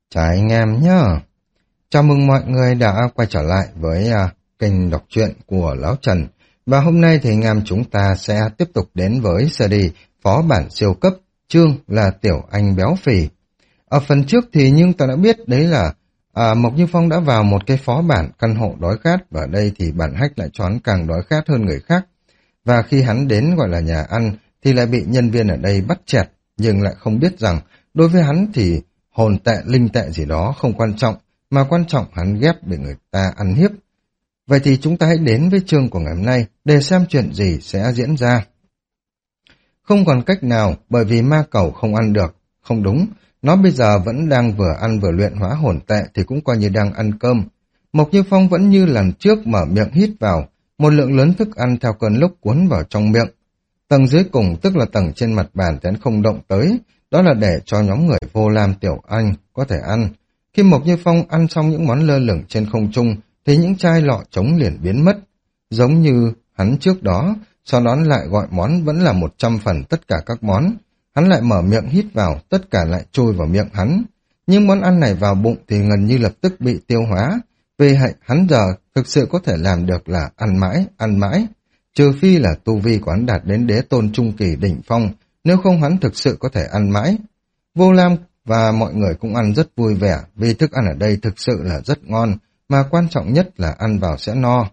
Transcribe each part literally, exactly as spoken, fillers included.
Chào anh em nhá. Chào mừng mọi người đã quay trở lại với à, kênh đọc truyện của Lão Trần. Và hôm nay thì anh em chúng ta sẽ tiếp tục đến với series Phó bản siêu cấp, chương là Tiểu Anh béo phì. Ở phần trước thì nhưng ta đã biết đấy là à, Mộc Như Phong đã vào một cái phó bản căn hộ đói khát, và ở đây thì bản hách lại cho hắn càng đói khát hơn người khác. Và khi hắn đến gọi là nhà ăn thì lại bị nhân viên ở đây bắt chẹt, nhưng lại không biết rằng đối với hắn thì hồn tệ, linh tệ gì đó không quan trọng, mà quan trọng hắn ghét bị người ta ăn hiếp. Vậy thì chúng ta hãy đến với chương của ngày hôm nay để xem chuyện gì sẽ diễn ra. Không còn cách nào, bởi vì ma cầu không ăn được. Không đúng, nó bây giờ vẫn đang vừa ăn vừa luyện hóa hồn tệ thì cũng coi như đang ăn cơm. Mộc Như Phong vẫn như lần trước mở miệng hít vào, một lượng lớn thức ăn theo cơn lốc cuốn vào trong miệng. Tầng dưới cùng, tức là tầng trên mặt bàn thì hắn không động tới, đó là để cho nhóm người Vô Lam, Tiểu Anh có thể ăn. Khi Mộc Như Phong ăn xong những món lơ lửng trên không trung thì những chai lọ trống liền biến mất. Giống như hắn trước đó, sau đó lại gọi món vẫn là một trăm phần tất cả các món. Hắn lại mở miệng hít vào, tất cả lại trôi vào miệng hắn. Nhưng món ăn này vào bụng thì gần như lập tức bị tiêu hóa. Vì vậy hắn giờ thực sự có thể làm được là ăn mãi, ăn mãi. Trừ phi là tu vi của hắn đạt đến đế tôn trung kỳ đỉnh phong, nếu không hắn thực sự có thể ăn mãi. Vô Lam và mọi người cũng ăn rất vui vẻ, vì thức ăn ở đây thực sự là rất ngon, mà quan trọng nhất là ăn vào sẽ no.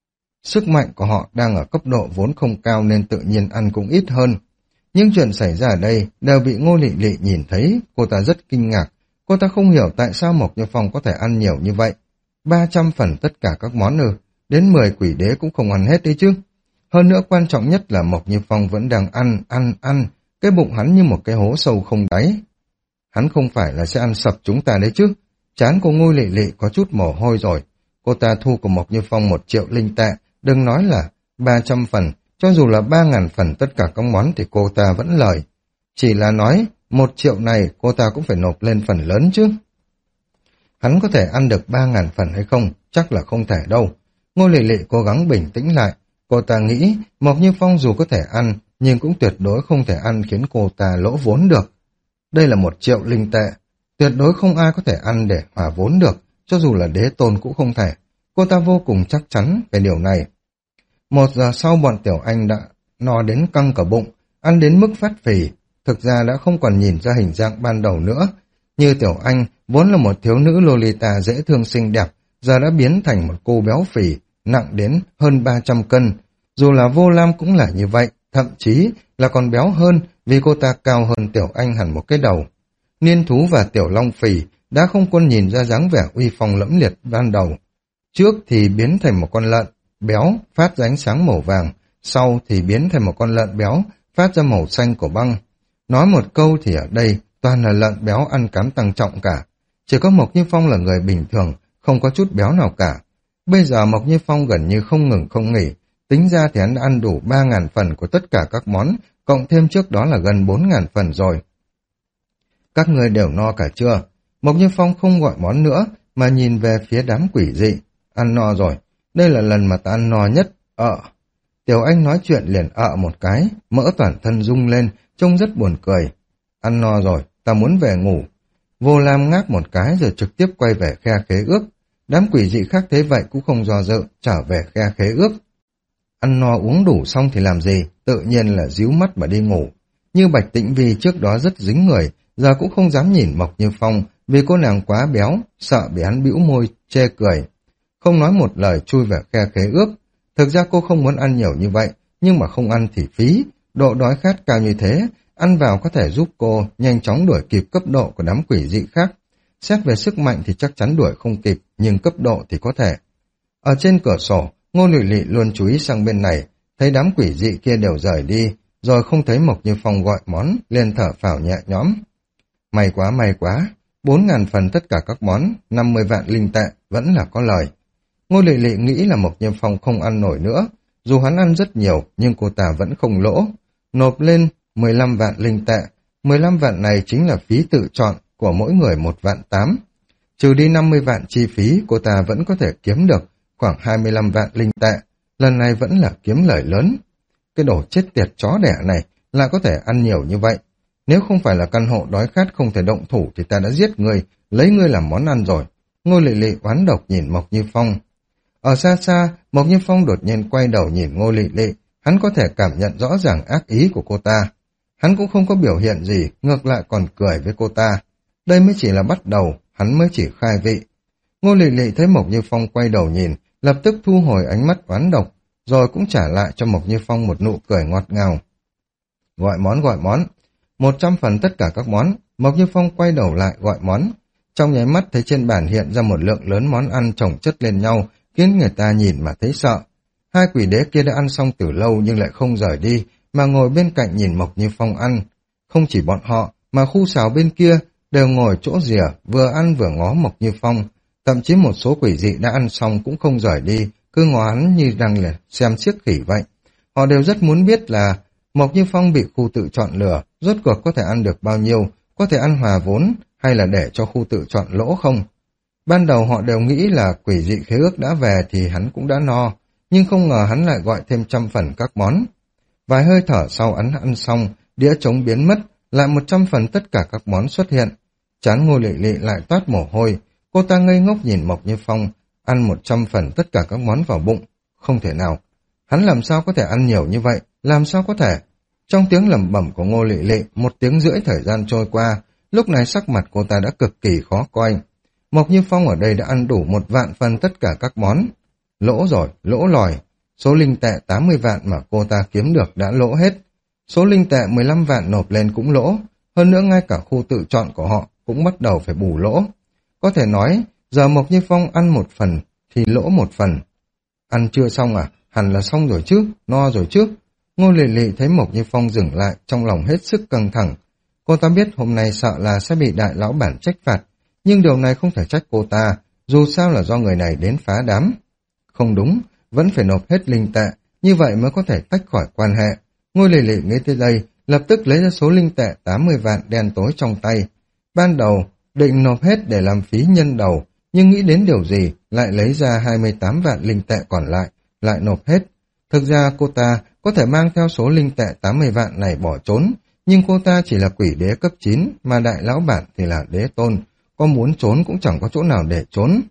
Sức mạnh của họ đang ở cấp độ vốn không cao nên tự nhiên ăn cũng ít hơn. Nhưng chuyện xảy ra ở đây đều bị Ngô Lị Lị nhìn thấy, cô ta rất kinh ngạc. Cô ta không hiểu tại sao Mộc Như Phong có thể ăn nhiều như vậy. ba trăm phần tất cả các món ư, đến mười quỷ đế cũng không ăn hết đấy chứ. Hơn nữa quan trọng nhất là Mộc Như Phong vẫn đang ăn, ăn, ăn, cái bụng hắn như một cái hố sâu không đáy. Hắn không phải là sẽ ăn sập chúng ta đấy chứ. Trán của Ngô Lị Lị có chút mồ hôi rồi. Cô ta thu của Mộc Như Phong một triệu linh tệ, đừng nói là ba trăm phần, cho dù là ba ngàn phần tất cả các món thì cô ta vẫn lời. Chỉ là nói, một triệu này cô ta cũng phải nộp lên phần lớn chứ. Hắn có thể ăn được ba ngàn phần hay không? Chắc là không thể đâu. Ngô Lị Lị cố gắng bình tĩnh lại. Cô ta nghĩ Mộc Như Phong dù có thể ăn, nhưng cũng tuyệt đối không thể ăn khiến cô ta lỗ vốn được. Đây là một triệu linh tệ, tuyệt đối không ai có thể ăn để hòa vốn được, cho dù là đế tôn cũng không thể. Cô ta vô cùng chắc chắn về điều này. Một giờ sau bọn Tiểu Anh đã no đến căng cả bụng, ăn đến mức phát phì, thực ra đã không còn nhìn ra hình dạng ban đầu nữa. Như Tiểu Anh, vốn là một thiếu nữ Lolita dễ thương xinh đẹp, giờ đã biến thành một cô béo phì, nặng đến hơn ba trăm cân. Dù là Vô Lam cũng là như vậy, thậm chí là còn béo hơn vì cô ta cao hơn Tiểu Anh hẳn một cái đầu. Niên Thú và Tiểu Long Phì đã không còn nhìn ra dáng vẻ uy phong lẫm liệt ban đầu. Trước thì biến thành một con lợn béo phát ra ánh sáng màu vàng, sau thì biến thành một con lợn béo phát ra màu xanh của băng. Nói một câu thì ở đây toàn là lợn béo ăn cám tăng trọng cả. Chỉ có Mộc Như Phong là người bình thường, không có chút béo nào cả. Bây giờ Mộc Như Phong gần như không ngừng không nghỉ, tính ra thì hắn đã ăn đủ ba ngàn phần của tất cả các món, cộng thêm trước đó là gần bốn ngàn phần rồi. Các người đều no cả chưa? Mộc Như Phong không gọi món nữa, mà nhìn về phía đám quỷ dị. Ăn no rồi, đây là lần mà ta ăn no nhất, ợ. Tiểu Anh nói chuyện liền ợ một cái, mỡ toàn thân rung lên, trông rất buồn cười. Ăn no rồi, ta muốn về ngủ. Vô Lam ngáp một cái rồi trực tiếp quay về khe khế ước. Đám quỷ dị khác thế vậy cũng không do dự, trở về khe khế ước. Ăn no uống đủ xong thì làm gì, tự nhiên là díu mắt mà đi ngủ. Như Bạch Tĩnh Vi trước đó rất dính người, giờ cũng không dám nhìn Mộc Như Phong vì cô nàng quá béo, sợ bị hắn bĩu môi, chê cười. Không nói một lời chui về khe khế ước. Thực ra cô không muốn ăn nhiều như vậy, nhưng mà không ăn thì phí. Độ đói khát cao như thế, ăn vào có thể giúp cô nhanh chóng đuổi kịp cấp độ của đám quỷ dị khác. Xét về sức mạnh thì chắc chắn đuổi không kịp, nhưng cấp độ thì có thể. Ở trên cửa sổ, Ngô Lị Lị luôn chú ý sang bên này, thấy đám quỷ dị kia đều rời đi, rồi không thấy Mộc Như Phong gọi món, liền thở phào nhẹ nhõm. May quá, may quá, bốn ngàn phần tất cả các món, năm mươi vạn linh tệ, vẫn là có lời. Ngô Lị Lị nghĩ là Mộc Như Phong không ăn nổi nữa, dù hắn ăn rất nhiều, nhưng cô ta vẫn không lỗ. Nộp lên mười lăm vạn linh tệ, mười lăm vạn này chính là phí tự chọn của mỗi người một vạn tám. Trừ đi năm mươi vạn chi phí, cô ta vẫn có thể kiếm được khoảng hai mươi lăm vạn linh tệ, lần này vẫn là kiếm lời lớn. Cái đồ chết tiệt chó đẻ này lại có thể ăn nhiều như vậy. Nếu không phải là căn hộ đói khát không thể động thủ thì ta đã giết người, lấy ngươi làm món ăn rồi. Ngô Lệ Lệ oán độc nhìn Mộc Như Phong. Ở xa xa, Mộc Như Phong đột nhiên quay đầu nhìn Ngô Lệ Lệ, hắn có thể cảm nhận rõ ràng ác ý của cô ta. Hắn cũng không có biểu hiện gì, ngược lại còn cười với cô ta. Đây mới chỉ là bắt đầu, hắn mới chỉ khai vị. Ngô Lệ Lệ thấy Mộc Như Phong quay đầu nhìn, lập tức thu hồi ánh mắt oán độc, rồi cũng trả lại cho Mộc Như Phong một nụ cười ngọt ngào. Gọi món gọi món, một trăm phần tất cả các món. Mộc Như Phong quay đầu lại gọi món. Trong nháy mắt thấy trên bàn hiện ra một lượng lớn món ăn chồng chất lên nhau, khiến người ta nhìn mà thấy sợ. Hai quỷ đế kia đã ăn xong từ lâu nhưng lại không rời đi, mà ngồi bên cạnh nhìn Mộc Như Phong ăn. Không chỉ bọn họ, mà khu xào bên kia đều ngồi chỗ rìa, vừa ăn vừa ngó Mộc Như Phong. Thậm chí một số quỷ dị đã ăn xong cũng không rời đi, cứ ngó hắn như đang là xem xiếc khỉ vậy. Họ đều rất muốn biết là Mộc Như Phong bị khu tự chọn lừa, rốt cuộc có thể ăn được bao nhiêu, có thể ăn hòa vốn, hay là để cho khu tự chọn lỗ không? Ban đầu họ đều nghĩ là quỷ dị khế ước đã về thì hắn cũng đã no, nhưng không ngờ hắn lại gọi thêm trăm phần các món. Vài hơi thở sau hắn ăn xong, đĩa trống biến mất, lại một trăm phần tất cả các món xuất hiện. Trán Ngô Lệ Lệ lại toát mồ hôi, cô ta ngây ngốc nhìn Mộc Như Phong, ăn một trăm phần tất cả các món vào bụng. Không thể nào, hắn làm sao có thể ăn nhiều như vậy, làm sao có thể? Trong tiếng lẩm bẩm của Ngô Lệ Lệ, một tiếng rưỡi thời gian trôi qua, lúc này sắc mặt cô ta đã cực kỳ khó coi. Mộc Như Phong ở đây đã ăn đủ một vạn phần tất cả các món. Lỗ rồi, lỗ lòi. Số linh tệ tám mươi vạn mà cô ta kiếm được đã lỗ hết. Số linh tệ mười lăm vạn nộp lên cũng lỗ. Hơn nữa ngay cả khu tự chọn của họ cũng bắt đầu phải bù lỗ. Có thể nói, giờ Mộc Như Phong ăn một phần thì lỗ một phần. Ăn chưa xong à? Hẳn là xong rồi chứ, no rồi chứ. Ngô Lệ Lệ thấy Mộc Như Phong dừng lại, trong lòng hết sức căng thẳng. Cô ta biết hôm nay sợ là sẽ bị đại lão bản trách phạt, nhưng điều này không thể trách cô ta, dù sao là do người này đến phá đám. Không đúng, vẫn phải nộp hết linh tệ, như vậy mới có thể tách khỏi quan hệ. Ngô Lệ Lệ nghe tới đây, lập tức lấy ra số linh tệ tám mươi vạn đen tối trong tay. Ban đầu, định nộp hết để làm phí nhân đầu, nhưng nghĩ đến điều gì, lại lấy ra hai mươi tám vạn linh tệ còn lại, lại nộp hết. Thực ra cô ta có thể mang theo số linh tệ tám mươi vạn này bỏ trốn, nhưng cô ta chỉ là quỷ đế cấp chín, mà đại lão bản thì là đế tôn, có muốn trốn cũng chẳng có chỗ nào để trốn.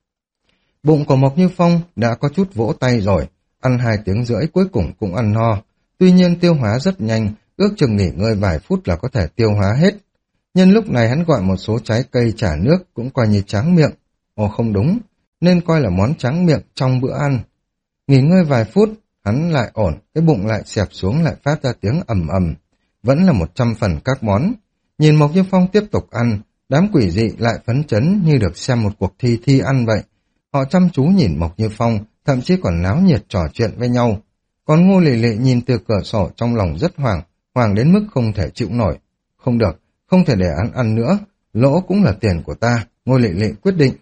Bụng của Mộc Như Phong đã có chút vỗ tay rồi, ăn hai tiếng rưỡi cuối cùng cũng ăn no. Tuy nhiên tiêu hóa rất nhanh, ước chừng nghỉ ngơi vài phút là có thể tiêu hóa hết. Nhân lúc này hắn gọi một số trái cây trả nước cũng coi như tráng miệng. Ồ không đúng, nên coi là món tráng miệng trong bữa ăn. Nghỉ ngơi vài phút, hắn lại ổn, cái bụng lại xẹp xuống lại phát ra tiếng ầm ầm. Vẫn là một trăm phần các món. Nhìn Mộc Như Phong tiếp tục ăn, đám quỷ dị lại phấn chấn như được xem một cuộc thi thi ăn vậy. Họ chăm chú nhìn Mộc Như Phong, thậm chí còn náo nhiệt trò chuyện với nhau. Còn Ngô Lệ Lệ nhìn từ cửa sổ trong lòng rất hoảng, hoảng đến mức không thể chịu nổi. Không được, không thể để ăn ăn nữa, lỗ cũng là tiền của ta, Ngô Lệ Lệ quyết định.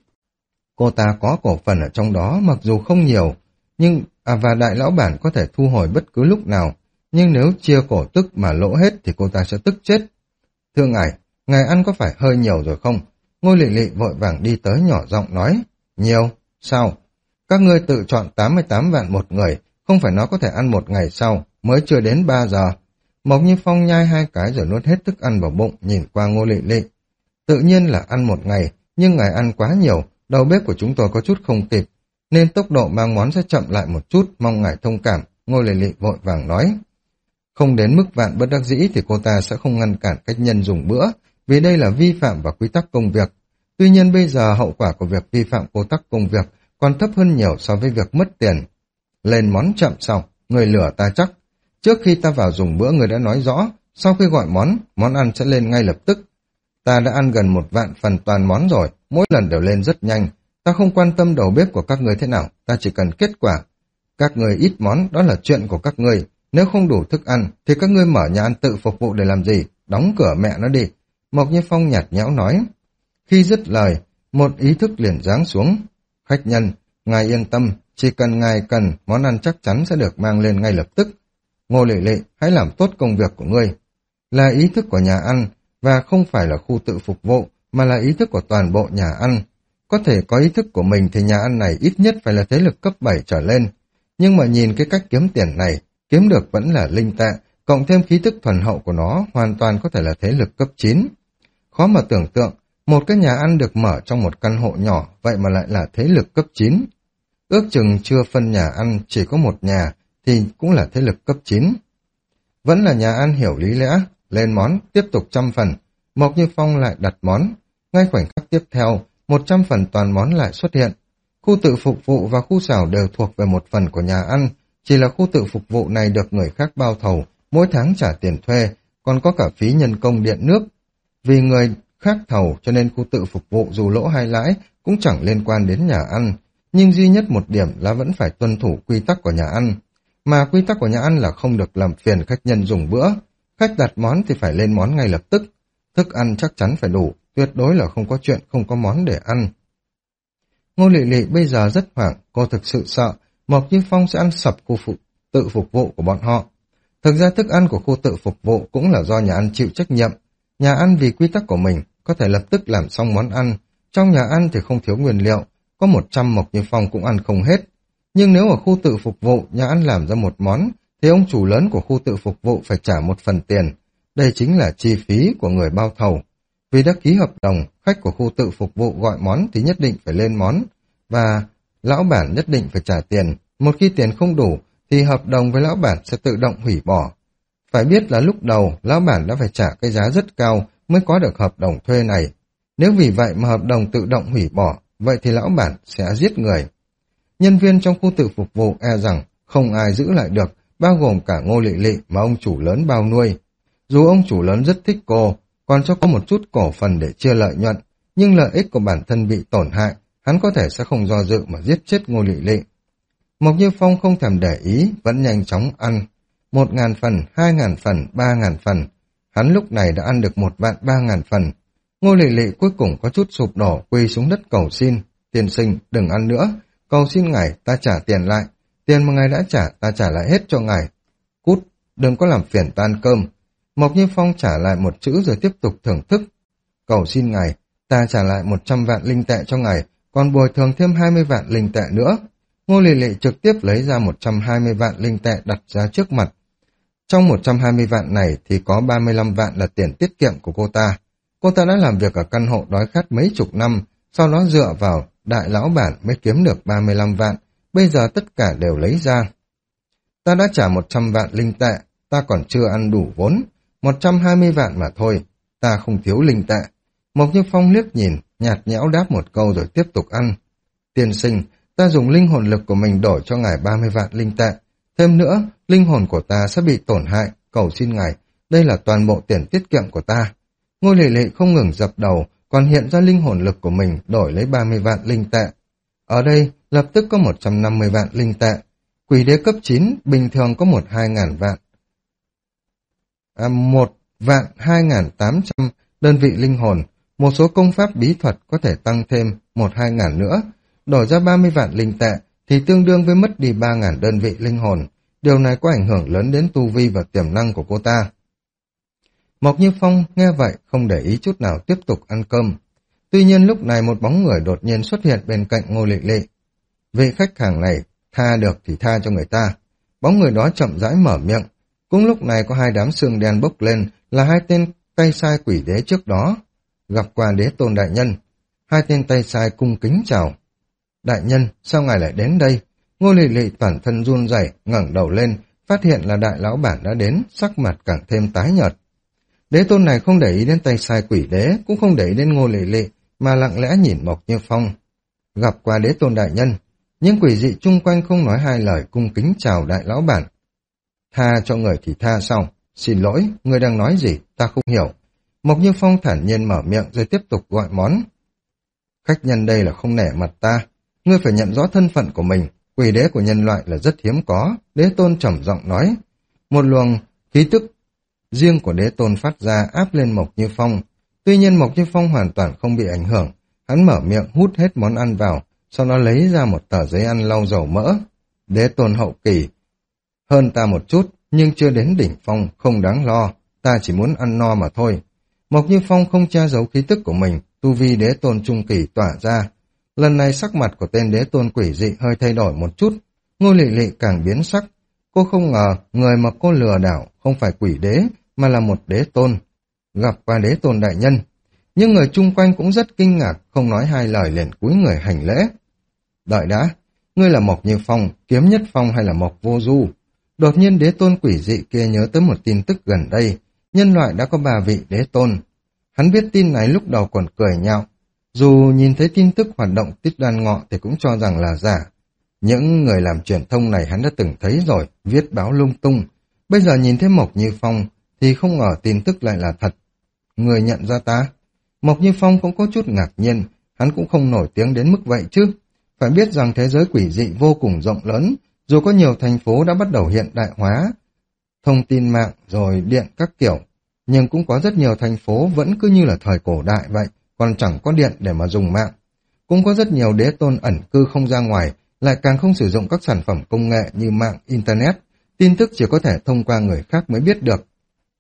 Cô ta có cổ phần ở trong đó mặc dù không nhiều, nhưng à, và đại lão bản có thể thu hồi bất cứ lúc nào. Nhưng nếu chia cổ tức mà lỗ hết thì cô ta sẽ tức chết. Thưa ngài, ngài ăn có phải hơi nhiều rồi không? Ngô Lệ Lệ vội vàng đi tới nhỏ giọng nói. Nhiều? Sao? Các ngươi tự chọn tám mươi tám vạn một người, không phải nó có thể ăn một ngày sau, mới chưa đến ba giờ. Mộc Như Phong nhai hai cái rồi nuốt hết thức ăn vào bụng, nhìn qua Ngô Lệ Lệ. Tự nhiên là ăn một ngày, nhưng ngài ăn quá nhiều, đầu bếp của chúng tôi có chút không kịp, nên tốc độ mang món sẽ chậm lại một chút, mong ngài thông cảm, Ngô Lệ Lệ vội vàng nói. Không đến mức vạn bất đắc dĩ thì cô ta sẽ không ngăn cản khách nhân dùng bữa, vì đây là vi phạm vào quy tắc công việc. Tuy nhiên bây giờ hậu quả của việc vi phạm quy tắc công việc còn thấp hơn nhiều so với việc mất tiền. Lên món chậm sau, người lừa ta chắc. Trước khi ta vào dùng bữa người đã nói rõ, sau khi gọi món, món ăn sẽ lên ngay lập tức. Ta đã ăn gần một vạn phần toàn món rồi, mỗi lần đều lên rất nhanh. Ta không quan tâm đầu bếp của các người thế nào, ta chỉ cần kết quả. Các người ít món, đó là chuyện của các người. Nếu không đủ thức ăn, thì các ngươi mở nhà ăn tự phục vụ để làm gì? Đóng cửa mẹ nó đi. Mộc Như Phong nhạt nhẽo nói. Khi dứt lời, một ý thức liền giáng xuống. Khách nhân, ngài yên tâm, chỉ cần ngài cần, món ăn chắc chắn sẽ được mang lên ngay lập tức. Ngô Lệ Lệ, hãy làm tốt công việc của ngươi. Là ý thức của nhà ăn, và không phải là khu tự phục vụ, mà là ý thức của toàn bộ nhà ăn. Có thể có ý thức của mình thì nhà ăn này ít nhất phải là thế lực cấp bảy trở lên. Nhưng mà nhìn cái cách kiếm tiền này, kiếm được vẫn là linh tệ, cộng thêm khí thức thuần hậu của nó hoàn toàn có thể là thế lực cấp chín. Khó mà tưởng tượng, Một cái nhà ăn được mở trong một căn hộ nhỏ, vậy mà lại là thế lực cấp chín. Ước chừng chưa phân nhà ăn, chỉ có một nhà, thì cũng là thế lực cấp chín. Vẫn là nhà ăn hiểu lý lẽ, lên món, tiếp tục trăm phần. Mộc Như Phong lại đặt món. Ngay khoảnh khắc tiếp theo, một trăm phần toàn món lại xuất hiện. Khu tự phục vụ và khu xào đều thuộc về một phần của nhà ăn, chỉ là khu tự phục vụ này được người khác bao thầu, mỗi tháng trả tiền thuê, còn có cả phí nhân công điện nước. Vì người khác thầu cho nên khu tự phục vụ dù lỗ hay lãi cũng chẳng liên quan đến nhà ăn, nhưng duy nhất một điểm là vẫn phải tuân thủ quy tắc của nhà ăn. Mà quy tắc của nhà ăn là không được làm phiền khách nhân dùng bữa. Khách đặt món thì phải lên món ngay lập tức. Thức ăn chắc chắn phải đủ, tuyệt đối là không có chuyện không có món để ăn. Ngô Lệ Lệ bây giờ rất hoảng, cô thực sự sợ Mộc Như Phong sẽ ăn sập khu phục, tự phục vụ của bọn họ. Thực ra thức ăn của khu tự phục vụ cũng là do nhà ăn chịu trách nhiệm. Nhà ăn vì quy tắc của mình có thể lập tức làm xong món ăn. Trong nhà ăn thì không thiếu nguyên liệu, có một trăm Mộc Như Phong cũng ăn không hết. Nhưng nếu ở khu tự phục vụ nhà ăn làm ra một món, thì ông chủ lớn của khu tự phục vụ phải trả một phần tiền. Đây chính là chi phí của người bao thầu. Vì đã ký hợp đồng, khách của khu tự phục vụ gọi món thì nhất định phải lên món, và lão bản nhất định phải trả tiền. Một khi tiền không đủ, thì hợp đồng với lão bản sẽ tự động hủy bỏ. Phải biết là lúc đầu, lão bản đã phải trả cái giá rất cao mới có được hợp đồng thuê này. Nếu vì vậy mà hợp đồng tự động hủy bỏ, vậy thì lão bản sẽ giết người. Nhân viên trong khu tự phục vụ e rằng không ai giữ lại được, bao gồm cả Ngô Lệ Lệ mà ông chủ lớn bao nuôi. Dù ông chủ lớn rất thích cô, còn cho có một chút cổ phần để chia lợi nhuận, nhưng lợi ích của bản thân bị tổn hại, hắn có thể sẽ không do dự mà giết chết Ngô Lệ Lệ. Mộc Như Phong không thèm để ý, vẫn nhanh chóng ăn. Một ngàn phần, hai ngàn phần, ba ngàn phần. Hắn lúc này đã ăn được một vạn ba ngàn phần. Ngô Lệ Lệ cuối cùng có chút sụp đổ, quỳ xuống đất cầu xin. Tiên sinh, đừng ăn nữa. Cầu xin ngài, ta trả tiền lại. Tiền mà ngài đã trả, ta trả lại hết cho ngài. Cút, đừng có làm phiền ta ăn cơm. Mộc Như Phong trả lại một chữ rồi tiếp tục thưởng thức. Cầu xin ngài, ta trả lại một trăm vạn linh tệ cho ngài, còn bồi thường thêm hai mươi vạn linh tệ nữa. Ngô Lệ Lệ trực tiếp lấy ra một trăm hai mươi vạn linh tệ đặt ra trước mặt. Trong một trăm hai mươi vạn này thì có ba mươi lăm vạn là tiền tiết kiệm của cô ta. Cô ta đã làm việc ở căn hộ đói khát mấy chục năm, sau đó dựa vào đại lão bản mới kiếm được ba mươi lăm vạn, bây giờ tất cả đều lấy ra. Ta đã trả một trăm vạn linh tệ, ta còn chưa ăn đủ vốn, một trăm hai mươi vạn mà thôi, ta không thiếu linh tệ. Mộc Như Phong liếc nhìn, nhạt nhẽo đáp một câu rồi tiếp tục ăn. Tiên sinh, ta dùng linh hồn lực của mình đổi cho ngài ba mươi vạn linh tệ. Thêm nữa, linh hồn của ta sẽ bị tổn hại, cầu xin ngài, đây là toàn bộ tiền tiết kiệm của ta. Ngô Lệ Lệ không ngừng dập đầu, còn hiện ra linh hồn lực của mình đổi lấy ba mươi vạn linh tệ. Ở đây, lập tức có một trăm năm mươi vạn linh tệ. Quỷ đế cấp chín, bình thường có một hai ngàn vạn. À, một vạn hai ngàn tám trăm đơn vị linh hồn, một số công pháp bí thuật có thể tăng thêm một hai ngàn nữa. Đổi ra ba mươi vạn linh tệ thì tương đương với mất đi ba ngàn đơn vị linh hồn. Điều này có ảnh hưởng lớn đến tu vi và tiềm năng của cô ta. Mộc Như Phong nghe vậy không để ý chút nào tiếp tục ăn cơm. Tuy nhiên lúc này một bóng người đột nhiên xuất hiện bên cạnh Ngô Lệ Lệ. Vị khách hàng này, tha được thì tha cho người ta. Bóng người đó chậm rãi mở miệng. Cũng lúc này có hai đám xương đen bốc lên là hai tên tay sai quỷ đế trước đó. Gặp qua đế tôn đại nhân. Hai tên tay sai cung kính chào. Đại nhân, sao ngài lại đến đây? Ngô Lệ Lệ toàn thân run rẩy, ngẩng đầu lên, phát hiện là đại lão bản đã đến, sắc mặt càng thêm tái nhợt. Đế tôn này không để ý đến tay sai quỷ đế, cũng không để ý đến Ngô Lệ Lệ, mà lặng lẽ nhìn Mộc Như Phong. Gặp qua đế tôn đại nhân, những quỷ dị chung quanh không nói hai lời cung kính chào đại lão bản. Tha cho người thì tha sao? Xin lỗi, người đang nói gì, ta không hiểu. Mộc Như Phong thản nhiên mở miệng rồi tiếp tục gọi món. Khách nhân đây là không nể mặt ta, ngươi phải nhận rõ thân phận của mình, quỷ đế của nhân loại là rất hiếm có, đế tôn trầm giọng nói. Một luồng khí tức riêng của đế tôn phát ra áp lên Mộc Như Phong. Tuy nhiên Mộc Như Phong hoàn toàn không bị ảnh hưởng, hắn mở miệng hút hết món ăn vào, sau đó lấy ra một tờ giấy ăn lau dầu mỡ. Đế tôn hậu kỳ, hơn ta một chút, nhưng chưa đến đỉnh phong, không đáng lo, ta chỉ muốn ăn no mà thôi. Mộc Như Phong không che giấu khí tức của mình, tu vi đế tôn trung kỳ tỏa ra. Lần này sắc mặt của tên đế tôn quỷ dị hơi thay đổi một chút, Ngô Lệ Lệ càng biến sắc. Cô không ngờ người mà cô lừa đảo không phải quỷ đế, mà là một đế tôn. Gặp qua đế tôn đại nhân. Những người chung quanh cũng rất kinh ngạc, không nói hai lời liền cúi người hành lễ. Đợi đã, ngươi là Mộc Như Phong, Kiếm Nhất Phong hay là Mộc Vô Du? Đột nhiên đế tôn quỷ dị kia nhớ tới một tin tức gần đây, nhân loại đã có ba vị đế tôn. Hắn biết tin này lúc đầu còn cười nhạo, dù nhìn thấy tin tức hoạt động Tích Đan Ngọ thì cũng cho rằng là giả. Những người làm truyền thông này hắn đã từng thấy rồi, viết báo lung tung. Bây giờ nhìn thấy Mộc Như Phong thì không ngờ tin tức lại là thật. Người nhận ra ta? Mộc Như Phong cũng có chút ngạc nhiên, hắn cũng không nổi tiếng đến mức vậy chứ. Phải biết rằng thế giới quỷ dị vô cùng rộng lớn, dù có nhiều thành phố đã bắt đầu hiện đại hóa, thông tin mạng rồi điện các kiểu, nhưng cũng có rất nhiều thành phố vẫn cứ như là thời cổ đại vậy, còn chẳng có điện để mà dùng mạng. Cũng có rất nhiều đế tôn ẩn cư không ra ngoài, lại càng không sử dụng các sản phẩm công nghệ như mạng, internet, tin tức chỉ có thể thông qua người khác mới biết được.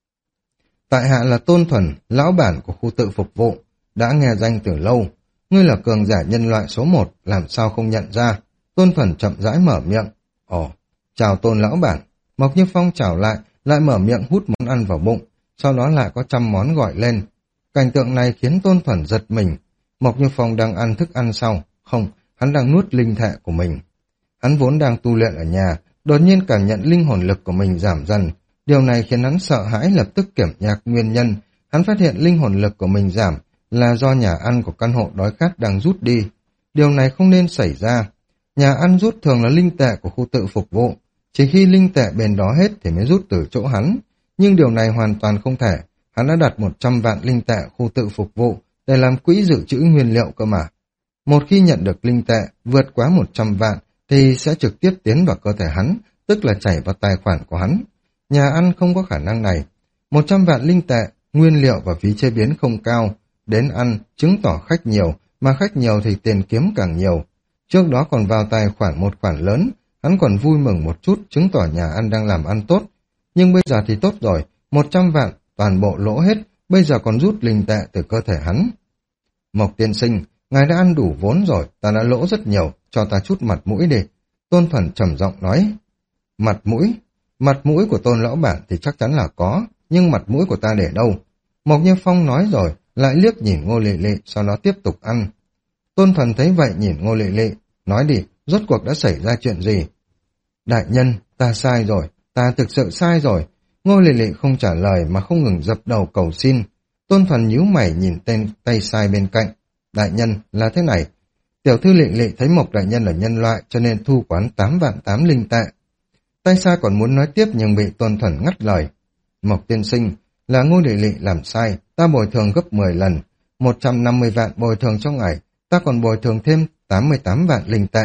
Tại hạ là Tôn Thuần, lão bản của khu tự phục vụ, đã nghe danh từ lâu. Ngươi là cường giả nhân loại số một, làm sao không nhận ra? Tôn Thuần chậm rãi mở miệng. Ồ, chào Tôn lão bản. Mộc Như Phong chào lại, lại mở miệng hút món ăn vào bụng, sau đó lại có trăm món gọi lên. Cảnh tượng này khiến Tôn Thuần giật mình. Mộc Như Phong đang ăn thức ăn sau, không, hắn đang nuốt linh thể của mình. Hắn vốn đang tu luyện ở nhà, đột nhiên cảm nhận linh hồn lực của mình giảm dần. Điều này khiến hắn sợ hãi, lập tức kiểm nhạc nguyên nhân. Hắn phát hiện linh hồn lực của mình giảm là do nhà ăn của căn hộ đói khát đang rút đi. Điều này không nên xảy ra. Nhà ăn rút thường là linh tệ của khu tự phục vụ. Chỉ khi linh tệ bên đó hết thì mới rút từ chỗ hắn. Nhưng điều này hoàn toàn không thể. Hắn đã đặt một trăm vạn linh tệ khu tự phục vụ để làm quỹ dự trữ nguyên liệu cơ mà. Một khi nhận được linh tệ vượt quá một trăm vạn thì sẽ trực tiếp tiến vào cơ thể hắn, tức là chảy vào tài khoản của hắn. Nhà ăn không có khả năng này. một trăm vạn linh tệ, nguyên liệu và phí chế biến không cao. Đến ăn, chứng tỏ khách nhiều, mà khách nhiều thì tiền kiếm càng nhiều. Trước đó còn vào tài khoản một khoản lớn, hắn còn vui mừng một chút, chứng tỏ nhà ăn đang làm ăn tốt. Nhưng bây giờ thì tốt rồi, một trăm vạn, toàn bộ lỗ hết, bây giờ còn rút linh tệ từ cơ thể hắn. Mộc tiên sinh, ngài đã ăn đủ vốn rồi, ta đã lỗ rất nhiều, cho ta chút mặt mũi đi. Tôn Thuần trầm giọng nói. Mặt mũi? Mặt mũi của Tôn lão bản thì chắc chắn là có, nhưng mặt mũi của ta để đâu? Mộc Như Phong nói rồi, lại liếc nhìn Ngô Lệ Lệ, sau đó tiếp tục ăn. Tôn Thuần thấy vậy nhìn Ngô Lệ Lệ, nói đi, rốt cuộc đã xảy ra chuyện gì? Đại nhân, ta sai rồi, ta thực sự sai rồi. Ngô Lệ Lệ không trả lời mà không ngừng dập đầu cầu xin. Tôn Thuần nhíu mày nhìn tên tay sai bên cạnh. Đại nhân, là thế này. Tiểu thư Lệ Lệ thấy Mộc đại nhân là nhân loại cho nên thu quán tám vạn tám linh tệ. Tay sai còn muốn nói tiếp nhưng bị Tôn Thuần ngắt lời. Mộc tiên sinh, là Ngô Lệ Lệ làm sai, ta bồi thường gấp mười lần, một trăm năm mươi vạn bồi thường cho ngài, ta còn bồi thường thêm tám mươi tám vạn linh tệ.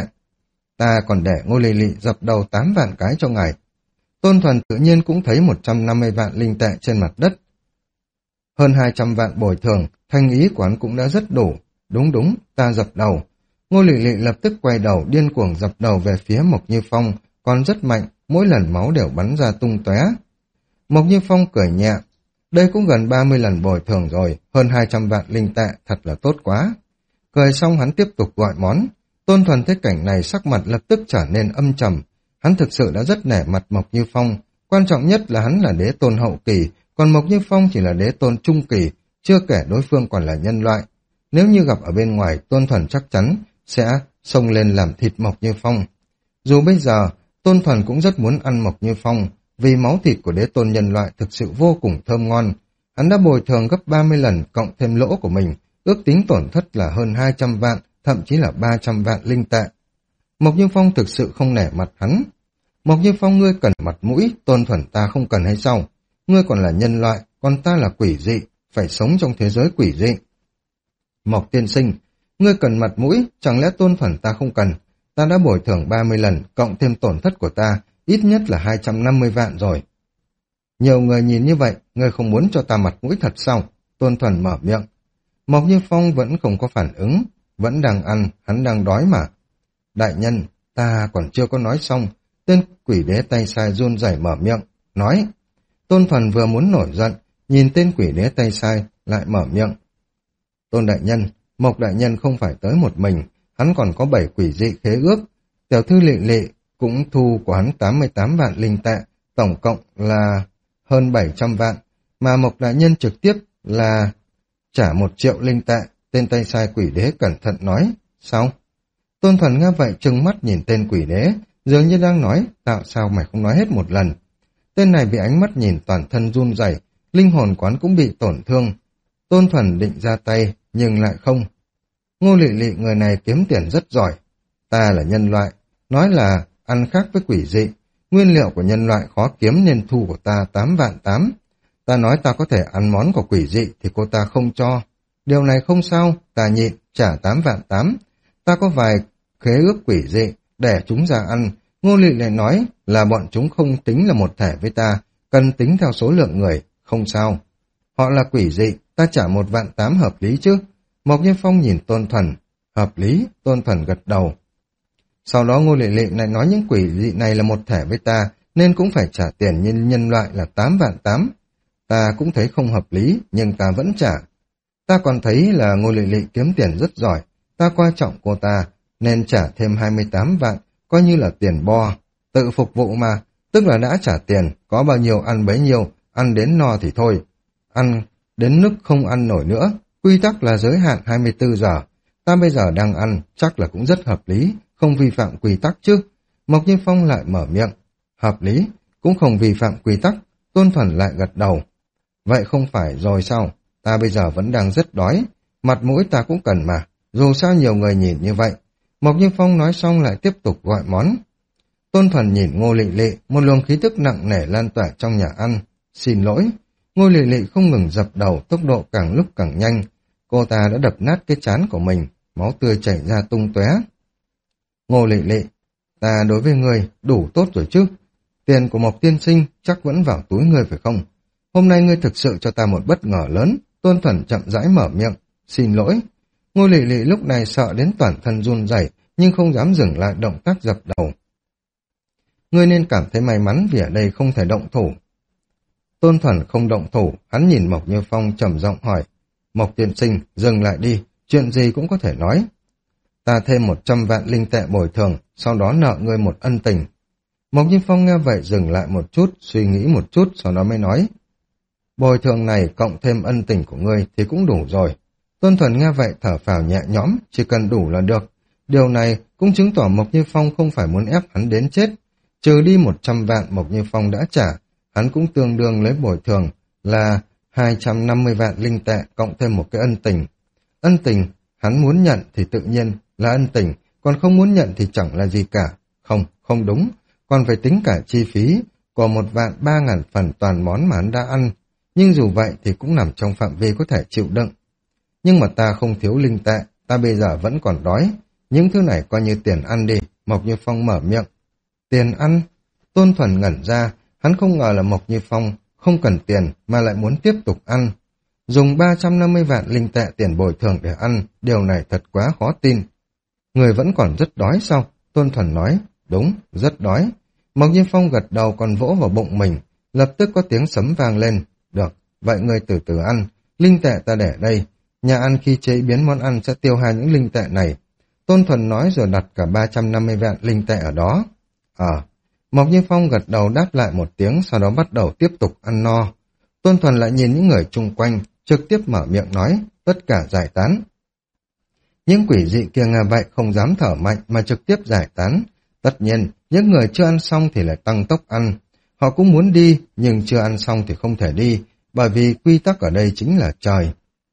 Ta còn để Ngô Lệ Lệ dập đầu tám vạn cái cho ngài. Tôn Thuần tự nhiên cũng thấy một trăm năm mươi vạn linh tệ trên mặt đất. Hơn hai trăm vạn bồi thường, thanh ý quán cũng đã rất đủ. Đúng đúng, ta dập đầu. Ngô Lệ Lệ lập tức quay đầu điên cuồng dập đầu về phía Mộc Như Phong, còn rất mạnh, mỗi lần máu đều bắn ra tung tóe. Mộc Như Phong cười nhẹ. Đây cũng gần ba mươi lần bồi thường rồi, hơn hai trăm vạn linh tệ, thật là tốt quá. Cười xong hắn tiếp tục gọi món. Tôn Thuần thấy cảnh này sắc mặt lập tức trở nên âm trầm. Hắn thực sự đã rất nể mặt Mộc Như Phong. Quan trọng nhất là hắn là đế tôn hậu kỳ, còn Mộc Như Phong chỉ là đế tôn trung kỳ, chưa kể đối phương còn là nhân loại. Nếu như gặp ở bên ngoài, Tôn Thuần chắc chắn sẽ xông lên làm thịt Mộc Như Phong. Dù bây giờ, Tôn Thuần cũng rất muốn ăn Mộc Như Phong, vì máu thịt của đế tôn nhân loại thực sự vô cùng thơm ngon. Hắn đã bồi thường gấp ba mươi lần cộng thêm lỗ của mình, ước tính tổn thất là hơn hai trăm vạn, thậm chí là ba trăm vạn linh tệ. Mộc Như Phong thực sự không nể mặt hắn. Mộc Như Phong, ngươi cần mặt mũi, Tôn Thuần ta không cần hay sao? Ngươi còn là nhân loại, còn ta là quỷ dị, phải sống trong thế giới quỷ dị. Mộc tiên sinh, ngươi cần mặt mũi, chẳng lẽ Tôn Thuần ta không cần? Ta đã bồi thường ba mươi lần, cộng thêm tổn thất của ta, ít nhất là hai trăm năm mươi vạn rồi. Nhiều người nhìn như vậy, ngươi không muốn cho ta mặt mũi thật sao? Tôn Thuần mở miệng. Mộc Như Phong vẫn không có phản ứng, vẫn đang ăn, hắn đang đói mà. Đại nhân, ta còn chưa có nói xong, tên quỷ đế tay sai run rẩy mở miệng, nói. Tôn Thuần vừa muốn nổi giận, nhìn tên quỷ đế tay sai, lại mở miệng. Tôn đại nhân, Mộc đại nhân không phải tới một mình, hắn còn có bảy quỷ dị khế ước. Tiểu thư Lệ Lệ cũng thu của hắn tám mươi tám vạn linh tệ, tổng cộng là hơn bảy trăm vạn, mà Mộc đại nhân trực tiếp là Trả một triệu linh tệ, tên tay sai quỷ đế cẩn thận nói. Sao? Tôn Thuần nghe vậy trừng mắt nhìn tên quỷ đế, dường như đang nói, tạo sao mày không nói hết một lần. Tên này bị ánh mắt nhìn toàn thân run rẩy, linh hồn quán cũng bị tổn thương. Tôn Thuần định ra tay, nhưng lại không. Ngô Lị Lị người này kiếm tiền rất giỏi. Ta là nhân loại, nói là ăn khác với quỷ dị. Nguyên liệu của nhân loại khó kiếm nên thu của ta tám vạn tám. Ta nói ta có thể ăn món của quỷ dị thì cô ta không cho. Điều này không sao, ta nhịn, trả tám vạn tám. Ta có vài khế ước quỷ dị, để chúng ra ăn. Ngô Lị lại nói là bọn chúng không tính là một thể với ta, cần tính theo số lượng người, không sao. Họ là quỷ dị, ta trả một vạn tám hợp lý chứ? Mộc Như Phong nhìn Tôn Thuần, hợp lý, Tôn Thuần gật đầu. Sau đó Ngô Lị Lị lại nói những quỷ dị này là một thể với ta, nên cũng phải trả tiền như nhân loại là tám vạn tám. Ta cũng thấy không hợp lý, nhưng ta vẫn trả. Ta còn thấy là Ngô Lị Lị kiếm tiền rất giỏi, ta coi trọng cô ta, nên trả thêm hai mươi tám vạn, coi như là tiền bo. Tự phục vụ mà, tức là đã trả tiền, có bao nhiêu ăn bấy nhiêu, ăn đến no thì thôi. Ăn đến nức không ăn nổi nữa, quy tắc là giới hạn hai mươi tư giờ. Ta bây giờ đang ăn, chắc là cũng rất hợp lý, không vi phạm quy tắc chứ. Mộc Như Phong lại mở miệng, hợp lý, cũng không vi phạm quy tắc. Tôn Thuần lại gật đầu. Vậy không phải rồi sao? Ta bây giờ vẫn đang rất đói, mặt mũi ta cũng cần mà, dù sao nhiều người nhìn như vậy. Mộc Như Phong nói xong lại tiếp tục gọi món. Tôn Thuần nhìn Ngô Lị Lị, một luồng khí tức nặng nề lan tỏa trong nhà ăn. Xin lỗi. Ngô Lị Lị không ngừng dập đầu, tốc độ càng lúc càng nhanh. Cô ta đã đập nát cái trán của mình, máu tươi chảy ra tung tóe. Ngô Lị Lị, ta đối với ngươi đủ tốt rồi chứ? Tiền của Mộc tiên sinh chắc vẫn vào túi ngươi phải không? Hôm nay ngươi thực sự cho ta một bất ngờ lớn. Tôn Thuần chậm rãi mở miệng. Xin lỗi. Ngô Lị Lị lúc này sợ đến toàn thân run rẩy, nhưng không dám dừng lại động tác dập đầu. Ngươi nên cảm thấy may mắn vì ở đây không thể động thủ. Tôn Thuần không động thủ, hắn nhìn Mộc Như Phong trầm giọng hỏi. Mộc tiên sinh, dừng lại đi, chuyện gì cũng có thể nói. Ta thêm một trăm vạn linh tệ bồi thường, sau đó nợ ngươi một ân tình. Mộc Như Phong nghe vậy dừng lại một chút, suy nghĩ một chút, sau đó mới nói. Bồi thường này cộng thêm ân tình của ngươi thì cũng đủ rồi. Tôn Thuần nghe vậy thở phào nhẹ nhõm, chỉ cần đủ là được. Điều này cũng chứng tỏ Mộc Như Phong không phải muốn ép hắn đến chết. Trừ đi một trăm vạn Mộc Như Phong đã trả, hắn cũng tương đương lấy bồi thường là hai trăm năm mươi vạn linh tệ cộng thêm một cái ân tình. Ân tình, hắn muốn nhận thì tự nhiên là ân tình, còn không muốn nhận thì chẳng là gì cả. Không, không đúng, còn phải tính cả chi phí của một vạn ba ngàn phần toàn món mà hắn đã ăn. Nhưng dù vậy thì cũng nằm trong phạm vi có thể chịu đựng. Nhưng mà ta không thiếu linh tệ, ta bây giờ vẫn còn đói. Những thứ này coi như tiền ăn đi, Mộc Như Phong mở miệng. Tiền ăn? Tôn Thuần ngẩn ra, hắn không ngờ là Mộc Như Phong không cần tiền mà lại muốn tiếp tục ăn. Dùng ba trăm năm mươi vạn linh tệ tiền bồi thường để ăn, điều này thật quá khó tin. Người vẫn còn rất đói sao? Tôn Thuần nói, đúng, rất đói. Mộc Như Phong gật đầu còn vỗ vào bụng mình, lập tức có tiếng sấm vang lên. Được, vậy ngươi từ từ ăn, linh tệ ta để đây. Nhà ăn khi chế biến món ăn sẽ tiêu hao những linh tệ này. Tôn Thuần nói rồi đặt cả ba trăm năm mươi vạn linh tệ ở đó. Ờ, à, Mộc Như Phong gật đầu đáp lại một tiếng, sau đó bắt đầu tiếp tục ăn no. Tôn Thuần lại nhìn những người chung quanh, trực tiếp mở miệng nói, tất cả giải tán. Những quỷ dị kia nghe vậy không dám thở mạnh mà trực tiếp giải tán. Tất nhiên, những người chưa ăn xong thì lại tăng tốc ăn. Họ cũng muốn đi, nhưng chưa ăn xong thì không thể đi, bởi vì quy tắc ở đây chính là trời.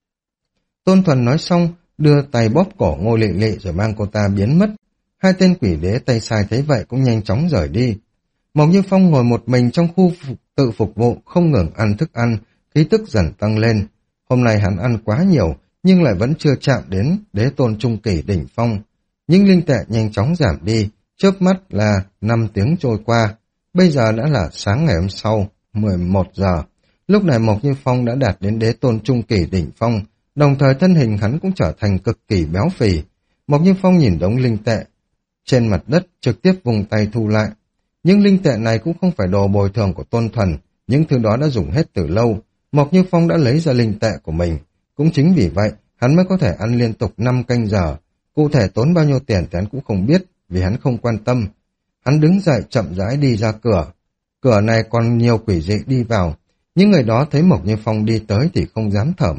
Tôn Thuần nói xong, đưa tay bóp cổ Ngô Lị Lị rồi mang cô ta biến mất. Hai tên quỷ đế tay sai thấy vậy cũng nhanh chóng rời đi. Mộc Như Phong ngồi một mình trong khu phục, tự phục vụ, không ngừng ăn thức ăn, khí tức dần tăng lên. Hôm nay hắn ăn quá nhiều, nhưng lại vẫn chưa chạm đến đế tôn trung kỳ đỉnh phong. Những linh tệ nhanh chóng giảm đi, chớp mắt là năm tiếng trôi qua. Bây giờ đã là sáng ngày hôm sau, mười một giờ. Lúc này Mộc Như Phong đã đạt đến đế tôn trung kỳ đỉnh phong, đồng thời thân hình hắn cũng trở thành cực kỳ béo phì. Mộc Như Phong nhìn đống linh tệ trên mặt đất, trực tiếp vùng tay thu lại. Nhưng linh tệ này cũng không phải đồ bồi thường của Tôn Thuần, những thứ đó đã dùng hết từ lâu. Mộc Như Phong đã lấy ra linh tệ của mình. Cũng chính vì vậy, hắn mới có thể ăn liên tục năm canh giờ. Cụ thể tốn bao nhiêu tiền thì hắn cũng không biết, vì hắn không quan tâm. Hắn đứng dậy chậm rãi đi ra cửa. Cửa này còn nhiều quỷ dị đi vào. Những người đó thấy Mộc Như Phong đi tới thì không dám thở mạnh,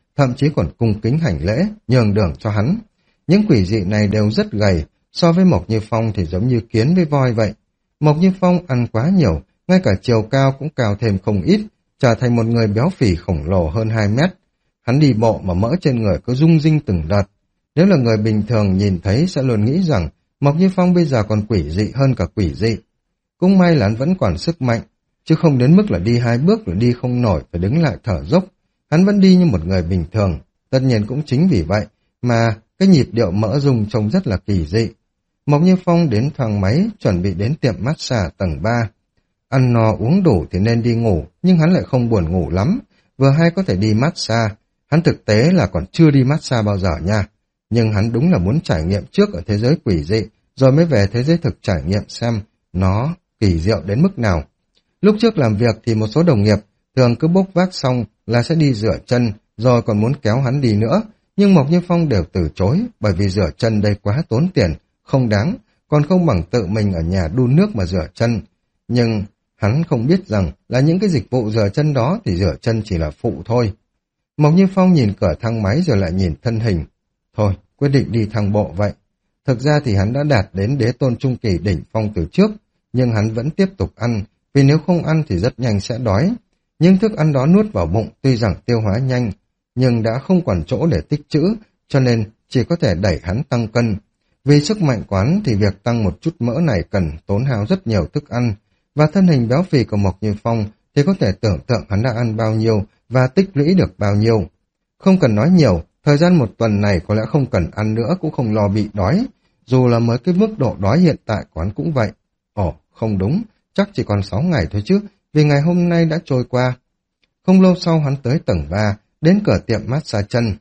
thậm chí còn cung kính hành lễ, nhường đường cho hắn. Những quỷ dị này đều rất gầy, so với Mộc Như Phong thì giống như kiến với voi vậy. Mộc Như Phong ăn quá nhiều, ngay cả chiều cao cũng cao thêm không ít, trở thành một người béo phì khổng lồ hơn hai mét. Hắn đi bộ mà mỡ trên người cứ rung rinh từng đợt. Nếu là người bình thường nhìn thấy sẽ luôn nghĩ rằng Mộc Như Phong bây giờ còn quỷ dị hơn cả quỷ dị. Cũng may là hắn vẫn còn sức mạnh, chứ không đến mức là đi hai bước rồi đi không nổi phải đứng lại thở dốc. Hắn vẫn đi như một người bình thường. Tất nhiên cũng chính vì vậy mà cái nhịp điệu mỡ rung trông rất là kỳ dị. Mộc Như Phong đến thang máy, chuẩn bị đến tiệm massage tầng ba. Ăn no uống đủ thì nên đi ngủ, nhưng hắn lại không buồn ngủ lắm. Vừa hay có thể đi massage. Hắn thực tế là còn chưa đi massage bao giờ nha. Nhưng hắn đúng là muốn trải nghiệm trước ở thế giới quỷ dị, rồi mới về thế giới thực trải nghiệm xem nó kỳ diệu đến mức nào. Lúc trước làm việc thì một số đồng nghiệp thường cứ bốc vác xong là sẽ đi rửa chân, rồi còn muốn kéo hắn đi nữa. Nhưng Mộc Như Phong đều từ chối, bởi vì rửa chân đây quá tốn tiền, không đáng, còn không bằng tự mình ở nhà đun nước mà rửa chân. Nhưng hắn không biết rằng là những cái dịch vụ rửa chân đó thì rửa chân chỉ là phụ thôi. Mộc Như Phong nhìn cửa thang máy rồi lại nhìn thân hình. Thôi, quyết định đi thang bộ vậy. Thực ra thì hắn đã đạt đến đế tôn trung kỳ đỉnh phong từ trước, nhưng hắn vẫn tiếp tục ăn, vì nếu không ăn thì rất nhanh sẽ đói. Nhưng thức ăn đó nuốt vào bụng tuy rằng tiêu hóa nhanh, nhưng đã không còn chỗ để tích trữ, cho nên chỉ có thể đẩy hắn tăng cân. Vì sức mạnh quán thì việc tăng một chút mỡ này cần tốn hao rất nhiều thức ăn, và thân hình béo phì của Mộc Như Phong thì có thể tưởng tượng hắn đã ăn bao nhiêu và tích lũy được bao nhiêu. Không cần nói nhiều, thời gian một tuần này có lẽ không cần ăn nữa cũng không lo bị đói, dù là mới cái mức độ đói hiện tại của hắn cũng vậy. Ồ, không đúng, chắc chỉ còn sáu ngày thôi chứ, vì ngày hôm nay đã trôi qua. Không lâu sau hắn tới tầng ba, đến cửa tiệm massage chân.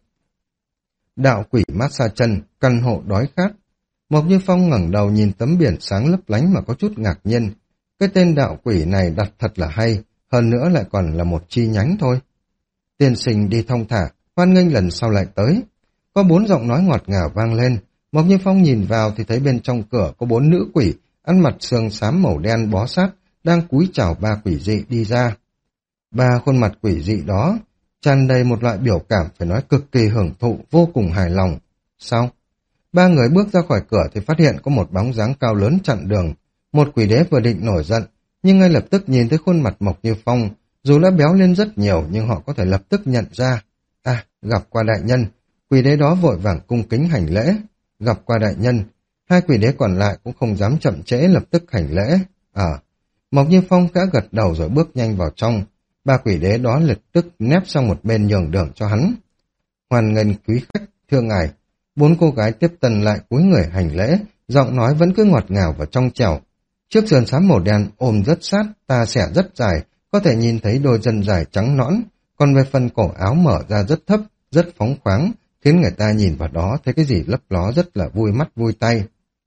Đạo quỷ massage chân, căn hộ đói khát. Mộc Như Phong ngẩng đầu nhìn tấm biển sáng lấp lánh mà có chút ngạc nhiên. Cái tên đạo quỷ này đặt thật là hay, hơn nữa lại còn là một chi nhánh thôi. Tiên sinh đi thong thả, hoan nghênh lần sau lại tới. Có bốn giọng nói ngọt ngào vang lên. Mộc Như Phong nhìn vào thì thấy bên trong cửa có bốn nữ quỷ, ăn mặc xương xám màu đen bó sát, đang cúi chào ba quỷ dị đi ra. Ba khuôn mặt quỷ dị đó tràn đầy một loại biểu cảm phải nói cực kỳ hưởng thụ, vô cùng hài lòng. Sao? Ba người bước ra khỏi cửa thì phát hiện có một bóng dáng cao lớn chặn đường. Một quỷ đế vừa định nổi giận, nhưng ngay lập tức nhìn thấy khuôn mặt Mộc Như Phong, dù đã béo lên rất nhiều nhưng họ có thể lập tức nhận ra. À, gặp qua đại nhân. Quỷ đế đó vội vàng cung kính hành lễ. Gặp qua đại nhân. Hai quỷ đế còn lại cũng không dám chậm trễ, lập tức hành lễ. À, Mộc Như Phong đã gật đầu rồi bước nhanh vào trong. Ba quỷ đế đó lập tức nép sang một bên nhường đường cho hắn. Hoan nghênh quý khách, thưa ngài. Bốn cô gái tiếp tân lại cúi người hành lễ, giọng nói vẫn cứ ngọt ngào và trong trẻo. Chiếc sườn xám màu đen ôm rất sát, ta xẻ rất dài, có thể nhìn thấy đôi chân dài trắng nõn, còn về phần cổ áo mở ra rất thấp, rất phóng khoáng, khiến người ta nhìn vào đó thấy cái gì lấp ló rất là vui mắt vui tay.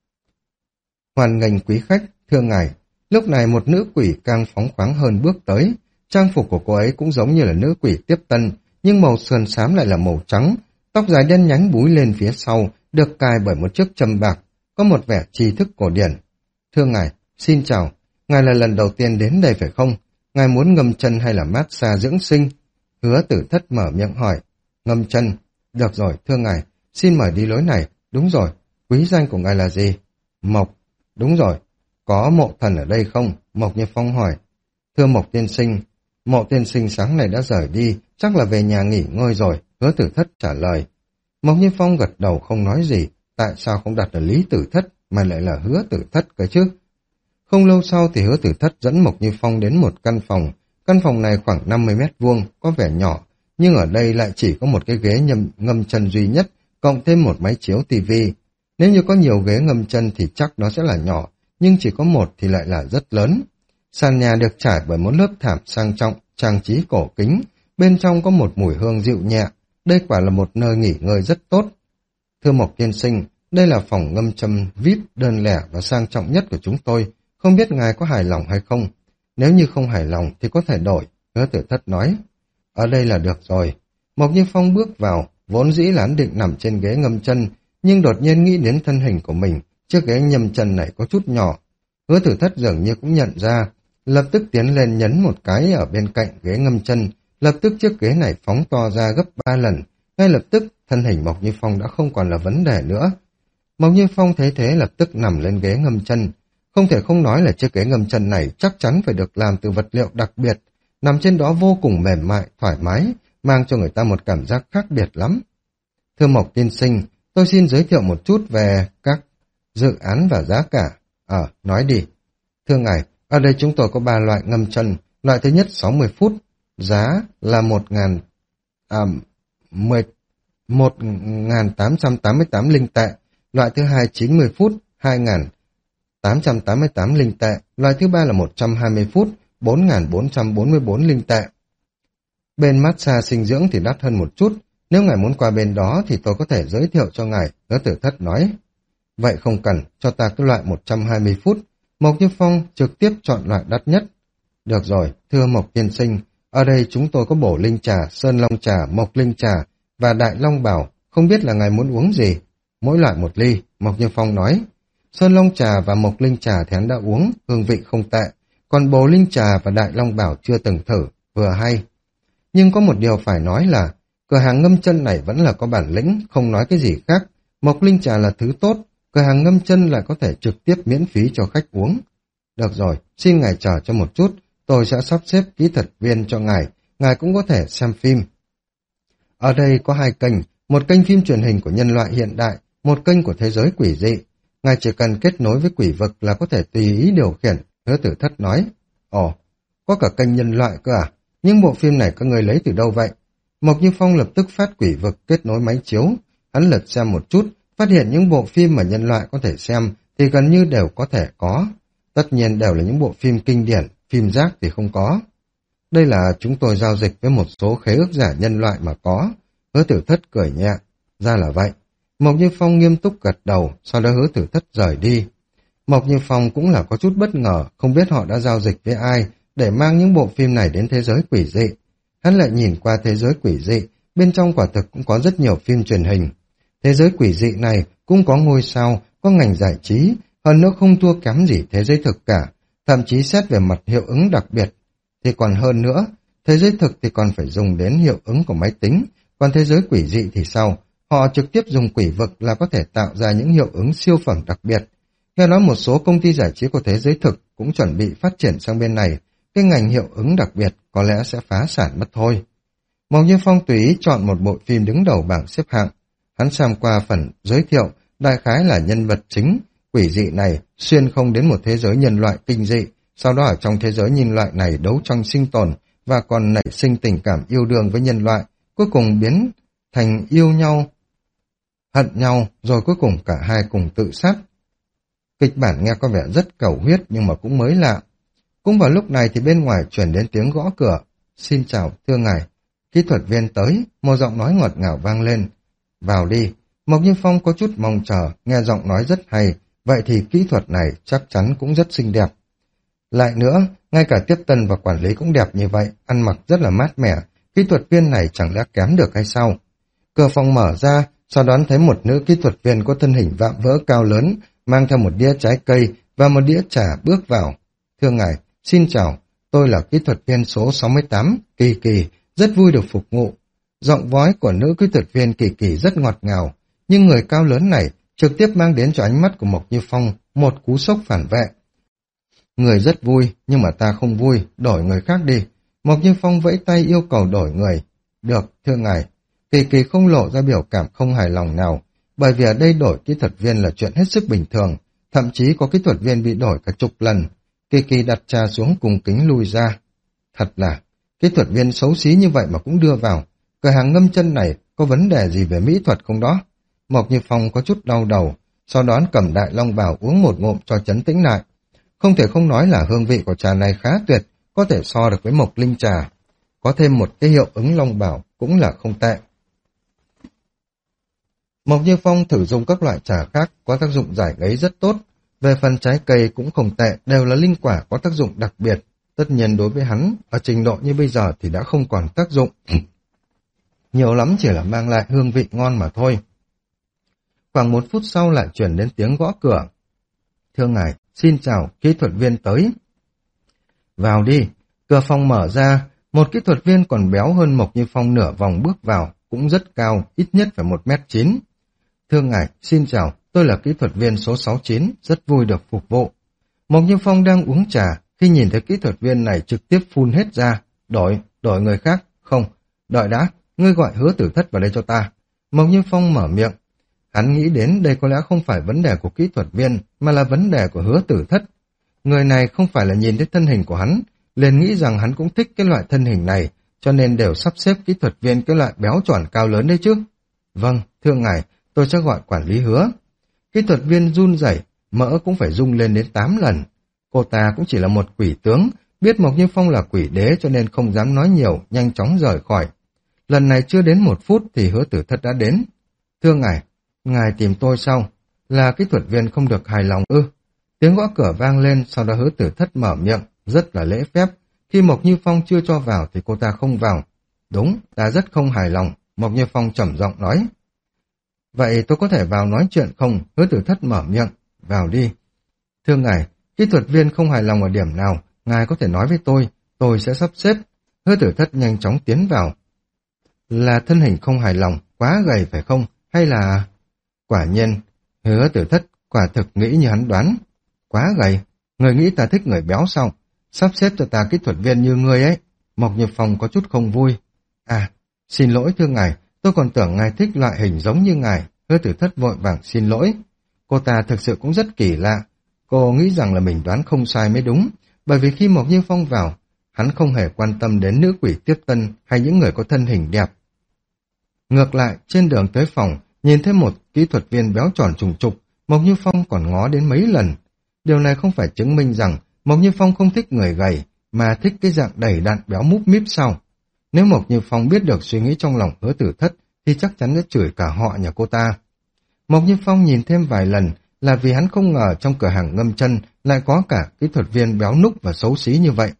Hoan nghênh quý khách, thưa ngài. Lúc này một nữ quỷ càng phóng khoáng hơn bước tới. Trang phục của cô ấy cũng giống như là nữ quỷ tiếp tân, nhưng màu sườn xám lại là màu trắng, tóc dài đen nhánh búi lên phía sau, được cài bởi một chiếc châm bạc, có một vẻ tri thức cổ điển. Thưa ngài, xin chào, ngài là lần đầu tiên đến đây phải không? Ngài muốn ngâm chân hay là massage dưỡng sinh? Hứa Tử Thất mở miệng hỏi. Ngâm chân. Được rồi, thưa ngài, xin mời đi lối này. Đúng rồi, quý danh của ngài là gì? Mộc. Đúng rồi, có mộ thần ở đây không? Mộc Như Phong hỏi. Thưa Mộc tiên sinh, mộ tiên sinh sáng nay đã rời đi, chắc là về nhà nghỉ ngơi rồi. Hứa Tử Thất trả lời. Mộc Như Phong gật đầu không nói gì. Tại sao không đặt ở Lý Tử Thất mà lại là Hứa Tử Thất cơ chứ? Không lâu sau thì Hứa Tử Thất dẫn Mộc Như Phong đến một căn phòng. Căn phòng này khoảng năm mươi mét vuông, có vẻ nhỏ, nhưng ở đây lại chỉ có một cái ghế nhâm, ngâm chân duy nhất, cộng thêm một máy chiếu tivi. Nếu như có nhiều ghế ngâm chân thì chắc nó sẽ là nhỏ, nhưng chỉ có một thì lại là rất lớn. Sàn nhà được trải bởi một lớp thảm sang trọng, trang trí cổ kính, bên trong có một mùi hương dịu nhẹ. Đây quả là một nơi nghỉ ngơi rất tốt. Thưa Mộc tiên sinh, đây là phòng ngâm châm vi ai pi đơn lẻ và sang trọng nhất của chúng tôi. Không biết ngài có hài lòng hay không? Nếu như không hài lòng thì có thể đổi, Hứa Tử Thất nói. Ở đây là được rồi. Mộc Như Phong bước vào, vốn dĩ là hắn định nằm trên ghế ngâm chân, nhưng đột nhiên nghĩ đến thân hình của mình, chiếc ghế ngâm chân này có chút nhỏ. Hứa Tử Thất dường như cũng nhận ra, lập tức tiến lên nhấn một cái ở bên cạnh ghế ngâm chân, lập tức chiếc ghế này phóng to ra gấp ba lần, Ngay lập tức, thân hình Mộc Như Phong đã không còn là vấn đề nữa. Mộc Như Phong thấy thế lập tức nằm lên ghế ngâm chân. Không thể không nói là chiếc ghế ngâm chân này chắc chắn phải được làm từ vật liệu đặc biệt, nằm trên đó vô cùng mềm mại, thoải mái, mang cho người ta một cảm giác khác biệt lắm. Thưa Mộc tiên sinh, tôi xin giới thiệu một chút về các dự án và giá cả. Ờ, nói đi. Thưa ngài, ở đây chúng tôi có ba loại ngâm chân. Loại thứ nhất sáu mươi phút, giá là một nghìn à, một nghìn tám trăm tám mươi tám linh tệ. Loại thứ hai chín mươi phút, hai nghìn tám trăm tám mươi tám linh tệ. Loại thứ ba là một trăm hai mươi phút, bốn nghìn bốn trăm bốn mươi bốn linh tệ. Bên massage sinh dưỡng thì đắt hơn một chút. Nếu ngài muốn qua bên đó thì tôi có thể giới thiệu cho ngài, Hứa Tử Thất nói. Vậy không cần, cho ta cái loại một trăm hai mươi phút. Mộc Như Phong trực tiếp chọn loại đắt nhất. Được rồi, thưa Mộc tiên sinh, ở đây chúng tôi có bổ linh trà, sơn long trà, mộc linh trà và đại long bảo, không biết là ngài muốn uống gì. Mỗi loại một ly, Mộc Như Phong nói. Sơn long trà và mộc linh trà thì hắn đã uống, hương vị không tệ, còn bổ linh trà và đại long bảo chưa từng thử, vừa hay. Nhưng có một điều phải nói là, cửa hàng ngâm chân này vẫn là có bản lĩnh, không nói cái gì khác. Mộc linh trà là thứ tốt, cửa hàng ngâm chân lại có thể trực tiếp miễn phí cho khách uống. Được rồi, xin ngài chờ cho một chút, tôi sẽ sắp xếp kỹ thuật viên cho ngài, ngài cũng có thể xem phim. Ở đây có hai kênh, một kênh phim truyền hình của nhân loại hiện đại, một kênh của thế giới quỷ dị. Ngài chỉ cần kết nối với quỷ vực là có thể tùy ý điều khiển, Hứa Tử Thất nói. Ồ, có cả kênh nhân loại cơ à? Nhưng bộ phim này các người lấy từ đâu vậy? Mộc Như Phong lập tức phát quỷ vực kết nối máy chiếu. Hắn lật xem một chút, phát hiện những bộ phim mà nhân loại có thể xem thì gần như đều có thể có. Tất nhiên đều là những bộ phim kinh điển, phim rác thì không có. Đây là chúng tôi giao dịch với một số khế ước giả nhân loại mà có. Hứa Tử Thất cười nhẹ. Ra là vậy. Mộc Như Phong nghiêm túc gật đầu, sau đó Hứa Tử Thất rời đi. Mộc Như Phong cũng là có chút bất ngờ, không biết họ đã giao dịch với ai để mang những bộ phim này đến thế giới quỷ dị. Hắn lại nhìn qua thế giới quỷ dị, bên trong quả thực cũng có rất nhiều phim truyền hình. Thế giới quỷ dị này cũng có ngôi sao, có ngành giải trí, hơn nữa không thua kém gì thế giới thực cả, thậm chí xét về mặt hiệu ứng đặc biệt. Thì còn hơn nữa, thế giới thực thì còn phải dùng đến hiệu ứng của máy tính, còn thế giới quỷ dị thì sao? Họ trực tiếp dùng quỷ vực là có thể tạo ra những hiệu ứng siêu phẩm đặc biệt. Nghe nói một số công ty giải trí của thế giới thực cũng chuẩn bị phát triển sang bên này, cái ngành hiệu ứng đặc biệt có lẽ sẽ phá sản mất thôi. Mộc Như Phong tùy ý chọn một bộ phim đứng đầu bảng xếp hạng. Hắn xem qua phần giới thiệu, đại khái là nhân vật chính, quỷ dị này xuyên không đến một thế giới nhân loại kinh dị, sau đó ở trong thế giới nhân loại này đấu tranh sinh tồn và còn nảy sinh tình cảm yêu đương với nhân loại, cuối cùng biến thành yêu nhau, hận nhau, rồi cuối cùng cả hai cùng tự sát. Kịch bản nghe có vẻ rất cầu huyết nhưng mà cũng mới lạ. Cũng vào lúc này thì bên ngoài chuyển đến tiếng gõ cửa. Xin chào, thưa ngài. Kỹ thuật viên tới, một giọng nói ngọt ngào vang lên. Vào đi. Mộc Như Phong có chút mong chờ, nghe giọng nói rất hay, vậy thì kỹ thuật này chắc chắn cũng rất xinh đẹp. Lại nữa, ngay cả tiếp tân và quản lý cũng đẹp như vậy, ăn mặc rất là mát mẻ, kỹ thuật viên này chẳng lẽ kém được hay sao? Cửa phòng mở ra, sau đó thấy một nữ kỹ thuật viên có thân hình vạm vỡ cao lớn, mang theo một đĩa trái cây và một đĩa trà bước vào. Thưa ngài, xin chào, tôi là kỹ thuật viên số sáu mươi tám, Kỳ Kỳ, rất vui được phục vụ. Giọng nói của nữ kỹ thuật viên Kỳ Kỳ rất ngọt ngào, nhưng người cao lớn này trực tiếp mang đến cho ánh mắt của Mộc Như Phong một cú sốc phản vệ. Người rất vui, nhưng mà ta không vui, đổi người khác đi. Mộc Như Phong vẫy tay yêu cầu đổi người. Được, thưa ngài. Kỳ Kỳ không lộ ra biểu cảm không hài lòng nào, bởi vì ở đây đổi kỹ thuật viên là chuyện hết sức bình thường, thậm chí có kỹ thuật viên bị đổi cả chục lần. Kỳ Kỳ đặt trà xuống cùng kính lui ra. Thật là, kỹ thuật viên xấu xí như vậy mà cũng đưa vào. Cửa hàng ngâm chân này có vấn đề gì về mỹ thuật không đó? Mộc Như Phong có chút đau đầu, sau đó cầm đại long bào uống một ngụm cho trấn tĩnh lại. Không thể không nói là hương vị của trà này khá tuyệt, có thể so được với mộc linh trà. Có thêm một cái hiệu ứng long bào cũng là không tệ. Mộc Như Phong thử dùng các loại trà khác có tác dụng giải ngấy rất tốt. Về phần trái cây cũng không tệ, đều là linh quả có tác dụng đặc biệt. Tất nhiên đối với hắn, ở trình độ như bây giờ thì đã không còn tác dụng. Nhiều lắm chỉ là mang lại hương vị ngon mà thôi. Khoảng một phút sau lại chuyển đến tiếng gõ cửa. Thưa ngài, xin chào, kỹ thuật viên tới. Vào đi, cửa phòng mở ra, một kỹ thuật viên còn béo hơn Mộc Như Phong nửa vòng bước vào, cũng rất cao, ít nhất phải một mét chín. Thưa ngài, xin chào, tôi là kỹ thuật viên số sáu chín, rất vui được phục vụ. Mộc Như Phong đang uống trà, khi nhìn thấy kỹ thuật viên này trực tiếp phun hết ra. Đổi, đổi người khác, không, đợi đã, ngươi gọi Hứa Tử Thất vào đây cho ta. Mộc Như Phong mở miệng. Hắn nghĩ đến đây có lẽ không phải vấn đề của kỹ thuật viên, mà là vấn đề của Hứa Tử Thất. Người này không phải là nhìn thấy thân hình của hắn, liền nghĩ rằng hắn cũng thích cái loại thân hình này, cho nên đều sắp xếp kỹ thuật viên cái loại béo tròn cao lớn đấy chứ. Vâng, thưa ngài, tôi sẽ gọi quản lý Hứa. Kỹ thuật viên run rẩy, mỡ cũng phải rung lên đến tám lần. Cô ta cũng chỉ là một quỷ tướng, biết Mộc Như Phong là quỷ đế cho nên không dám nói nhiều, nhanh chóng rời khỏi. Lần này chưa đến một phút thì Hứa Tử Thất đã đến. Thưa ngài, ngài tìm tôi sao? Là kỹ thuật viên không được hài lòng ư? Tiếng gõ cửa vang lên, sau đó Hứa Tử Thất mở miệng, rất là lễ phép. Khi Mộc Như Phong chưa cho vào thì cô ta không vào. Đúng, ta rất không hài lòng, Mộc Như Phong trầm giọng nói. Vậy tôi có thể vào nói chuyện không? Hứa Tử Thất mở miệng, vào đi. Thưa ngài, kỹ thuật viên không hài lòng ở điểm nào, ngài có thể nói với tôi, tôi sẽ sắp xếp. Hứa Tử Thất nhanh chóng tiến vào. Là thân hình không hài lòng, quá gầy phải không? Hay là... Quả nhiên, Hứa Tử Thất quả thực nghĩ như hắn đoán. Quá gầy, người nghĩ ta thích người béo sao? Sắp xếp cho ta kỹ thuật viên như ngươi ấy. Mộc Như Phong có chút không vui. À, xin lỗi thưa ngài, tôi còn tưởng ngài thích loại hình giống như ngài. Hứa Tử Thất vội vàng xin lỗi. Cô ta thực sự cũng rất kỳ lạ. Cô nghĩ rằng là mình đoán không sai mới đúng, bởi vì khi Mộc Như Phong vào, hắn không hề quan tâm đến nữ quỷ tiếp tân hay những người có thân hình đẹp. Ngược lại, trên đường tới phòng, nhìn thấy một kỹ thuật viên béo tròn trùng trục, Mộc Như Phong còn ngó đến mấy lần. Điều này không phải chứng minh rằng Mộc Như Phong không thích người gầy, mà thích cái dạng đầy đặn béo múp míp sao. Nếu Mộc Như Phong biết được suy nghĩ trong lòng Hứa Tử Thất, thì chắc chắn sẽ chửi cả họ nhà cô ta. Mộc Như Phong nhìn thêm vài lần, là vì hắn không ngờ trong cửa hàng ngâm chân lại có cả kỹ thuật viên béo núc và xấu xí như vậy.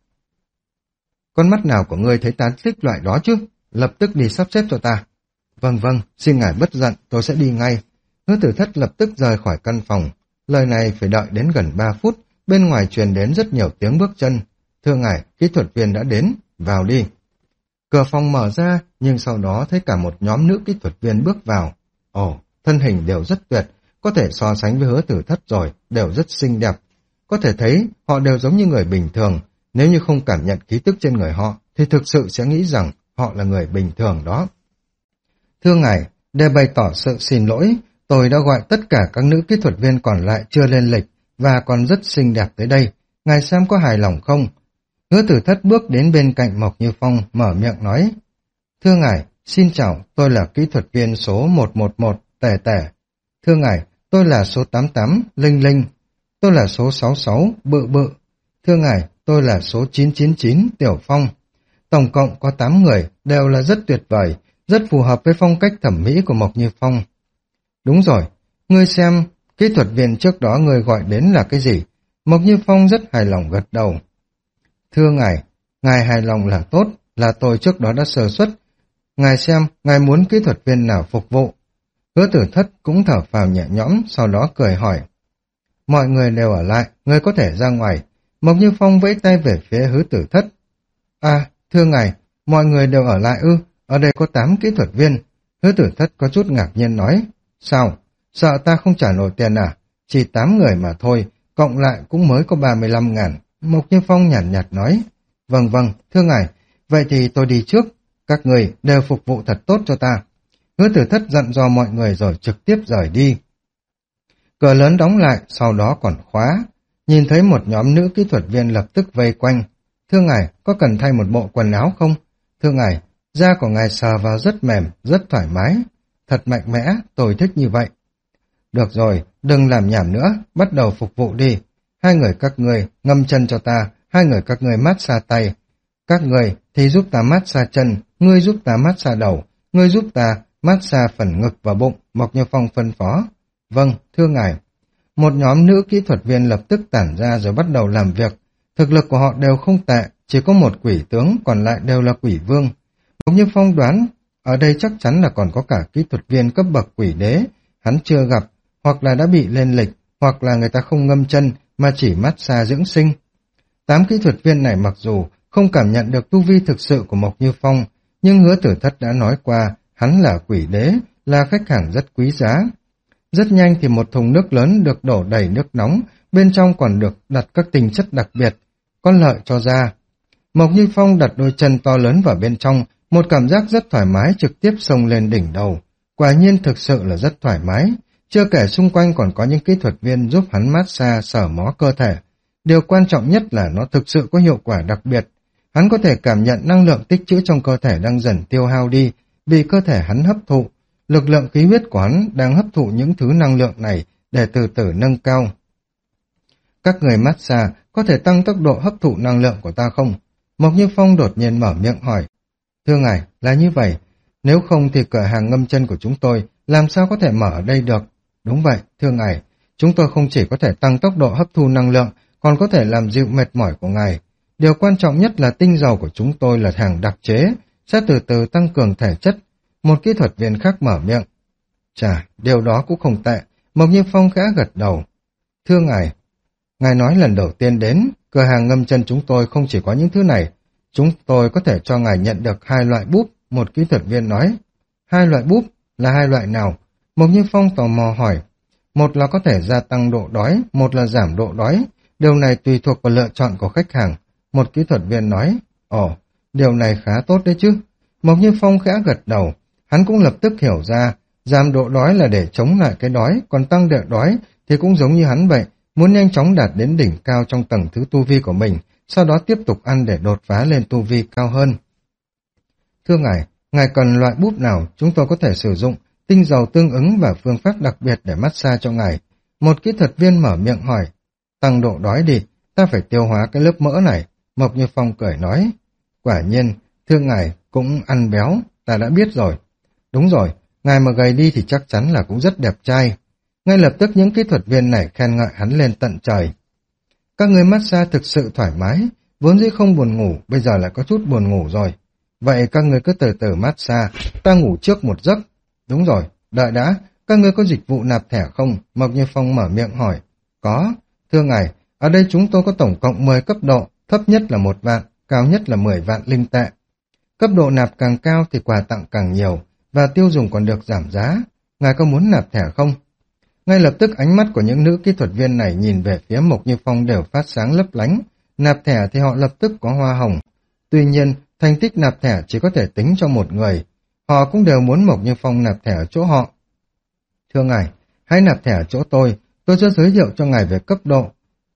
Con mắt nào của ngươi thấy ta thích loại đó chứ? Lập tức đi sắp xếp cho ta. Vâng vâng, xin ngài bất giận, tôi sẽ đi ngay. Hứa Tử Thất lập tức rời khỏi căn phòng. Lời này phải đợi đến gần ba phút, bên ngoài truyền đến rất nhiều tiếng bước chân. Thưa ngài, kỹ thuật viên đã đến, vào đi. Cửa phòng mở ra, nhưng sau đó thấy cả một nhóm nữ kỹ thuật viên bước vào. Ồ, thân hình đều rất tuyệt, có thể so sánh với Hứa Tử Thất rồi, đều rất xinh đẹp. Có thể thấy họ đều giống như người bình thường, nếu như không cảm nhận khí tức trên người họ, thì thực sự sẽ nghĩ rằng họ là người bình thường đó. Thưa ngài, để bày tỏ sự xin lỗi, tôi đã gọi tất cả các nữ kỹ thuật viên còn lại chưa lên lịch và còn rất xinh đẹp tới đây. Ngài xem có hài lòng không? Hứa Tử Thất bước đến bên cạnh Mộc Như Phong, mở miệng nói. Thưa ngài, xin chào, tôi là kỹ thuật viên số một một một, Tẻ Tẻ. Thưa ngài, tôi là số tám tám, Linh Linh. Tôi là số sáu sáu, Bự Bự. Thưa ngài, tôi là số chín chín chín, Tiểu Phong. Tổng cộng có tám người, đều là rất tuyệt vời, rất phù hợp với phong cách thẩm mỹ của Mộc Như Phong. Đúng rồi, ngươi xem, kỹ thuật viên trước đó ngươi gọi đến là cái gì? Mộc Như Phong rất hài lòng gật đầu. Thưa ngài, ngài hài lòng là tốt, là tôi trước đó đã sơ suất. Ngài xem, ngài muốn kỹ thuật viên nào phục vụ? Hứa Tử Thất cũng thở phào nhẹ nhõm, sau đó cười hỏi. Mọi người đều ở lại, ngươi có thể ra ngoài. Mộc Như Phong vẫy tay về phía Hứa Tử Thất. À, thưa ngài, mọi người đều ở lại ư, ở đây có tám kỹ thuật viên. Hứa Tử Thất có chút ngạc nhiên nói. Sao? Sợ ta không trả nổi tiền à? Chỉ tám người mà thôi, cộng lại cũng mới có ba mươi lăm ngàn. Mộc Như Phong nhàn nhạt, nhạt nói. Vâng vâng, thưa ngài, vậy thì tôi đi trước. Các người đều phục vụ thật tốt cho ta. Hứa Tử Thất dặn dò mọi người rồi trực tiếp rời đi. Cửa lớn đóng lại, sau đó còn khóa. Nhìn thấy một nhóm nữ kỹ thuật viên lập tức vây quanh. Thưa ngài, có cần thay một bộ quần áo không? Thưa ngài, da của ngài sờ vào rất mềm, rất thoải mái. Thật mạnh mẽ, tôi thích như vậy. Được rồi, đừng làm nhảm nữa, bắt đầu phục vụ đi. Hai người các người ngâm chân cho ta, hai người các người mát xa tay. Các người thì giúp ta mát xa chân, ngươi giúp ta mát xa đầu, ngươi giúp ta mát xa phần ngực và bụng, Mộc Như Phong phân phó. Vâng, thưa ngài. Một nhóm nữ kỹ thuật viên lập tức tản ra rồi bắt đầu làm việc. Thực lực của họ đều không tệ, chỉ có một quỷ tướng, còn lại đều là quỷ vương. Mộc Như Phong đoán, ở đây chắc chắn là còn có cả kỹ thuật viên cấp bậc quỷ đế, hắn chưa gặp, hoặc là đã bị lên lịch, hoặc là người ta không ngâm chân, mà chỉ mát xa dưỡng sinh. Tám kỹ thuật viên này mặc dù không cảm nhận được tu vi thực sự của Mộc Như Phong, nhưng Hứa Tử Thất đã nói qua, hắn là quỷ đế, là khách hàng rất quý giá. Rất nhanh thì một thùng nước lớn được đổ đầy nước nóng, bên trong còn được đặt các tinh chất đặc biệt, có lợi cho da. Mộc Như Phong đặt đôi chân to lớn vào bên trong, một cảm giác rất thoải mái trực tiếp xông lên đỉnh đầu. Quả nhiên thực sự là rất thoải mái, chưa kể xung quanh còn có những kỹ thuật viên giúp hắn massage sờ mó cơ thể. Điều quan trọng nhất là nó thực sự có hiệu quả đặc biệt. Hắn có thể cảm nhận năng lượng tích trữ trong cơ thể đang dần tiêu hao đi, vì cơ thể hắn hấp thụ. Lực lượng khí huyết của hắn đang hấp thụ những thứ năng lượng này để từ từ nâng cao. Các người massage có thể tăng tốc độ hấp thụ năng lượng của ta không? Mộc Như Phong đột nhiên mở miệng hỏi. Thưa ngài, là như vậy. Nếu không thì cửa hàng ngâm chân của chúng tôi làm sao có thể mở ở đây được? Đúng vậy, thưa ngài. Chúng tôi không chỉ có thể tăng tốc độ hấp thu năng lượng, còn có thể làm dịu mệt mỏi của ngài. Điều quan trọng nhất là tinh dầu của chúng tôi là hàng đặc chế, sẽ từ từ tăng cường thể chất. Một kỹ thuật viên khác mở miệng. Chà, điều đó cũng không tệ. Mộc Như Phong khẽ gật đầu. Thưa ngài, ngài nói lần đầu tiên đến, cửa hàng ngâm chân chúng tôi không chỉ có những thứ này. Chúng tôi có thể cho ngài nhận được hai loại búp, một kỹ thuật viên nói. Hai loại búp là hai loại nào? Mộc Như Phong tò mò hỏi. Một là có thể gia tăng độ đói, một là giảm độ đói. Điều này tùy thuộc vào lựa chọn của khách hàng. Một kỹ thuật viên nói. Ồ, điều này khá tốt đấy chứ. Mộc Như Phong khẽ gật đầu. Hắn cũng lập tức hiểu ra, giảm độ đói là để chống lại cái đói, còn tăng độ đói thì cũng giống như hắn vậy, muốn nhanh chóng đạt đến đỉnh cao trong tầng thứ tu vi của mình, sau đó tiếp tục ăn để đột phá lên tu vi cao hơn. Thưa ngài, ngài cần loại búp nào chúng tôi có thể sử dụng, tinh dầu tương ứng và phương pháp đặc biệt để massage cho ngài. Một kỹ thuật viên mở miệng hỏi. Tăng độ đói đi, ta phải tiêu hóa cái lớp mỡ này. Mộc Như Phong cười nói. Quả nhiên, thưa ngài cũng ăn béo, ta đã biết rồi. Đúng rồi, ngài mà gầy đi thì chắc chắn là cũng rất đẹp trai. Ngay lập tức những kỹ thuật viên này khen ngợi hắn lên tận trời. Các người massage thực sự thoải mái, vốn dĩ không buồn ngủ, bây giờ lại có chút buồn ngủ rồi. Vậy các người cứ từ từ massage, ta ngủ trước một giấc. Đúng rồi, đợi đã, các người có dịch vụ nạp thẻ không? Mộc Như Phong mở miệng hỏi. Có, thưa ngài, ở đây chúng tôi có tổng cộng mười cấp độ, thấp nhất là một vạn, cao nhất là mười vạn linh tệ. Cấp độ nạp càng cao thì quà tặng càng nhiều, và tiêu dùng còn được giảm giá. Ngài có muốn nạp thẻ không? Ngay lập tức ánh mắt của những nữ kỹ thuật viên này nhìn về phía Mộc Như Phong đều phát sáng lấp lánh. Nạp thẻ thì họ lập tức có hoa hồng. Tuy nhiên, thành tích nạp thẻ chỉ có thể tính cho một người. Họ cũng đều muốn Mộc Như Phong nạp thẻ ở chỗ họ. Thưa ngài, hãy nạp thẻ ở chỗ tôi, tôi sẽ giới thiệu cho ngài về cấp độ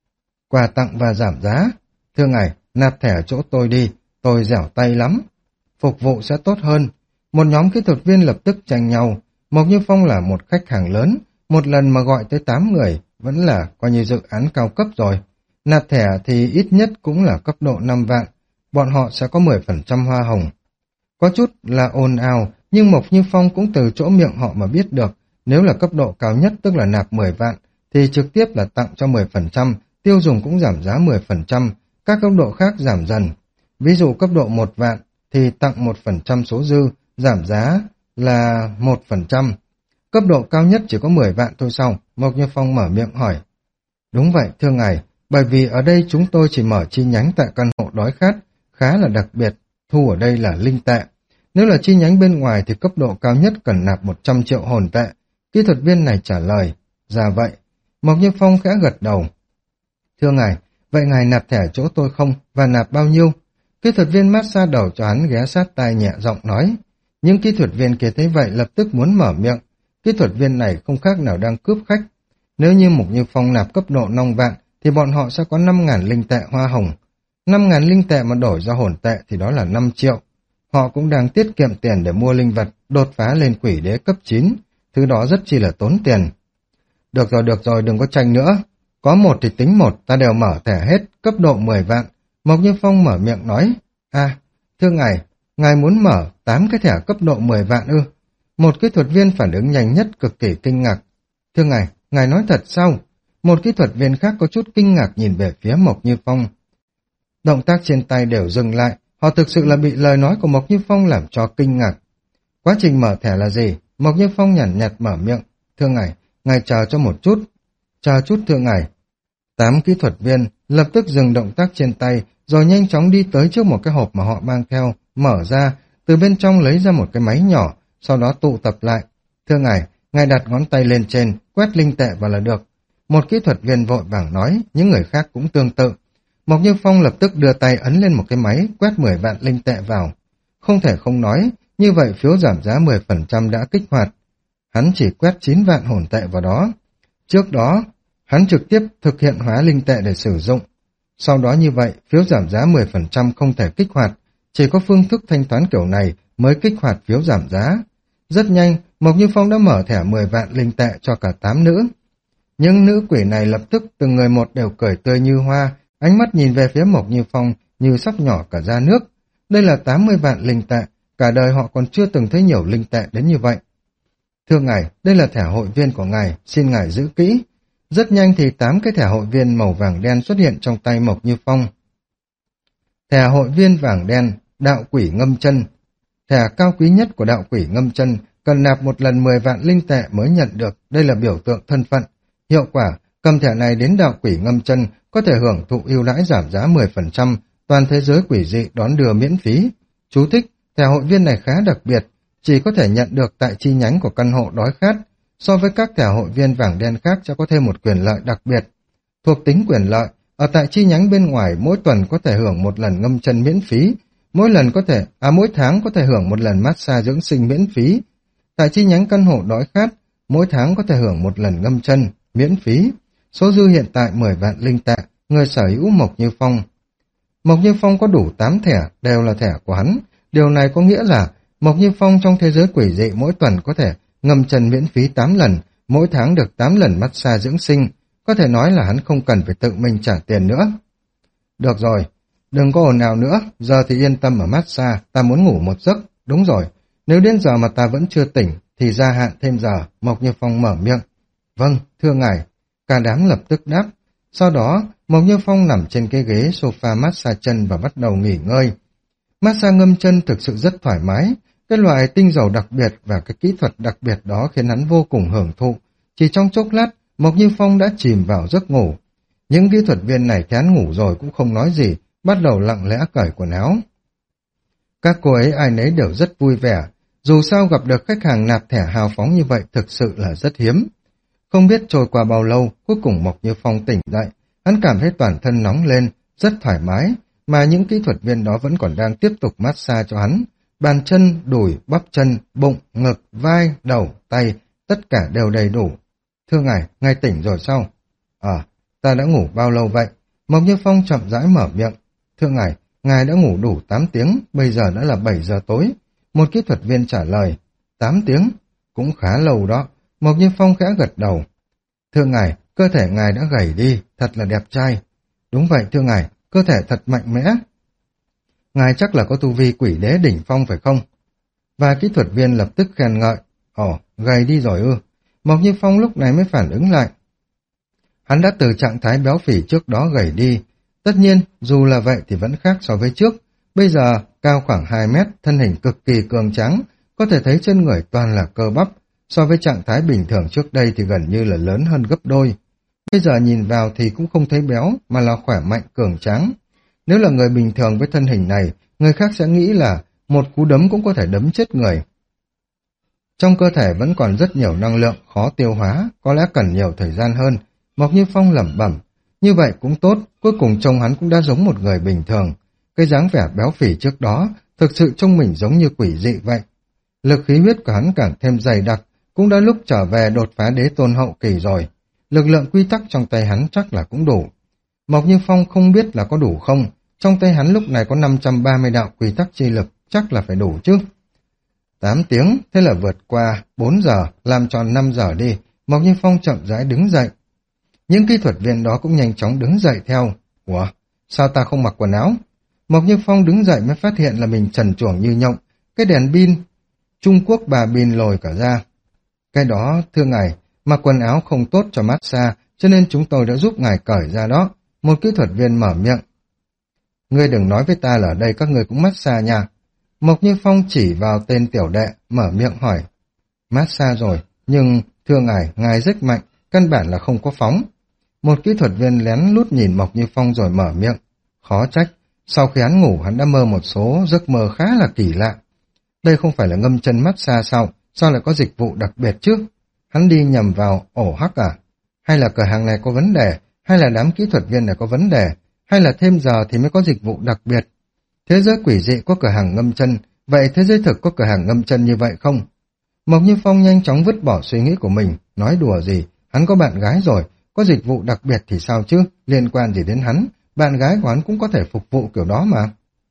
quà tặng và giảm giá. Thưa ngài, nạp thẻ ở chỗ tôi đi, tôi dẻo tay lắm. Phục vụ sẽ tốt hơn. Một nhóm kỹ thuật viên lập tức tranh nhau. Mộc Như Phong là một khách hàng lớn, một lần mà gọi tới tám người, vẫn là coi như dự án cao cấp rồi. Nạp thẻ thì ít nhất cũng là cấp độ năm vạn, bọn họ sẽ có mười phần trăm hoa hồng. Có chút là ồn ào, nhưng Mộc Như Phong cũng từ chỗ miệng họ mà biết được, nếu là cấp độ cao nhất tức là nạp mười vạn, thì trực tiếp là tặng cho mười phần trăm, tiêu dùng cũng giảm giá mười phần trăm, các cấp độ khác giảm dần. Ví dụ cấp độ một vạn thì tặng một phần trăm số dư, giảm giá là một phần trăm. Cấp độ cao nhất chỉ có mười vạn thôi sao? Mộc Như Phong mở miệng hỏi. Đúng vậy, thưa ngài, bởi vì ở đây chúng tôi chỉ mở chi nhánh tại căn hộ đói khát, khá là đặc biệt, thu ở đây là linh tệ. Nếu là chi nhánh bên ngoài thì cấp độ cao nhất cần nạp một trăm triệu hồn tệ. Kỹ thuật viên này trả lời. Dạ vậy. Mộc Như Phong khẽ gật đầu. Thưa ngài, vậy ngài nạp thẻ chỗ tôi không và nạp bao nhiêu? Kỹ thuật viên massage đầu cho hắn ghé sát tai nhẹ giọng nói. Những kỹ thuật viên kia thấy vậy lập tức muốn mở miệng. Kỹ thuật viên này không khác nào đang cướp khách. Nếu như Mộc Như Phong nạp cấp độ năm vạn thì bọn họ sẽ có năm ngàn linh tệ hoa hồng. năm ngàn linh tệ mà đổi ra hồn tệ thì đó là năm triệu. Họ cũng đang tiết kiệm tiền để mua linh vật, đột phá lên quỷ đế cấp chín. Thứ đó rất chi là tốn tiền. Được rồi, được rồi, đừng có tranh nữa. Có một thì tính một, ta đều mở thẻ hết, cấp độ mười vạn. Mộc Như Phong mở miệng nói. À, thưa ngài, ngài muốn mở tám cái thẻ cấp độ mười vạn ư? Một kỹ thuật viên phản ứng nhanh nhất cực kỳ kinh ngạc. Thưa ngài, ngài nói thật sao? Một kỹ thuật viên khác có chút kinh ngạc nhìn về phía Mộc Như Phong. Động tác trên tay đều dừng lại, họ thực sự là bị lời nói của Mộc Như Phong làm cho kinh ngạc. Quá trình mở thẻ là gì? Mộc Như Phong nhàn nhạt mở miệng. Thưa ngài, ngài chờ cho một chút. Chờ chút thưa ngài. Tám kỹ thuật viên lập tức dừng động tác trên tay, rồi nhanh chóng đi tới trước một cái hộp mà họ mang theo, mở ra, từ bên trong lấy ra một cái máy nhỏ, sau đó tụ tập lại. Thưa ngài, ngài đặt ngón tay lên trên, quét linh tệ vào là được. Một kỹ thuật viên vội vàng nói, những người khác cũng tương tự. Mộc Như Phong lập tức đưa tay ấn lên một cái máy, quét mười vạn linh tệ vào. Không thể không nói, như vậy phiếu giảm giá mười phần trăm đã kích hoạt. Hắn chỉ quét chín vạn hồn tệ vào đó. Trước đó, hắn trực tiếp thực hiện hóa linh tệ để sử dụng. Sau đó như vậy, phiếu giảm giá mười phần trăm không thể kích hoạt, chỉ có phương thức thanh toán kiểu này mới kích hoạt phiếu giảm giá. Rất nhanh, Mộc Như Phong đã mở thẻ mười vạn linh tệ cho cả tám nữ. Nhưng nữ quỷ này lập tức từng người một đều cười tươi như hoa, ánh mắt nhìn về phía Mộc Như Phong như sắp nhỏ cả ra nước. Đây là tám mươi vạn linh tệ, cả đời họ còn chưa từng thấy nhiều linh tệ đến như vậy. Thưa ngài, đây là thẻ hội viên của ngài, xin ngài giữ kỹ. Rất nhanh thì tám cái thẻ hội viên màu vàng đen xuất hiện trong tay Mộc Như Phong. Thẻ hội viên vàng đen, đạo quỷ ngâm chân. Thẻ cao quý nhất của đạo quỷ ngâm chân cần nạp một lần mười vạn linh tệ mới nhận được, đây là biểu tượng thân phận. Hiệu quả, cầm thẻ này đến đạo quỷ ngâm chân có thể hưởng thụ ưu đãi giảm giá mười phần trăm, toàn thế giới quỷ dị đón đưa miễn phí. Chú thích, thẻ hội viên này khá đặc biệt, chỉ có thể nhận được tại chi nhánh của căn hộ đói khát. So với các thẻ hội viên vàng đen khác sẽ có thêm một quyền lợi đặc biệt. Thuộc tính quyền lợi, ở tại chi nhánh bên ngoài mỗi tuần có thể hưởng một lần ngâm chân miễn phí, mỗi lần có thể, à mỗi tháng có thể hưởng một lần massage dưỡng sinh miễn phí. Tại chi nhánh căn hộ đói khát, mỗi tháng có thể hưởng một lần ngâm chân miễn phí. Số dư hiện tại mười vạn linh tệ, người sở hữu Mộc Như Phong. Mộc Như Phong có đủ tám thẻ, đều là thẻ của hắn. Điều này có nghĩa là Mộc Như Phong trong thế giới quỷ dị mỗi tuần có thể ngâm chân miễn phí tám lần, mỗi tháng được tám lần massage dưỡng sinh. Có thể nói là hắn không cần phải tự mình trả tiền nữa. Được rồi, đừng có ồn ào nữa, giờ thì yên tâm ở massage, ta muốn ngủ một giấc. Đúng rồi, nếu đến giờ mà ta vẫn chưa tỉnh, thì gia hạn thêm giờ. Mộc Như Phong mở miệng. Vâng, thưa ngài. Cả đám lập tức đáp. Sau đó, Mộc Như Phong nằm trên cái ghế sofa massage chân và bắt đầu nghỉ ngơi. Massage ngâm chân thực sự rất thoải mái. Cái loại tinh dầu đặc biệt và cái kỹ thuật đặc biệt đó khiến hắn vô cùng hưởng thụ. Chỉ trong chốc lát, Mộc Như Phong đã chìm vào giấc ngủ. Những kỹ thuật viên này thấy hắn ngủ rồi cũng không nói gì, bắt đầu lặng lẽ cởi quần áo. Các cô ấy ai nấy đều rất vui vẻ. Dù sao gặp được khách hàng nạp thẻ hào phóng như vậy thực sự là rất hiếm. Không biết trôi qua bao lâu, cuối cùng Mộc Như Phong tỉnh dậy. Hắn cảm thấy toàn thân nóng lên, rất thoải mái, mà những kỹ thuật viên đó vẫn còn đang tiếp tục massage cho hắn. Bàn chân, đùi, bắp chân, bụng, ngực, vai, đầu, tay, tất cả đều đầy đủ. Thưa ngài, ngài tỉnh rồi sao? À, ta đã ngủ bao lâu vậy? Mộc Như Phong chậm rãi mở miệng. Thưa ngài, ngài đã ngủ đủ tám tiếng, bây giờ đã là bảy giờ tối. Một kỹ thuật viên trả lời. tám tiếng? Cũng khá lâu đó. Mộc Như Phong khẽ gật đầu. Thưa ngài, cơ thể ngài đã gầy đi, thật là đẹp trai. Đúng vậy thưa ngài, cơ thể thật mạnh mẽ. Ngài chắc là có tu vi quỷ đế đỉnh phong phải không? Và kỹ thuật viên lập tức khen ngợi. Ồ, gầy đi rồi ư. Mộc Như Phong lúc này mới phản ứng lại. Hắn đã từ trạng thái béo phì trước đó gầy đi. Tất nhiên, dù là vậy thì vẫn khác so với trước. Bây giờ, cao khoảng hai mét, thân hình cực kỳ cường tráng, có thể thấy trên người toàn là cơ bắp. So với trạng thái bình thường trước đây thì gần như là lớn hơn gấp đôi. Bây giờ nhìn vào thì cũng không thấy béo, mà là khỏe mạnh cường tráng. Nếu là người bình thường với thân hình này, người khác sẽ nghĩ là một cú đấm cũng có thể đấm chết người. Trong cơ thể vẫn còn rất nhiều năng lượng, khó tiêu hóa, có lẽ cần nhiều thời gian hơn. Mộc Như Phong lẩm bẩm, như vậy cũng tốt, cuối cùng trông hắn cũng đã giống một người bình thường. Cái dáng vẻ béo phì trước đó, thực sự trông mình giống như quỷ dị vậy. Lực khí huyết của hắn càng thêm dày đặc, cũng đã lúc trở về đột phá đế tôn hậu kỳ rồi. Lực lượng quy tắc trong tay hắn chắc là cũng đủ. Mộc Như Phong không biết là có đủ không, trong tay hắn lúc này có năm trăm ba mươi đạo quy tắc chi lực, chắc là phải đủ chứ. tám tiếng, thế là vượt qua bốn giờ, làm tròn năm giờ đi. Mộc Như Phong chậm rãi đứng dậy. Những kỹ thuật viên đó cũng nhanh chóng đứng dậy theo. Ủa, sao ta không mặc quần áo? Mộc Như Phong đứng dậy mới phát hiện là mình trần truồng như nhộng, cái đèn pin Trung Quốc bà pin lồi cả ra. Cái đó, thưa ngài, mặc quần áo không tốt cho massage, cho nên chúng tôi đã giúp ngài cởi ra đó. Một kỹ thuật viên mở miệng. Ngươi đừng nói với ta là ở đây các ngươi cũng massage nha. Mộc Như Phong chỉ vào tên tiểu đệ, mở miệng hỏi. Massage rồi, nhưng thưa ngài, ngài rất mạnh, căn bản là không có phóng. Một kỹ thuật viên lén lút nhìn Mộc Như Phong rồi mở miệng. Khó trách, sau khi hắn ngủ hắn đã mơ một số giấc mơ khá là kỳ lạ. Đây không phải là ngâm chân massage sao? Sao lại có dịch vụ đặc biệt chứ? Hắn đi nhầm vào ổ hắc à? Hay là cửa hàng này có vấn đề? Hay là đám kỹ thuật viên này có vấn đề? Hay là thêm giờ thì mới có dịch vụ đặc biệt? Thế giới quỷ dị có cửa hàng ngâm chân, vậy thế giới thực có cửa hàng ngâm chân như vậy không? Mộc Như Phong nhanh chóng vứt bỏ suy nghĩ của mình, nói đùa gì, hắn có bạn gái rồi, có dịch vụ đặc biệt thì sao chứ, liên quan gì đến hắn, bạn gái của hắn cũng có thể phục vụ kiểu đó mà.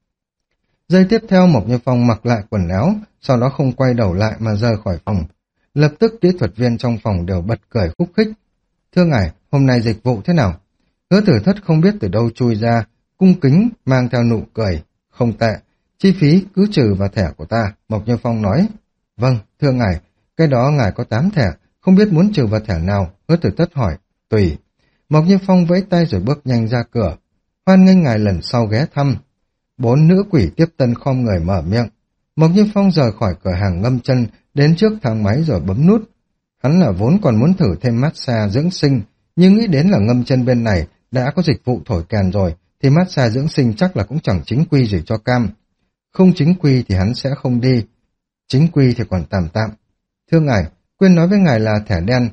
Giây tiếp theo Mộc Như Phong mặc lại quần áo, sau đó không quay đầu lại mà rời khỏi phòng. Lập tức kỹ thuật viên trong phòng đều bật cười khúc khích. Thưa ngài, hôm nay dịch vụ thế nào? Hứa Tử Thất không biết từ đâu chui ra, cung kính mang theo nụ cười. Không tệ, chi phí cứ trừ vào thẻ của ta, Mộc Như Phong nói. Vâng, thưa ngài, cái đó ngài có tám thẻ, không biết muốn trừ vào thẻ nào, Hứa Tử Thất hỏi. Tùy. Mộc Như Phong vẫy tay rồi bước nhanh ra cửa. Hoan nghênh ngài lần sau ghé thăm. Bốn nữ quỷ tiếp tân khom người mở miệng. Mộc Như Phong rời khỏi cửa hàng ngâm chân, đến trước thang máy rồi bấm nút. Hắn là vốn còn muốn thử thêm massage dưỡng sinh, nhưng nghĩ đến là ngâm chân bên này đã có dịch vụ thổi kèn rồi, thì massage dưỡng sinh chắc là cũng chẳng chính quy gì cho cam. Không chính quy thì hắn sẽ không đi, chính quy thì còn tạm tạm. Thưa ngài, quên nói với ngài là thẻ đen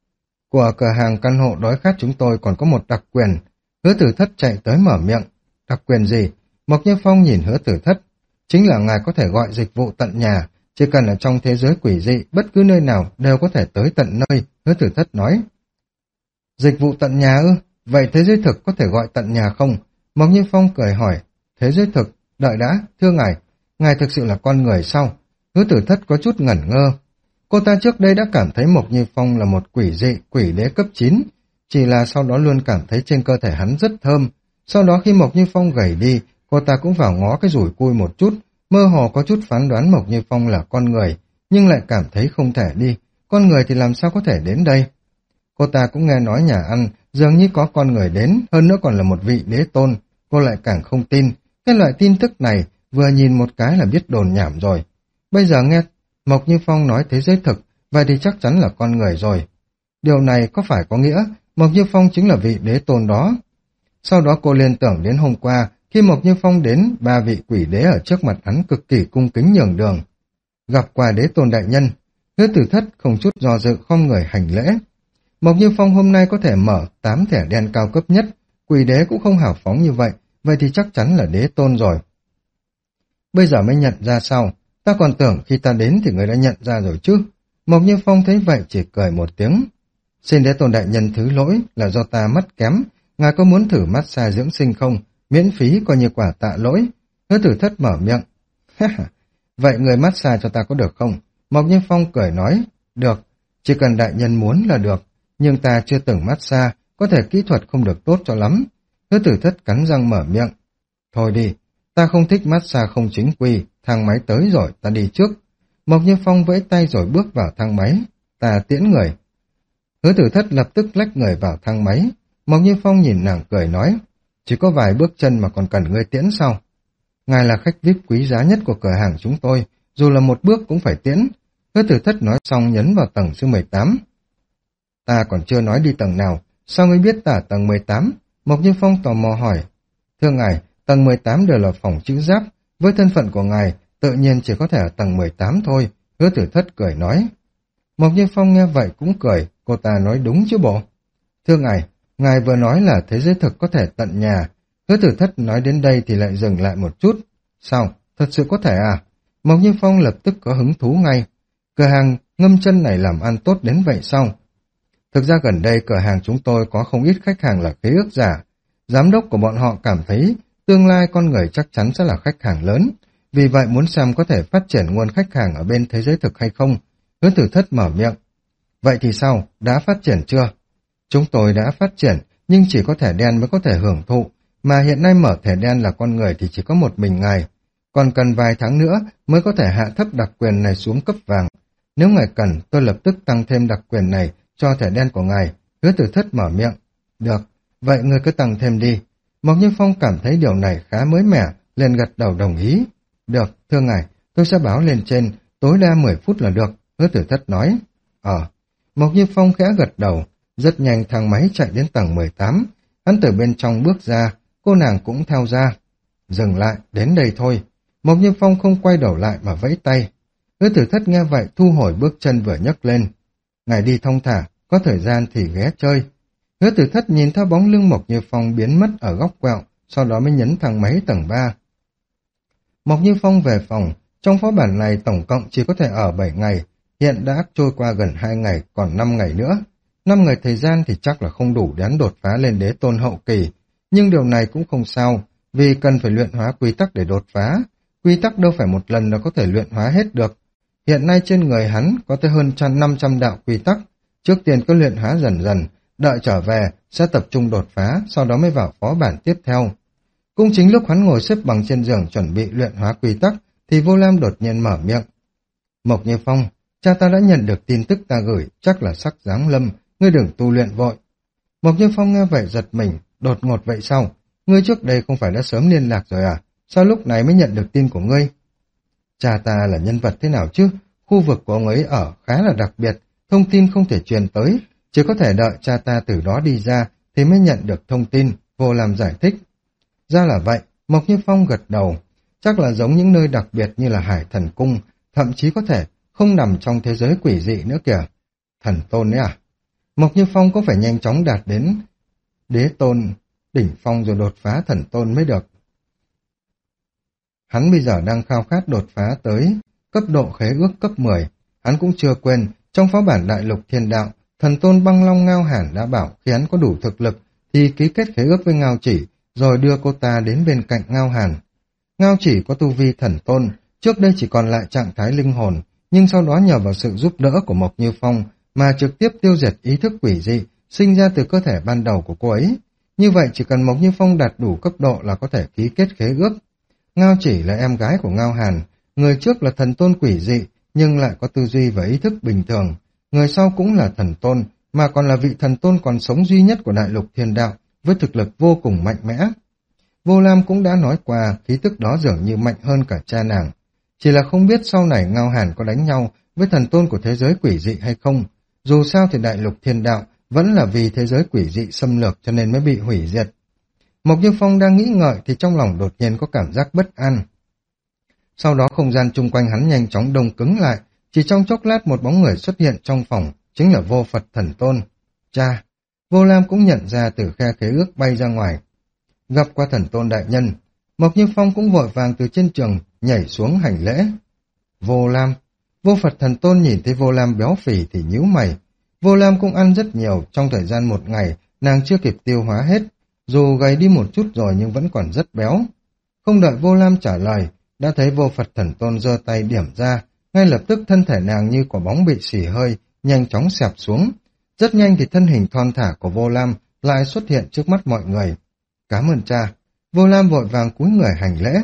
của cửa hàng căn hộ đói khát chúng tôi còn có một đặc quyền. Hứa Tử Thất chạy tới mở miệng. Đặc quyền gì? Mộc Như Phong nhìn Hứa Tử Thất. Chính là ngài có thể gọi dịch vụ tận nhà, chỉ cần ở trong thế giới quỷ dị, bất cứ nơi nào đều có thể tới tận nơi, Hứa Tử Thất nói. Dịch vụ tận nhà ư? Vậy thế giới thực có thể gọi tận nhà không? Mộc Như Phong cười hỏi. Thế giới thực? Đợi đã, thưa ngài, ngài thực sự là con người sao? Hứa Tử Thất có chút ngẩn ngơ. Cô ta trước đây đã cảm thấy Mộc Như Phong là một quỷ dị, quỷ đế cấp chín, chỉ là sau đó luôn cảm thấy trên cơ thể hắn rất thơm. Sau đó khi Mộc Như Phong gầy đi, cô ta cũng vào ngó cái rủi cui một chút, mơ hồ có chút phán đoán Mộc Như Phong là con người, nhưng lại cảm thấy không thể đi, con người thì làm sao có thể đến đây. Cô ta cũng nghe nói nhà ăn dường như có con người đến, hơn nữa còn là một vị đế tôn, cô lại càng không tin. Cái loại tin tức này vừa nhìn một cái là biết đồn nhảm rồi. Bây giờ nghe Mộc Như Phong nói thế giới thực, vậy thì chắc chắn là con người rồi. Điều này có phải có nghĩa Mộc Như Phong chính là vị đế tôn đó? Sau đó cô liên tưởng đến hôm qua, khi Mộc Như Phong đến, ba vị quỷ đế ở trước mặt hắn cực kỳ cung kính nhường đường. Gặp qua đế tôn đại nhân, Hứa Tử Thất không chút do dự khom người hành lễ. Mộc Như Phong hôm nay có thể mở tám thẻ đen cao cấp nhất, quỷ đế cũng không hào phóng như vậy, vậy thì chắc chắn là đế tôn rồi. Bây giờ mới nhận ra sao? Ta còn tưởng khi ta đến thì người đã nhận ra rồi chứ. Mộc Như Phong thấy vậy chỉ cười một tiếng. Xin đế tôn đại nhân thứ lỗi là do ta mắt kém, ngài có muốn thử massage dưỡng sinh không? Miễn phí coi như quả tạ lỗi. Hứa Tử Thất mở miệng. Vậy người massage cho ta có được không? Mộc Như Phong cười nói. Được, chỉ cần đại nhân muốn là được, nhưng ta chưa từng massage, có thể kỹ thuật không được tốt cho lắm. Hứa Tử Thất cắn răng mở miệng. Thôi đi, ta không thích massage không chính quy, thang máy tới rồi, ta đi trước. Mộc Như Phong vẫy tay rồi bước vào thang máy. Ta tiễn người. Hứa Tử Thất lập tức lách người vào thang máy. Mộc Như Phong nhìn nàng cười nói. Chỉ có vài bước chân mà còn cần ngươi tiễn sao? Ngài là khách vi ai pi quý giá nhất của cửa hàng chúng tôi, dù là một bước cũng phải tiễn. Hứa Tử Thất nói xong nhấn vào tầng số mười tám. Ta còn chưa nói đi tầng nào, sao ngươi biết ta ở tầng mười tám? Mộc Như Phong tò mò hỏi. Thưa ngài, tầng mười tám đều là phòng chữ giáp, với thân phận của ngài, tự nhiên chỉ có thể ở tầng mười tám thôi, Hứa Tử Thất cười nói. Mộc Như Phong nghe vậy cũng cười, cô ta nói đúng chứ bộ. Thưa ngài, ngài vừa nói là thế giới thực có thể tận nhà. Hứa Tử Thất nói đến đây thì lại dừng lại một chút. Sao, thật sự có thể à? Mộc Như Phong lập tức có hứng thú ngay. Cửa hàng ngâm chân này làm ăn tốt đến vậy sao? Thực ra gần đây cửa hàng chúng tôi có không ít khách hàng là khế ước giả. Giám đốc của bọn họ cảm thấy tương lai con người chắc chắn sẽ là khách hàng lớn. Vì vậy muốn xem có thể phát triển nguồn khách hàng ở bên thế giới thực hay không. Hứa Tử Thất mở miệng. Vậy thì sao? Đã phát triển chưa? Chúng tôi đã phát triển, nhưng chỉ có thẻ đen mới có thể hưởng thụ. Mà hiện nay mở thẻ đen là con người thì chỉ có một mình ngài. Còn cần vài tháng nữa mới có thể hạ thấp đặc quyền này xuống cấp vàng. Nếu ngài cần, tôi lập tức tăng thêm đặc quyền này cho thẻ đen của ngài. Hứa Tử Thất mở miệng. Được, vậy ngươi cứ tăng thêm đi. Mộc Như Phong cảm thấy điều này khá mới mẻ, liền gật đầu đồng ý. Được, thưa ngài, tôi sẽ báo lên trên, tối đa mười phút là được, Hứa Tử Thất nói. Ờ, Mộc Như Phong khẽ gật đầu, rất nhanh thang máy chạy đến tầng mười tám. Hắn từ bên trong bước ra, cô nàng cũng theo ra. Dừng lại, đến đây thôi. Mộc Như Phong không quay đầu lại mà vẫy tay. Hứa Tử Thất nghe vậy thu hồi bước chân vừa nhấc lên. Ngài đi thong thả, có thời gian thì ghé chơi. Hứa Tử Thất nhìn theo bóng lưng Mộc Như Phong biến mất ở góc quẹo, sau đó mới nhấn thang máy tầng ba. Mộc Như Phong về phòng, trong phó bản này tổng cộng chỉ có thể ở bảy ngày, hiện đã trôi qua gần hai ngày, còn năm ngày nữa. năm ngày thời gian thì chắc là không đủ để hắn đột phá lên đế tôn hậu kỳ, nhưng điều này cũng không sao, vì cần phải luyện hóa quy tắc để đột phá. Quy tắc đâu phải một lần là có thể luyện hóa hết được. Hiện nay trên người hắn có tới hơn năm trăm đạo quy tắc, trước tiên có luyện hóa dần dần, đợi trở về sẽ tập trung đột phá, sau đó mới vào phó bản tiếp theo. Cũng chính lúc hắn ngồi xếp bằng trên giường chuẩn bị luyện hóa quy tắc, thì Vô Lam đột nhiên mở miệng. Mộc Như Phong, cha ta đã nhận được tin tức ta gửi, chắc là sắc giáng lâm, ngươi đừng tu luyện vội. Mộc Như Phong nghe vậy giật mình, đột ngột vậy sao? Ngươi trước đây không phải đã sớm liên lạc rồi à? Sao lúc này mới nhận được tin của ngươi? Cha ta là nhân vật thế nào chứ? Khu vực của ông ấy ở khá là đặc biệt, thông tin không thể truyền tới, chỉ có thể đợi cha ta từ đó đi ra thì mới nhận được thông tin, Vô Lam giải thích. Ra là vậy, Mộc Như Phong gật đầu, chắc là giống những nơi đặc biệt như là Hải Thần Cung, thậm chí có thể không nằm trong thế giới quỷ dị nữa kìa. Thần tôn ấy à? Mộc Như Phong có phải nhanh chóng đạt đến đế tôn, đỉnh phong rồi đột phá thần tôn mới được. Hắn bây giờ đang khao khát đột phá tới cấp độ khế ước cấp mười. Hắn cũng chưa quên, trong phó bản đại lục thiên đạo, thần tôn băng long Ngao Hàn đã bảo khi hắn có đủ thực lực thì ký kết khế ước với Ngao Chỉ, rồi đưa cô ta đến bên cạnh Ngao Hàn. Ngao Chỉ có tu vi thần tôn, trước đây chỉ còn lại trạng thái linh hồn, nhưng sau đó nhờ vào sự giúp đỡ của Mộc Như Phong mà trực tiếp tiêu diệt ý thức quỷ dị sinh ra từ cơ thể ban đầu của cô ấy. Như vậy chỉ cần Mộc Như Phong đạt đủ cấp độ là có thể ký kết khế ước. Ngao Chỉ là em gái của Ngao Hàn, người trước là thần tôn quỷ dị nhưng lại có tư duy và ý thức bình thường, người sau cũng là thần tôn mà còn là vị thần tôn còn sống duy nhất của đại lục thiên đạo với thực lực vô cùng mạnh mẽ. Vô Lam cũng đã nói qua khí tức đó dường như mạnh hơn cả cha nàng, chỉ là không biết sau này Ngao Hàn có đánh nhau với thần tôn của thế giới quỷ dị hay không. Dù sao thì đại lục thiên đạo vẫn là vì thế giới quỷ dị xâm lược cho nên mới bị hủy diệt. Mộc Như Phong đang nghĩ ngợi thì trong lòng đột nhiên có cảm giác bất an. Sau đó không gian chung quanh hắn nhanh chóng đông cứng lại, chỉ trong chốc lát một bóng người xuất hiện trong phòng, chính là Vô Phật thần tôn. Cha! Vô Lam cũng nhận ra từ khe khế ước bay ra ngoài. Gặp qua thần tôn đại nhân, Mộc Như Phong cũng vội vàng từ trên trường nhảy xuống hành lễ. Vô Lam! Vô Phật thần tôn nhìn thấy Vô Lam béo phì thì nhíu mày. Vô Lam cũng ăn rất nhiều, trong thời gian một ngày nàng chưa kịp tiêu hóa hết, dù gầy đi một chút rồi nhưng vẫn còn rất béo. Không đợi Vô Lam trả lời, đã thấy Vô Phật thần tôn giơ tay điểm ra, ngay lập tức thân thể nàng như quả bóng bị xỉ hơi, nhanh chóng xẹp xuống. Rất nhanh thì thân hình thon thả của Vô Lam lại xuất hiện trước mắt mọi người. Cảm ơn cha. Vô Lam vội vàng cúi người hành lễ.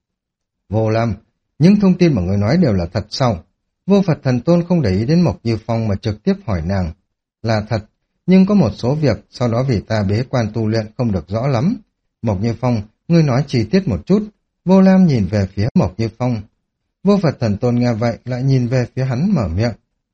Vô Lam, những thông tin mà người nói đều là thật sao? Vô Phật thần tôn không để ý đến Mộc Như Phong mà trực tiếp hỏi nàng. Là thật, nhưng có một số việc sau đó vì ta bế quan tu luyện không được rõ lắm. Mộc Như Phong, ngươi nói chi tiết một chút. Vô Lam nhìn về phía Mộc Như Phong. Vô Phật thần tôn nghe vậy lại nhìn về phía hắn mở miệng.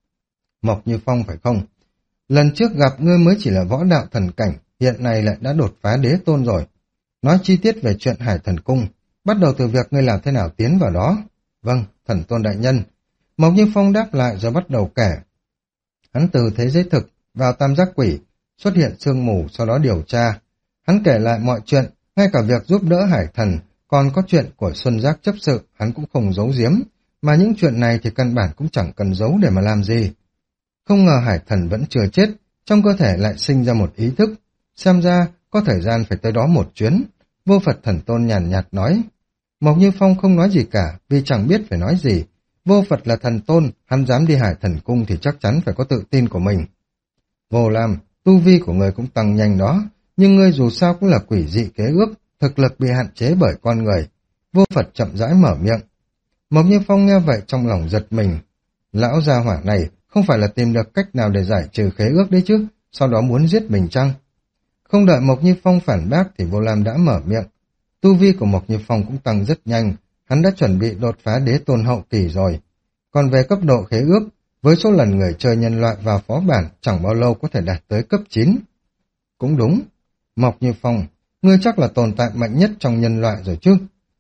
Mộc Như Phong phải không? Lần trước gặp ngươi mới chỉ là võ đạo thần cảnh, hiện nay lại đã đột phá đế tôn rồi. Nói chi tiết về chuyện Hải Thần Cung, bắt đầu từ việc ngươi làm thế nào tiến vào đó. Vâng, thần tôn đại nhân. Mộc Như Phong đáp lại rồi bắt đầu kể. Hắn từ thế giới thực vào tam giác quỷ, xuất hiện sương mù sau đó điều tra. Hắn kể lại mọi chuyện, ngay cả việc giúp đỡ Hải Thần, còn có chuyện của Xuân Giác chấp sự, hắn cũng không giấu giếm, mà những chuyện này thì căn bản cũng chẳng cần giấu để mà làm gì. Không ngờ Hải Thần vẫn chưa chết, trong cơ thể lại sinh ra một ý thức, xem ra có thời gian phải tới đó một chuyến. Vô Phật thần tôn nhàn nhạt nói. Mộc Như Phong không nói gì cả, vì chẳng biết phải nói gì. Vô Phật là thần tôn, hắn dám đi Hải Thần Cung thì chắc chắn phải có tự tin của mình. Vô Lam, tu vi của người cũng tăng nhanh đó, nhưng ngươi dù sao cũng là quỷ dị kế ước, thực lực bị hạn chế bởi con người. Vô Phật chậm rãi mở miệng. Mộc Như Phong nghe vậy trong lòng giật mình. Lão gia hỏa này không phải là tìm được cách nào để giải trừ khế ước đấy chứ, sau đó muốn giết mình chăng? Không đợi Mộc Như Phong phản bác thì Vô Lam đã mở miệng. Tu vi của Mộc Như Phong cũng tăng rất nhanh, hắn đã chuẩn bị đột phá đế tôn hậu kỳ rồi. Còn về cấp độ khế ước, với số lần người chơi nhân loại vào phó bản chẳng bao lâu có thể đạt tới cấp chín. Cũng đúng. Mộc Như Phong, ngươi chắc là tồn tại mạnh nhất trong nhân loại rồi chứ?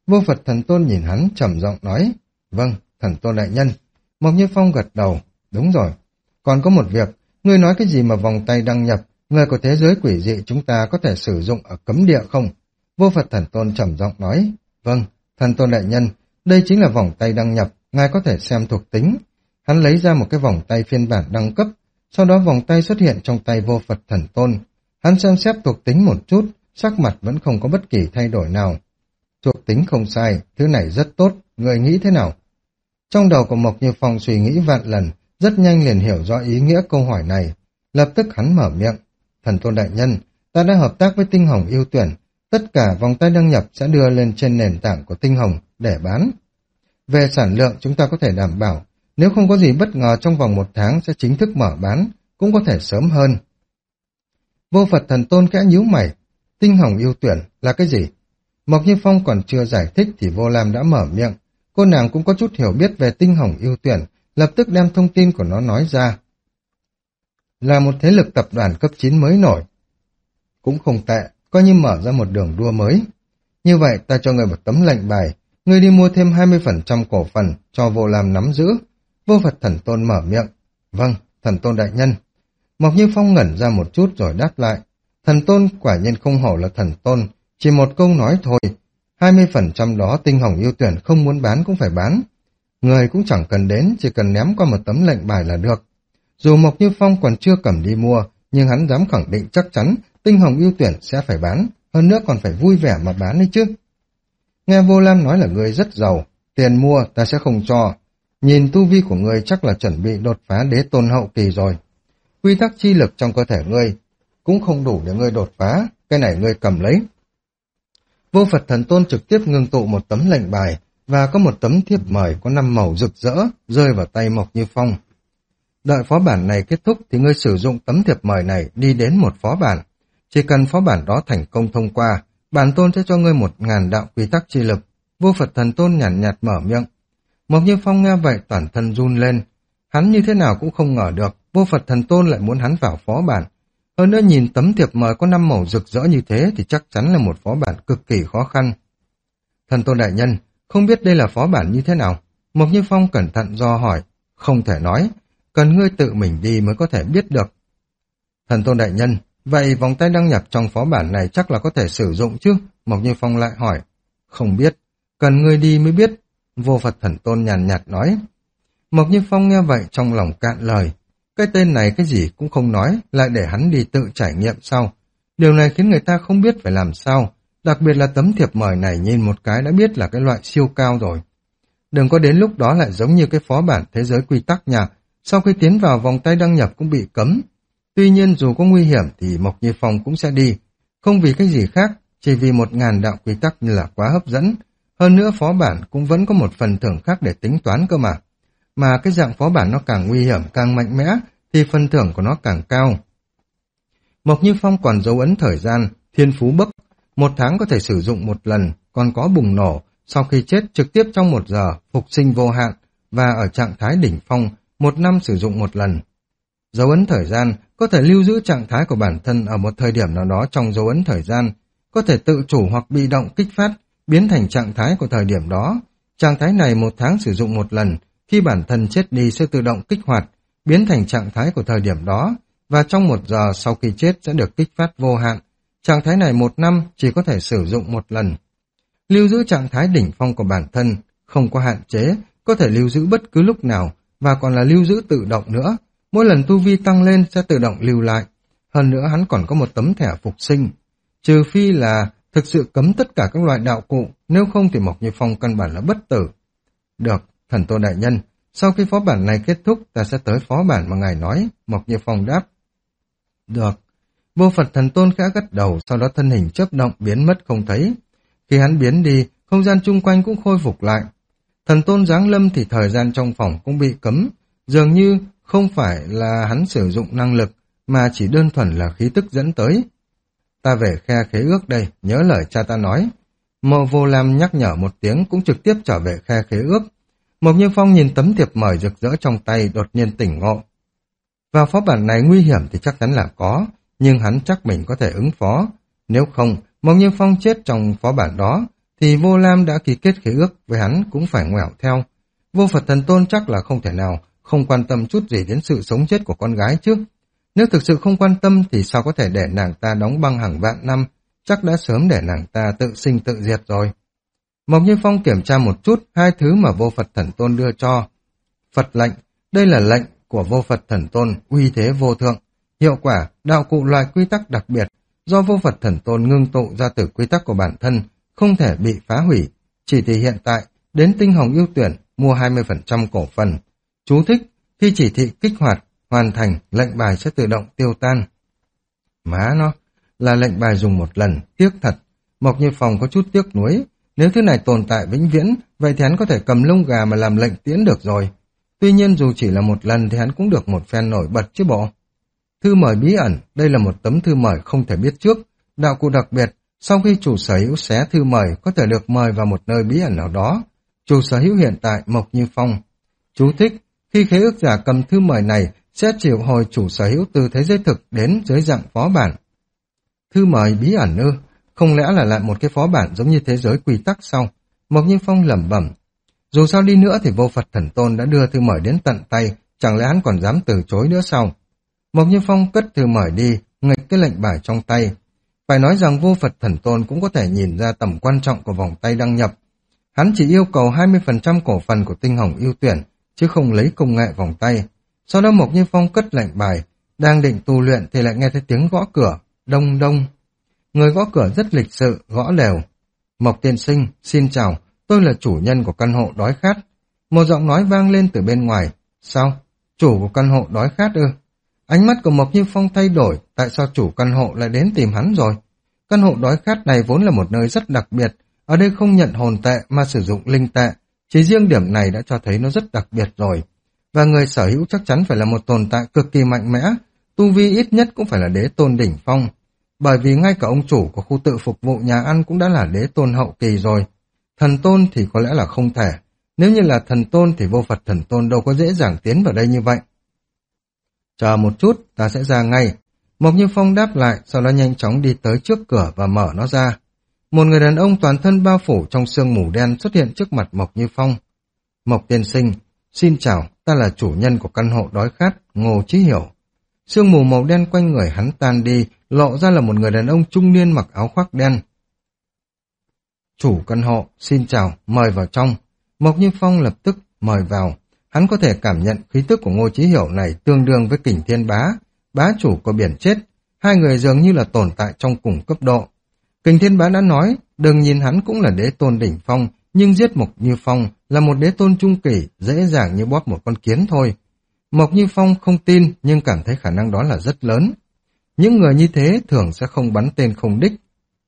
Vô Phật Thần Tôn nhìn hắn trầm giọng nói, vâng, Thần Tôn đại nhân. Mộc Như Phong gật đầu, đúng rồi. Còn có một việc, ngươi nói cái gì mà vòng tay đăng nhập, người của thế giới quỷ dị chúng ta có thể sử dụng ở cấm địa không? Vô Phật Thần Tôn trầm giọng nói, vâng, Thần Tôn đại nhân, đây chính là vòng tay đăng nhập, ngài có thể xem thuộc tính. Hắn lấy ra một cái vòng tay phiên bản đẳng cấp, sau đó vòng tay xuất hiện trong tay Vô Phật Thần Tôn. Hắn xem xét thuộc tính một chút, sắc mặt vẫn không có bất kỳ thay đổi nào. Thuộc tính không sai, thứ này rất tốt, người nghĩ thế nào? Trong đầu của Mộc Như Phong suy nghĩ vạn lần, rất nhanh liền hiểu rõ ý nghĩa câu hỏi này. Lập tức hắn mở miệng, Thần Tôn đại nhân, ta đã hợp tác với Tinh Hồng ưu tuyển, tất cả vòng tay đăng nhập sẽ đưa lên trên nền tảng của Tinh Hồng để bán. Về sản lượng chúng ta có thể đảm bảo, nếu không có gì bất ngờ trong vòng một tháng sẽ chính thức mở bán, cũng có thể sớm hơn. Vô Phật Thần Tôn khẽ nhíu mày, Tinh Hồng ưu tuyển là cái gì? Mộc Như Phong còn chưa giải thích thì Vô Lam đã mở miệng, cô nàng cũng có chút hiểu biết về Tinh Hồng ưu tuyển, lập tức đem thông tin của nó nói ra. Là một thế lực tập đoàn cấp chín mới nổi. Cũng không tệ, coi như mở ra một đường đua mới. Như vậy ta cho người một tấm lệnh bài, người đi mua thêm hai mươi phần trăm cổ phần cho Vô Lam nắm giữ. Vô Phật Thần Tôn mở miệng. Vâng, Thần Tôn đại nhân. Mộc Như Phong ngẩn ra một chút rồi đáp lại. Thần Tôn quả nhiên không hổ là Thần Tôn, chỉ một câu nói thôi. hai mươi phần trăm đó Tinh Hồng ưu tuyển không muốn bán cũng phải bán. Người cũng chẳng cần đến, chỉ cần ném qua một tấm lệnh bài là được. Dù Mộc Như Phong còn chưa cầm đi mua, nhưng hắn dám khẳng định chắc chắn Tinh Hồng ưu tuyển sẽ phải bán, hơn nữa còn phải vui vẻ mà bán đấy chứ. Nghe Vô Lam nói là người rất giàu, tiền mua ta sẽ không cho. Nhìn tu vi của người chắc là chuẩn bị đột phá đế tôn hậu kỳ rồi. Quy tắc chi lực trong cơ thể ngươi cũng không đủ để ngươi đột phá, cái này ngươi cầm lấy. Vô Phật Thần Tôn trực tiếp ngưng tụ một tấm lệnh bài và có một tấm thiệp mời có năm màu rực rỡ rơi vào tay Mộc Như Phong. Đợi phó bản này kết thúc thì ngươi sử dụng tấm thiệp mời này đi đến một phó bản. Chỉ cần phó bản đó thành công thông qua, bản tôn sẽ cho ngươi một ngàn đạo quy tắc chi lực. Vô Phật Thần Tôn nhàn nhạt, nhạt mở miệng. Mộc Như Phong nghe vậy toàn thân run lên. Hắn như thế nào cũng không ngờ được Vô Phật Thần Tôn lại muốn hắn vào phó bản. Hơn nữa nhìn tấm thiệp mời có năm màu rực rỡ như thế thì chắc chắn là một phó bản cực kỳ khó khăn. Thần Tôn đại nhân, không biết đây là phó bản như thế nào? Mộc Như Phong cẩn thận do hỏi. Không thể nói, cần ngươi tự mình đi mới có thể biết được. Thần Tôn đại nhân, vậy vòng tay đăng nhập trong phó bản này chắc là có thể sử dụng chứ? Mộc Như Phong lại hỏi. Không biết, cần ngươi đi mới biết. Vô Phật Thần Tôn nhàn nhạt nói. Mộc Như Phong nghe vậy trong lòng cạn lời. Cái tên này cái gì cũng không nói, lại để hắn đi tự trải nghiệm sau. Điều này khiến người ta không biết phải làm sao, đặc biệt là tấm thiệp mời này nhìn một cái đã biết là cái loại siêu cao rồi. Đừng có đến lúc đó lại giống như cái phó bản thế giới quy tắc nhà, sau khi tiến vào vòng tay đăng nhập cũng bị cấm. Tuy nhiên dù có nguy hiểm thì Mộc Như Phong cũng sẽ đi, không vì cái gì khác, chỉ vì một ngàn đạo quy tắc như là quá hấp dẫn. Hơn nữa phó bản cũng vẫn có một phần thưởng khác để tính toán cơ mà. Mà cái dạng phó bản nó càng nguy hiểm, càng mạnh mẽ, thì phần thưởng của nó càng cao. Mộc Như Phong còn dấu ấn thời gian, thiên phú bấc, một tháng có thể sử dụng một lần, còn có bùng nổ, sau khi chết trực tiếp trong một giờ, phục sinh vô hạn, và ở trạng thái đỉnh phong, một năm sử dụng một lần. Dấu ấn thời gian có thể lưu giữ trạng thái của bản thân ở một thời điểm nào đó trong dấu ấn thời gian, có thể tự chủ hoặc bị động kích phát, biến thành trạng thái của thời điểm đó. Trạng thái này một tháng sử dụng một lần, khi bản thân chết đi sẽ tự động kích hoạt, biến thành trạng thái của thời điểm đó, và trong một giờ sau khi chết sẽ được kích phát vô hạn. Trạng thái này một năm chỉ có thể sử dụng một lần. Lưu giữ trạng thái đỉnh phong của bản thân, không có hạn chế, có thể lưu giữ bất cứ lúc nào, và còn là lưu giữ tự động nữa. Mỗi lần tu vi tăng lên sẽ tự động lưu lại. Hơn nữa hắn còn có một tấm thẻ phục sinh. Trừ phi là thực sự cấm tất cả các loại đạo cụ, nếu không thì Mộc Như Phong căn bản là bất tử. Được, Thần Tôn đại nhân, sau khi phó bản này kết thúc ta sẽ tới phó bản mà ngài nói, Mộc Như Phong đáp. Được. Vô Phật Thần Tôn khẽ gật đầu, sau đó thân hình chớp động biến mất không thấy. Khi hắn biến đi, không gian chung quanh cũng khôi phục lại. Thần Tôn giáng lâm thì thời gian trong phòng cũng bị cấm, dường như không phải là hắn sử dụng năng lực, mà chỉ đơn thuần là khí tức dẫn tới. Ta về khe khế ước đây, nhớ lời cha ta nói. Mộ Vô Lam nhắc nhở một tiếng cũng trực tiếp trở về khe khế ước. Mộc Như Phong nhìn tấm thiệp mời rực rỡ trong tay đột nhiên tỉnh ngộ. Vào phó bản này nguy hiểm thì chắc chắn là có, nhưng hắn chắc mình có thể ứng phó. Nếu không, Mộc Như Phong chết trong phó bản đó, thì Vô Lam đã ký kết khế ước với hắn cũng phải ngoẻo theo. Vô Phật Thần Tôn chắc là không thể nào không quan tâm chút gì đến sự sống chết của con gái chứ. Nếu thực sự không quan tâm thì sao có thể để nàng ta đóng băng hàng vạn năm, chắc đã sớm để nàng ta tự sinh tự diệt rồi. Mộc Như Phong kiểm tra một chút hai thứ mà Vô Phật Thần Tôn đưa cho. Phật lệnh, đây là lệnh của Vô Phật Thần Tôn, uy thế vô thượng. Hiệu quả, đạo cụ loại quy tắc đặc biệt, do Vô Phật Thần Tôn ngưng tụ ra từ quy tắc của bản thân, không thể bị phá hủy. Chỉ thị hiện tại, đến Tinh Hồng ưu tuyển, mua hai mươi phần trăm cổ phần. Chú thích, khi chỉ thị kích hoạt, hoàn thành, lệnh bài sẽ tự động tiêu tan. Má nó, là lệnh bài dùng một lần, tiếc thật. Mộc Như Phong có chút tiếc nuối. Nếu thứ này tồn tại vĩnh viễn, vậy thì hắn có thể cầm lông gà mà làm lệnh tiễn được rồi. Tuy nhiên dù chỉ là một lần thì hắn cũng được một phen nổi bật chứ bộ. Thư mời bí ẩn, đây là một tấm thư mời không thể biết trước. Đạo cụ đặc biệt, sau khi chủ sở hữu xé thư mời có thể được mời vào một nơi bí ẩn nào đó. Chủ sở hữu hiện tại Mộc Như Phong. Chú thích, khi khế ước giả cầm thư mời này sẽ triệu hồi chủ sở hữu từ thế giới thực đến dưới dạng phó bản. Thư mời bí ẩn ư? Không lẽ là lại một cái phó bản giống như thế giới quy tắc sao? Mộc Như Phong lẩm bẩm. Dù sao đi nữa thì Vô Phật Thần Tôn đã đưa thư mời đến tận tay, chẳng lẽ hắn còn dám từ chối nữa sao? Mộc Như Phong cất thư mời đi, nghịch cái lệnh bài trong tay. Phải nói rằng Vô Phật Thần Tôn cũng có thể nhìn ra tầm quan trọng của vòng tay đăng nhập. Hắn chỉ yêu cầu hai mươi phần trăm cổ phần của Tinh Hồng ưu tuyển, chứ không lấy công nghệ vòng tay. Sau đó Mộc Như Phong cất lệnh bài, đang định tu luyện thì lại nghe thấy tiếng gõ cửa, đông đông. Người gõ cửa rất lịch sự, gõ đều. Mộc tiên sinh, xin chào, tôi là chủ nhân của căn hộ đói khát. Một giọng nói vang lên từ bên ngoài. Sao? Chủ của căn hộ đói khát ư? Ánh mắt của Mộc Như Phong thay đổi, tại sao chủ căn hộ lại đến tìm hắn rồi? Căn hộ đói khát này vốn là một nơi rất đặc biệt, ở đây không nhận hồn tệ mà sử dụng linh tệ, chỉ riêng điểm này đã cho thấy nó rất đặc biệt rồi. Và người sở hữu chắc chắn phải là một tồn tại cực kỳ mạnh mẽ, tu vi ít nhất cũng phải là đế tôn đỉnh phong. Bởi vì ngay cả ông chủ của khu tự phục vụ nhà ăn cũng đã là đế tôn hậu kỳ rồi. Thần tôn thì có lẽ là không thể. Nếu như là thần tôn thì Vô Phật Thần Tôn đâu có dễ dàng tiến vào đây như vậy. Chờ một chút, ta sẽ ra ngay. Mộc Như Phong đáp lại, sau đó nhanh chóng đi tới trước cửa và mở nó ra. Một người đàn ông toàn thân bao phủ trong sương mù đen xuất hiện trước mặt Mộc Như Phong. Mộc tiên sinh, xin chào, ta là chủ nhân của căn hộ đói khát, Ngô Chí Hiểu. Sương mù màu đen quanh người hắn tan đi, lộ ra là một người đàn ông trung niên mặc áo khoác đen. Chủ căn hộ, xin chào, mời vào trong. Mộc Như Phong lập tức mời vào. Hắn có thể cảm nhận khí tức của Ngô Chí Hiểu này tương đương với Kình Thiên Bá, bá chủ của biển chết. Hai người dường như là tồn tại trong cùng cấp độ. Kình Thiên Bá đã nói, đừng nhìn hắn cũng là đế tôn đỉnh phong, nhưng giết Mộc Như Phong là một đế tôn trung kỳ, dễ dàng như bóp một con kiến thôi. Mộc Như Phong không tin, nhưng cảm thấy khả năng đó là rất lớn. Những người như thế thường sẽ không bắn tên không đích.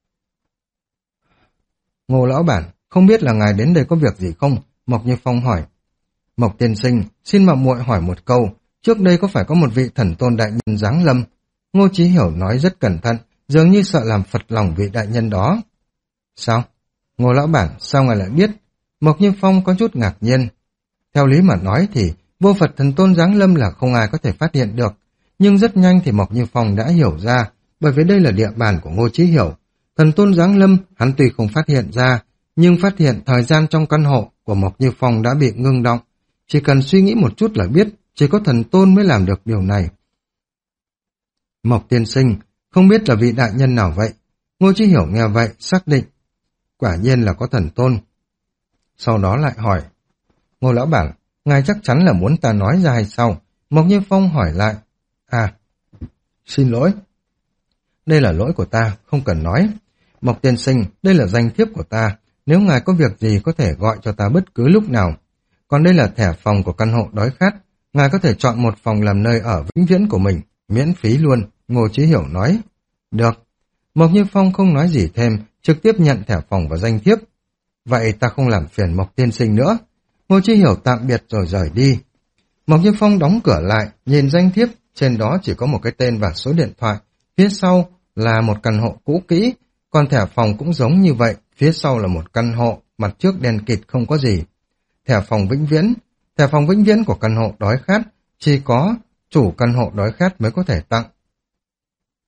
Ngô lão bản, không biết là ngài đến đây có việc gì không? Mộc Như Phong hỏi. Mộc tiên sinh, xin mạo muội hỏi một câu, trước đây có phải có một vị thần tôn đại nhân giáng lâm? Ngô Chí Hiểu nói rất cẩn thận, dường như sợ làm phật lòng vị đại nhân đó. Sao? Ngô lão bản, sao ngài lại biết? Mộc Như Phong có chút ngạc nhiên. Theo lý mà nói thì Vô Phật Thần Tôn giáng lâm là không ai có thể phát hiện được, nhưng rất nhanh thì Mộc Như Phong đã hiểu ra, bởi vì đây là địa bàn của Ngô Chí Hiểu. Thần Tôn giáng lâm, hắn tuy không phát hiện ra, nhưng phát hiện thời gian trong căn hộ của Mộc Như Phong đã bị ngưng động. Chỉ cần suy nghĩ một chút là biết, chỉ có thần tôn mới làm được điều này. Mộc tiên sinh, không biết là vị đại nhân nào vậy? Ngô Chí Hiểu nghe vậy, xác định. Quả nhiên là có thần tôn. Sau đó lại hỏi. Ngô lão bản, ngài chắc chắn là muốn ta nói ra hay sao? Mộc Như Phong hỏi lại. À, xin lỗi. Đây là lỗi của ta, không cần nói. Mộc tiên sinh, đây là danh thiếp của ta. Nếu ngài có việc gì có thể gọi cho ta bất cứ lúc nào. Còn đây là thẻ phòng của căn hộ đói khát. Ngài có thể chọn một phòng làm nơi ở vĩnh viễn của mình, miễn phí luôn, Ngô Chí Hiểu nói. Được. Mộc Như Phong không nói gì thêm, trực tiếp nhận thẻ phòng và danh thiếp. Vậy ta không làm phiền Mộc tiên sinh nữa. Ngô Chí Hiểu tạm biệt rồi rời đi. Mộc Như Phong đóng cửa lại, nhìn danh thiếp, trên đó chỉ có một cái tên và số điện thoại, phía sau là một căn hộ cũ kỹ, còn thẻ phòng cũng giống như vậy, phía sau là một căn hộ, mặt trước đen kịt không có gì. Thẻ phòng vĩnh viễn, thẻ phòng vĩnh viễn của căn hộ đói khát, chỉ có chủ căn hộ đói khát mới có thể tặng.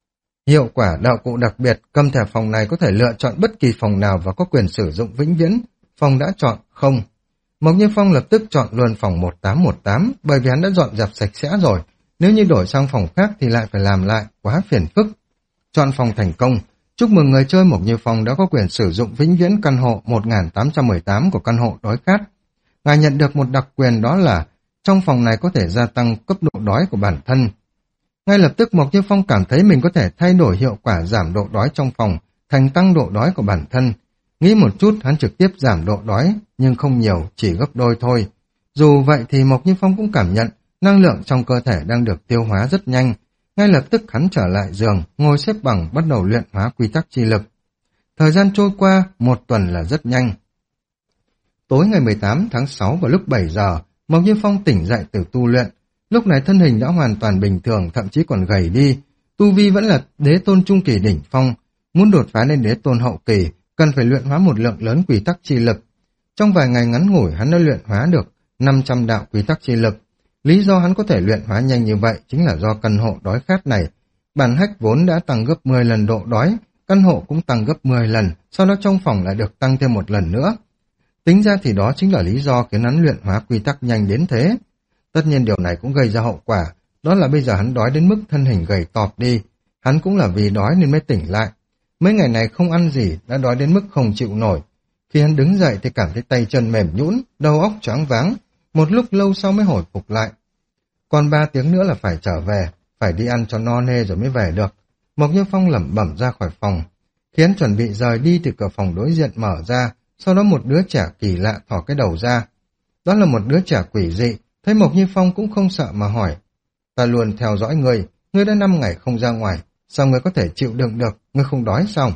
Hiệu quả đạo cụ đặc biệt, cầm thẻ phòng này có thể lựa chọn bất kỳ phòng nào và có quyền sử dụng vĩnh viễn. Phòng đã chọn không. Mộc Như Phong lập tức chọn luôn phòng một tám một tám bởi vì hắn đã dọn dẹp sạch sẽ rồi. Nếu như đổi sang phòng khác thì lại phải làm lại, quá phiền phức. Chọn phòng thành công. Chúc mừng người chơi Mộc Như Phong đã có quyền sử dụng vĩnh viễn căn hộ một nghìn tám trăm mười tám của căn hộ đói khát. Ngài nhận được một đặc quyền, đó là trong phòng này có thể gia tăng cấp độ đói của bản thân. Ngay lập tức Mộc Như Phong cảm thấy mình có thể thay đổi hiệu quả giảm độ đói trong phòng thành tăng độ đói của bản thân. Nghĩ một chút hắn trực tiếp giảm độ đói, nhưng không nhiều, chỉ gấp đôi thôi. Dù vậy thì Mộc Như Phong cũng cảm nhận năng lượng trong cơ thể đang được tiêu hóa rất nhanh. Ngay lập tức hắn trở lại giường, ngồi xếp bằng bắt đầu luyện hóa quy tắc chi lực. Thời gian trôi qua, một tuần là rất nhanh. Tối ngày mười tám tháng sáu vào lúc bảy giờ, Mộc Như Phong tỉnh dậy từ tu luyện. Lúc này thân hình đã hoàn toàn bình thường, thậm chí còn gầy đi. Tu vi vẫn là đế tôn trung kỳ đỉnh phong. Muốn đột phá lên đế tôn hậu kỳ, cần phải luyện hóa một lượng lớn quy tắc chi lực. Trong vài ngày ngắn ngủi hắn đã luyện hóa được năm trăm đạo quy tắc chi lực. Lý do hắn có thể luyện hóa nhanh như vậy chính là do căn hộ đói khát này. Bản hách vốn đã tăng gấp mười lần độ đói, căn hộ cũng tăng gấp mười lần, sau đó trong phòng lại được tăng thêm một lần nữa. Tính ra thì đó chính là lý do khiến hắn luyện hóa quy tắc nhanh đến thế. Tất nhiên điều này cũng gây ra hậu quả, đó là bây giờ hắn đói đến mức thân hình gầy tọp đi. Hắn cũng là vì đói nên mới tỉnh lại. Mấy ngày này không ăn gì, đã đói đến mức không chịu nổi. Khi hắn đứng dậy thì cảm thấy tay chân mềm nhũn, đầu óc choáng váng. Một lúc lâu sau mới hồi phục lại. Còn ba tiếng nữa là phải trở về, phải đi ăn cho no nê rồi mới về được. Mộc Như Phong lẩm bẩm ra khỏi phòng. Khi hắn chuẩn bị rời đi thì cửa phòng đối diện mở ra, sau đó một đứa trẻ kỳ lạ thò cái đầu ra. Đó là một đứa trẻ quỷ dị, thấy Mộc Như Phong cũng không sợ mà hỏi. Ta luôn theo dõi ngươi, ngươi đã năm ngày không ra ngoài, sao ngươi có thể chịu đựng được, ngươi không đói sao?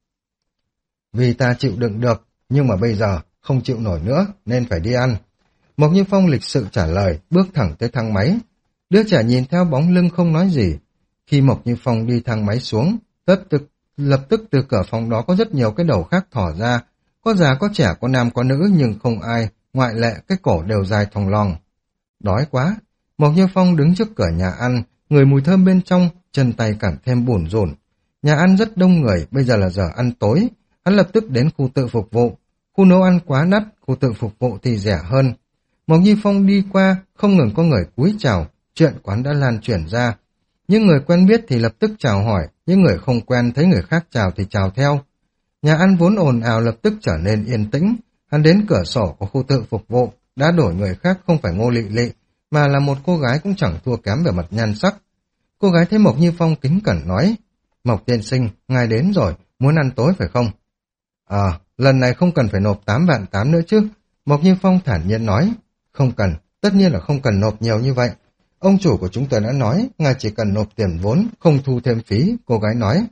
Vì ta chịu đựng được, nhưng mà bây giờ không chịu nổi nữa, nên phải đi ăn. Mộc Như Phong lịch sự trả lời, bước thẳng tới thang máy. Đứa trẻ nhìn theo bóng lưng không nói gì. Khi Mộc Như Phong đi thang máy xuống, tất tức, lập tức từ cửa phòng đó có rất nhiều cái đầu khác thỏ ra. Có già, có trẻ, có nam, có nữ, nhưng không ai, ngoại lệ cái cổ đều dài thòng lòng. Đói quá. Mộc Như Phong đứng trước cửa nhà ăn, người mùi thơm bên trong, chân tay càng thêm bủn rủn. Nhà ăn rất đông người, bây giờ là giờ ăn tối. Hắn lập tức đến khu tự phục vụ. Khu nấu ăn quá đắt, khu tự phục vụ thì rẻ hơn. Mộc Như Phong đi qua, không ngừng có người cúi chào, chuyện quán đã lan truyền ra. Những người quen biết thì lập tức chào hỏi, những người không quen thấy người khác chào thì chào theo. Nhà ăn vốn ồn ào lập tức trở nên yên tĩnh. Hắn đến cửa sổ của khu tự phục vụ, đã đổi người khác không phải Ngô Lị Lị, mà là một cô gái cũng chẳng thua kém về mặt nhan sắc. Cô gái thấy Mộc Như Phong kính cẩn nói, Mộc tiên sinh, ngài đến rồi, muốn ăn tối phải không? À, lần này không cần phải nộp tám vạn tám nữa chứ. Mộc Như Phong thản nhiên nói, không cần, tất nhiên là không cần nộp nhiều như vậy. Ông chủ của chúng tôi đã nói, ngài chỉ cần nộp tiền vốn, không thu thêm phí, cô gái nói.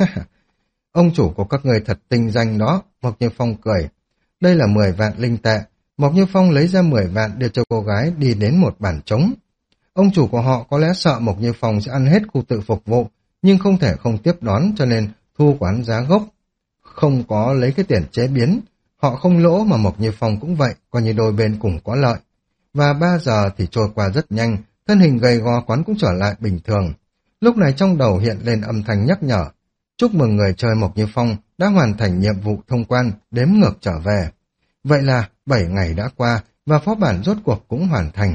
Ông chủ của các người thật tinh danh đó, Mộc Như Phong cười. Đây là mười vạn linh tệ. Mộc Như Phong lấy ra mười vạn đưa cho cô gái đi đến một bàn trống. Ông chủ của họ có lẽ sợ Mộc Như Phong sẽ ăn hết khu tự phục vụ, nhưng không thể không tiếp đón cho nên thu quán giá gốc. Không có lấy cái tiền chế biến. Họ không lỗ mà Mộc Như Phong cũng vậy, coi như đôi bên cùng có lợi. Và ba giờ thì trôi qua rất nhanh, thân hình gầy gò quán cũng trở lại bình thường. Lúc này trong đầu hiện lên âm thanh nhắc nhở. Chúc mừng người chơi Mộc Như Phong đã hoàn thành nhiệm vụ thông quan, đếm ngược trở về. Vậy là bảy ngày đã qua và phó bản rốt cuộc cũng hoàn thành.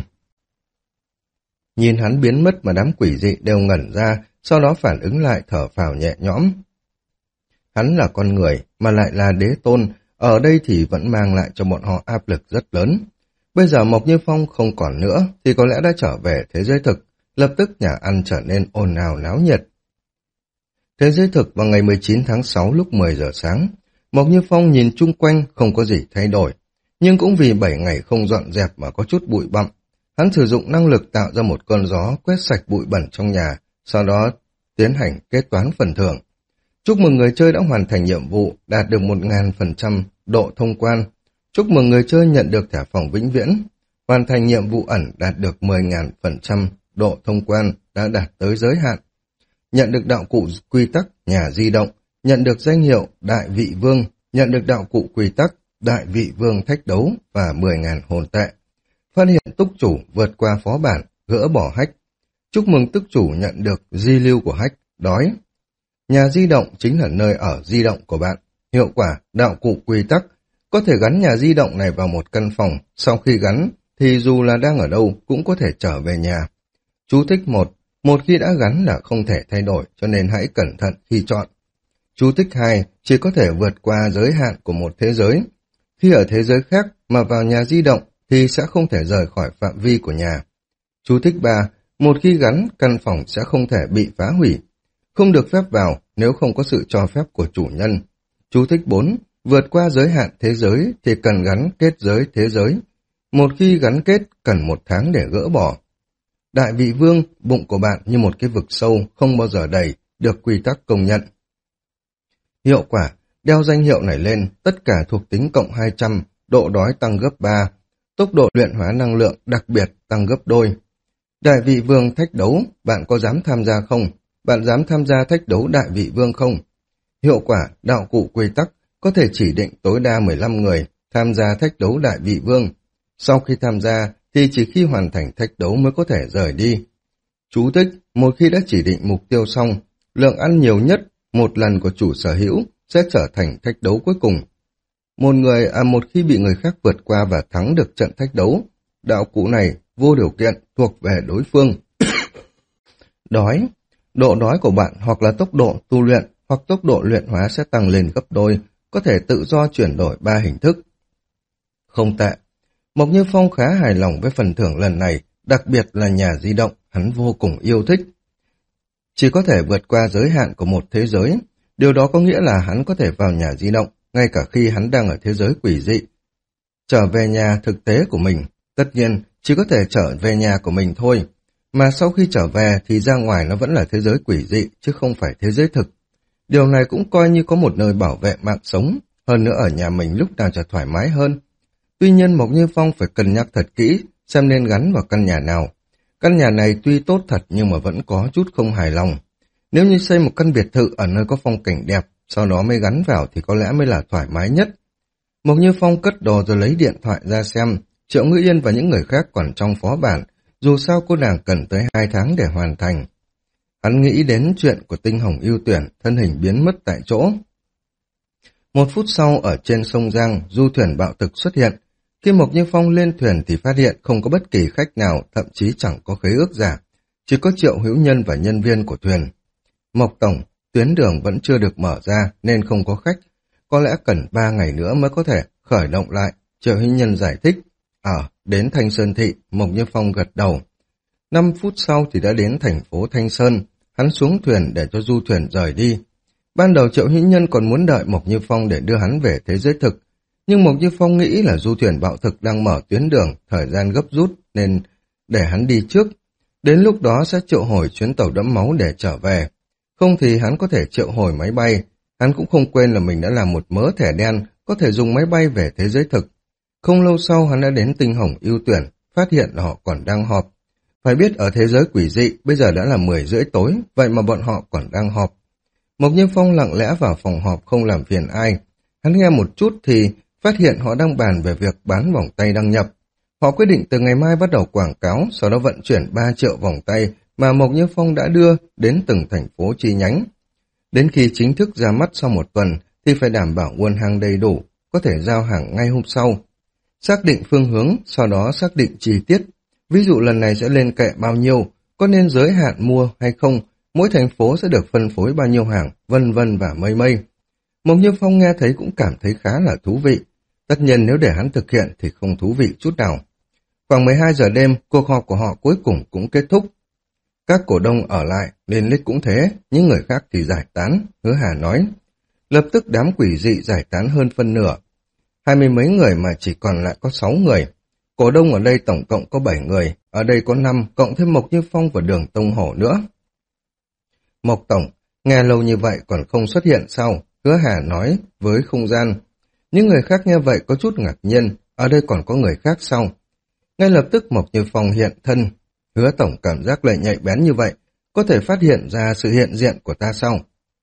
Nhìn hắn biến mất mà đám quỷ dị đều ngẩn ra, sau đó phản ứng lại thở phào nhẹ nhõm. Hắn là con người mà lại là đế tôn, ở đây thì vẫn mang lại cho bọn họ áp lực rất lớn. Bây giờ Mộc Như Phong không còn nữa thì có lẽ đã trở về thế giới thực, lập tức nhà ăn trở nên ồn ào náo nhiệt. Thế giới thực vào ngày mười chín tháng sáu lúc mười giờ sáng, Mộc Như Phong nhìn chung quanh không có gì thay đổi, nhưng cũng vì bảy ngày không dọn dẹp mà có chút bụi bặm. Hắn sử dụng năng lực tạo ra một cơn gió quét sạch bụi bẩn trong nhà, sau đó tiến hành kết toán phần thưởng. Chúc mừng người chơi đã hoàn thành nhiệm vụ, đạt được một nghìn phần trăm độ thông quan. Chúc mừng người chơi nhận được thẻ phòng vĩnh viễn. Hoàn thành nhiệm vụ ẩn đạt được mười nghìn phần trăm độ thông quan, đã đạt tới giới hạn. Nhận được đạo cụ quy tắc nhà di động, nhận được danh hiệu Đại Vị Vương, nhận được đạo cụ quy tắc Đại Vị Vương thách đấu và mười nghìn hồn tệ. Phát hiện túc chủ vượt qua phó bản, gỡ bỏ hách. Chúc mừng túc chủ nhận được di lưu của hách, đói. Nhà di động chính là nơi ở di động của bạn. Hiệu quả, đạo cụ quy tắc. Có thể gắn nhà di động này vào một căn phòng, sau khi gắn thì dù là đang ở đâu cũng có thể trở về nhà. Chú thích một. Một khi đã gắn là không thể thay đổi, cho nên hãy cẩn thận khi chọn. Chú thích hai. Chỉ có thể vượt qua giới hạn của một thế giới. Khi ở thế giới khác mà vào nhà di động thì sẽ không thể rời khỏi phạm vi của nhà. Chú thích ba. Một khi gắn, căn phòng sẽ không thể bị phá hủy. Không được phép vào nếu không có sự cho phép của chủ nhân. Chú thích bốn. Vượt qua giới hạn thế giới thì cần gắn kết giới thế giới. Một khi gắn kết, cần một tháng để gỡ bỏ. Đại vị vương, bụng của bạn như một cái vực sâu, không bao giờ đầy, được quy tắc công nhận. Hiệu quả, đeo danh hiệu này lên, tất cả thuộc tính cộng hai trăm, độ đói tăng gấp ba, tốc độ luyện hóa năng lượng đặc biệt tăng gấp đôi. Đại vị vương thách đấu, bạn có dám tham gia không? Bạn dám tham gia thách đấu đại vị vương không? Hiệu quả, đạo cụ quy tắc, có thể chỉ định tối đa mười lăm người tham gia thách đấu đại vị vương. Sau khi tham gia thì chỉ khi hoàn thành thách đấu mới có thể rời đi. Chú thích, một khi đã chỉ định mục tiêu xong, lượng ăn nhiều nhất một lần của chủ sở hữu sẽ trở thành thách đấu cuối cùng. Một người à một khi bị người khác vượt qua và thắng được trận thách đấu, đạo cụ này vô điều kiện thuộc về đối phương. Đói, độ đói của bạn hoặc là tốc độ tu luyện hoặc tốc độ luyện hóa sẽ tăng lên gấp đôi, có thể tự do chuyển đổi ba hình thức. Không tệ. Mộc Như Phong khá hài lòng với phần thưởng lần này, đặc biệt là nhà di động, hắn vô cùng yêu thích. Chỉ có thể vượt qua giới hạn của một thế giới, điều đó có nghĩa là hắn có thể vào nhà di động, ngay cả khi hắn đang ở thế giới quỷ dị. Trở về nhà thực tế của mình, tất nhiên chỉ có thể trở về nhà của mình thôi, mà sau khi trở về thì ra ngoài nó vẫn là thế giới quỷ dị, chứ không phải thế giới thực. Điều này cũng coi như có một nơi bảo vệ mạng sống, hơn nữa ở nhà mình lúc nào cho thoải mái hơn. Tuy nhiên Mộc Như Phong phải cân nhắc thật kỹ, xem nên gắn vào căn nhà nào. Căn nhà này tuy tốt thật nhưng mà vẫn có chút không hài lòng. Nếu như xây một căn biệt thự ở nơi có phong cảnh đẹp, sau đó mới gắn vào thì có lẽ mới là thoải mái nhất. Mộc Như Phong cất đồ rồi lấy điện thoại ra xem, Triệu Ngữ Yên và những người khác còn trong phó bản, dù sao cô nàng cần tới hai tháng để hoàn thành. Hắn nghĩ đến chuyện của Tinh Hồng ưu tuyển, thân hình biến mất tại chỗ. Một phút sau ở trên sông Giang, du thuyền bạo thực xuất hiện. Khi Mộc Như Phong lên thuyền thì phát hiện không có bất kỳ khách nào, thậm chí chẳng có khế ước giả, chỉ có Triệu Hữu Nhân và nhân viên của thuyền. Mộc Tổng, tuyến đường vẫn chưa được mở ra nên không có khách, có lẽ cần ba ngày nữa mới có thể khởi động lại, Triệu Hữu Nhân giải thích. Ở, đến Thanh Sơn Thị, Mộc Như Phong gật đầu. Năm phút sau thì đã đến thành phố Thanh Sơn, hắn xuống thuyền để cho du thuyền rời đi. Ban đầu Triệu Hữu Nhân còn muốn đợi Mộc Như Phong để đưa hắn về thế giới thực, nhưng Mộc Như Phong nghĩ là du thuyền bạo thực đang mở tuyến đường, thời gian gấp rút nên để hắn đi trước. Đến lúc đó sẽ triệu hồi chuyến tàu đẫm máu để trở về. Không thì hắn có thể triệu hồi máy bay. Hắn cũng không quên là mình đã làm một mớ thẻ đen, có thể dùng máy bay về thế giới thực. Không lâu sau hắn đã đến Tinh Hồng ưu tuyển, phát hiện là họ còn đang họp. Phải biết ở thế giới quỷ dị, bây giờ đã là mười rưỡi tối, vậy mà bọn họ còn đang họp. Mộc Như Phong lặng lẽ vào phòng họp không làm phiền ai. Hắn nghe một chút thì phát hiện họ đang bàn về việc bán vòng tay đăng nhập. Họ quyết định từ ngày mai bắt đầu quảng cáo, sau đó vận chuyển ba triệu vòng tay mà Mộc Như Phong đã đưa đến từng thành phố chi nhánh. Đến khi chính thức ra mắt sau một tuần thì phải đảm bảo nguồn hàng đầy đủ, có thể giao hàng ngay hôm sau. Xác định phương hướng, sau đó xác định chi tiết. Ví dụ lần này sẽ lên kệ bao nhiêu, có nên giới hạn mua hay không, mỗi thành phố sẽ được phân phối bao nhiêu hàng, vân vân và mây mây. Mộc Như Phong nghe thấy cũng cảm thấy khá là thú vị. Tất nhiên nếu để hắn thực hiện thì không thú vị chút nào. Khoảng mười hai giờ đêm, cuộc họp của họ cuối cùng cũng kết thúc. Các cổ đông ở lại, Liên Lích cũng thế, những người khác thì giải tán, Hứa Hà nói. Lập tức đám quỷ dị giải tán hơn phân nửa. Hai mươi mấy người mà chỉ còn lại có sáu người. Cổ đông ở đây tổng cộng có bảy người, ở đây có năm, cộng thêm Mộc Như Phong và Đường Tông Hổ nữa. Mộc Tổng, nghe lâu như vậy còn không xuất hiện sao? Hứa Hà nói với không gian. Những người khác nghe vậy có chút ngạc nhiên, ở đây còn có người khác sao? Ngay lập tức Mộc Như Phong hiện thân. Hứa Tổng cảm giác lại nhạy bén như vậy, có thể phát hiện ra sự hiện diện của ta sao?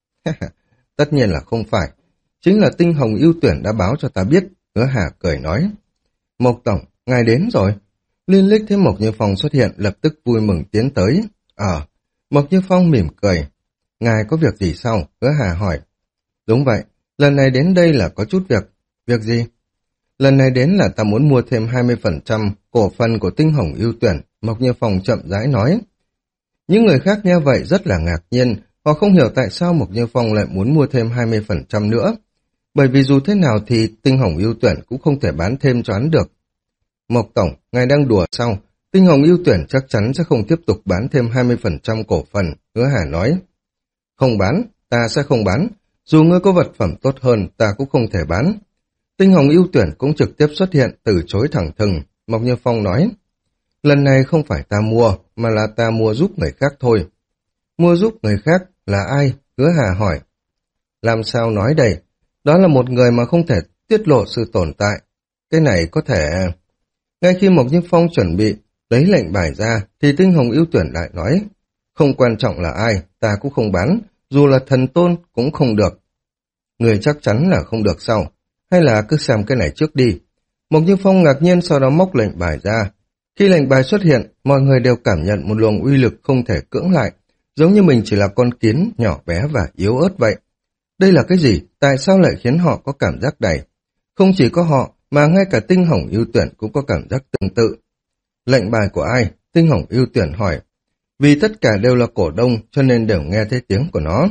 Tất nhiên là không phải. Chính là Tinh Hồng ưu tuyển đã báo cho ta biết, Hứa Hà cười nói. Mộc Tổng, ngài đến rồi. Liên Lích thấy Mộc Như Phong xuất hiện lập tức vui mừng tiến tới. Ờ, Mộc Như Phong mỉm cười. ngài có việc gì sao? Hứa Hà hỏi. Đúng vậy, lần này đến đây là có chút việc. Việc gì? Lần này đến là ta muốn mua thêm hai mươi phần trăm cổ phần của Tinh Hồng Ưu Tuyển, Mộc Như Phong chậm rãi nói. Những người khác nghe vậy rất là ngạc nhiên, họ không hiểu tại sao Mộc Như Phong lại muốn mua thêm hai mươi phần trăm nữa. Bởi vì dù thế nào thì Tinh Hồng Ưu Tuyển cũng không thể bán thêm cho hắn được. Mộc Tổng, ngài đang đùa sao? Tinh Hồng Ưu Tuyển chắc chắn sẽ không tiếp tục bán thêm hai mươi phần trăm cổ phần, Hứa Hà nói. Không bán, ta sẽ không bán. Dù ngươi có vật phẩm tốt hơn, ta cũng không thể bán. Tinh Hồng Ưu Tuyển cũng trực tiếp xuất hiện, từ chối thẳng thừng. Mộc Như Phong nói, lần này không phải ta mua, mà là ta mua giúp người khác thôi. Mua giúp người khác là ai? Hứa Hà hỏi. Làm sao nói đây? Đó là một người mà không thể tiết lộ sự tồn tại. Cái này có thể... Ngay khi Mộc Như Phong chuẩn bị lấy lệnh bài ra, thì Tinh Hồng Ưu Tuyển lại nói, không quan trọng là ai, ta cũng không bán, dù là thần tôn cũng không được. Người chắc chắn là không được sao? Hay là cứ xem cái này trước đi. Mộc Như Phong ngạc nhiên sau đó móc lệnh bài ra. Khi lệnh bài xuất hiện, mọi người đều cảm nhận một luồng uy lực không thể cưỡng lại, giống như mình chỉ là con kiến nhỏ bé và yếu ớt vậy. Đây là cái gì? Tại sao lại khiến họ có cảm giác này? Không chỉ có họ, mà ngay cả Tinh Hồng Ưu Tuyển cũng có cảm giác tương tự. Lệnh bài của ai? Tinh Hồng Ưu Tuyển hỏi. Vì tất cả đều là cổ đông cho nên đều nghe thấy tiếng của nó.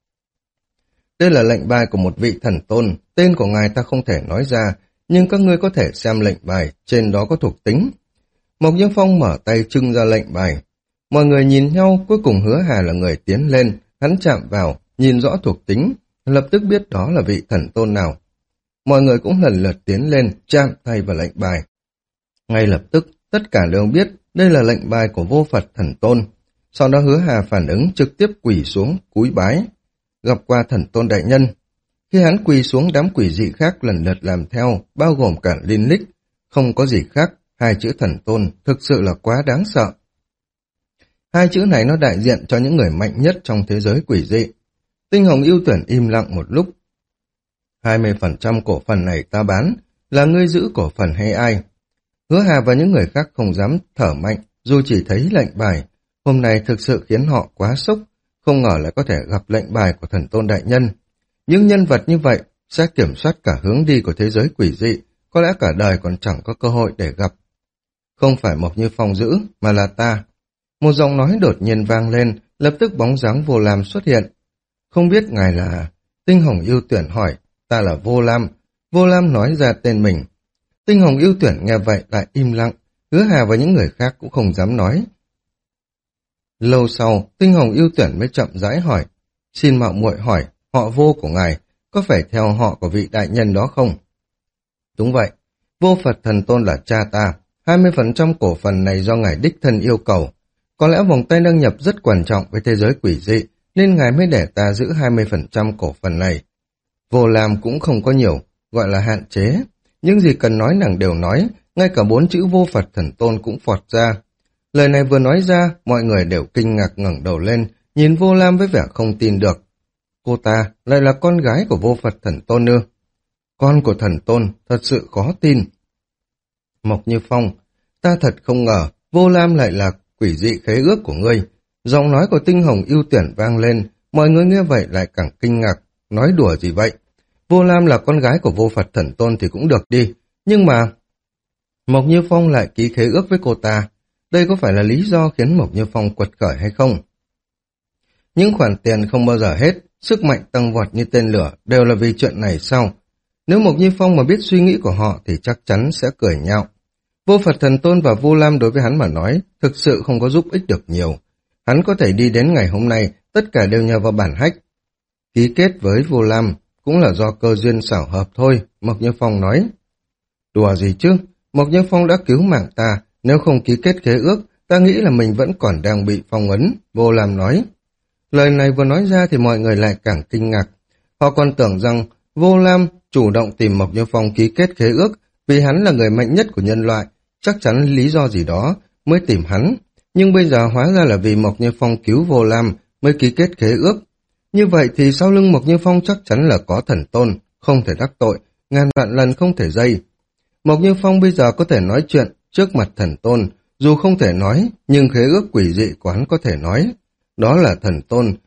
Đây là lệnh bài của một vị thần tôn, tên của ngài ta không thể nói ra, nhưng các ngươi có thể xem lệnh bài, trên đó có thuộc tính. Mộc Như Phong mở tay trưng ra lệnh bài. Mọi người nhìn nhau, cuối cùng Hứa Hà là người tiến lên, hắn chạm vào, nhìn rõ thuộc tính, lập tức biết đó là vị thần tôn nào. Mọi người cũng lần lượt tiến lên, chạm tay vào lệnh bài. Ngay lập tức, tất cả đều biết đây là lệnh bài của vô Phật thần tôn. Sau đó Hứa Hà phản ứng trực tiếp quỳ xuống, cúi bái. Gặp qua thần tôn đại nhân. Khi hắn quỳ xuống, đám quỷ dị khác lần lượt làm theo, bao gồm cả Linh Lích. Không có gì khác, hai chữ thần tôn thực sự là quá đáng sợ. Hai chữ này nó đại diện cho những người mạnh nhất trong thế giới quỷ dị. Tinh Hồng Ưu Tuyển im lặng một lúc. hai mươi phần trăm cổ phần này ta bán, là ngươi giữ cổ phần hay ai? Hứa Hà và những người khác không dám thở mạnh, dù chỉ thấy lệnh bài. Hôm nay thực sự khiến họ quá sốc, không ngờ lại có thể gặp lệnh bài của thần tôn đại nhân. Những nhân vật như vậy sẽ kiểm soát cả hướng đi của thế giới quỷ dị, có lẽ cả đời còn chẳng có cơ hội để gặp. Không phải Mộc Như Phong giữ, mà là ta. Một giọng nói đột nhiên vang lên, lập tức bóng dáng Vô Lam xuất hiện. Không biết ngài là... Tinh Hồng Ưu Tuyển hỏi, ta là Vô Lam. Vô Lam nói ra tên mình. Tinh Hồng Ưu Tuyển nghe vậy lại im lặng, Hứa Hà và những người khác cũng không dám nói. Lâu sau, Tinh Hồng Ưu Tuyển mới chậm rãi hỏi, xin mạo muội hỏi, họ Vô của ngài có phải theo họ của vị đại nhân đó không? Đúng vậy, Vô Phật thần tôn là cha ta, hai mươi phần trăm cổ phần này do ngài đích thân yêu cầu. Có lẽ vòng tay đăng nhập rất quan trọng với thế giới quỷ dị, nên ngài mới để ta giữ hai mươi phần trăm cổ phần này. Vô Lam cũng không có nhiều, gọi là hạn chế. Những gì cần nói nàng đều nói, ngay cả bốn chữ Vô Phật thần tôn cũng phọt ra. Lời này vừa nói ra, mọi người đều kinh ngạc ngẩng đầu lên, nhìn Vô Lam với vẻ không tin được. Cô ta lại là con gái của Vô Phật thần tôn ư? Con của thần tôn, thật sự khó tin. Mộc Như Phong, ta thật không ngờ, Vô Lam lại là quỷ dị khế ước của ngươi. Giọng nói của Tinh Hồng Ưu Tuyển vang lên, mọi người nghe vậy lại càng kinh ngạc, nói đùa gì vậy? Vô Lam là con gái của Vô Phật thần tôn thì cũng được đi, nhưng mà... Mộc Như Phong lại ký khế ước với cô ta, đây có phải là lý do khiến Mộc Như Phong quật khởi hay không? Những khoản tiền không bao giờ hết, sức mạnh tăng vọt như tên lửa đều là vì chuyện này sao? Nếu Mộc Như Phong mà biết suy nghĩ của họ thì chắc chắn sẽ cười nhạo. Vô Phật thần tôn và Vô Lam đối với hắn mà nói thực sự không có giúp ích được nhiều. Hắn có thể đi đến ngày hôm nay, tất cả đều nhờ vào bản hách. Ký kết với Vô Lam cũng là do cơ duyên xảo hợp thôi, Mộc Như Phong nói. Đùa gì chứ, Mộc Như Phong đã cứu mạng ta, nếu không ký kết khế ước, ta nghĩ là mình vẫn còn đang bị phong ấn, Vô Lam nói. Lời này vừa nói ra thì mọi người lại càng kinh ngạc. Họ còn tưởng rằng Vô Lam chủ động tìm Mộc Như Phong ký kết khế ước vì hắn là người mạnh nhất của nhân loại, chắc chắn lý do gì đó mới tìm hắn. Nhưng bây giờ hóa ra là vì Mộc Như Phong cứu Vô Lam mới ký kết khế ước. Như vậy thì sau lưng Mộc Như Phong chắc chắn là có thần tôn, không thể đắc tội, ngàn vạn lần không thể dây. Mộc Như Phong bây giờ có thể nói chuyện trước mặt thần tôn, dù không thể nói, nhưng khế ước quỷ dị của hắn có thể nói. Đó là thần tôn,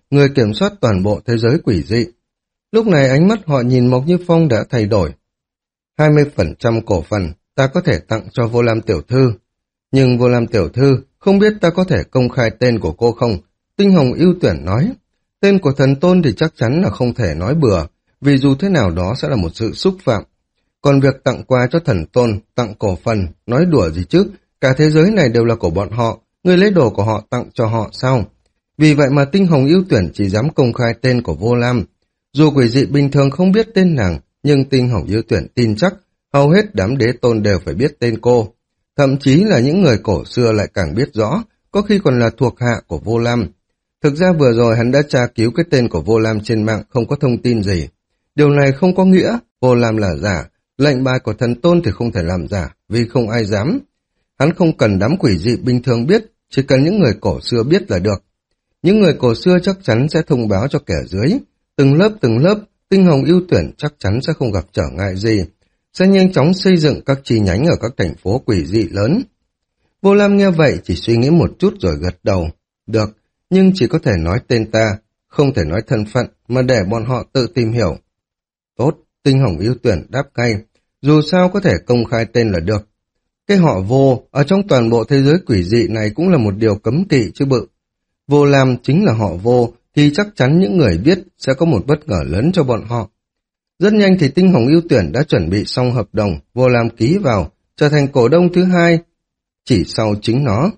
người kiểm soát toàn bộ thế giới quỷ dị. Lúc này ánh mắt họ nhìn Mộc Như Phong đã thay đổi. hai mươi phần trăm cổ phần ta có thể tặng cho Vô Lam tiểu thư. Nhưng Vô Lam tiểu thư, không biết ta có thể công khai tên của cô không? Tinh Hồng ưu tuyển nói. Tên của thần tôn thì chắc chắn là không thể nói bừa, vì dù thế nào đó sẽ là một sự xúc phạm. Còn việc tặng quà cho thần tôn, tặng cổ phần, nói đùa gì chứ? Cả thế giới này đều là của bọn họ, người lấy đồ của họ tặng cho họ sao? Vì vậy mà Tinh Hồng ưu tuyển chỉ dám công khai tên của Vô Lam. Dù quỷ dị bình thường không biết tên nàng, nhưng Tinh Hồng ưu tuyển tin chắc hầu hết đám đế tôn đều phải biết tên cô. Thậm chí là những người cổ xưa lại càng biết rõ, có khi còn là thuộc hạ của Vô Lam. Thực ra vừa rồi hắn đã tra cứu cái tên của Vô Lam trên mạng, không có thông tin gì. Điều này không có nghĩa Vô Lam là giả, lệnh bài của thần tôn thì không thể làm giả, vì không ai dám. Hắn không cần đám quỷ dị bình thường biết, chỉ cần những người cổ xưa biết là được. Những người cổ xưa chắc chắn sẽ thông báo cho kẻ dưới. Từng lớp từng lớp, Tinh Hồng ưu tuyển chắc chắn sẽ không gặp trở ngại gì, sẽ nhanh chóng xây dựng các chi nhánh ở các thành phố quỷ dị lớn. Vô Lam nghe vậy chỉ suy nghĩ một chút rồi gật đầu. Được, nhưng chỉ có thể nói tên ta, không thể nói thân phận, mà để bọn họ tự tìm hiểu. Tốt, Tinh Hồng ưu tuyển đáp ngay, dù sao có thể công khai tên là được. Cái họ Vô, ở trong toàn bộ thế giới quỷ dị này cũng là một điều cấm kỵ chứ bự. Vô Lam chính là họ Vô, thì chắc chắn những người biết sẽ có một bất ngờ lớn cho bọn họ. Rất nhanh thì Tinh Hồng ưu tuyển đã chuẩn bị xong hợp đồng, Vô Lam ký vào, trở thành cổ đông thứ hai, chỉ sau chính nó.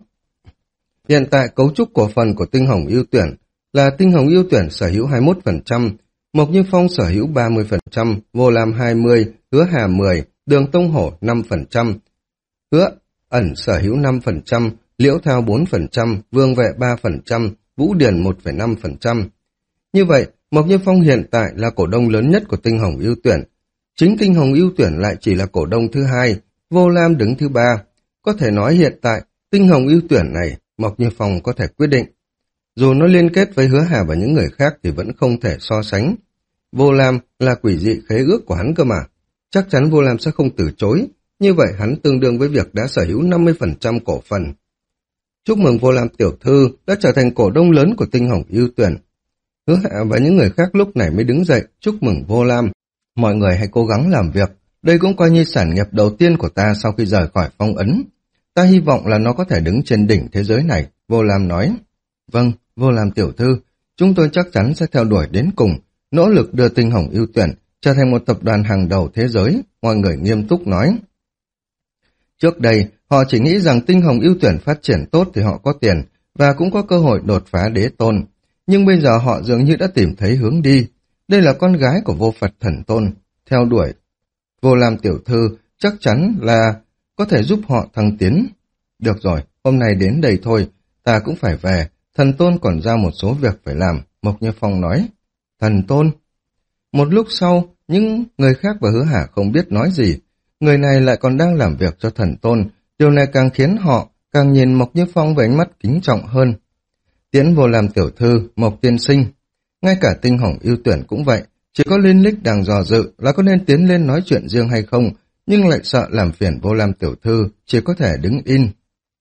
Hiện tại cấu trúc cổ phần của Tinh Hồng ưu tuyển là Tinh Hồng ưu tuyển sở hữu hai mươi mốt phần trăm, Mộc Như Phong sở hữu ba mươi phần trăm, Vô Lam hai mươi phần trăm, Hứa Hà mười phần trăm, Đường Tông Hổ năm phần trăm, Hứa Ẩn sở hữu năm phần trăm, Liễu Thao bốn phần trăm, Vương Vệ ba phần trăm, Vũ Điển một phẩy năm phần trăm. Như vậy, Mộc Như Phong hiện tại là cổ đông lớn nhất của Tinh Hồng ưu tuyển. Chính Tinh Hồng ưu tuyển lại chỉ là cổ đông thứ hai, Vô Lam đứng thứ ba. Có thể nói hiện tại, Tinh Hồng ưu tuyển này, Mộc Như Phong có thể quyết định. Dù nó liên kết với Hứa Hà và những người khác thì vẫn không thể so sánh. Vô Lam là quỷ dị khế ước của hắn cơ mà. Chắc chắn Vô Lam sẽ không từ chối. Như vậy hắn tương đương với việc đã sở hữu năm mươi phần trăm cổ phần. Chúc mừng Vô Lam tiểu thư đã trở thành cổ đông lớn của Tinh Hồng ưu tuyển. Hứa Hạ và những người khác lúc này mới đứng dậy chúc mừng Vô Lam. Mọi người hãy cố gắng làm việc. Đây cũng coi như sản nghiệp đầu tiên của ta sau khi rời khỏi phong ấn. Ta hy vọng là nó có thể đứng trên đỉnh thế giới này, Vô Lam nói. Vâng, Vô Lam tiểu thư, chúng tôi chắc chắn sẽ theo đuổi đến cùng, nỗ lực đưa Tinh Hồng ưu tuyển trở thành một tập đoàn hàng đầu thế giới, mọi người nghiêm túc nói. Trước đây, họ chỉ nghĩ rằng Tinh Hồng ưu tuyển phát triển tốt thì họ có tiền và cũng có cơ hội đột phá đế tôn. Nhưng bây giờ họ dường như đã tìm thấy hướng đi. Đây là con gái của Vô Phật thần tôn, theo đuổi. Vô Lam tiểu thư chắc chắn là có thể giúp họ thăng tiến. Được rồi, hôm nay đến đây thôi, ta cũng phải về, thần tôn còn giao một số việc phải làm, Mộc Như Phong nói. Thần tôn? Một lúc sau, những người khác và Hứa Hà không biết nói gì. Người này lại còn đang làm việc cho thần tôn, điều này càng khiến họ càng nhìn Mộc Như Phong với ánh mắt kính trọng hơn. Tiễn Vô Lam tiểu thư, Mộc tiên sinh. Ngay cả Tinh Hồng ưu tuyển cũng vậy, chỉ có Liên Lích đang dò dự là có nên tiến lên nói chuyện riêng hay không, nhưng lại sợ làm phiền Vô Lam tiểu thư, chỉ có thể đứng in.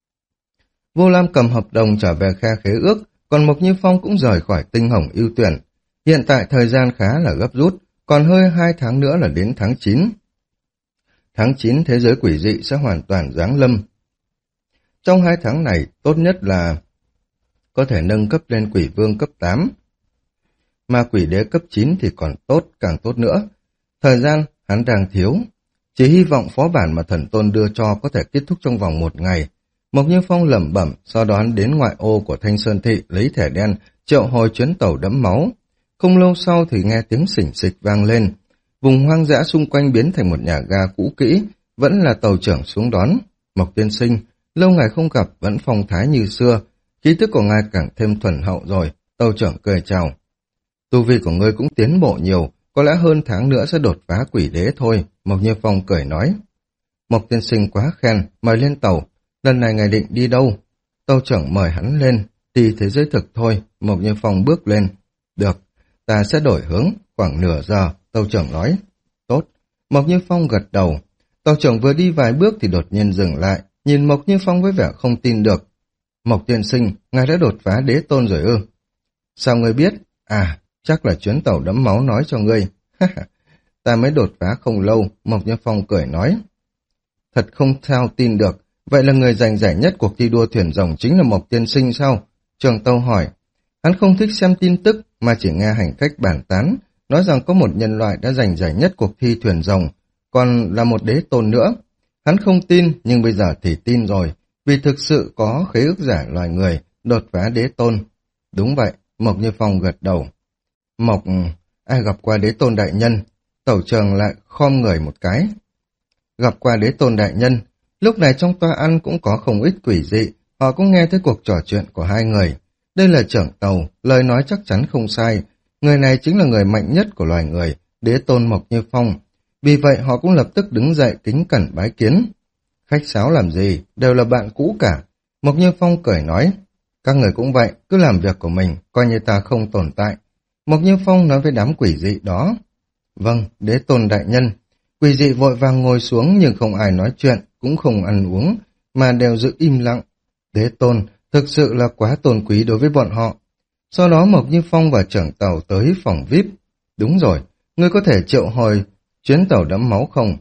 Vô Lam cầm hợp đồng trở về khe khế ước, còn Mộc Như Phong cũng rời khỏi Tinh Hồng ưu tuyển. Hiện tại thời gian khá là gấp rút, còn hơi hai tháng nữa là đến tháng chín. Tháng chín thế giới quỷ dị sẽ hoàn toàn giáng lâm. Trong hai tháng này, tốt nhất là có thể nâng cấp lên quỷ vương cấp tám. Mà quỷ đế cấp chín thì còn tốt, càng tốt nữa. Thời gian hắn đang thiếu. Chỉ hy vọng phó bản mà thần tôn đưa cho có thể kết thúc trong vòng một ngày. Mộc Như Phong lẩm bẩm, sau đó hắn đến ngoại ô của Thanh Sơn Thị lấy thẻ đen, triệu hồi chuyến tàu đẫm máu. Không lâu sau thì nghe tiếng xỉnh xịch vang lên. Vùng hoang dã xung quanh biến thành một nhà ga cũ kỹ, vẫn là tàu trưởng xuống đón. Mộc tiên sinh, lâu ngày không gặp vẫn phong thái như xưa, khí tức của ngài càng thêm thuần hậu rồi, tàu trưởng cười chào. Tu vi của ngươi cũng tiến bộ nhiều, có lẽ hơn tháng nữa sẽ đột phá quỷ đế thôi, Mộc Như Phong cười nói. Mộc tiên sinh quá khen, mời lên tàu, lần này ngài định đi đâu? Tàu trưởng mời hắn lên, đi thế giới thực thôi, Mộc Như Phong bước lên. Được, ta sẽ đổi hướng, khoảng nửa giờ, tàu trưởng nói. Tốt, Mộc Như Phong gật đầu. Tàu trưởng vừa đi vài bước thì đột nhiên dừng lại, nhìn Mộc Như Phong với vẻ không tin được. Mộc tiên sinh, ngài đã đột phá đế tôn rồi ư? Sao ngươi biết? À, chắc là chuyến tàu đẫm máu nói cho ngươi. Ta mới đột phá không lâu, Mộc Như Phong cười nói. Thật không sao tin được, vậy là người giành giải nhất cuộc thi đua thuyền rồng chính là Mộc tiên sinh sao? Trường Tâu hỏi. Hắn không thích xem tin tức mà chỉ nghe hành khách bàn tán, nói rằng có một nhân loại đã giành giải nhất cuộc thi thuyền rồng, còn là một đế tôn nữa. Hắn không tin, nhưng bây giờ thì tin rồi, vì thực sự có khế ước giả loài người, đột phá đế tôn. Đúng vậy, Mộc Như Phong gật đầu. Mộc, ai gặp qua đế tôn đại nhân? Tẩu Trường lại khom người một cái. Gặp qua đế tôn đại nhân, lúc này trong toa ăn cũng có không ít quỷ dị, họ cũng nghe thấy cuộc trò chuyện của hai người. Đây là trưởng tàu, lời nói chắc chắn không sai. Người này chính là người mạnh nhất của loài người, đế tôn Mộc Như Phong. Vì vậy họ cũng lập tức đứng dậy kính cẩn bái kiến. Khách sáo làm gì, đều là bạn cũ cả. Mộc Như Phong cười nói, các người cũng vậy, cứ làm việc của mình, coi như ta không tồn tại. Mộc Như Phong nói với đám quỷ dị đó. Vâng, đế tôn đại nhân. Quỷ dị vội vàng ngồi xuống nhưng không ai nói chuyện, cũng không ăn uống, mà đều giữ im lặng. Đế tôn thực sự là quá tôn quý đối với bọn họ. Sau đó Mộc Như Phong và trưởng tàu tới phòng vi ai pi. Đúng rồi, ngươi có thể triệu hồi chuyến tàu đẫm máu không?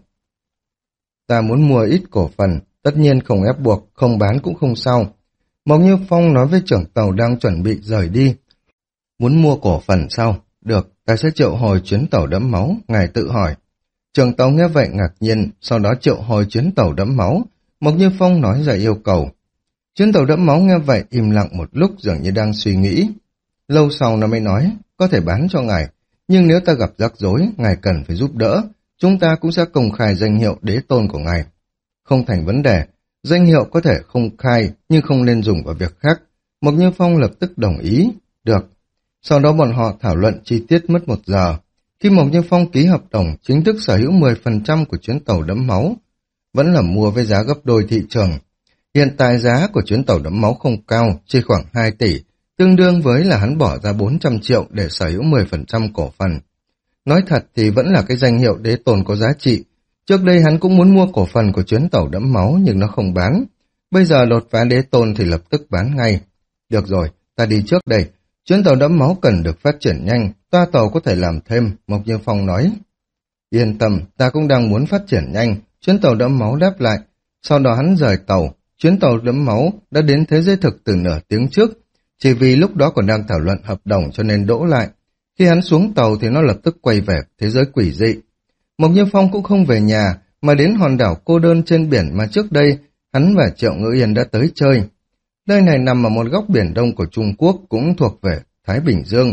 Ta muốn mua ít cổ phần, tất nhiên không ép buộc, không bán cũng không sao. Mộc Như Phong nói với trưởng tàu đang chuẩn bị rời đi. Muốn mua cổ phần sao? Được, ta sẽ triệu hồi chuyến tàu đẫm máu, ngài tự hỏi. Trưởng tàu nghe vậy ngạc nhiên, sau đó triệu hồi chuyến tàu đẫm máu. Mộc Như Phong nói ra yêu cầu. Chuyến tàu đẫm máu nghe vậy im lặng một lúc dường như đang suy nghĩ. Lâu sau nó mới nói, có thể bán cho ngài, nhưng nếu ta gặp rắc rối, ngài cần phải giúp đỡ, chúng ta cũng sẽ công khai danh hiệu đế tôn của ngài. Không thành vấn đề, danh hiệu có thể không khai nhưng không nên dùng vào việc khác. Mộc Như Phong lập tức đồng ý, được. Sau đó bọn họ thảo luận chi tiết mất một giờ. Khi Mộc Như Phong ký hợp đồng chính thức sở hữu mười phần trăm của chuyến tàu đẫm máu, vẫn là mua với giá gấp đôi thị trường. Hiện tại giá của chuyến tàu đẫm máu không cao, chỉ khoảng hai tỷ, tương đương với là hắn bỏ ra bốn trăm triệu để sở hữu mười phần trăm cổ phần. Nói thật thì vẫn là cái danh hiệu đế tôn có giá trị. Trước đây hắn cũng muốn mua cổ phần của chuyến tàu đẫm máu nhưng nó không bán. Bây giờ đột phá đế tôn thì lập tức bán ngay. Được rồi, ta đi trước đây. Chuyến tàu đẫm máu cần được phát triển nhanh, toa tàu có thể làm thêm, Mộc Như Phong nói. Yên tâm, ta cũng đang muốn phát triển nhanh, chuyến tàu đẫm máu đáp lại. Sau đó hắn rời tàu, chuyến tàu đẫm máu đã đến thế giới thực từ nửa tiếng trước. Chỉ vì lúc đó còn đang thảo luận hợp đồng cho nên đỗ lại. Khi hắn xuống tàu thì nó lập tức quay về thế giới quỷ dị. Mộc Như Phong cũng không về nhà, mà đến hòn đảo cô đơn trên biển mà trước đây hắn và Triệu Ngữ Yên đã tới chơi. Nơi này nằm ở một góc biển đông của Trung Quốc, cũng thuộc về Thái Bình Dương.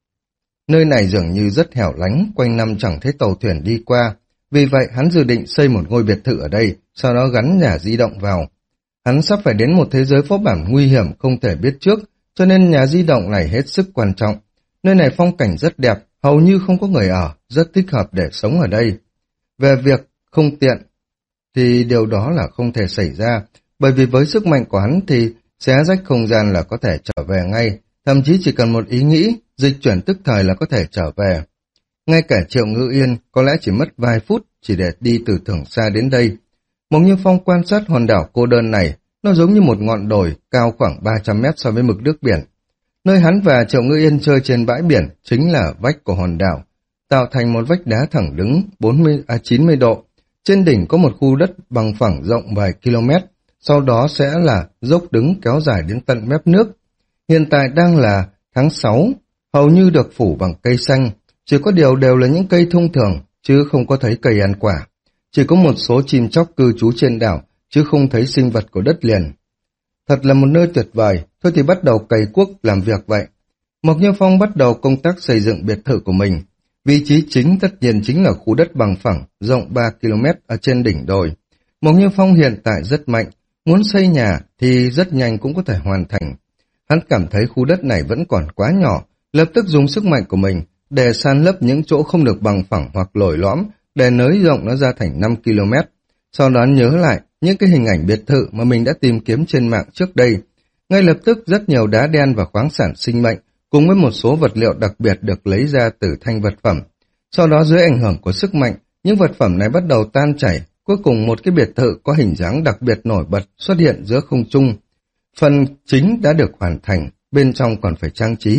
Nơi này dường như rất hẻo lánh, quanh năm chẳng thấy tàu thuyền đi qua. Vì vậy hắn dự định xây một ngôi biệt thự ở đây, sau đó gắn nhà di động vào. Hắn sắp phải đến một thế giới phó bản nguy hiểm không thể biết trước, cho nên nhà di động này hết sức quan trọng. Nơi này phong cảnh rất đẹp, hầu như không có người ở, rất thích hợp để sống ở đây. Về việc không tiện, thì điều đó là không thể xảy ra, bởi vì với sức mạnh của hắn thì xé rách không gian là có thể trở về ngay, thậm chí chỉ cần một ý nghĩ, dịch chuyển tức thời là có thể trở về. Ngay cả Triệu Ngữ Yên có lẽ chỉ mất vài phút chỉ để đi từ Thường Xa đến đây. Mộc Như Phong quan sát hòn đảo cô đơn này, nó giống như một ngọn đồi cao khoảng ba trăm mét so với mực nước biển. Nơi hắn và Triệu Ngữ Yên chơi trên bãi biển chính là vách của hòn đảo, tạo thành một vách đá thẳng đứng bốn mươi, à, chín mươi độ. Trên đỉnh có một khu đất bằng phẳng rộng vài km, sau đó sẽ là dốc đứng kéo dài đến tận mép nước. Hiện tại đang là tháng sáu, hầu như được phủ bằng cây xanh, chỉ có điều đều là những cây thông thường, chứ không có thấy cây ăn quả. Chỉ có một số chim chóc cư trú trên đảo, chứ không thấy sinh vật của đất liền. Thật là một nơi tuyệt vời, thôi thì bắt đầu cày cuốc làm việc vậy. Mộc Như Phong bắt đầu công tác xây dựng biệt thự của mình. Vị trí chính tất nhiên chính là khu đất bằng phẳng, rộng ba ki lô mét ở trên đỉnh đồi. Mộc Như Phong hiện tại rất mạnh, muốn xây nhà thì rất nhanh cũng có thể hoàn thành. Hắn cảm thấy khu đất này vẫn còn quá nhỏ, lập tức dùng sức mạnh của mình để san lấp những chỗ không được bằng phẳng hoặc lồi lõm, để nới rộng nó ra thành năm ki lô mét. Sau đó nhớ lại những cái hình ảnh biệt thự mà mình đã tìm kiếm trên mạng trước đây. Ngay lập tức rất nhiều đá đen và khoáng sản sinh mệnh cùng với một số vật liệu đặc biệt được lấy ra từ thanh vật phẩm. Sau đó dưới ảnh hưởng của sức mạnh, những vật phẩm này bắt đầu tan chảy, cuối cùng một cái biệt thự có hình dáng đặc biệt nổi bật xuất hiện giữa không trung. Phần chính đã được hoàn thành, bên trong còn phải trang trí.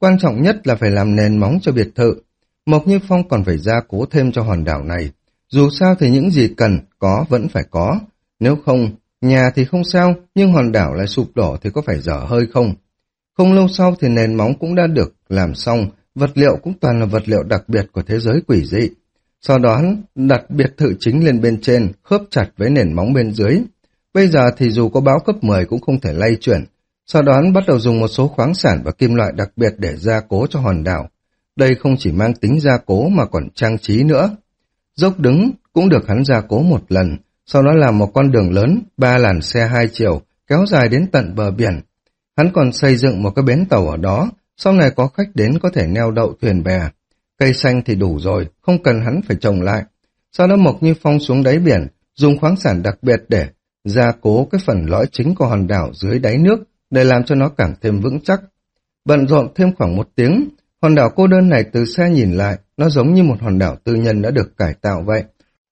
Quan trọng nhất là phải làm nền móng cho biệt thự. Mộc Như Phong còn phải gia cố thêm cho hòn đảo này. Dù sao thì những gì cần có vẫn phải có. Nếu không, nhà thì không sao, nhưng hòn đảo lại sụp đổ thì có phải dở hơi không? Không lâu sau thì nền móng cũng đã được làm xong, vật liệu cũng toàn là vật liệu đặc biệt của thế giới quỷ dị. Sau đó hắn đặt biệt thự chính lên bên trên, khớp chặt với nền móng bên dưới. Bây giờ thì dù có bão cấp mười cũng không thể lay chuyển. Sau đó hắn bắt đầu dùng một số khoáng sản và kim loại đặc biệt để gia cố cho hòn đảo. Đây không chỉ mang tính gia cố mà còn trang trí nữa. Dốc đứng cũng được hắn gia cố một lần, sau đó làm một con đường lớn, ba làn xe hai chiều, kéo dài đến tận bờ biển. Hắn còn xây dựng một cái bến tàu ở đó, sau này có khách đến có thể neo đậu thuyền bè. Cây xanh thì đủ rồi, không cần hắn phải trồng lại. Sau đó Mộc Như Phong xuống đáy biển, dùng khoáng sản đặc biệt để gia cố cái phần lõi chính của hòn đảo dưới đáy nước, để làm cho nó càng thêm vững chắc. Bận rộn thêm khoảng một tiếng, hòn đảo cô đơn này từ xa nhìn lại, nó giống như một hòn đảo tư nhân đã được cải tạo vậy.